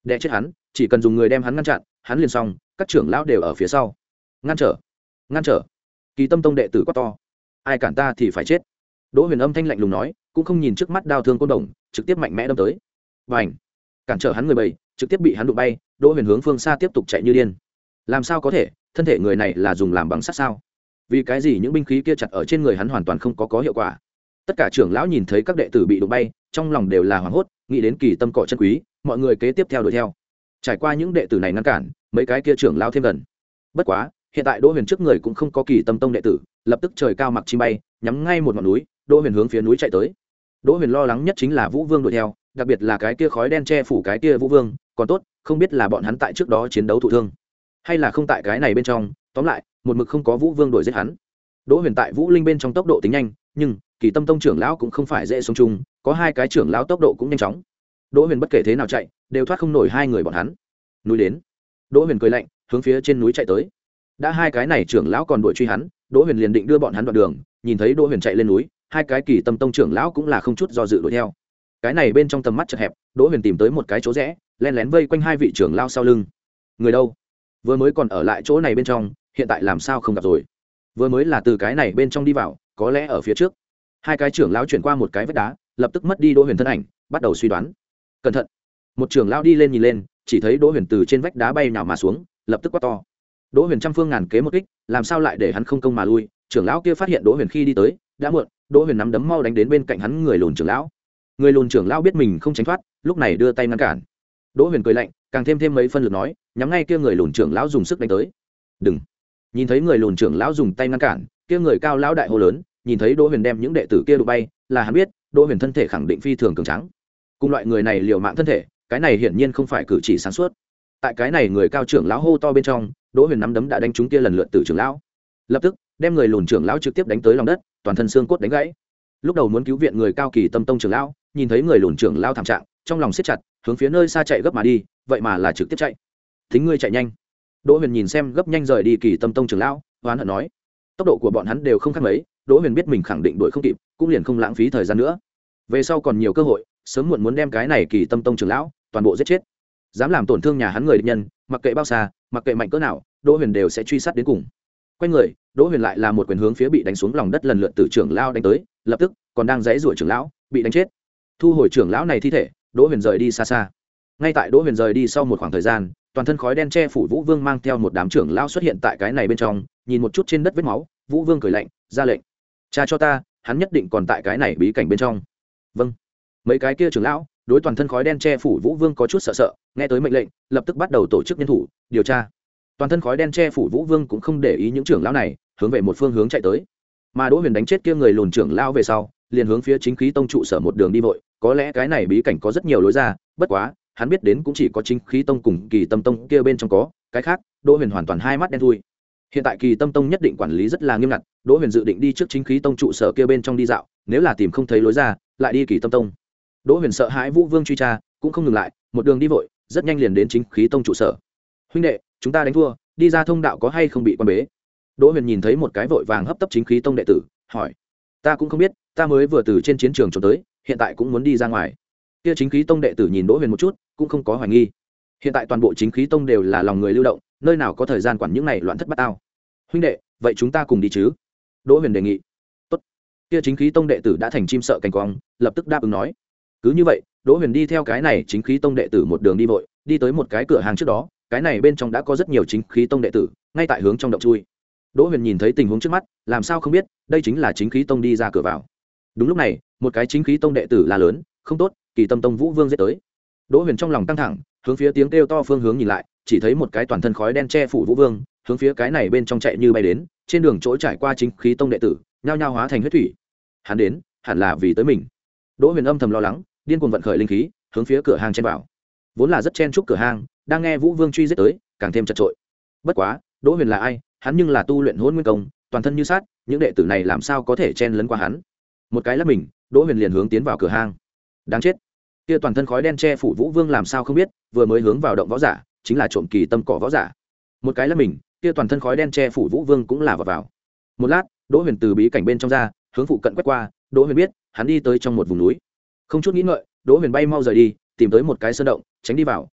Speaker 1: đè chết hắn, chỉ cần dùng người đem hắn ngăn chặn, hắn liền xong, các trưởng lão đều ở phía sau ngăn trở ngăn trở. Kỳ Tâm Tông đệ tử quát to, ai cản ta thì phải chết. Đỗ Huyền âm thanh lạnh lùng nói, cũng không nhìn trước mắt đao thương côn đồng, trực tiếp mạnh mẽ đâm tới. Bành! Cản trở hắn người bầy, trực tiếp bị hắn đụng bay. Đỗ Huyền hướng phương xa tiếp tục chạy như điên. Làm sao có thể, thân thể người này là dùng làm bằng sắt sao? Vì cái gì những binh khí kia chặt ở trên người hắn hoàn toàn không có có hiệu quả? Tất cả trưởng lão nhìn thấy các đệ tử bị đụng bay, trong lòng đều là hoảng hốt, nghĩ đến Kỳ Tâm cọ chân quý, mọi người kế tiếp theo đuổi theo. Trải qua những đệ tử này ngăn cản, mấy cái kia trưởng lão thêm gần. Bất quá, hiện tại Đỗ Huyền trước người cũng không có Kỳ Tâm Tông đệ tử, lập tức trời cao mặc chim bay, nhắm ngay một ngọn núi. Đỗ Huyền hướng phía núi chạy tới. Đỗ Huyền lo lắng nhất chính là Vũ Vương đuổi theo, đặc biệt là cái kia khói đen che phủ cái kia Vũ Vương, còn tốt, không biết là bọn hắn tại trước đó chiến đấu thụ thương, hay là không tại cái này bên trong, tóm lại, một mực không có Vũ Vương đuổi giết hắn. Đỗ Huyền tại Vũ Linh bên trong tốc độ tính nhanh, nhưng Kỳ Tâm Tông trưởng lão cũng không phải dễ sống chung, có hai cái trưởng lão tốc độ cũng nhanh chóng. Đỗ Huyền bất kể thế nào chạy, đều thoát không nổi hai người bọn hắn. Núi đến. Đỗ Huyền cười lạnh, hướng phía trên núi chạy tới. Đã hai cái này trưởng lão còn đuổi truy hắn, Đỗ Huyền liền định đưa bọn hắn đoạn đường, nhìn thấy Đỗ Huyền chạy lên núi, hai cái Kỳ Tâm Tông trưởng lão cũng là không chút do dự đuổi theo. Cái này bên trong tầm mắt chật hẹp, Đỗ Huyền tìm tới một cái chỗ rẽ, lén lén vây quanh hai vị trưởng lão sau lưng. Người đâu? Vừa mới còn ở lại chỗ này bên trong, hiện tại làm sao không gặp rồi? Vừa mới là từ cái này bên trong đi vào, có lẽ ở phía trước. Hai cái trưởng lão chuyển qua một cái vách đá, lập tức mất đi Đỗ Huyền thân ảnh, bắt đầu suy đoán. Cẩn thận! Một trưởng lão đi lên nhìn lên, chỉ thấy Đỗ Huyền từ trên vách đá bay nhào mà xuống, lập tức quát to. Đỗ Huyền trăm phương ngàn kế một kích, làm sao lại để hắn không công mà lui? Trưởng lão kia phát hiện Đỗ Huyền khi đi tới, đã muộn. Đỗ Huyền nắm đấm mau đánh đến bên cạnh hắn người lùn trưởng lão. Người lùn trưởng lão biết mình không tránh thoát, lúc này đưa tay ngăn cản. Đỗ Huyền cười lạnh, càng thêm thêm mấy phân lực nói, nhắm ngay kia người lùn trưởng lão dùng sức đánh tới. Đừng! Nhìn thấy người lùn trưởng lão dùng tay ngăn cản, kia người cao lão đại hô lớn, nhìn thấy Đỗ Huyền đem những đệ tử kia đụng bay, là hắn biết, Đỗ Huyền thân thể khẳng định phi thường cường tráng. Cùng loại người này liều mạng thân thể, cái này hiển nhiên không phải cử chỉ sáng suốt. Tại cái này người cao trưởng lão hô to bên trong, Đỗ Huyền nắm đấm đã đánh trúng kia lần lượt tử trưởng lão, lập tức đem người lùn trưởng lão trực tiếp đánh tới lòng đất, toàn thân xương cốt đánh gãy. Lúc đầu muốn cứu viện người cao Kỳ Tâm Tông trưởng lão, nhìn thấy người lùn trưởng lão thảm trạng, trong lòng siết chặt, hướng phía nơi xa chạy gấp mà đi, vậy mà là trực tiếp chạy. Thính ngươi chạy nhanh. Đỗ Huyền nhìn xem gấp nhanh rời đi Kỳ Tâm Tông trưởng lão, hoán hận nói, tốc độ của bọn hắn đều không khác mấy. Đỗ Huyền biết mình khẳng định đuổi không kịp, cũng liền không lãng phí thời gian nữa. Về sau còn nhiều cơ hội, sớm muộn muốn đem cái này Kỳ Tâm Tông trưởng lão toàn bộ giết chết. Dám làm tổn thương nhà hắn người địch nhân, mặc kệ bao xa, mặc kệ mạnh cỡ nào, Đỗ Huyền đều sẽ truy sát đến cùng. Quay người, Đỗ Huyền lại là một quyền hướng phía bị đánh xuống lòng đất lần lượt từ trưởng lão đánh tới, lập tức còn đang giãy giụa trưởng lão bị đánh chết. Thu hồi trưởng lão này thi thể, Đỗ Huyền rời đi xa xa. Ngay tại Đỗ Huyền rời đi sau một khoảng thời gian, toàn thân khói đen che phủ Vũ Vương mang theo một đám trưởng lão xuất hiện tại cái này bên trong, nhìn một chút trên đất vết máu, Vũ Vương cười lạnh, ra lệnh, cha cho ta, hắn nhất định còn tại cái này bí cảnh bên trong. Vâng. Mấy cái kia trưởng lão đối toàn thân khói đen che phủ Vũ Vương có chút sợ sợ, nghe tới mệnh lệnh, lập tức bắt đầu tổ chức nhân thủ điều tra. Toàn thân khói đen che phủ Vũ Vương cũng không để ý những trưởng lão này, hướng về một phương hướng chạy tới. Mà Đỗ Huyền đánh chết kia người lùn trưởng lão về sau, liền hướng phía Chính Khí Tông trụ sở một đường đi vội, có lẽ cái này bí cảnh có rất nhiều lối ra, bất quá, hắn biết đến cũng chỉ có Chính Khí Tông cùng Kỳ Tâm Tông kia bên trong có, cái khác, Đỗ Huyền hoàn toàn hai mắt đen thui. Hiện tại Kỳ Tâm Tông nhất định quản lý rất là nghiêm ngặt, Đỗ Huyền dự định đi trước Chính Khí Tông trụ sở kia bên trong đi dạo, nếu là tìm không thấy lối ra, lại đi Kỳ Tâm Tông. Đỗ Huyền sợ hãi Vũ Vương truy tra, cũng không ngừng lại, một đường đi vội, rất nhanh liền đến Chính Khí Tông trụ sở. Huynh đệ, chúng ta đánh thua, đi ra thông đạo có hay không bị quan bế? Đỗ Huyền nhìn thấy một cái vội vàng hấp tấp Chính Khí Tông đệ tử, hỏi. Ta cũng không biết, ta mới vừa từ trên chiến trường trốn tới, hiện tại cũng muốn đi ra ngoài. Kia Chính Khí Tông đệ tử nhìn Đỗ Huyền một chút, cũng không có hoài nghi. Hiện tại toàn bộ Chính Khí Tông đều là lòng người lưu động, nơi nào có thời gian quản những này loạn thất bát ao. Huynh đệ, vậy chúng ta cùng đi chứ? Đỗ Huyền đề nghị. Tốt. Kia Chính Khí Tông đệ tử đã thành chim sợ cành cong, lập tức đáp ứng nói. Cứ như vậy, Đỗ Huyền đi theo cái này Chính Khí Tông đệ tử một đường đi vội, đi tới một cái cửa hàng trước đó, cái này bên trong đã có rất nhiều Chính Khí Tông đệ tử, ngay tại hướng trong động chui. Đỗ Huyền nhìn thấy tình huống trước mắt, làm sao không biết, đây chính là Chính Khí Tông đi ra cửa vào. Đúng lúc này, một cái Chính Khí Tông đệ tử la lớn, không tốt, Kỳ Tâm Tông Vũ Vương giết tới. Đỗ Huyền trong lòng căng thẳng, hướng phía tiếng kêu to phương hướng nhìn lại, chỉ thấy một cái toàn thân khói đen che phủ Vũ Vương, hướng phía cái này bên trong chạy như bay đến, trên đường chỗ trải qua Chính Khí Tông đệ tử, nhao nhao hóa thành huyết thủy. Hắn đến, hẳn là vì tới mình. Đỗ Huyền âm thầm lo lắng, điên cuồng vận khởi linh khí, hướng phía cửa hàng chen vào. Vốn là rất chen chúc cửa hàng, đang nghe Vũ Vương truy giết tới, càng thêm chật chội. Bất quá, Đỗ Huyền là ai? Hắn nhưng là tu luyện Hỗn Nguyên Công, toàn thân như sát, những đệ tử này làm sao có thể chen lấn qua hắn? Một cái lắc mình, Đỗ Huyền liền hướng tiến vào cửa hàng. Đáng chết! Kia toàn thân khói đen che phủ Vũ Vương làm sao không biết, vừa mới hướng vào động võ giả, chính là trộm Kỳ Tâm cỏ võ giả. Một cái lắc mình, kia toàn thân khói đen che phủ Vũ Vương cũng là vào vào. Một lát, Đỗ Huyền từ bí cảnh bên trong ra, hướng phụ cận quét qua, Đỗ Huyền biết, hắn đi tới trong một vùng núi. Không chút nghĩ ngợi, Đỗ Huyền bay mau rời đi, tìm tới một cái sơn động, tránh đi vào,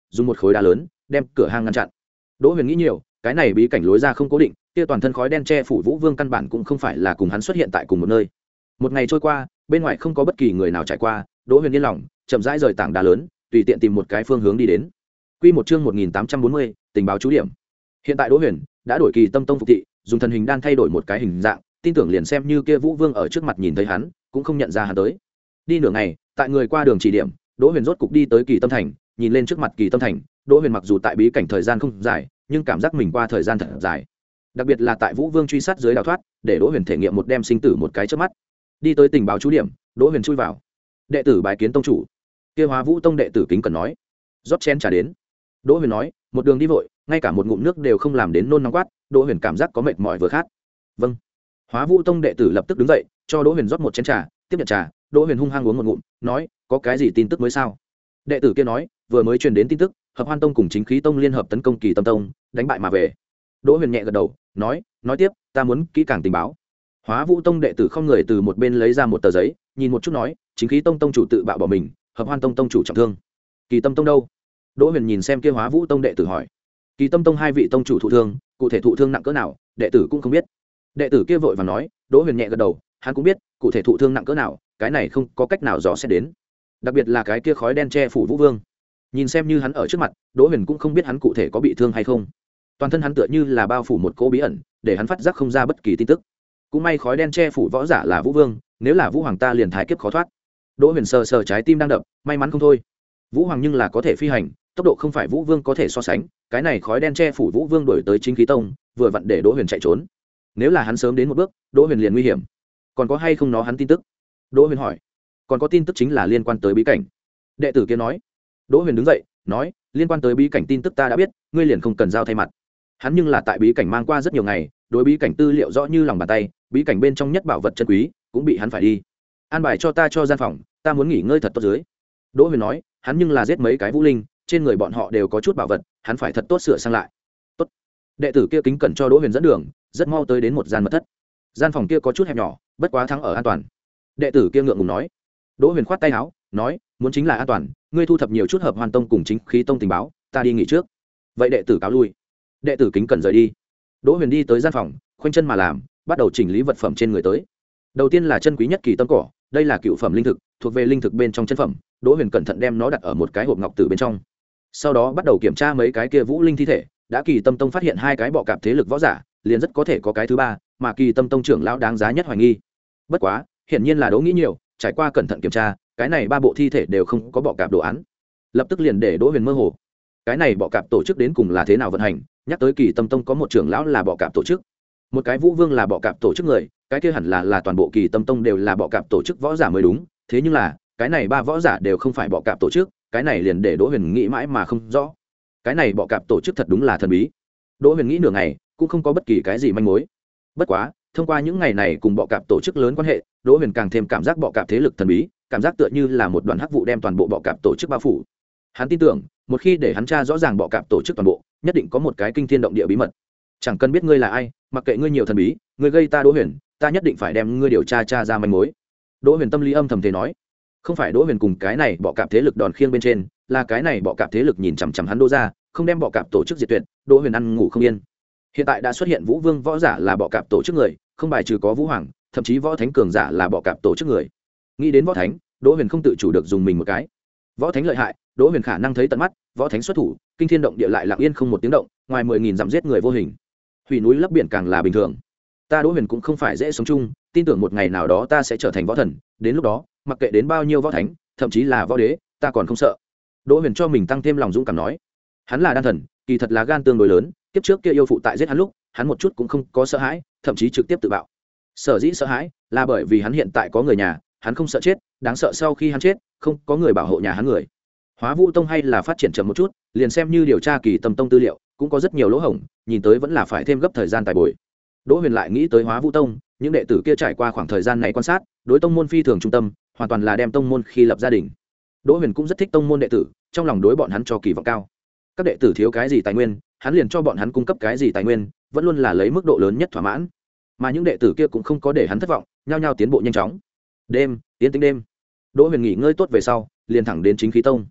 Speaker 1: dùng một khối đá lớn đem cửa hang ngăn chặn. Đỗ Huyền nghĩ nhiều, cái này bí cảnh lối ra không cố định, kia toàn thân khói đen che phủ Vũ Vương căn bản cũng không phải là cùng hắn xuất hiện tại cùng một nơi. Một ngày trôi qua, bên ngoài không có bất kỳ người nào trải qua, Đỗ Huyền yên lòng, chậm rãi rời tảng đá lớn, tùy tiện tìm một cái phương hướng đi đến. Quy một chương một nghìn tám trăm bốn mươi, tình báo chú điểm. Hiện tại Đỗ Huyền đã đổi Kỳ Tâm Tông phục thị, dùng thần hình đan thay đổi một cái hình dạng, tin tưởng liền xem như kia Vũ Vương ở trước mặt nhìn thấy hắn, cũng không nhận ra hắn tới. Đi nửa ngày, tại người qua đường chỉ điểm, Đỗ Huyền rốt cục đi tới Kỳ Tâm Thành, nhìn lên trước mặt Kỳ Tâm Thành, Đỗ Huyền mặc dù tại bí cảnh thời gian không dài, nhưng cảm giác mình qua thời gian thật dài. Đặc biệt là tại Vũ Vương truy sát dưới đào thoát, để Đỗ Huyền thể nghiệm một đêm sinh tử một cái chớp mắt. Đi tới tình báo chú điểm, Đỗ Huyền chui vào. Đệ tử bái kiến tông chủ. Kia Hóa Vũ Tông đệ tử kính cẩn nói. Rót chén trà đến. Đỗ Huyền nói, một đường đi vội, ngay cả một ngụm nước đều không làm đến nôn nóng quát, Đỗ Huyền cảm giác có mệt mỏi vừa khát. Vâng. Hóa Vũ Tông đệ tử lập tức đứng dậy, cho Đỗ Huyền rót một chén trà, tiếp nhận trà, Đỗ Huyền hung hăng uống một ngụm, nói, có cái gì tin tức mới sao? Đệ tử kia nói, vừa mới truyền đến tin tức, Hợp Hoan Tông cùng Chính Khí Tông liên hợp tấn công Kỳ Tâm Tông, đánh bại mà về. Đỗ Huyền nhẹ gật đầu, nói, nói tiếp, ta muốn kỹ càng tình báo. Hóa Vũ Tông đệ tử không người từ một bên lấy ra một tờ giấy, nhìn một chút nói, Chính Khí Tông tông chủ tự bạo bỏ mình, Hợp Hoan Tông tông chủ trọng thương. Kỳ Tâm Tông đâu? Đỗ Huyền nhìn xem kia Hóa Vũ Tông đệ tử hỏi. Kỳ Tâm Tông hai vị tông chủ thụ thương, cụ thể thụ thương nặng cỡ nào, đệ tử cũng không biết. Đệ tử kia vội vàng nói, Đỗ Huyền nhẹ gật đầu, hắn cũng biết, cụ thể thụ thương nặng cỡ nào, cái này không có cách nào dò xét đến. Đặc biệt là cái kia khói đen che phủ Vũ Vương. Nhìn xem như hắn ở trước mặt, Đỗ Huyền cũng không biết hắn cụ thể có bị thương hay không. Toàn thân hắn tựa như là bao phủ một cỗ bí ẩn, để hắn phát giác không ra bất kỳ tin tức. Cũng may khói đen che phủ võ giả là Vũ Vương, nếu là Vũ Hoàng ta liền thái kiếp khó thoát. Đỗ Huyền sờ sờ trái tim đang đập, may mắn không thôi. Vũ Hoàng nhưng là có thể phi hành, tốc độ không phải Vũ Vương có thể so sánh, cái này khói đen che phủ Vũ Vương đuổi tới Chính Khí Tông, vừa vặn để Đỗ Huyền chạy trốn. Nếu là hắn sớm đến một bước, Đỗ Huyền liền nguy hiểm. Còn có hay không nó hắn tin tức? Đỗ Huyền hỏi. Còn có tin tức chính là liên quan tới bí cảnh. Đệ tử kia nói. Đỗ Huyền đứng dậy, nói, liên quan tới bí cảnh tin tức ta đã biết, ngươi liền không cần giao thay mặt. Hắn nhưng là tại bí cảnh mang qua rất nhiều ngày, đối bí cảnh tư liệu rõ như lòng bàn tay, bí cảnh bên trong nhất bảo vật chân quý cũng bị hắn phải đi. An bài cho ta cho gian phòng, ta muốn nghỉ ngơi thật tốt dưới. Đỗ Huyền nói, hắn nhưng là giết mấy cái vũ linh, trên người bọn họ đều có chút bảo vật, hắn phải thật tốt sửa sang lại. Tốt. Đệ tử kia kính cẩn cho Đỗ Huyền dẫn đường, rất mau tới đến một gian mật thất. Gian phòng kia có chút hẹp nhỏ, bất quá thắng ở an toàn. Đệ tử kia ngượng ngùng nói. Đỗ Huyền khoát tay áo, nói, muốn chính là an toàn, ngươi thu thập nhiều chút Hợp Hoan Tông cùng Chính Khí Tông tình báo, ta đi nghỉ trước. Vậy đệ tử cáo lui. Đệ tử kính cẩn rời đi. Đỗ Huyền đi tới gian phòng, khoanh chân mà làm, bắt đầu chỉnh lý vật phẩm trên người tới. Đầu tiên là chân quý nhất Kỳ Tâm cỏ, đây là cựu phẩm linh thực, thuộc về linh thực bên trong chân phẩm. Đỗ Huyền cẩn thận đem nó đặt ở một cái hộp ngọc tử bên trong. Sau đó bắt đầu kiểm tra mấy cái kia vũ linh thi thể, đã Kỳ Tâm Tông phát hiện hai cái bọ cạp thế lực võ giả, liền rất có thể có cái thứ ba, mà Kỳ Tâm Tông trưởng lão đáng giá nhất hoài nghi. Bất quá, hiển nhiên là Đỗ nghĩ nhiều, trải qua cẩn thận kiểm tra, cái này ba bộ thi thể đều không có bọ cạp đồ án. Lập tức liền để Đỗ Huyền mơ hồ. Cái này bọ cạp tổ chức đến cùng là thế nào vận hành? Nhắc tới Kỳ Tâm Tông có một trưởng lão là bọ cạp tổ chức, một cái Vũ Vương là bọ cạp tổ chức người, cái kia hẳn là là toàn bộ Kỳ Tâm Tông đều là bọ cạp tổ chức võ giả mới đúng. Thế nhưng là, cái này ba võ giả đều không phải bọ cạp tổ chức, cái này liền để Đỗ Huyền nghĩ mãi mà không rõ. Cái này bọ cạp tổ chức thật đúng là thần bí. Đỗ Huyền nghĩ nửa ngày, cũng không có bất kỳ cái gì manh mối. Bất quá, thông qua những ngày này cùng bọ cạp tổ chức lớn quan hệ, Đỗ Huyền càng thêm cảm giác bọ cạp thế lực thần bí, cảm giác tựa như là một đoàn hắc vụ đem toàn bộ bọ cạp tổ chức bao phủ. Hắn tin tưởng, một khi để hắn tra rõ ràng bọ cạp tổ chức toàn bộ, nhất định có một cái kinh thiên động địa bí mật. Chẳng cần biết ngươi là ai, mặc kệ ngươi nhiều thần bí, ngươi gây ta Đỗ Huyền, ta nhất định phải đem ngươi điều tra tra ra manh mối. Đỗ Huyền tâm lý âm thầm thế nói, không phải Đỗ Huyền cùng cái này bọ cạp thế lực đòn khiêng bên trên, là cái này bọ cạp thế lực nhìn chằm chằm hắn Đỗ ra, không đem bọ cạp tổ chức diệt tuyệt, Đỗ Huyền ăn ngủ không yên. Hiện tại đã xuất hiện Vũ Vương võ giả là bọ cạp tổ chức người, không bài trừ có Vũ Hoàng, thậm chí võ thánh cường giả là bọ cạp tổ chức người. Nghĩ đến võ thánh, Đỗ Huyền không tự chủ được dùng mình một cái. Võ thánh lợi hại, Đỗ Huyền khả năng thấy tận mắt, võ thánh xuất thủ, kinh thiên động địa lại lặng yên không một tiếng động, ngoài mười nghìn dặm giết người vô hình. Hủy núi lấp biển càng là bình thường. Ta Đỗ Huyền cũng không phải dễ sống chung, tin tưởng một ngày nào đó ta sẽ trở thành võ thần, đến lúc đó, mặc kệ đến bao nhiêu võ thánh, thậm chí là võ đế, ta còn không sợ. Đỗ Huyền cho mình tăng thêm lòng dũng cảm nói. Hắn là đan thần, kỳ thật là gan tương đối lớn, kiếp trước kia yêu phụ tại giết hắn lúc, hắn một chút cũng không có sợ hãi, thậm chí trực tiếp tự bạo. Sở dĩ sợ hãi là bởi vì hắn hiện tại có người nhà, hắn không sợ chết, đáng sợ sau khi hắn chết, không có người bảo hộ nhà hắn người. Hóa Vũ Tông hay là phát triển chậm một chút, liền xem như điều tra Kỳ Tâm Tông tư liệu, cũng có rất nhiều lỗ hổng, nhìn tới vẫn là phải thêm gấp thời gian tài bồi. Đỗ Huyền lại nghĩ tới Hóa Vũ Tông, những đệ tử kia trải qua khoảng thời gian này quan sát, đối tông môn phi thường trung tâm, hoàn toàn là đem tông môn khi lập gia đình. Đỗ Huyền cũng rất thích tông môn đệ tử, trong lòng đối bọn hắn cho kỳ vọng cao. Các đệ tử thiếu cái gì tài nguyên, hắn liền cho bọn hắn cung cấp cái gì tài nguyên, vẫn luôn là lấy mức độ lớn nhất thỏa mãn. Mà những đệ tử kia cũng không có để hắn thất vọng, nhao nhao tiến bộ nhanh chóng. Đêm, tiến tính đêm. Đỗ Huyền nghỉ ngơi tốt về sau, liền thẳng đến Chính Khí Tông.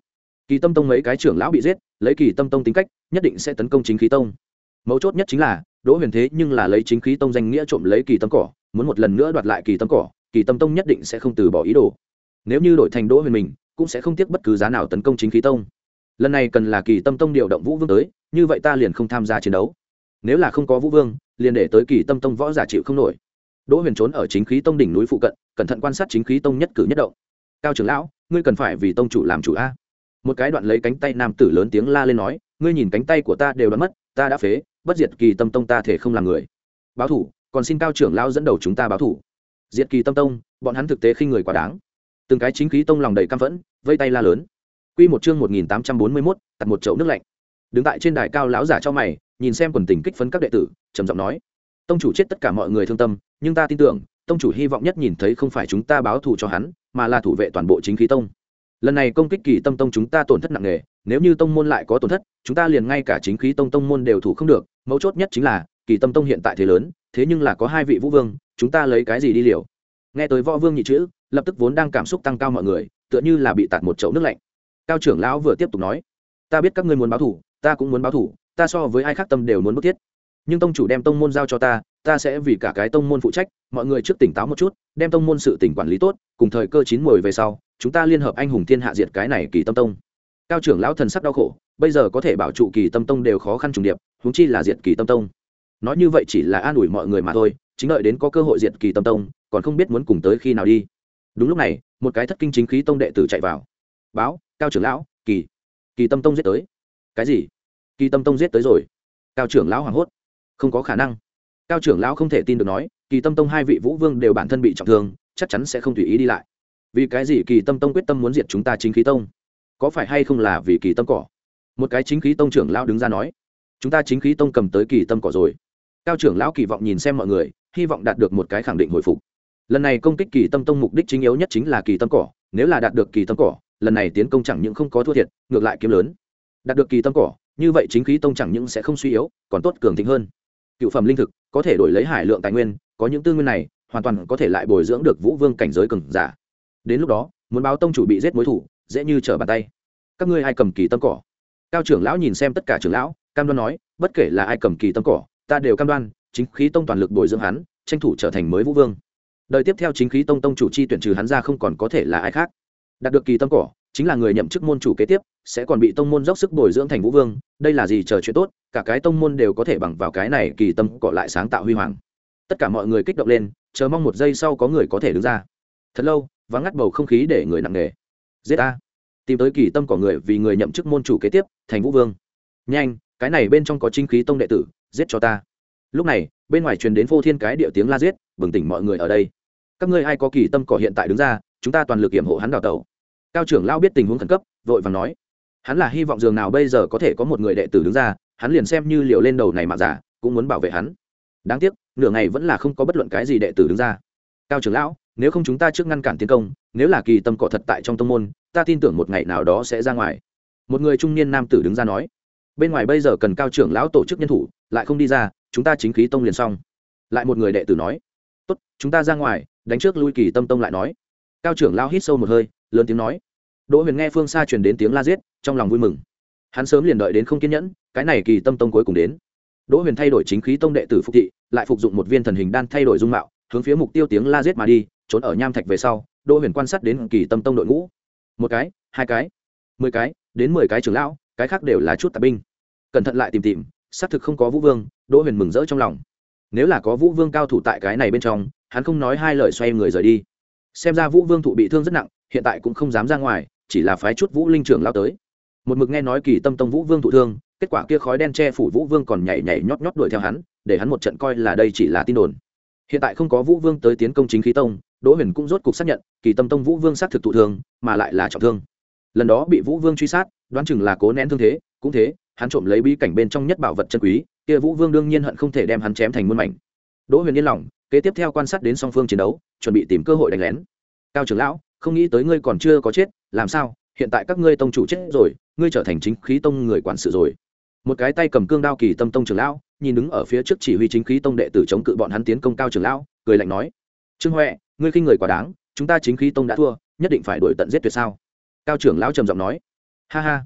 Speaker 1: Kỳ Tâm Tông mấy cái trưởng lão bị giết, lấy Kỳ Tâm Tông tính cách, nhất định sẽ tấn công Chính Khí Tông. Mấu chốt nhất chính là, Đỗ Huyền thế nhưng là lấy Chính Khí Tông danh nghĩa trộm lấy Kỳ Tâm cỏ, muốn một lần nữa đoạt lại Kỳ Tâm cỏ, Kỳ Tâm Tông nhất định sẽ không từ bỏ ý đồ. Nếu như đổi thành Đỗ Huyền mình, cũng sẽ không tiếc bất cứ giá nào tấn công Chính Khí Tông. Lần này cần là Kỳ Tâm Tông điều động Vũ Vương tới, như vậy ta liền không tham gia chiến đấu. Nếu là không có Vũ Vương, liền để tới Kỳ Tâm Tông võ giả chịu không nổi. Đỗ Huyền trốn ở Chính Khí Tông đỉnh núi phụ cận, cẩn thận quan sát Chính Khí Tông nhất cử nhất động. Cao trưởng lão, ngươi cần phải vì tông chủ làm chủ a. Một cái đoạn lấy cánh tay nam tử lớn tiếng la lên nói, ngươi nhìn cánh tay của ta đều đã mất, ta đã phế, bất diệt Kỳ Tâm Tông ta thể không làm người. Báo thủ, còn xin Cao trưởng lão dẫn đầu chúng ta báo thủ. Diệt Kỳ Tâm Tông, bọn hắn thực tế khinh người quá đáng. Từng cái Chính Khí Tông lòng đầy căm phẫn, vây tay la lớn. Quy một chương một nghìn tám trăm bốn mươi mốt, đặt một chậu nước lạnh. Đứng tại trên đài cao lão giả cho mày, nhìn xem quần tình kích phấn các đệ tử, trầm giọng nói: tông chủ chết tất cả mọi người thương tâm, nhưng ta tin tưởng tông chủ hy vọng nhất nhìn thấy không phải chúng ta báo thù cho hắn, mà là thủ vệ toàn bộ Chính Khí Tông. Lần này công kích Kỳ Tâm Tông chúng ta tổn thất nặng nề, nếu như tông môn lại có tổn thất, chúng ta liền ngay cả Chính Khí Tông tông môn đều thủ không được. Mấu chốt nhất chính là Kỳ Tâm Tông hiện tại thế lớn, thế nhưng là có hai vị vũ vương, chúng ta lấy cái gì đi liều? Nghe tới võ vương nhị chữ, lập tức vốn đang cảm xúc tăng cao mọi người, tựa như là bị tạt một chậu nước lạnh. Cao trưởng lão vừa tiếp tục nói: ta biết các ngươi muốn báo thù, ta cũng muốn báo thù, ta so với ai khác tâm đều muốn bức thiết, nhưng tông chủ đem tông môn giao cho ta, ta sẽ vì cả cái tông môn phụ trách. Mọi người trước tỉnh táo một chút, đem tông môn sự tỉnh quản lý tốt, cùng thời cơ chín muồi về sau, chúng ta liên hợp anh hùng thiên hạ diệt cái này Kỳ Tâm Tông. Cao trưởng lão thần sắc đau khổ, bây giờ có thể bảo trụ Kỳ Tâm Tông đều khó khăn trùng điệp, huống chi là diệt Kỳ Tâm Tông. Nói như vậy chỉ là an ủi mọi người mà thôi, chính đợi đến có cơ hội diệt Kỳ Tâm Tông, còn không biết muốn cùng tới khi nào đi. Đúng lúc này, một cái thất kinh Chính Khí Tông đệ tử chạy vào, báo: Cao trưởng lão, Kỳ Kỳ Tâm Tông giết tới. Cái gì? Kỳ Tâm Tông giết tới rồi? Cao trưởng lão hoảng hốt. Không có khả năng. Cao trưởng lão không thể tin được nói, Kỳ Tâm Tông hai vị vũ vương đều bản thân bị trọng thương, chắc chắn sẽ không tùy ý đi lại. Vì cái gì Kỳ Tâm Tông quyết tâm muốn diệt chúng ta Chính Khí Tông? Có phải hay không là vì Kỳ Tâm cỏ? Một cái Chính Khí Tông trưởng lão đứng ra nói, chúng ta Chính Khí Tông cầm tới Kỳ Tâm cỏ rồi. Cao trưởng lão kỳ vọng nhìn xem mọi người, hy vọng đạt được một cái khẳng định hồi phục. Lần này công kích Kỳ Tâm Tông mục đích chính yếu nhất chính là Kỳ Tâm cỏ, nếu là đạt được Kỳ Tâm cỏ, lần này tiến công chẳng những không có thua thiệt, ngược lại kiếm lớn. Đạt được Kỳ Tâm cỏ, như vậy Chính Khí Tông chẳng những sẽ không suy yếu, còn tốt cường thịnh hơn. Cựu phẩm linh thực có thể đổi lấy hải lượng tài nguyên, có những tư nguyên này hoàn toàn có thể lại bồi dưỡng được vũ vương cảnh giới cường giả. Đến lúc đó muốn báo tông chủ bị giết mối thủ dễ như trở bàn tay. Các ngươi ai cầm Kỳ Tâm cỏ? Cao trưởng lão nhìn xem tất cả trưởng lão, cam đoan nói, bất kể là ai cầm Kỳ Tâm cỏ, ta đều cam đoan Chính Khí Tông toàn lực bồi dưỡng hắn, tranh thủ trở thành mới vũ vương. Đời tiếp theo Chính Khí Tông tông chủ chi tuyển trừ hắn ra không còn có thể là ai khác. Đạt được Kỳ Tâm cỏ chính là người nhậm chức môn chủ kế tiếp, sẽ còn bị tông môn dốc sức bồi dưỡng thành vũ vương. Đây là gì chờ chuyện tốt, cả cái tông môn đều có thể bằng vào cái này Kỳ Tâm cỏ lại sáng tạo huy hoàng. Tất cả mọi người kích động lên, chờ mong một giây sau có người có thể đứng ra. Thật lâu vắng ngắt bầu không khí để người nặng nề. Giết a, tìm tới Kỳ Tâm cỏ người vì người nhậm chức môn chủ kế tiếp thành vũ vương. Nhanh, cái này bên trong có Chính Khí Tông đệ tử, giết cho ta. Lúc này bên ngoài truyền đến phô thiên cái địa tiếng la giết, bừng tỉnh mọi người ở đây. Các ngươi ai có Kỳ Tâm cỏ hiện tại đứng ra, chúng ta toàn lực kiểm hộ hắn đào tẩu. Cao trưởng lão biết tình huống khẩn cấp, vội vàng nói, hắn là hy vọng dường nào bây giờ có thể có một người đệ tử đứng ra, hắn liền xem như liều lên đầu này mà giả cũng muốn bảo vệ hắn. Đáng tiếc nửa ngày vẫn là không có bất luận cái gì đệ tử đứng ra. Cao trưởng lão, nếu không chúng ta trước ngăn cản tiến công, nếu là Kỳ Tâm cỏ thật tại trong tông môn, ta tin tưởng một ngày nào đó sẽ ra ngoài. Một người trung niên nam tử đứng ra nói, bên ngoài bây giờ cần Cao trưởng lão tổ chức nhân thủ, lại không đi ra, chúng ta Chính Khí Tông liền xong. Lại một người đệ tử nói, tốt, chúng ta ra ngoài đánh trước lui Kỳ Tâm Tông lại nói. Cao trưởng lão hít sâu một hơi, lớn tiếng nói. Đỗ Huyền nghe phương xa truyền đến tiếng la giết, trong lòng vui mừng. Hắn sớm liền đợi đến không kiên nhẫn, cái này Kỳ Tâm Tông cuối cùng đến. Đỗ Huyền thay đổi Chính Khí Tông đệ tử phục thị, lại phục dụng một viên thần hình đan thay đổi dung mạo, hướng phía mục tiêu tiếng la giết mà đi, trốn ở nham thạch về sau. Đỗ Huyền quan sát đến Kỳ Tâm Tông đội ngũ, một cái, hai cái, mười cái, đến mười cái trưởng lão, cái khác đều là chút tạp binh. Cẩn thận lại tìm tìm, xác thực không có vũ vương. Đỗ Huyền mừng rỡ trong lòng. Nếu là có vũ vương cao thủ tại cái này bên trong, hắn không nói hai lời xoay người rời đi. Xem ra vũ vương thụ bị thương rất nặng, hiện tại cũng không dám ra ngoài, chỉ là phái chút vũ linh trưởng lao tới. Một mực nghe nói Kỳ Tâm Tông vũ vương thụ thương, kết quả kia khói đen che phủ vũ vương còn nhảy nhảy nhót nhót đuổi theo hắn, để hắn một trận coi là đây chỉ là tin đồn. Hiện tại không có vũ vương tới tiến công Chính Khí Tông, Đỗ Huyền cũng rốt cục xác nhận Kỳ Tâm Tông vũ vương xác thực thụ thương, mà lại là trọng thương. Lần đó bị vũ vương truy sát, đoán chừng là cố nén thương thế, cũng thế, hắn trộm lấy bí cảnh bên trong nhất bảo vật chân quý, kia vũ vương đương nhiên hận không thể đem hắn chém thành muôn mảnh. Đỗ Huyền yên lòng, kế tiếp theo quan sát đến song phương chiến đấu, chuẩn bị tìm cơ hội đánh lén. Cao trưởng lão, không nghĩ tới ngươi còn chưa có chết, làm sao? Hiện tại các ngươi tông chủ chết rồi, ngươi trở thành Chính Khí Tông người quản sự rồi. Một cái tay cầm cương đao Kỳ Tâm Tông trưởng lão, nhìn đứng ở phía trước chỉ huy Chính Khí Tông đệ tử chống cự bọn hắn tiến công Cao trưởng lão, cười lạnh nói: "Trương Huệ, ngươi khinh người quá đáng, chúng ta Chính Khí Tông đã thua, nhất định phải đuổi tận giết tuyệt sao?" Cao trưởng lão trầm giọng nói: "Ha ha,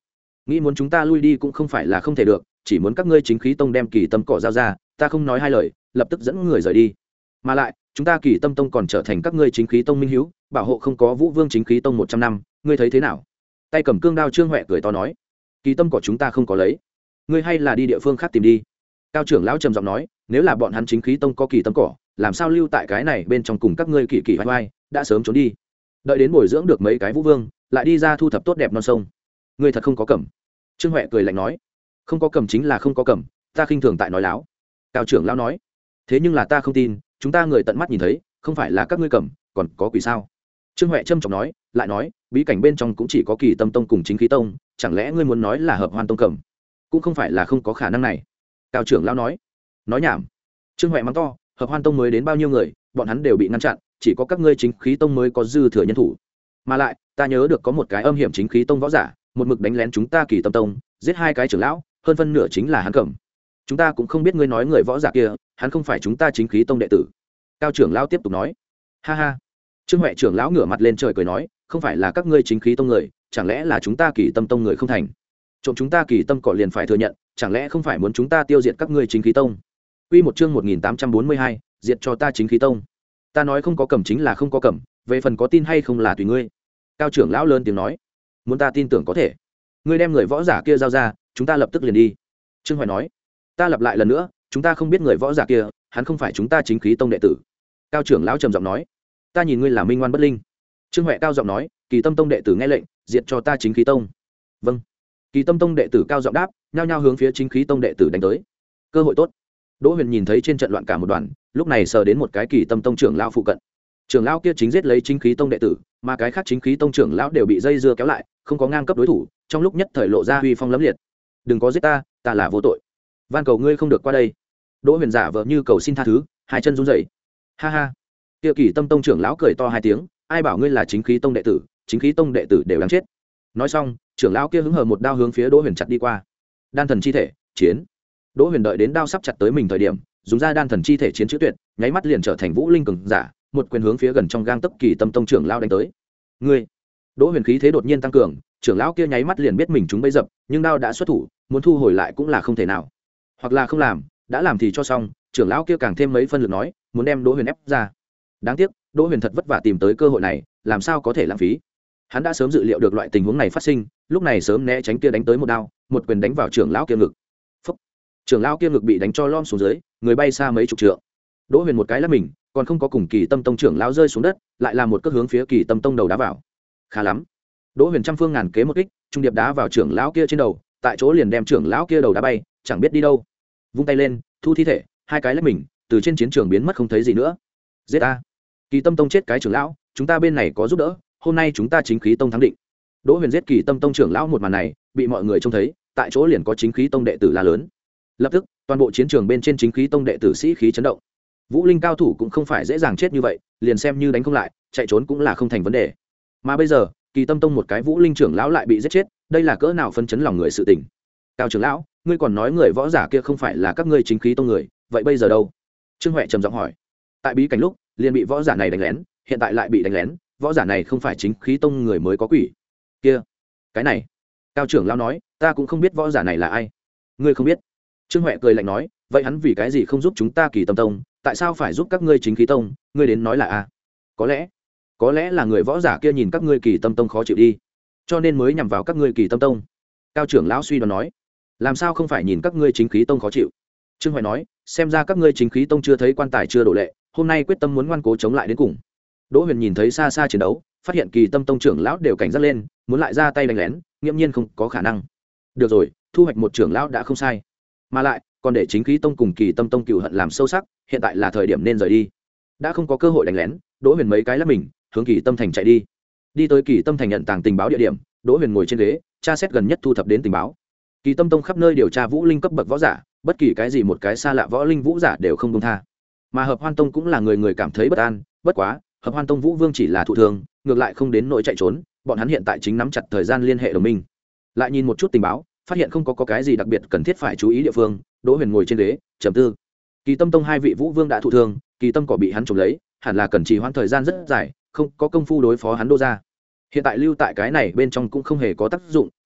Speaker 1: nghĩ muốn chúng ta lui đi cũng không phải là không thể được, chỉ muốn các ngươi chính khí tông đem kỳ tâm cỏ giao ra, ta không nói hai lời lập tức dẫn người rời đi. Mà lại chúng ta kỳ tâm tông còn trở thành các ngươi chính khí tông minh hiếu, bảo hộ không có vũ vương chính khí tông một trăm năm, ngươi thấy thế nào? Tay cầm cương đao Trương Huệ cười to nói, kỳ tâm cỏ chúng ta không có lấy, ngươi hay là đi địa phương khác tìm đi. Cao trưởng lão trầm giọng nói, nếu là bọn hắn chính khí tông có kỳ tâm cỏ, làm sao lưu tại cái này bên trong cùng các ngươi kỳ kỳ vai vai, đã sớm trốn đi. Đợi đến bồi dưỡng được mấy cái vũ vương, lại đi ra thu thập tốt đẹp non sông. Ngươi thật không có cầm. Trương Huệ cười lạnh nói, không có cầm chính là không có cầm, ta khinh thường tại nói láo. Cao trưởng lão nói, thế nhưng là ta không tin, chúng ta người tận mắt nhìn thấy, không phải là các ngươi cầm, còn có quỷ sao? Trương Huệ trâm trọng nói, lại nói, bí cảnh bên trong cũng chỉ có kỳ tâm tông cùng chính khí tông, chẳng lẽ ngươi muốn nói là hợp hoan tông cầm? Cũng không phải là không có khả năng này. Cao trưởng lão nói, nói nhảm. Trương Huệ mắng to, hợp hoan tông mới đến bao nhiêu người, bọn hắn đều bị ngăn chặn, chỉ có các ngươi chính khí tông mới có dư thừa nhân thủ. Mà lại ta nhớ được có một cái âm hiểm chính khí tông võ giả, một mực đánh lén chúng ta kỳ tâm tông, giết hai cái trưởng lão, hơn phân nửa chính là hắn cầm. Chúng ta cũng không biết ngươi nói người võ giả kia, hắn không phải chúng ta chính khí tông đệ tử. Cao trưởng lão tiếp tục nói, ha ha. Trương Huệ trưởng lão ngửa mặt lên trời cười nói, không phải là các ngươi chính khí tông người, chẳng lẽ là chúng ta kỳ tâm tông người không thành? Trộm chúng ta kỳ tâm cỏ liền phải thừa nhận, chẳng lẽ không phải muốn chúng ta tiêu diệt các ngươi chính khí tông? Quy một chương một nghìn tám trăm bốn mươi hai, diệt cho ta chính khí tông. Ta nói không có cầm chính là không có cầm, về phần có tin hay không là tùy ngươi. Cao trưởng lão lớn tiếng nói, muốn ta tin tưởng có thể, ngươi đem người võ giả kia giao ra, chúng ta lập tức liền đi. Trương Huệ nói, ta lặp lại lần nữa, chúng ta không biết người võ giả kia, hắn không phải chúng ta chính khí tông đệ tử. Cao trưởng lão trầm giọng nói, ta nhìn ngươi là minh ngoan bất linh. Trương Huệ cao giọng nói, kỳ tâm tông đệ tử nghe lệnh, diệt cho ta chính khí tông. Vâng. Kỳ tâm tông đệ tử cao giọng đáp, nhao nhao hướng phía chính khí tông đệ tử đánh tới. Cơ hội tốt. Đỗ Huyền nhìn thấy trên trận loạn cả một đoàn, lúc này sờ đến một cái kỳ tâm tông trưởng lão phụ cận. Trưởng lão kia chính giết lấy chính khí tông đệ tử, mà cái khác chính khí tông trưởng lão đều bị dây dưa kéo lại, không có ngang cấp đối thủ, trong lúc nhất thời lộ ra uy phong lẫm liệt. Đừng có giết ta, ta là vô tội. Van cầu ngươi không được qua đây. Đỗ Huyền giả vờ như cầu xin tha thứ, hai chân run rẩy. Ha ha. Kia kỳ tâm tông trưởng lão cười to hai tiếng, ai bảo ngươi là chính khí tông đệ tử, chính khí tông đệ tử đều đáng chết. Nói xong, trưởng lão kia hứng hờ một đao hướng phía Đỗ Huyền chặt đi qua. Đan thần chi thể, chiến. Đỗ Huyền đợi đến đao sắp chặt tới mình thời điểm, dùng ra đan thần chi thể chiến chữ tuyệt, nháy mắt liền trở thành vũ linh cường giả, một quyền hướng phía gần trong gang tấc kỳ tâm tông trưởng lão đánh tới. Ngươi! Đỗ Huyền khí thế đột nhiên tăng cường, trưởng lão kia nháy mắt liền biết mình chúng bấy dập, nhưng đao đã xuất thủ, muốn thu hồi lại cũng là không thể nào. Hoặc là không làm, đã làm thì cho xong, trưởng lão kia càng thêm mấy phân lực nói, muốn đem Đỗ Huyền ép ra. Đáng tiếc, Đỗ Huyền thật vất vả tìm tới cơ hội này, làm sao có thể lãng phí. Hắn đã sớm dự liệu được loại tình huống này phát sinh, lúc này sớm né tránh kia đánh tới một đao, một quyền đánh vào trưởng lão kia ngực. Phốc. Trưởng lão kia ngực bị đánh cho lom xuống dưới, người bay xa mấy chục trượng. Đỗ Huyền một cái lắc mình, còn không có cùng Kỳ Tâm Tông trưởng lão rơi xuống đất, lại làm một cước hướng phía Kỳ Tâm Tông đầu đá vào. Khá lắm. Đỗ Huyền trăm phương ngàn kế một kích, trung điệp đá vào trưởng lão kia trên đầu, tại chỗ liền đem trưởng lão kia đầu đá bay, chẳng biết đi đâu. Vung tay lên, thu thi thể, hai cái lắc mình, từ trên chiến trường biến mất không thấy gì nữa. Giết ta. Kỳ Tâm Tông chết cái trưởng lão, chúng ta bên này có giúp đỡ, hôm nay chúng ta chính khí tông thắng định. Đỗ Huyền giết Kỳ Tâm Tông trưởng lão một màn này, bị mọi người trông thấy, tại chỗ liền có chính khí tông đệ tử la lớn. Lập tức, toàn bộ chiến trường bên trên chính khí tông đệ tử sĩ khí chấn động. Vũ linh cao thủ cũng không phải dễ dàng chết như vậy, liền xem như đánh không lại, chạy trốn cũng là không thành vấn đề. Mà bây giờ, Kỳ Tâm Tông một cái Vũ linh trưởng lão lại bị giết chết, đây là cỡ nào phân chấn lòng người sự tình. Cao trưởng lão, ngươi còn nói người võ giả kia không phải là các ngươi chính khí tông người, vậy bây giờ đâu? Trương Huệ trầm giọng hỏi. Tại bí cảnh lúc, liền bị võ giả này đánh lén, hiện tại lại bị đánh lén, võ giả này không phải chính khí tông người mới có quỷ. Kia, cái này. Cao trưởng lão nói, ta cũng không biết võ giả này là ai. Ngươi không biết? Trương Huệ cười lạnh nói, vậy hắn vì cái gì không giúp chúng ta Kỳ Tâm Tông, tại sao phải giúp các ngươi chính khí tông, ngươi đến nói là a? Có lẽ, có lẽ là người võ giả kia nhìn các ngươi Kỳ Tâm Tông khó chịu đi, cho nên mới nhằm vào các ngươi Kỳ Tâm Tông. Cao trưởng lão suy đoán nói, làm sao không phải nhìn các ngươi chính khí tông khó chịu? Trương Huệ nói, xem ra các ngươi chính khí tông chưa thấy quan tài chưa đổ lệ, hôm nay quyết tâm muốn ngoan cố chống lại đến cùng. Đỗ Huyền nhìn thấy xa xa chiến đấu, phát hiện Kỳ Tâm Tông trưởng lão đều cảnh giác lên, muốn lại ra tay đánh lén, nghiêm nhiên không có khả năng. Được rồi, thu hoạch một trưởng lão đã không sai, mà lại còn để chính khí tông cùng Kỳ Tâm Tông cừu hận làm sâu sắc, hiện tại là thời điểm nên rời đi. Đã không có cơ hội đánh lén, Đỗ Huyền mấy cái lắp mình, hướng Kỳ Tâm Thành chạy đi. Đi tới Kỳ Tâm Thành nhận tàng tình báo địa điểm, Đỗ Huyền ngồi trên ghế, tra xét gần nhất thu thập đến tình báo. Kỳ Tâm Tông khắp nơi điều tra vũ linh cấp bậc võ giả, bất kỳ cái gì một cái xa lạ võ linh vũ giả đều không buông tha. Mà Hợp Hoan Tông cũng là người người cảm thấy bất an, bất quá, Hợp Hoan Tông Vũ Vương chỉ là thụ thương, ngược lại không đến nỗi chạy trốn, bọn hắn hiện tại chính nắm chặt thời gian liên hệ đồng minh. Lại nhìn một chút tình báo, phát hiện không có, có cái gì đặc biệt cần thiết phải chú ý địa phương, Đỗ Huyền ngồi trên ghế, trầm tư. Kỳ Tâm Tông hai vị Vũ Vương đã thụ thương, Kỳ Tâm cỏ bị hắn trộm lấy, hẳn là cần trì hoãn thời gian rất dài, không có công phu đối phó hắn đô ra. Hiện tại lưu tại cái này bên trong cũng không hề có tác dụng,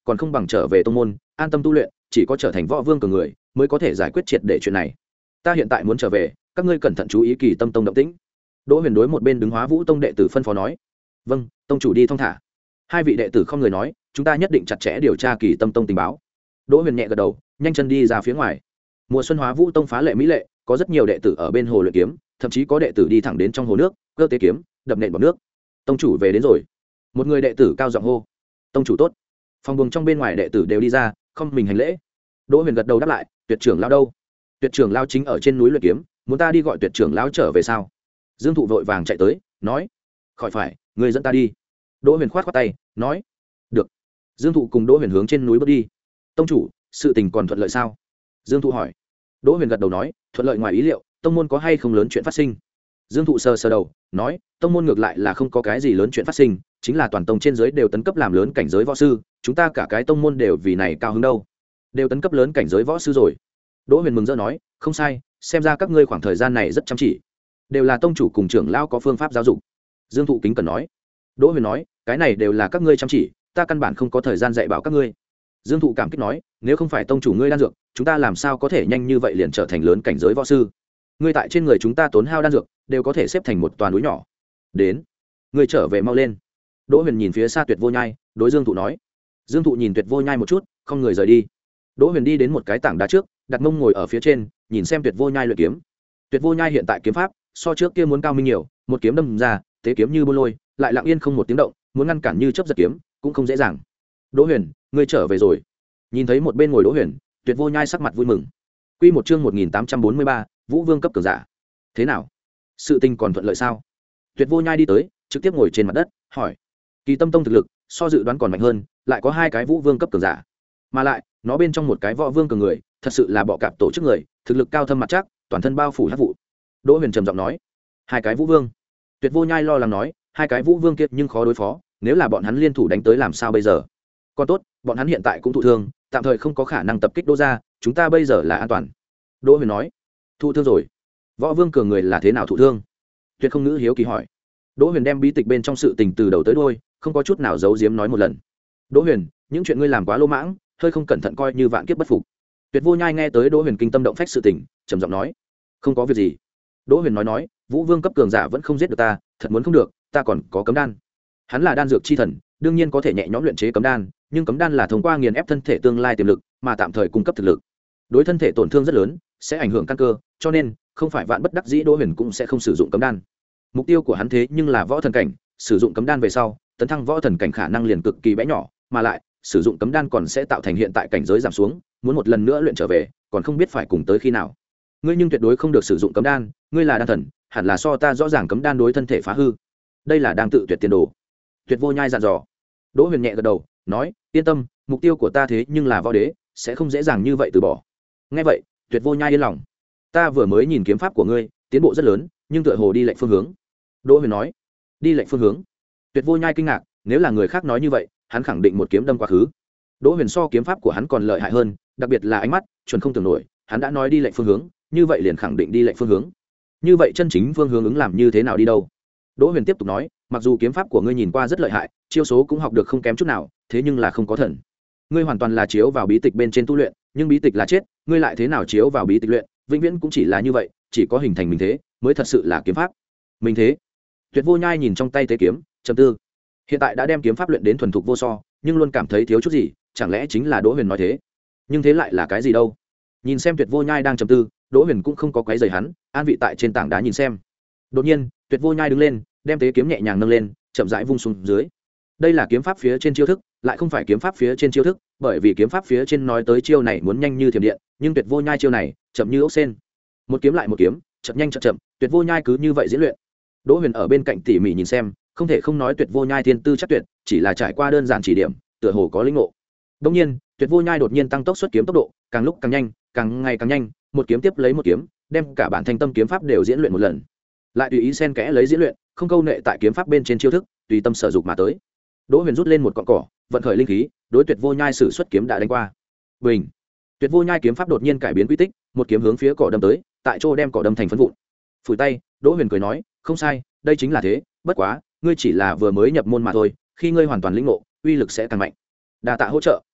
Speaker 1: còn không bằng trở về tông môn an tâm tu luyện, chỉ có trở thành võ vương cường người mới có thể giải quyết triệt để chuyện này. Ta hiện tại muốn trở về, các ngươi cẩn thận chú ý Kỳ Tâm tông động tĩnh. Đỗ Huyền đối một bên đứng Hóa Vũ tông đệ tử phân phó nói. Vâng, tông chủ đi thong thả. Hai vị đệ tử không người nói, chúng ta nhất định chặt chẽ điều tra Kỳ Tâm tông tình báo. Đỗ Huyền nhẹ gật đầu, nhanh chân đi ra phía ngoài. Mùa xuân Hóa Vũ tông phá lệ mỹ lệ, có rất nhiều đệ tử ở bên hồ luyện kiếm, thậm chí có đệ tử đi thẳng đến trong hồ nước, cơ tế kiếm, đập nện vào nước. Tông chủ về đến rồi. Một người đệ tử cao giọng hô. Tông chủ tốt. Phòng buồng trong bên ngoài đệ tử đều đi ra, không mình hành lễ. Đỗ Huyền gật đầu đáp lại, Tuyệt trưởng lão đâu? Tuyệt trưởng lão chính ở trên núi luyện kiếm, muốn ta đi gọi Tuyệt trưởng lão trở về sao? Dương Thụ vội vàng chạy tới, nói. Khỏi phải, người dẫn ta đi. Đỗ Huyền khoát khoát tay, nói. Được. Dương Thụ cùng Đỗ Huyền hướng trên núi bước đi. Tông chủ, sự tình còn thuận lợi sao? Dương Thụ hỏi. Đỗ Huyền gật đầu nói, thuận lợi ngoài ý liệu, tông môn có hay không lớn chuyện phát sinh? Dương Thụ sờ sờ đầu, nói, tông môn ngược lại là không có cái gì lớn chuyện phát sinh, chính là toàn tông trên giới đều tấn cấp làm lớn cảnh giới võ sư, chúng ta cả cái tông môn đều vì này cao hứng đâu. Đều tấn cấp lớn cảnh giới võ sư rồi. Đỗ Huyền mừng rỡ nói, không sai, xem ra các ngươi khoảng thời gian này rất chăm chỉ. Đều là tông chủ cùng trưởng lão có phương pháp giáo dục. Dương Thụ kính cẩn nói. Đỗ Huyền nói, cái này đều là các ngươi chăm chỉ, ta căn bản không có thời gian dạy bảo các ngươi. Dương Thụ cảm kích nói, nếu không phải tông chủ ngươi đan dược, chúng ta làm sao có thể nhanh như vậy liền trở thành lớn cảnh giới võ sư? Ngươi tại trên người chúng ta tốn hao đan dược, đều có thể xếp thành một toàn núi nhỏ. Đến, ngươi trở về mau lên. Đỗ Huyền nhìn phía xa Tuyệt Vô Nhai, đối Dương Thụ nói. Dương Thụ nhìn Tuyệt Vô Nhai một chút, không người rời đi. Đỗ Huyền đi đến một cái tảng đá trước, đặt mông ngồi ở phía trên, nhìn xem Tuyệt Vô Nhai luyện kiếm. Tuyệt Vô Nhai hiện tại kiếm pháp so trước kia muốn cao minh nhiều, một kiếm đâm ra, tế kiếm như bô lôi, lại lặng yên không một tiếng động, muốn ngăn cản như chớp giật kiếm, cũng không dễ dàng. Đỗ Huyền, ngươi trở về rồi. Nhìn thấy một bên ngồi Đỗ Huyền, Tuyệt Vô Nhai sắc mặt vui mừng. Quy một chương một nghìn tám trăm bốn mươi ba, Vũ Vương cấp cường giả. Thế nào? Sự tình còn thuận lợi sao? Tuyệt Vô Nhai đi tới, trực tiếp ngồi trên mặt đất, hỏi. Kỳ Tâm tông thực lực so dự đoán còn mạnh hơn, lại có hai cái Vũ Vương cấp cường giả, mà lại nó bên trong một cái Võ Vương cường người, thật sự là bọ cạp tổ chức người, thực lực cao thâm mặt chắc, toàn thân bao phủ hắc vụ. Đỗ Huyền trầm giọng nói. Hai cái Vũ Vương. Tuyệt Vô Nhai lo lắng nói, hai cái Vũ Vương kia nhưng khó đối phó, nếu là bọn hắn liên thủ đánh tới làm sao bây giờ? Còn tốt, bọn hắn hiện tại cũng thụ thương, tạm thời không có khả năng tập kích Đỗ gia, chúng ta bây giờ là an toàn. Đỗ Huyền nói. Thụ thương rồi? Võ Vương cường người là thế nào thụ thương? Tuyệt Không Ngữ hiếu kỳ hỏi. Đỗ Huyền đem bí tịch bên trong sự tình từ đầu tới đuôi, không có chút nào giấu giếm nói một lần. Đỗ Huyền, những chuyện ngươi làm quá lỗ mãng, hơi không cẩn thận coi như vạn kiếp bất phục. Tuyệt Vô Nhai nghe tới Đỗ Huyền kinh tâm động phách sự tình, trầm giọng nói. Không có việc gì. Đỗ Huyền nói nói, Vũ Vương cấp cường giả vẫn không giết được ta, thật muốn không được, ta còn có cấm đan. Hắn là đan dược chi thần, đương nhiên có thể nhẹ nhõm luyện chế cấm đan, nhưng cấm đan là thông qua nghiền ép thân thể tương lai tiềm lực, mà tạm thời cung cấp thực lực. Đối thân thể tổn thương rất lớn, sẽ ảnh hưởng căn cơ, cho nên không phải vạn bất đắc dĩ Đỗ Huyền cũng sẽ không sử dụng cấm đan. Mục tiêu của hắn thế nhưng là võ thần cảnh, sử dụng cấm đan về sau, tấn thăng võ thần cảnh khả năng liền cực kỳ bé nhỏ, mà lại sử dụng cấm đan còn sẽ tạo thành hiện tại cảnh giới giảm xuống, muốn một lần nữa luyện trở về, còn không biết phải cùng tới khi nào. Ngươi nhưng tuyệt đối không được sử dụng cấm đan, ngươi là đan thần, hẳn là so ta rõ ràng cấm đan đối thân thể phá hư. Đây là đang tự tuyệt tiền đồ. Tuyệt Vô Nhai dặn dò. Đỗ Huyền nhẹ gật đầu, nói, yên tâm, mục tiêu của ta thế nhưng là võ đế, sẽ không dễ dàng như vậy từ bỏ. Nghe vậy, Tuyệt Vô Nhai yên lòng. Ta vừa mới nhìn kiếm pháp của ngươi, tiến bộ rất lớn, nhưng tựa hồ đi lệch phương hướng. Đỗ Huyền nói. Đi lệch phương hướng? Tuyệt Vô Nhai kinh ngạc, nếu là người khác nói như vậy, hắn khẳng định một kiếm đâm quá khứ. Đỗ Huyền so kiếm pháp của hắn còn lợi hại hơn, đặc biệt là ánh mắt, chuẩn không tưởng nổi, hắn đã nói đi lệch phương hướng, như vậy liền khẳng định đi lệch phương hướng. Như vậy chân chính phương hướng ứng làm như thế nào đi đâu? Đỗ Huyền tiếp tục nói, mặc dù kiếm pháp của ngươi nhìn qua rất lợi hại, chiêu số cũng học được không kém chút nào, thế nhưng là không có thần. Ngươi hoàn toàn là chiếu vào bí tịch bên trên tu luyện, nhưng bí tịch là chết, ngươi lại thế nào chiếu vào bí tịch luyện, vĩnh viễn cũng chỉ là như vậy, chỉ có hình thành mình thế, mới thật sự là kiếm pháp. Mình thế? Tuyệt Vô Nhai nhìn trong tay tế kiếm, trầm tư. Hiện tại đã đem kiếm pháp luyện đến thuần thục vô so, nhưng luôn cảm thấy thiếu chút gì, chẳng lẽ chính là Đỗ Huyền nói thế? Nhưng thế lại là cái gì đâu? Nhìn xem Tuyệt Vô Nhai đang trầm tư, Đỗ Huyền cũng không có quấy rầy hắn, an vị tại trên tảng đá nhìn xem. Đột nhiên, Tuyệt Vô Nhai đứng lên, đem tế kiếm nhẹ nhàng nâng lên, chậm rãi vung xuống dưới. Đây là kiếm pháp phía trên chiêu thức, lại không phải kiếm pháp phía trên chiêu thức, bởi vì kiếm pháp phía trên nói tới chiêu này muốn nhanh như thiểm điện, nhưng Tuyệt Vô Nhai chiêu này chậm như ốc sên. Một kiếm lại một kiếm, chậm nhanh chậm chậm, Tuyệt Vô Nhai cứ như vậy diễn luyện. Đỗ Huyền ở bên cạnh tỉ mỉ nhìn xem, không thể không nói Tuyệt Vô Nhai thiên tư chắc tuyệt, chỉ là trải qua đơn giản chỉ điểm, tựa hồ có linh ngộ. Đương nhiên, Tuyệt Vô Nhai đột nhiên tăng tốc xuất kiếm tốc độ, càng lúc càng nhanh, càng ngày càng nhanh, một kiếm tiếp lấy một kiếm, đem cả bản thanh tâm kiếm pháp đều diễn luyện một lần. Lại tùy ý xen kẽ lấy diễn luyện, không câu nệ tại kiếm pháp bên trên chiêu thức, tùy tâm sở dục mà tới. Đỗ Huyền rút lên một cọng cỏ, vận khởi linh khí, đối Tuyệt Vô Nhai sử xuất kiếm đã đánh qua. Bình. Tuyệt Vô Nhai kiếm pháp đột nhiên cải biến quy tích, một kiếm hướng phía cỏ đâm tới, tại chỗ đem cỏ đâm thành phấn vụn. Phủi tay, Đỗ Huyền cười nói, không sai, đây chính là thế, bất quá, ngươi chỉ là vừa mới nhập môn mà thôi, khi ngươi hoàn toàn lĩnh ngộ, uy lực sẽ càng mạnh. Đa tạ hỗ trợ.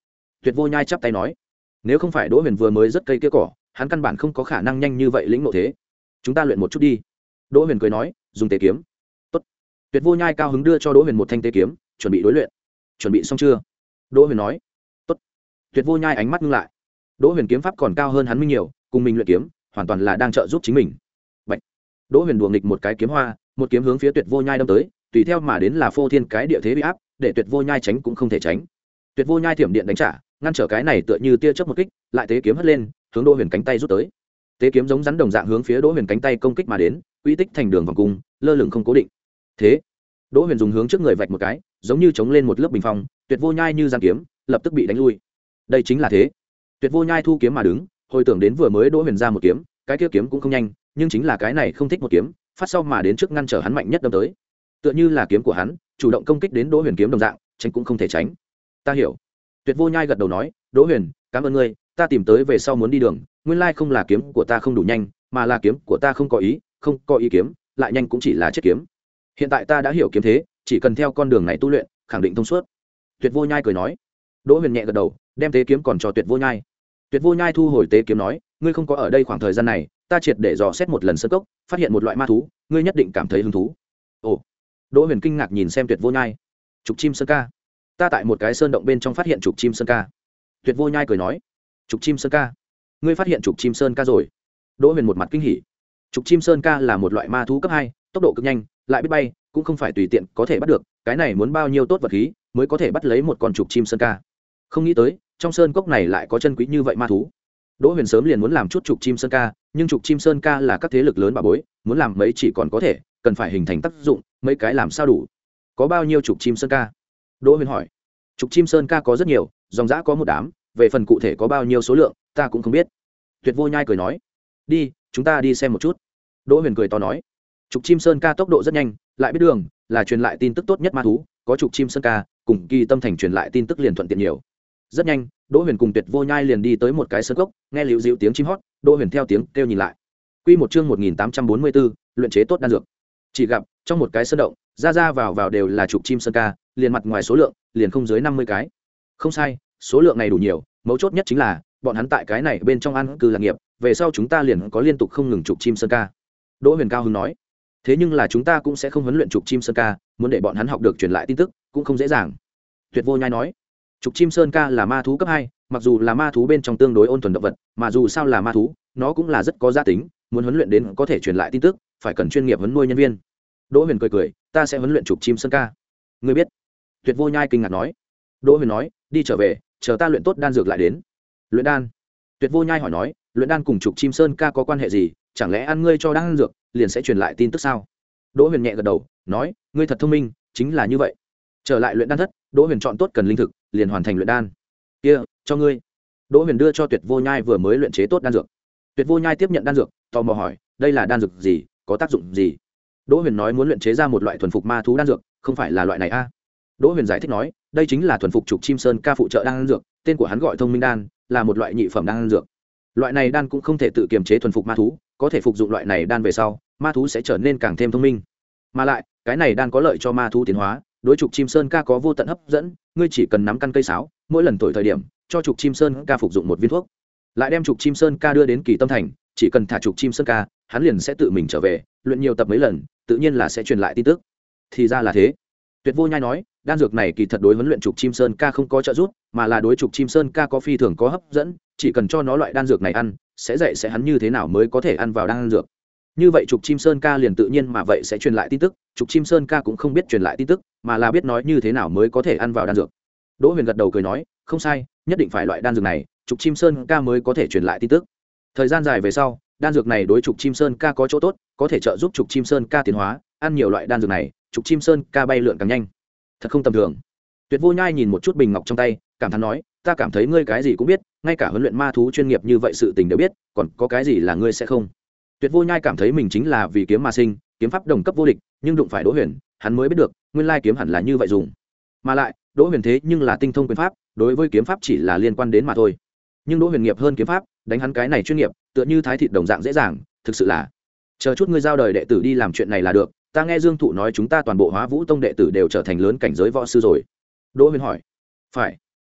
Speaker 1: Tuyệt Vô Nhai chắp tay nói, nếu không phải Đỗ Huyền vừa mới rất cây kia cỏ, hắn căn bản không có khả năng nhanh như vậy lĩnh ngộ thế. Chúng ta luyện một chút đi. Đỗ Huyền cười nói, dùng tế kiếm. Tốt. Tuyệt Vô Nhai cao hứng đưa cho Đỗ Huyền một thanh tế kiếm, chuẩn bị đối luyện. Chuẩn bị xong chưa? Đỗ Huyền nói. Tốt. Tuyệt Vô Nhai ánh mắt ngưng lại. Đỗ Huyền kiếm pháp còn cao hơn hắn minh nhiều, cùng mình luyện kiếm, hoàn toàn là đang trợ giúp chính mình. Bạch. Đỗ Huyền đùa nghịch một cái kiếm hoa, một kiếm hướng phía Tuyệt Vô Nhai đâm tới, tùy theo mà đến là phô thiên cái địa thế bị áp, để Tuyệt Vô Nhai tránh cũng không thể tránh. Tuyệt Vô Nhai thiểm điện đánh trả, ngăn trở cái này tựa như tia chớp một kích, lại tế kiếm hất lên, hướng Đỗ Huyền cánh tay rút tới. Tế kiếm giống rắn đồng dạng hướng phía Đỗ Huyền cánh tay công kích mà đến, quy tích thành đường vòng cung, lơ lửng không cố định. Thế, Đỗ Huyền dùng hướng trước người vạch một cái, giống như chống lên một lớp bình phong, Tuyệt Vô Nhai như giang kiếm, lập tức bị đánh lui. Đây chính là thế. Tuyệt Vô Nhai thu kiếm mà đứng, hồi tưởng đến vừa mới Đỗ Huyền ra một kiếm, cái kia kiếm cũng không nhanh, nhưng chính là cái này không thích một kiếm, phát sau mà đến trước ngăn trở hắn mạnh nhất đâm tới. Tựa như là kiếm của hắn, chủ động công kích đến Đỗ Huyền kiếm đồng dạng, tránh cũng không thể tránh. Ta hiểu. Tuyệt Vô Nhai gật đầu nói, Đỗ Huyền, cảm ơn ngươi, ta tìm tới về sau muốn đi đường, nguyên lai không là kiếm của ta không đủ nhanh, mà là kiếm của ta không có ý, không có ý kiếm, lại nhanh cũng chỉ là chết kiếm. Hiện tại ta đã hiểu kiếm thế, chỉ cần theo con đường này tu luyện, khẳng định thông suốt. Tuyệt Vô Nhai cười nói. Đỗ Huyền nhẹ gật đầu, đem tế kiếm còn cho Tuyệt Vô Nhai. Tuyệt Vô Nhai thu hồi tế kiếm nói, ngươi không có ở đây khoảng thời gian này, ta triệt để dò xét một lần sơn cốc, phát hiện một loại ma thú, ngươi nhất định cảm thấy hứng thú. Ồ. Đỗ Huyền kinh ngạc nhìn xem Tuyệt Vô Nhai. Trục chim sơn ca. Ta tại một cái sơn động bên trong phát hiện trục chim sơn ca. Tuyệt Vô Nhai cười nói, trục chim sơn ca, ngươi phát hiện trục chim sơn ca rồi? Đỗ Huyền một mặt kinh hỉ. Trục chim sơn ca là một loại ma thú cấp hai, tốc độ cực nhanh, lại biết bay, cũng không phải tùy tiện có thể bắt được, cái này muốn bao nhiêu tốt vật khí mới có thể bắt lấy một con trục chim sơn ca. Không nghĩ tới, trong sơn cốc này lại có chân quý như vậy ma thú. Đỗ Huyền sớm liền muốn làm chút trục chim sơn ca, nhưng trục chim sơn ca là các thế lực lớn bà bối, muốn làm mấy chỉ còn có thể, cần phải hình thành tác dụng, mấy cái làm sao đủ? Có bao nhiêu trục chim sơn ca? Đỗ Huyền hỏi. Trục chim sơn ca có rất nhiều, dòng dã có một đám, về phần cụ thể có bao nhiêu số lượng, ta cũng không biết. Tuyệt Vô Nhai cười nói, đi, chúng ta đi xem một chút. Đỗ Huyền cười to nói, trục chim sơn ca tốc độ rất nhanh, lại biết đường, là truyền lại tin tức tốt nhất ma thú, có trục chim sơn ca, cùng Kỳ Tâm Thành truyền lại tin tức liền thuận tiện nhiều. Rất nhanh, Đỗ Huyền cùng Tuyệt Vô Nhai liền đi tới một cái sơn cốc, nghe liễu dịu tiếng chim hót, Đỗ Huyền theo tiếng kêu nhìn lại. Quy một chương một nghìn tám trăm bốn mươi bốn, luyện chế tốt đan dược. Chỉ gặp trong một cái sơn động, ra ra vào vào đều là trục chim sơn ca, liền mặt ngoài số lượng, liền không dưới năm mươi cái. Không sai, số lượng này đủ nhiều, mấu chốt nhất chính là bọn hắn tại cái này bên trong ăn cư lạc nghiệp, về sau chúng ta liền có liên tục không ngừng trục chim sơn ca. Đỗ Huyền cao hứng nói, thế nhưng là chúng ta cũng sẽ không huấn luyện trục chim sơn ca, muốn để bọn hắn học được truyền lại tin tức cũng không dễ dàng. Tuyệt Vô Nhai nói, trục chim sơn ca là ma thú cấp hai, mặc dù là ma thú bên trong tương đối ôn thuần động vật, mà dù sao là ma thú, nó cũng là rất có giá tính, muốn huấn luyện đến có thể truyền lại tin tức, phải cần chuyên nghiệp huấn nuôi nhân viên. Đỗ Huyền cười cười, ta sẽ huấn luyện trục chim sơn ca. Ngươi biết? Tuyệt Vô Nhai kinh ngạc nói. Đỗ Huyền nói, đi trở về, chờ ta luyện tốt đan dược lại đến. Luyện đan? Tuyệt Vô Nhai hỏi nói, luyện đan cùng trục chim sơn ca có quan hệ gì, chẳng lẽ ăn ngươi cho đan dược liền sẽ truyền lại tin tức sao? Đỗ Huyền nhẹ gật đầu, nói, ngươi thật thông minh, chính là như vậy. Trở lại luyện đan thất, Đỗ Huyền chọn tốt cần linh thực, liền hoàn thành luyện đan. Kia, cho ngươi. Đỗ Huyền đưa cho Tuyệt Vô Nhai vừa mới luyện chế tốt đan dược. Tuyệt Vô Nhai tiếp nhận đan dược, tò mò hỏi, đây là đan dược gì, có tác dụng gì? Đỗ Huyền nói muốn luyện chế ra một loại thuần phục ma thú đan dược, không phải là loại này a? Đỗ Huyền giải thích nói, đây chính là thuần phục trục chim sơn ca phụ trợ đan dược, tên của hắn gọi thông minh đan, là một loại nhị phẩm đan dược. Loại này đan cũng không thể tự kiềm chế thuần phục ma thú, có thể phục dụng loại này đan về sau, ma thú sẽ trở nên càng thêm thông minh. Mà lại, cái này đan có lợi cho ma thú tiến hóa, đối trục chim sơn ca có vô tận hấp dẫn, ngươi chỉ cần nắm căn cây sáo, mỗi lần thổi thời điểm, cho trục chim sơn ca phục dụng một viên thuốc, lại đem trục chim sơn ca đưa đến Kỳ Tâm Thành, chỉ cần thả trục chim sơn ca, hắn liền sẽ tự mình trở về, luyện nhiều tập mấy lần, tự nhiên là sẽ truyền lại tin tức. Thì ra là thế. Tuyệt Vô Nhai nói, đan dược này kỳ thật đối huấn luyện trục chim sơn ca không có trợ giúp, mà là đối trục chim sơn ca có phi thường có hấp dẫn, chỉ cần cho nó loại đan dược này ăn, sẽ dạy sẽ hắn như thế nào mới có thể ăn vào đan dược. Như vậy trục chim sơn ca liền tự nhiên mà vậy sẽ truyền lại tin tức, trục chim sơn ca cũng không biết truyền lại tin tức, mà là biết nói như thế nào mới có thể ăn vào đan dược. Đỗ Huyền gật đầu cười nói, không sai, nhất định phải loại đan dược này, trục chim sơn ca mới có thể truyền lại tin tức. Thời gian dài về sau, đan dược này đối trục chim sơn ca có chỗ tốt, có thể trợ giúp trục chim sơn ca tiến hóa, ăn nhiều loại đan dược này, trục chim sơn ca bay lượn càng nhanh. Thật không tầm thường. Tuyệt Vô Nhai nhìn một chút bình ngọc trong tay, cảm thán nói, ta cảm thấy ngươi cái gì cũng biết, ngay cả huấn luyện ma thú chuyên nghiệp như vậy sự tình đều biết, còn có cái gì là ngươi sẽ không? Tuyệt Vô Nhai cảm thấy mình chính là vì kiếm mà sinh, kiếm pháp đồng cấp vô địch, nhưng đụng phải Đỗ Huyền, hắn mới biết được, nguyên lai kiếm hẳn là như vậy dùng. Mà lại, Đỗ Huyền thế nhưng là tinh thông quyền pháp, đối với kiếm pháp chỉ là liên quan đến mà thôi. Nhưng Đỗ Huyền nghiệp hơn kiếm pháp, đánh hắn cái này chuyên nghiệp, tựa như thái thịt đồng dạng dễ dàng, thực sự là. Chờ chút ngươi giao đời đệ tử đi làm chuyện này là được, ta nghe Dương Thụ nói chúng ta toàn bộ Hóa Vũ Tông đệ tử đều trở thành lớn cảnh giới võ sư rồi. Đỗ Huyền hỏi. Phải.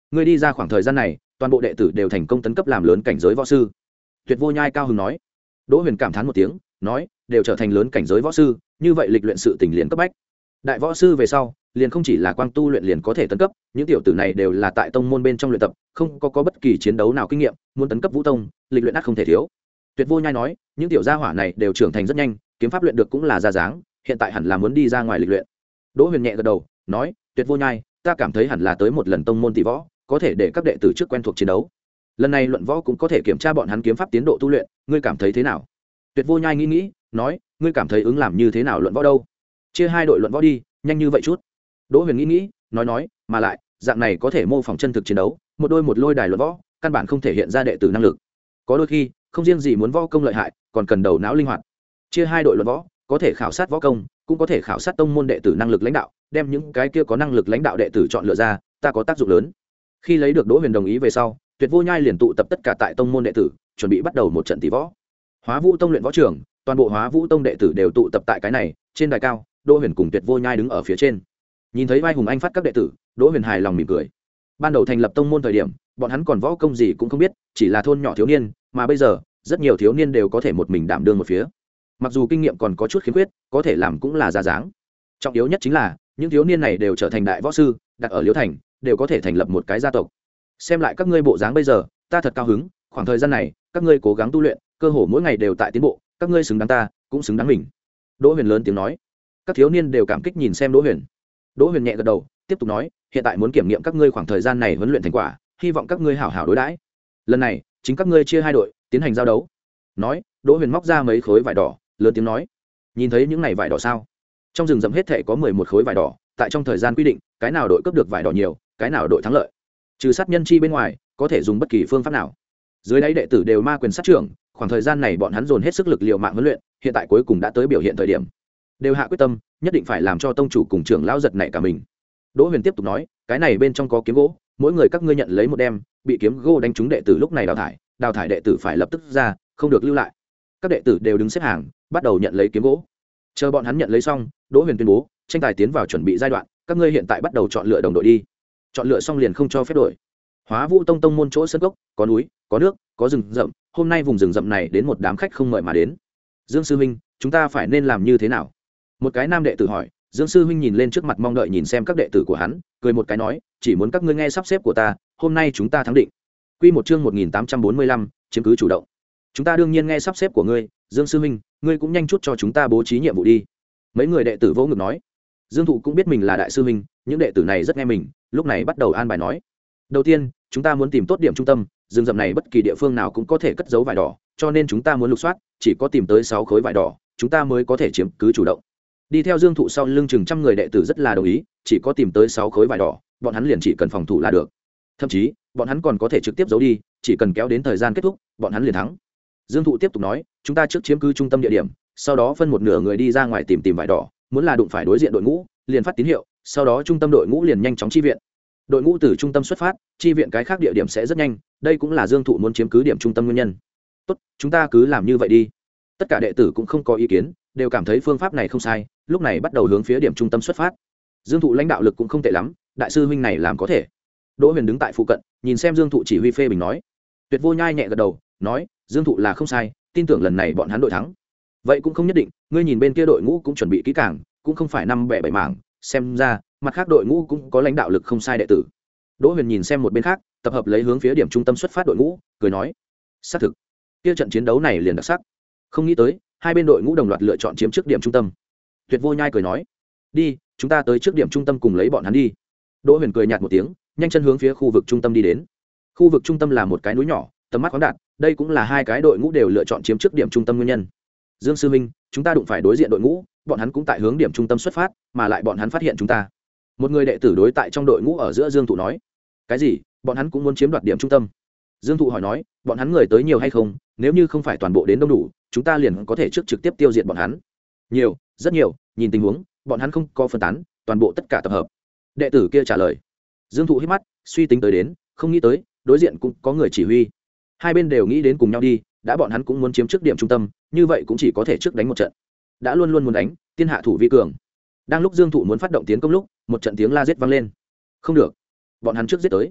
Speaker 1: ngươi đi ra khoảng thời gian này toàn bộ đệ tử đều thành công tấn cấp làm lớn cảnh giới võ sư. Tuyệt Vô Nhai cao hứng nói. Đỗ Huyền cảm thán một tiếng, nói, đều trở thành lớn cảnh giới võ sư, như vậy lịch luyện sự tình liền cấp bách. Đại võ sư về sau, liền không chỉ là quang tu luyện liền có thể tấn cấp, những tiểu tử này đều là tại tông môn bên trong luyện tập, không có có bất kỳ chiến đấu nào kinh nghiệm, muốn tấn cấp vũ tông, lịch luyện ắt không thể thiếu. Tuyệt Vô Nhai nói, những tiểu gia hỏa này đều trưởng thành rất nhanh, kiếm pháp luyện được cũng là ra dáng, hiện tại hẳn là muốn đi ra ngoài lịch luyện. Đỗ Huyền nhẹ gật đầu, nói, Tuyệt Vô Nhai, ta cảm thấy hẳn là tới một lần tông môn tỷ võ, có thể để các đệ tử trước quen thuộc chiến đấu. Lần này luận võ cũng có thể kiểm tra bọn hắn kiếm pháp tiến độ tu luyện, ngươi cảm thấy thế nào? Tuyệt Vô Nhai nghĩ nghĩ, nói, ngươi cảm thấy ứng làm như thế nào luận võ đâu? Chia hai đội luận võ đi, nhanh như vậy chút. Đỗ Huyền nghĩ nghĩ, nói nói, mà lại, dạng này có thể mô phỏng chân thực chiến đấu, một đôi một lôi đài luận võ, căn bản không thể hiện ra đệ tử năng lực. Có đôi khi, không riêng gì muốn võ công lợi hại, còn cần đầu não linh hoạt. Chia hai đội luận võ, có thể khảo sát võ công, cũng có thể khảo sát tông môn đệ tử năng lực lãnh đạo, đem những cái kia có năng lực lãnh đạo đệ tử chọn lựa ra, ta có tác dụng lớn. Khi lấy được Đỗ Huyền đồng ý về sau, Tuyệt Vô Nhai liền tụ tập tất cả tại tông môn đệ tử, chuẩn bị bắt đầu một trận tỷ võ. Hóa Vũ Tông luyện võ trường, toàn bộ Hóa Vũ Tông đệ tử đều tụ tập tại cái này, trên đài cao, Đỗ Huyền cùng Tuyệt Vô Nhai đứng ở phía trên. Nhìn thấy vai hùng anh phát các đệ tử, Đỗ Huyền hài lòng mỉm cười. Ban đầu thành lập tông môn thời điểm, bọn hắn còn võ công gì cũng không biết, chỉ là thôn nhỏ thiếu niên, mà bây giờ, rất nhiều thiếu niên đều có thể một mình đảm đương một phía. Mặc dù kinh nghiệm còn có chút khiếm khuyết, có thể làm cũng là ra dáng. Trọng yếu nhất chính là, những thiếu niên này đều trở thành đại võ sư, đặt ở Liễu Thành, đều có thể thành lập một cái gia tộc. Xem lại các ngươi bộ dáng bây giờ, ta thật cao hứng, khoảng thời gian này, các ngươi cố gắng tu luyện, cơ hồ mỗi ngày đều tại tiến bộ, các ngươi xứng đáng ta, cũng xứng đáng mình. Đỗ Huyền lớn tiếng nói. Các thiếu niên đều cảm kích nhìn xem Đỗ Huyền. Đỗ Huyền nhẹ gật đầu, tiếp tục nói, hiện tại muốn kiểm nghiệm các ngươi khoảng thời gian này huấn luyện thành quả, hy vọng các ngươi hảo hảo đối đãi. Lần này, chính các ngươi chia hai đội, tiến hành giao đấu. Nói, Đỗ Huyền móc ra mấy khối vải đỏ, lớn tiếng nói, nhìn thấy những này vải đỏ sao? Trong rừng rậm hết thảy có mười một khối vải đỏ, tại trong thời gian quy định, cái nào đội cướp được vải đỏ nhiều, cái nào đội thắng lợi. Trừ sát nhân chi bên ngoài, có thể dùng bất kỳ phương pháp nào. Dưới đáy đệ tử đều ma quyền sát trưởng, khoảng thời gian này bọn hắn dồn hết sức lực liều mạng huấn luyện, hiện tại cuối cùng đã tới biểu hiện thời điểm. Đều hạ quyết tâm, nhất định phải làm cho tông chủ cùng trưởng lão giật nảy cả mình. Đỗ Huyền tiếp tục nói, cái này bên trong có kiếm gỗ, mỗi người các ngươi nhận lấy một đem, bị kiếm gỗ đánh trúng đệ tử lúc này đào thải, đào thải đệ tử phải lập tức ra, không được lưu lại. Các đệ tử đều đứng xếp hàng, bắt đầu nhận lấy kiếm gỗ. Chờ bọn hắn nhận lấy xong, Đỗ Huyền tuyên bố, tranh tài tiến vào chuẩn bị giai đoạn, các ngươi hiện tại bắt đầu chọn lựa đồng đội đi. Chọn lựa xong liền không cho phép đổi. Hóa Vũ Tông tông môn chỗ sân cốc, có núi, có nước, có rừng rậm, hôm nay vùng rừng rậm này đến một đám khách không mời mà đến. Dương sư huynh, chúng ta phải nên làm như thế nào? Một cái nam đệ tử hỏi. Dương sư huynh nhìn lên trước mặt mong đợi nhìn xem các đệ tử của hắn, cười một cái nói, chỉ muốn các ngươi nghe sắp xếp của ta, hôm nay chúng ta thắng định. Quy một chương một nghìn tám trăm bốn mươi lăm, chiếm cứ chủ động. Chúng ta đương nhiên nghe sắp xếp của ngươi, Dương sư huynh, ngươi cũng nhanh chút cho chúng ta bố trí nhiệm vụ đi. Mấy người đệ tử vỗ ngực nói. Dương thụ cũng biết mình là đại sư huynh, những đệ tử này rất nghe mình, lúc này bắt đầu an bài nói. Đầu tiên, chúng ta muốn tìm tốt điểm trung tâm, rừng rậm này bất kỳ địa phương nào cũng có thể cất giấu vải đỏ, cho nên chúng ta muốn lục soát, chỉ có tìm tới sáu khối vải đỏ, chúng ta mới có thể chiếm cứ chủ động. Đi theo Dương thụ sau lưng chừng trăm người đệ tử rất là đồng ý, chỉ có tìm tới sáu khối vải đỏ, bọn hắn liền chỉ cần phòng thủ là được. Thậm chí, bọn hắn còn có thể trực tiếp giấu đi, chỉ cần kéo đến thời gian kết thúc, bọn hắn liền thắng. Dương thụ tiếp tục nói, chúng ta trước chiếm cứ trung tâm địa điểm, sau đó phân một nửa người đi ra ngoài tìm tìm vải đỏ, muốn là đụng phải đối diện đội ngũ, liền phát tín hiệu, sau đó trung tâm đội ngũ liền nhanh chóng chi viện. Đội ngũ từ trung tâm xuất phát, chi viện cái khác địa điểm sẽ rất nhanh, đây cũng là Dương thụ muốn chiếm cứ điểm trung tâm nguyên nhân. Tốt, chúng ta cứ làm như vậy đi. Tất cả đệ tử cũng không có ý kiến, đều cảm thấy phương pháp này không sai, lúc này bắt đầu hướng phía điểm trung tâm xuất phát. Dương thụ lãnh đạo lực cũng không tệ lắm, đại sư huynh này làm có thể. Đỗ Huyền đứng tại phụ cận, nhìn xem Dương thụ chỉ huy phê bình nói. Tuyệt Vô Nhai nhẹ gật đầu, nói, Dương thụ là không sai, tin tưởng lần này bọn hắn đội thắng. Vậy cũng không nhất định, ngươi nhìn bên kia đội ngũ cũng chuẩn bị kỹ càng, cũng không phải năm bẻ bảy mảng, xem ra mặt khác đội ngũ cũng có lãnh đạo lực không sai đệ tử. Đỗ Huyền nhìn xem một bên khác, tập hợp lấy hướng phía điểm trung tâm xuất phát đội ngũ, cười nói, xác thực, kia trận chiến đấu này liền đặc sắc. Không nghĩ tới, hai bên đội ngũ đồng loạt lựa chọn chiếm trước điểm trung tâm. Tuyệt Vô Nhai cười nói, đi, chúng ta tới trước điểm trung tâm cùng lấy bọn hắn đi. Đỗ Huyền cười nhạt một tiếng, nhanh chân hướng phía khu vực trung tâm đi đến. Khu vực trung tâm là một cái núi nhỏ, tầm mắt khoáng đạt, đây cũng là hai cái đội ngũ đều lựa chọn chiếm trước điểm trung tâm nguyên nhân. Dương sư minh, chúng ta đụng phải đối diện đội ngũ, bọn hắn cũng tại hướng điểm trung tâm xuất phát, mà lại bọn hắn phát hiện chúng ta. Một người đệ tử đối tại trong đội ngũ ở giữa Dương thụ nói, cái gì? Bọn hắn cũng muốn chiếm đoạt điểm trung tâm? Dương thụ hỏi nói, bọn hắn người tới nhiều hay không? Nếu như không phải toàn bộ đến đông đủ, chúng ta liền có thể trước trực tiếp tiêu diệt bọn hắn. Nhiều, rất nhiều, nhìn tình huống, bọn hắn không có phân tán, toàn bộ tất cả tập hợp. Đệ tử kia trả lời. Dương thụ hít mắt, suy tính tới đến, không nghĩ tới, đối diện cũng có người chỉ huy. Hai bên đều nghĩ đến cùng nhau đi, đã bọn hắn cũng muốn chiếm trước điểm trung tâm, như vậy cũng chỉ có thể trước đánh một trận. Đã luôn luôn muốn đánh, tiên hạ thủ vi cường. Đang lúc Dương thụ muốn phát động tiến công lúc, một trận tiếng la giết vang lên. Không được, bọn hắn trước giết tới.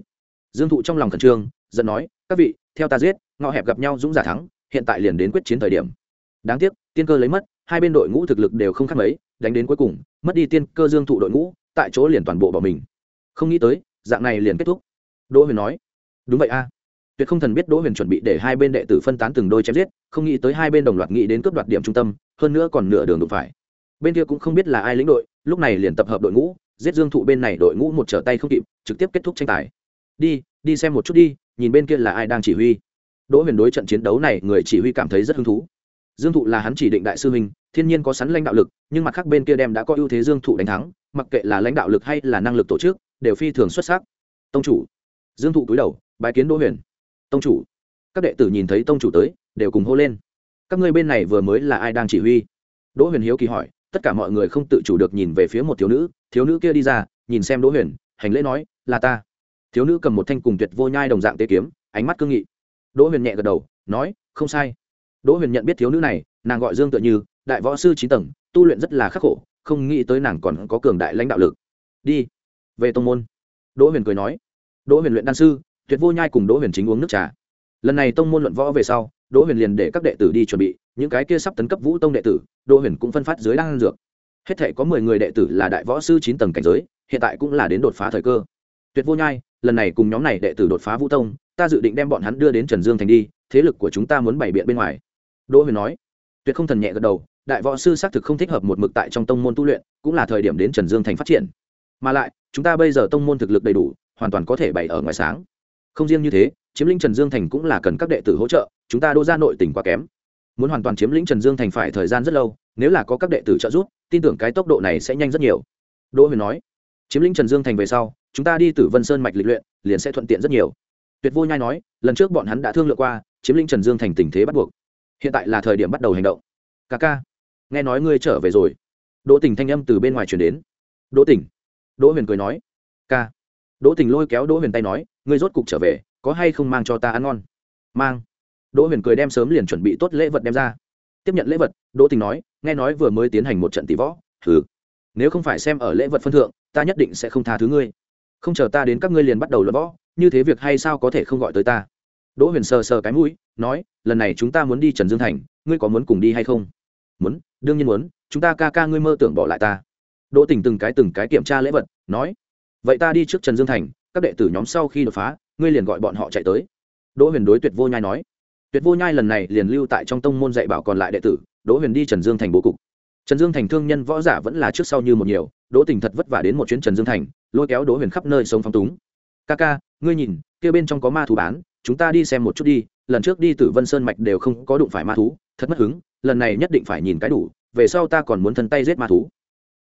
Speaker 1: Dương Thụ trong lòng khẩn trương giận nói, các vị theo ta giết, ngõ hẹp gặp nhau dũng giả thắng, hiện tại liền đến quyết chiến thời điểm. Đáng tiếc tiên cơ lấy mất, hai bên đội ngũ thực lực đều không khác mấy, đánh đến cuối cùng mất đi tiên cơ. Dương Thụ đội ngũ tại chỗ liền toàn bộ bỏ mình. Không nghĩ tới dạng này liền kết thúc. Đỗ Huyền nói, đúng vậy a. Tuyệt Không Thần biết Đỗ Huyền chuẩn bị để hai bên đệ tử phân tán từng đôi chém giết, không nghĩ tới hai bên đồng loạt nghĩ đến cướp đoạt điểm trung tâm, hơn nữa còn nửa đường đụng phải. Bên kia cũng không biết là ai lĩnh đội, lúc này liền tập hợp đội ngũ, giết Dương Thụ bên này đội ngũ một trở tay không kịp, trực tiếp kết thúc tranh tài. Đi, đi xem một chút đi, nhìn bên kia là ai đang chỉ huy. Đỗ Huyền đối trận chiến đấu này người chỉ huy cảm thấy rất hứng thú. Dương Thụ là hắn chỉ định đại sư huynh, thiên nhiên có sẵn lãnh đạo lực, nhưng mặt khác bên kia đem đã có ưu thế Dương Thụ đánh thắng, mặc kệ là lãnh đạo lực hay là năng lực tổ chức, đều phi thường xuất sắc. Tông chủ. Dương Thụ cúi đầu, bái kiến Đỗ Huyền. Tông chủ. Các đệ tử nhìn thấy tông chủ tới, đều cùng hô lên. Các ngươi bên này vừa mới là ai đang chỉ huy? Đỗ Huyền hiếu kỳ hỏi. Tất cả mọi người không tự chủ được nhìn về phía một thiếu nữ, thiếu nữ kia đi ra, nhìn xem Đỗ Huyền, hành lễ nói, là ta. Thiếu nữ cầm một thanh cùng Tuyệt Vô Nhai đồng dạng tế kiếm, ánh mắt cương nghị. Đỗ Huyền nhẹ gật đầu, nói, không sai. Đỗ Huyền nhận biết thiếu nữ này, nàng gọi Dương Tựa Như, đại võ sư chín tầng, tu luyện rất là khắc khổ, không nghĩ tới nàng còn có cường đại lãnh đạo lực. Đi, về tông môn. Đỗ Huyền cười nói. Đỗ Huyền luyện đan sư, Tuyệt Vô Nhai cùng Đỗ Huyền chính uống nước trà. Lần này tông môn luận võ về sau, Đỗ Huyền liền để các đệ tử đi chuẩn bị, những cái kia sắp tấn cấp Vũ Tông đệ tử, Đỗ Huyền cũng phân phát dưới đan dược. Hết thảy có mười người đệ tử là đại võ sư chín tầng cảnh giới, hiện tại cũng là đến đột phá thời cơ. Tuyệt Vô Nhai, lần này cùng nhóm này đệ tử đột phá Vũ Tông, ta dự định đem bọn hắn đưa đến Trần Dương thành đi, thế lực của chúng ta muốn bày biện bên ngoài. Đỗ Huyền nói. Tuyệt Không Thần nhẹ gật đầu, đại võ sư xác thực không thích hợp một mực tại trong tông môn tu luyện, cũng là thời điểm đến Trần Dương thành phát triển. Mà lại, chúng ta bây giờ tông môn thực lực đầy đủ, hoàn toàn có thể bày ở ngoài sáng. Không riêng như thế, chiếm lĩnh Trần Dương thành cũng là cần các đệ tử hỗ trợ, chúng ta Đỗ gia nội tình quá kém. Muốn hoàn toàn chiếm lĩnh Trần Dương thành phải thời gian rất lâu, nếu là có các đệ tử trợ giúp, tin tưởng cái tốc độ này sẽ nhanh rất nhiều. Đỗ Huyền nói. Chiếm lĩnh Trần Dương thành về sau, chúng ta đi Tử Vân Sơn mạch lịch luyện, liền sẽ thuận tiện rất nhiều. Tuyệt Vô Nhai nói, lần trước bọn hắn đã thương lượng qua, chiếm lĩnh Trần Dương thành tình thế bắt buộc. Hiện tại là thời điểm bắt đầu hành động. Ca ca, nghe nói ngươi trở về rồi. Đỗ Tình thanh âm từ bên ngoài truyền đến. Đỗ Tình. Đỗ Huyền cười nói. Ca. Đỗ Tình lôi kéo Đỗ Huyền tay nói, ngươi rốt cục trở về, có hay không mang cho ta ăn ngon? Mang. Đỗ Huyền cười đem sớm liền chuẩn bị tốt lễ vật đem ra. Tiếp nhận lễ vật, Đỗ Tình nói, nghe nói vừa mới tiến hành một trận tỷ võ, thử. Nếu không phải xem ở lễ vật phân thượng, ta nhất định sẽ không tha thứ ngươi. Không chờ ta đến các ngươi liền bắt đầu luận võ, như thế việc hay sao có thể không gọi tới ta? Đỗ Huyền sờ sờ cái mũi, nói, lần này chúng ta muốn đi Trần Dương thành, ngươi có muốn cùng đi hay không? Muốn, đương nhiên muốn, chúng ta ca ca ngươi mơ tưởng bỏ lại ta. Đỗ Tình từng cái từng cái kiểm tra lễ vật, nói, vậy ta đi trước Trần Dương thành, các đệ tử nhóm sau khi đột phá, ngươi liền gọi bọn họ chạy tới. Đỗ Huyền đối Tuyệt Vô Nhai nói. Tuyệt Vô Nhai lần này liền lưu tại trong tông môn dạy bảo còn lại đệ tử, Đỗ Huyền đi Trần Dương thành bố cục. Trần Dương thành thương nhân võ giả vẫn là trước sau như một nhiều, Đỗ Tình thật vất vả đến một chuyến Trần Dương thành, lôi kéo Đỗ Huyền khắp nơi sống phóng túng. Ca ca, ngươi nhìn, kia bên trong có ma thú bán, chúng ta đi xem một chút đi, lần trước đi Tử Vân Sơn mạch đều không có đụng phải ma thú, thật mất hứng, lần này nhất định phải nhìn cái đủ, về sau ta còn muốn thân tay giết ma thú.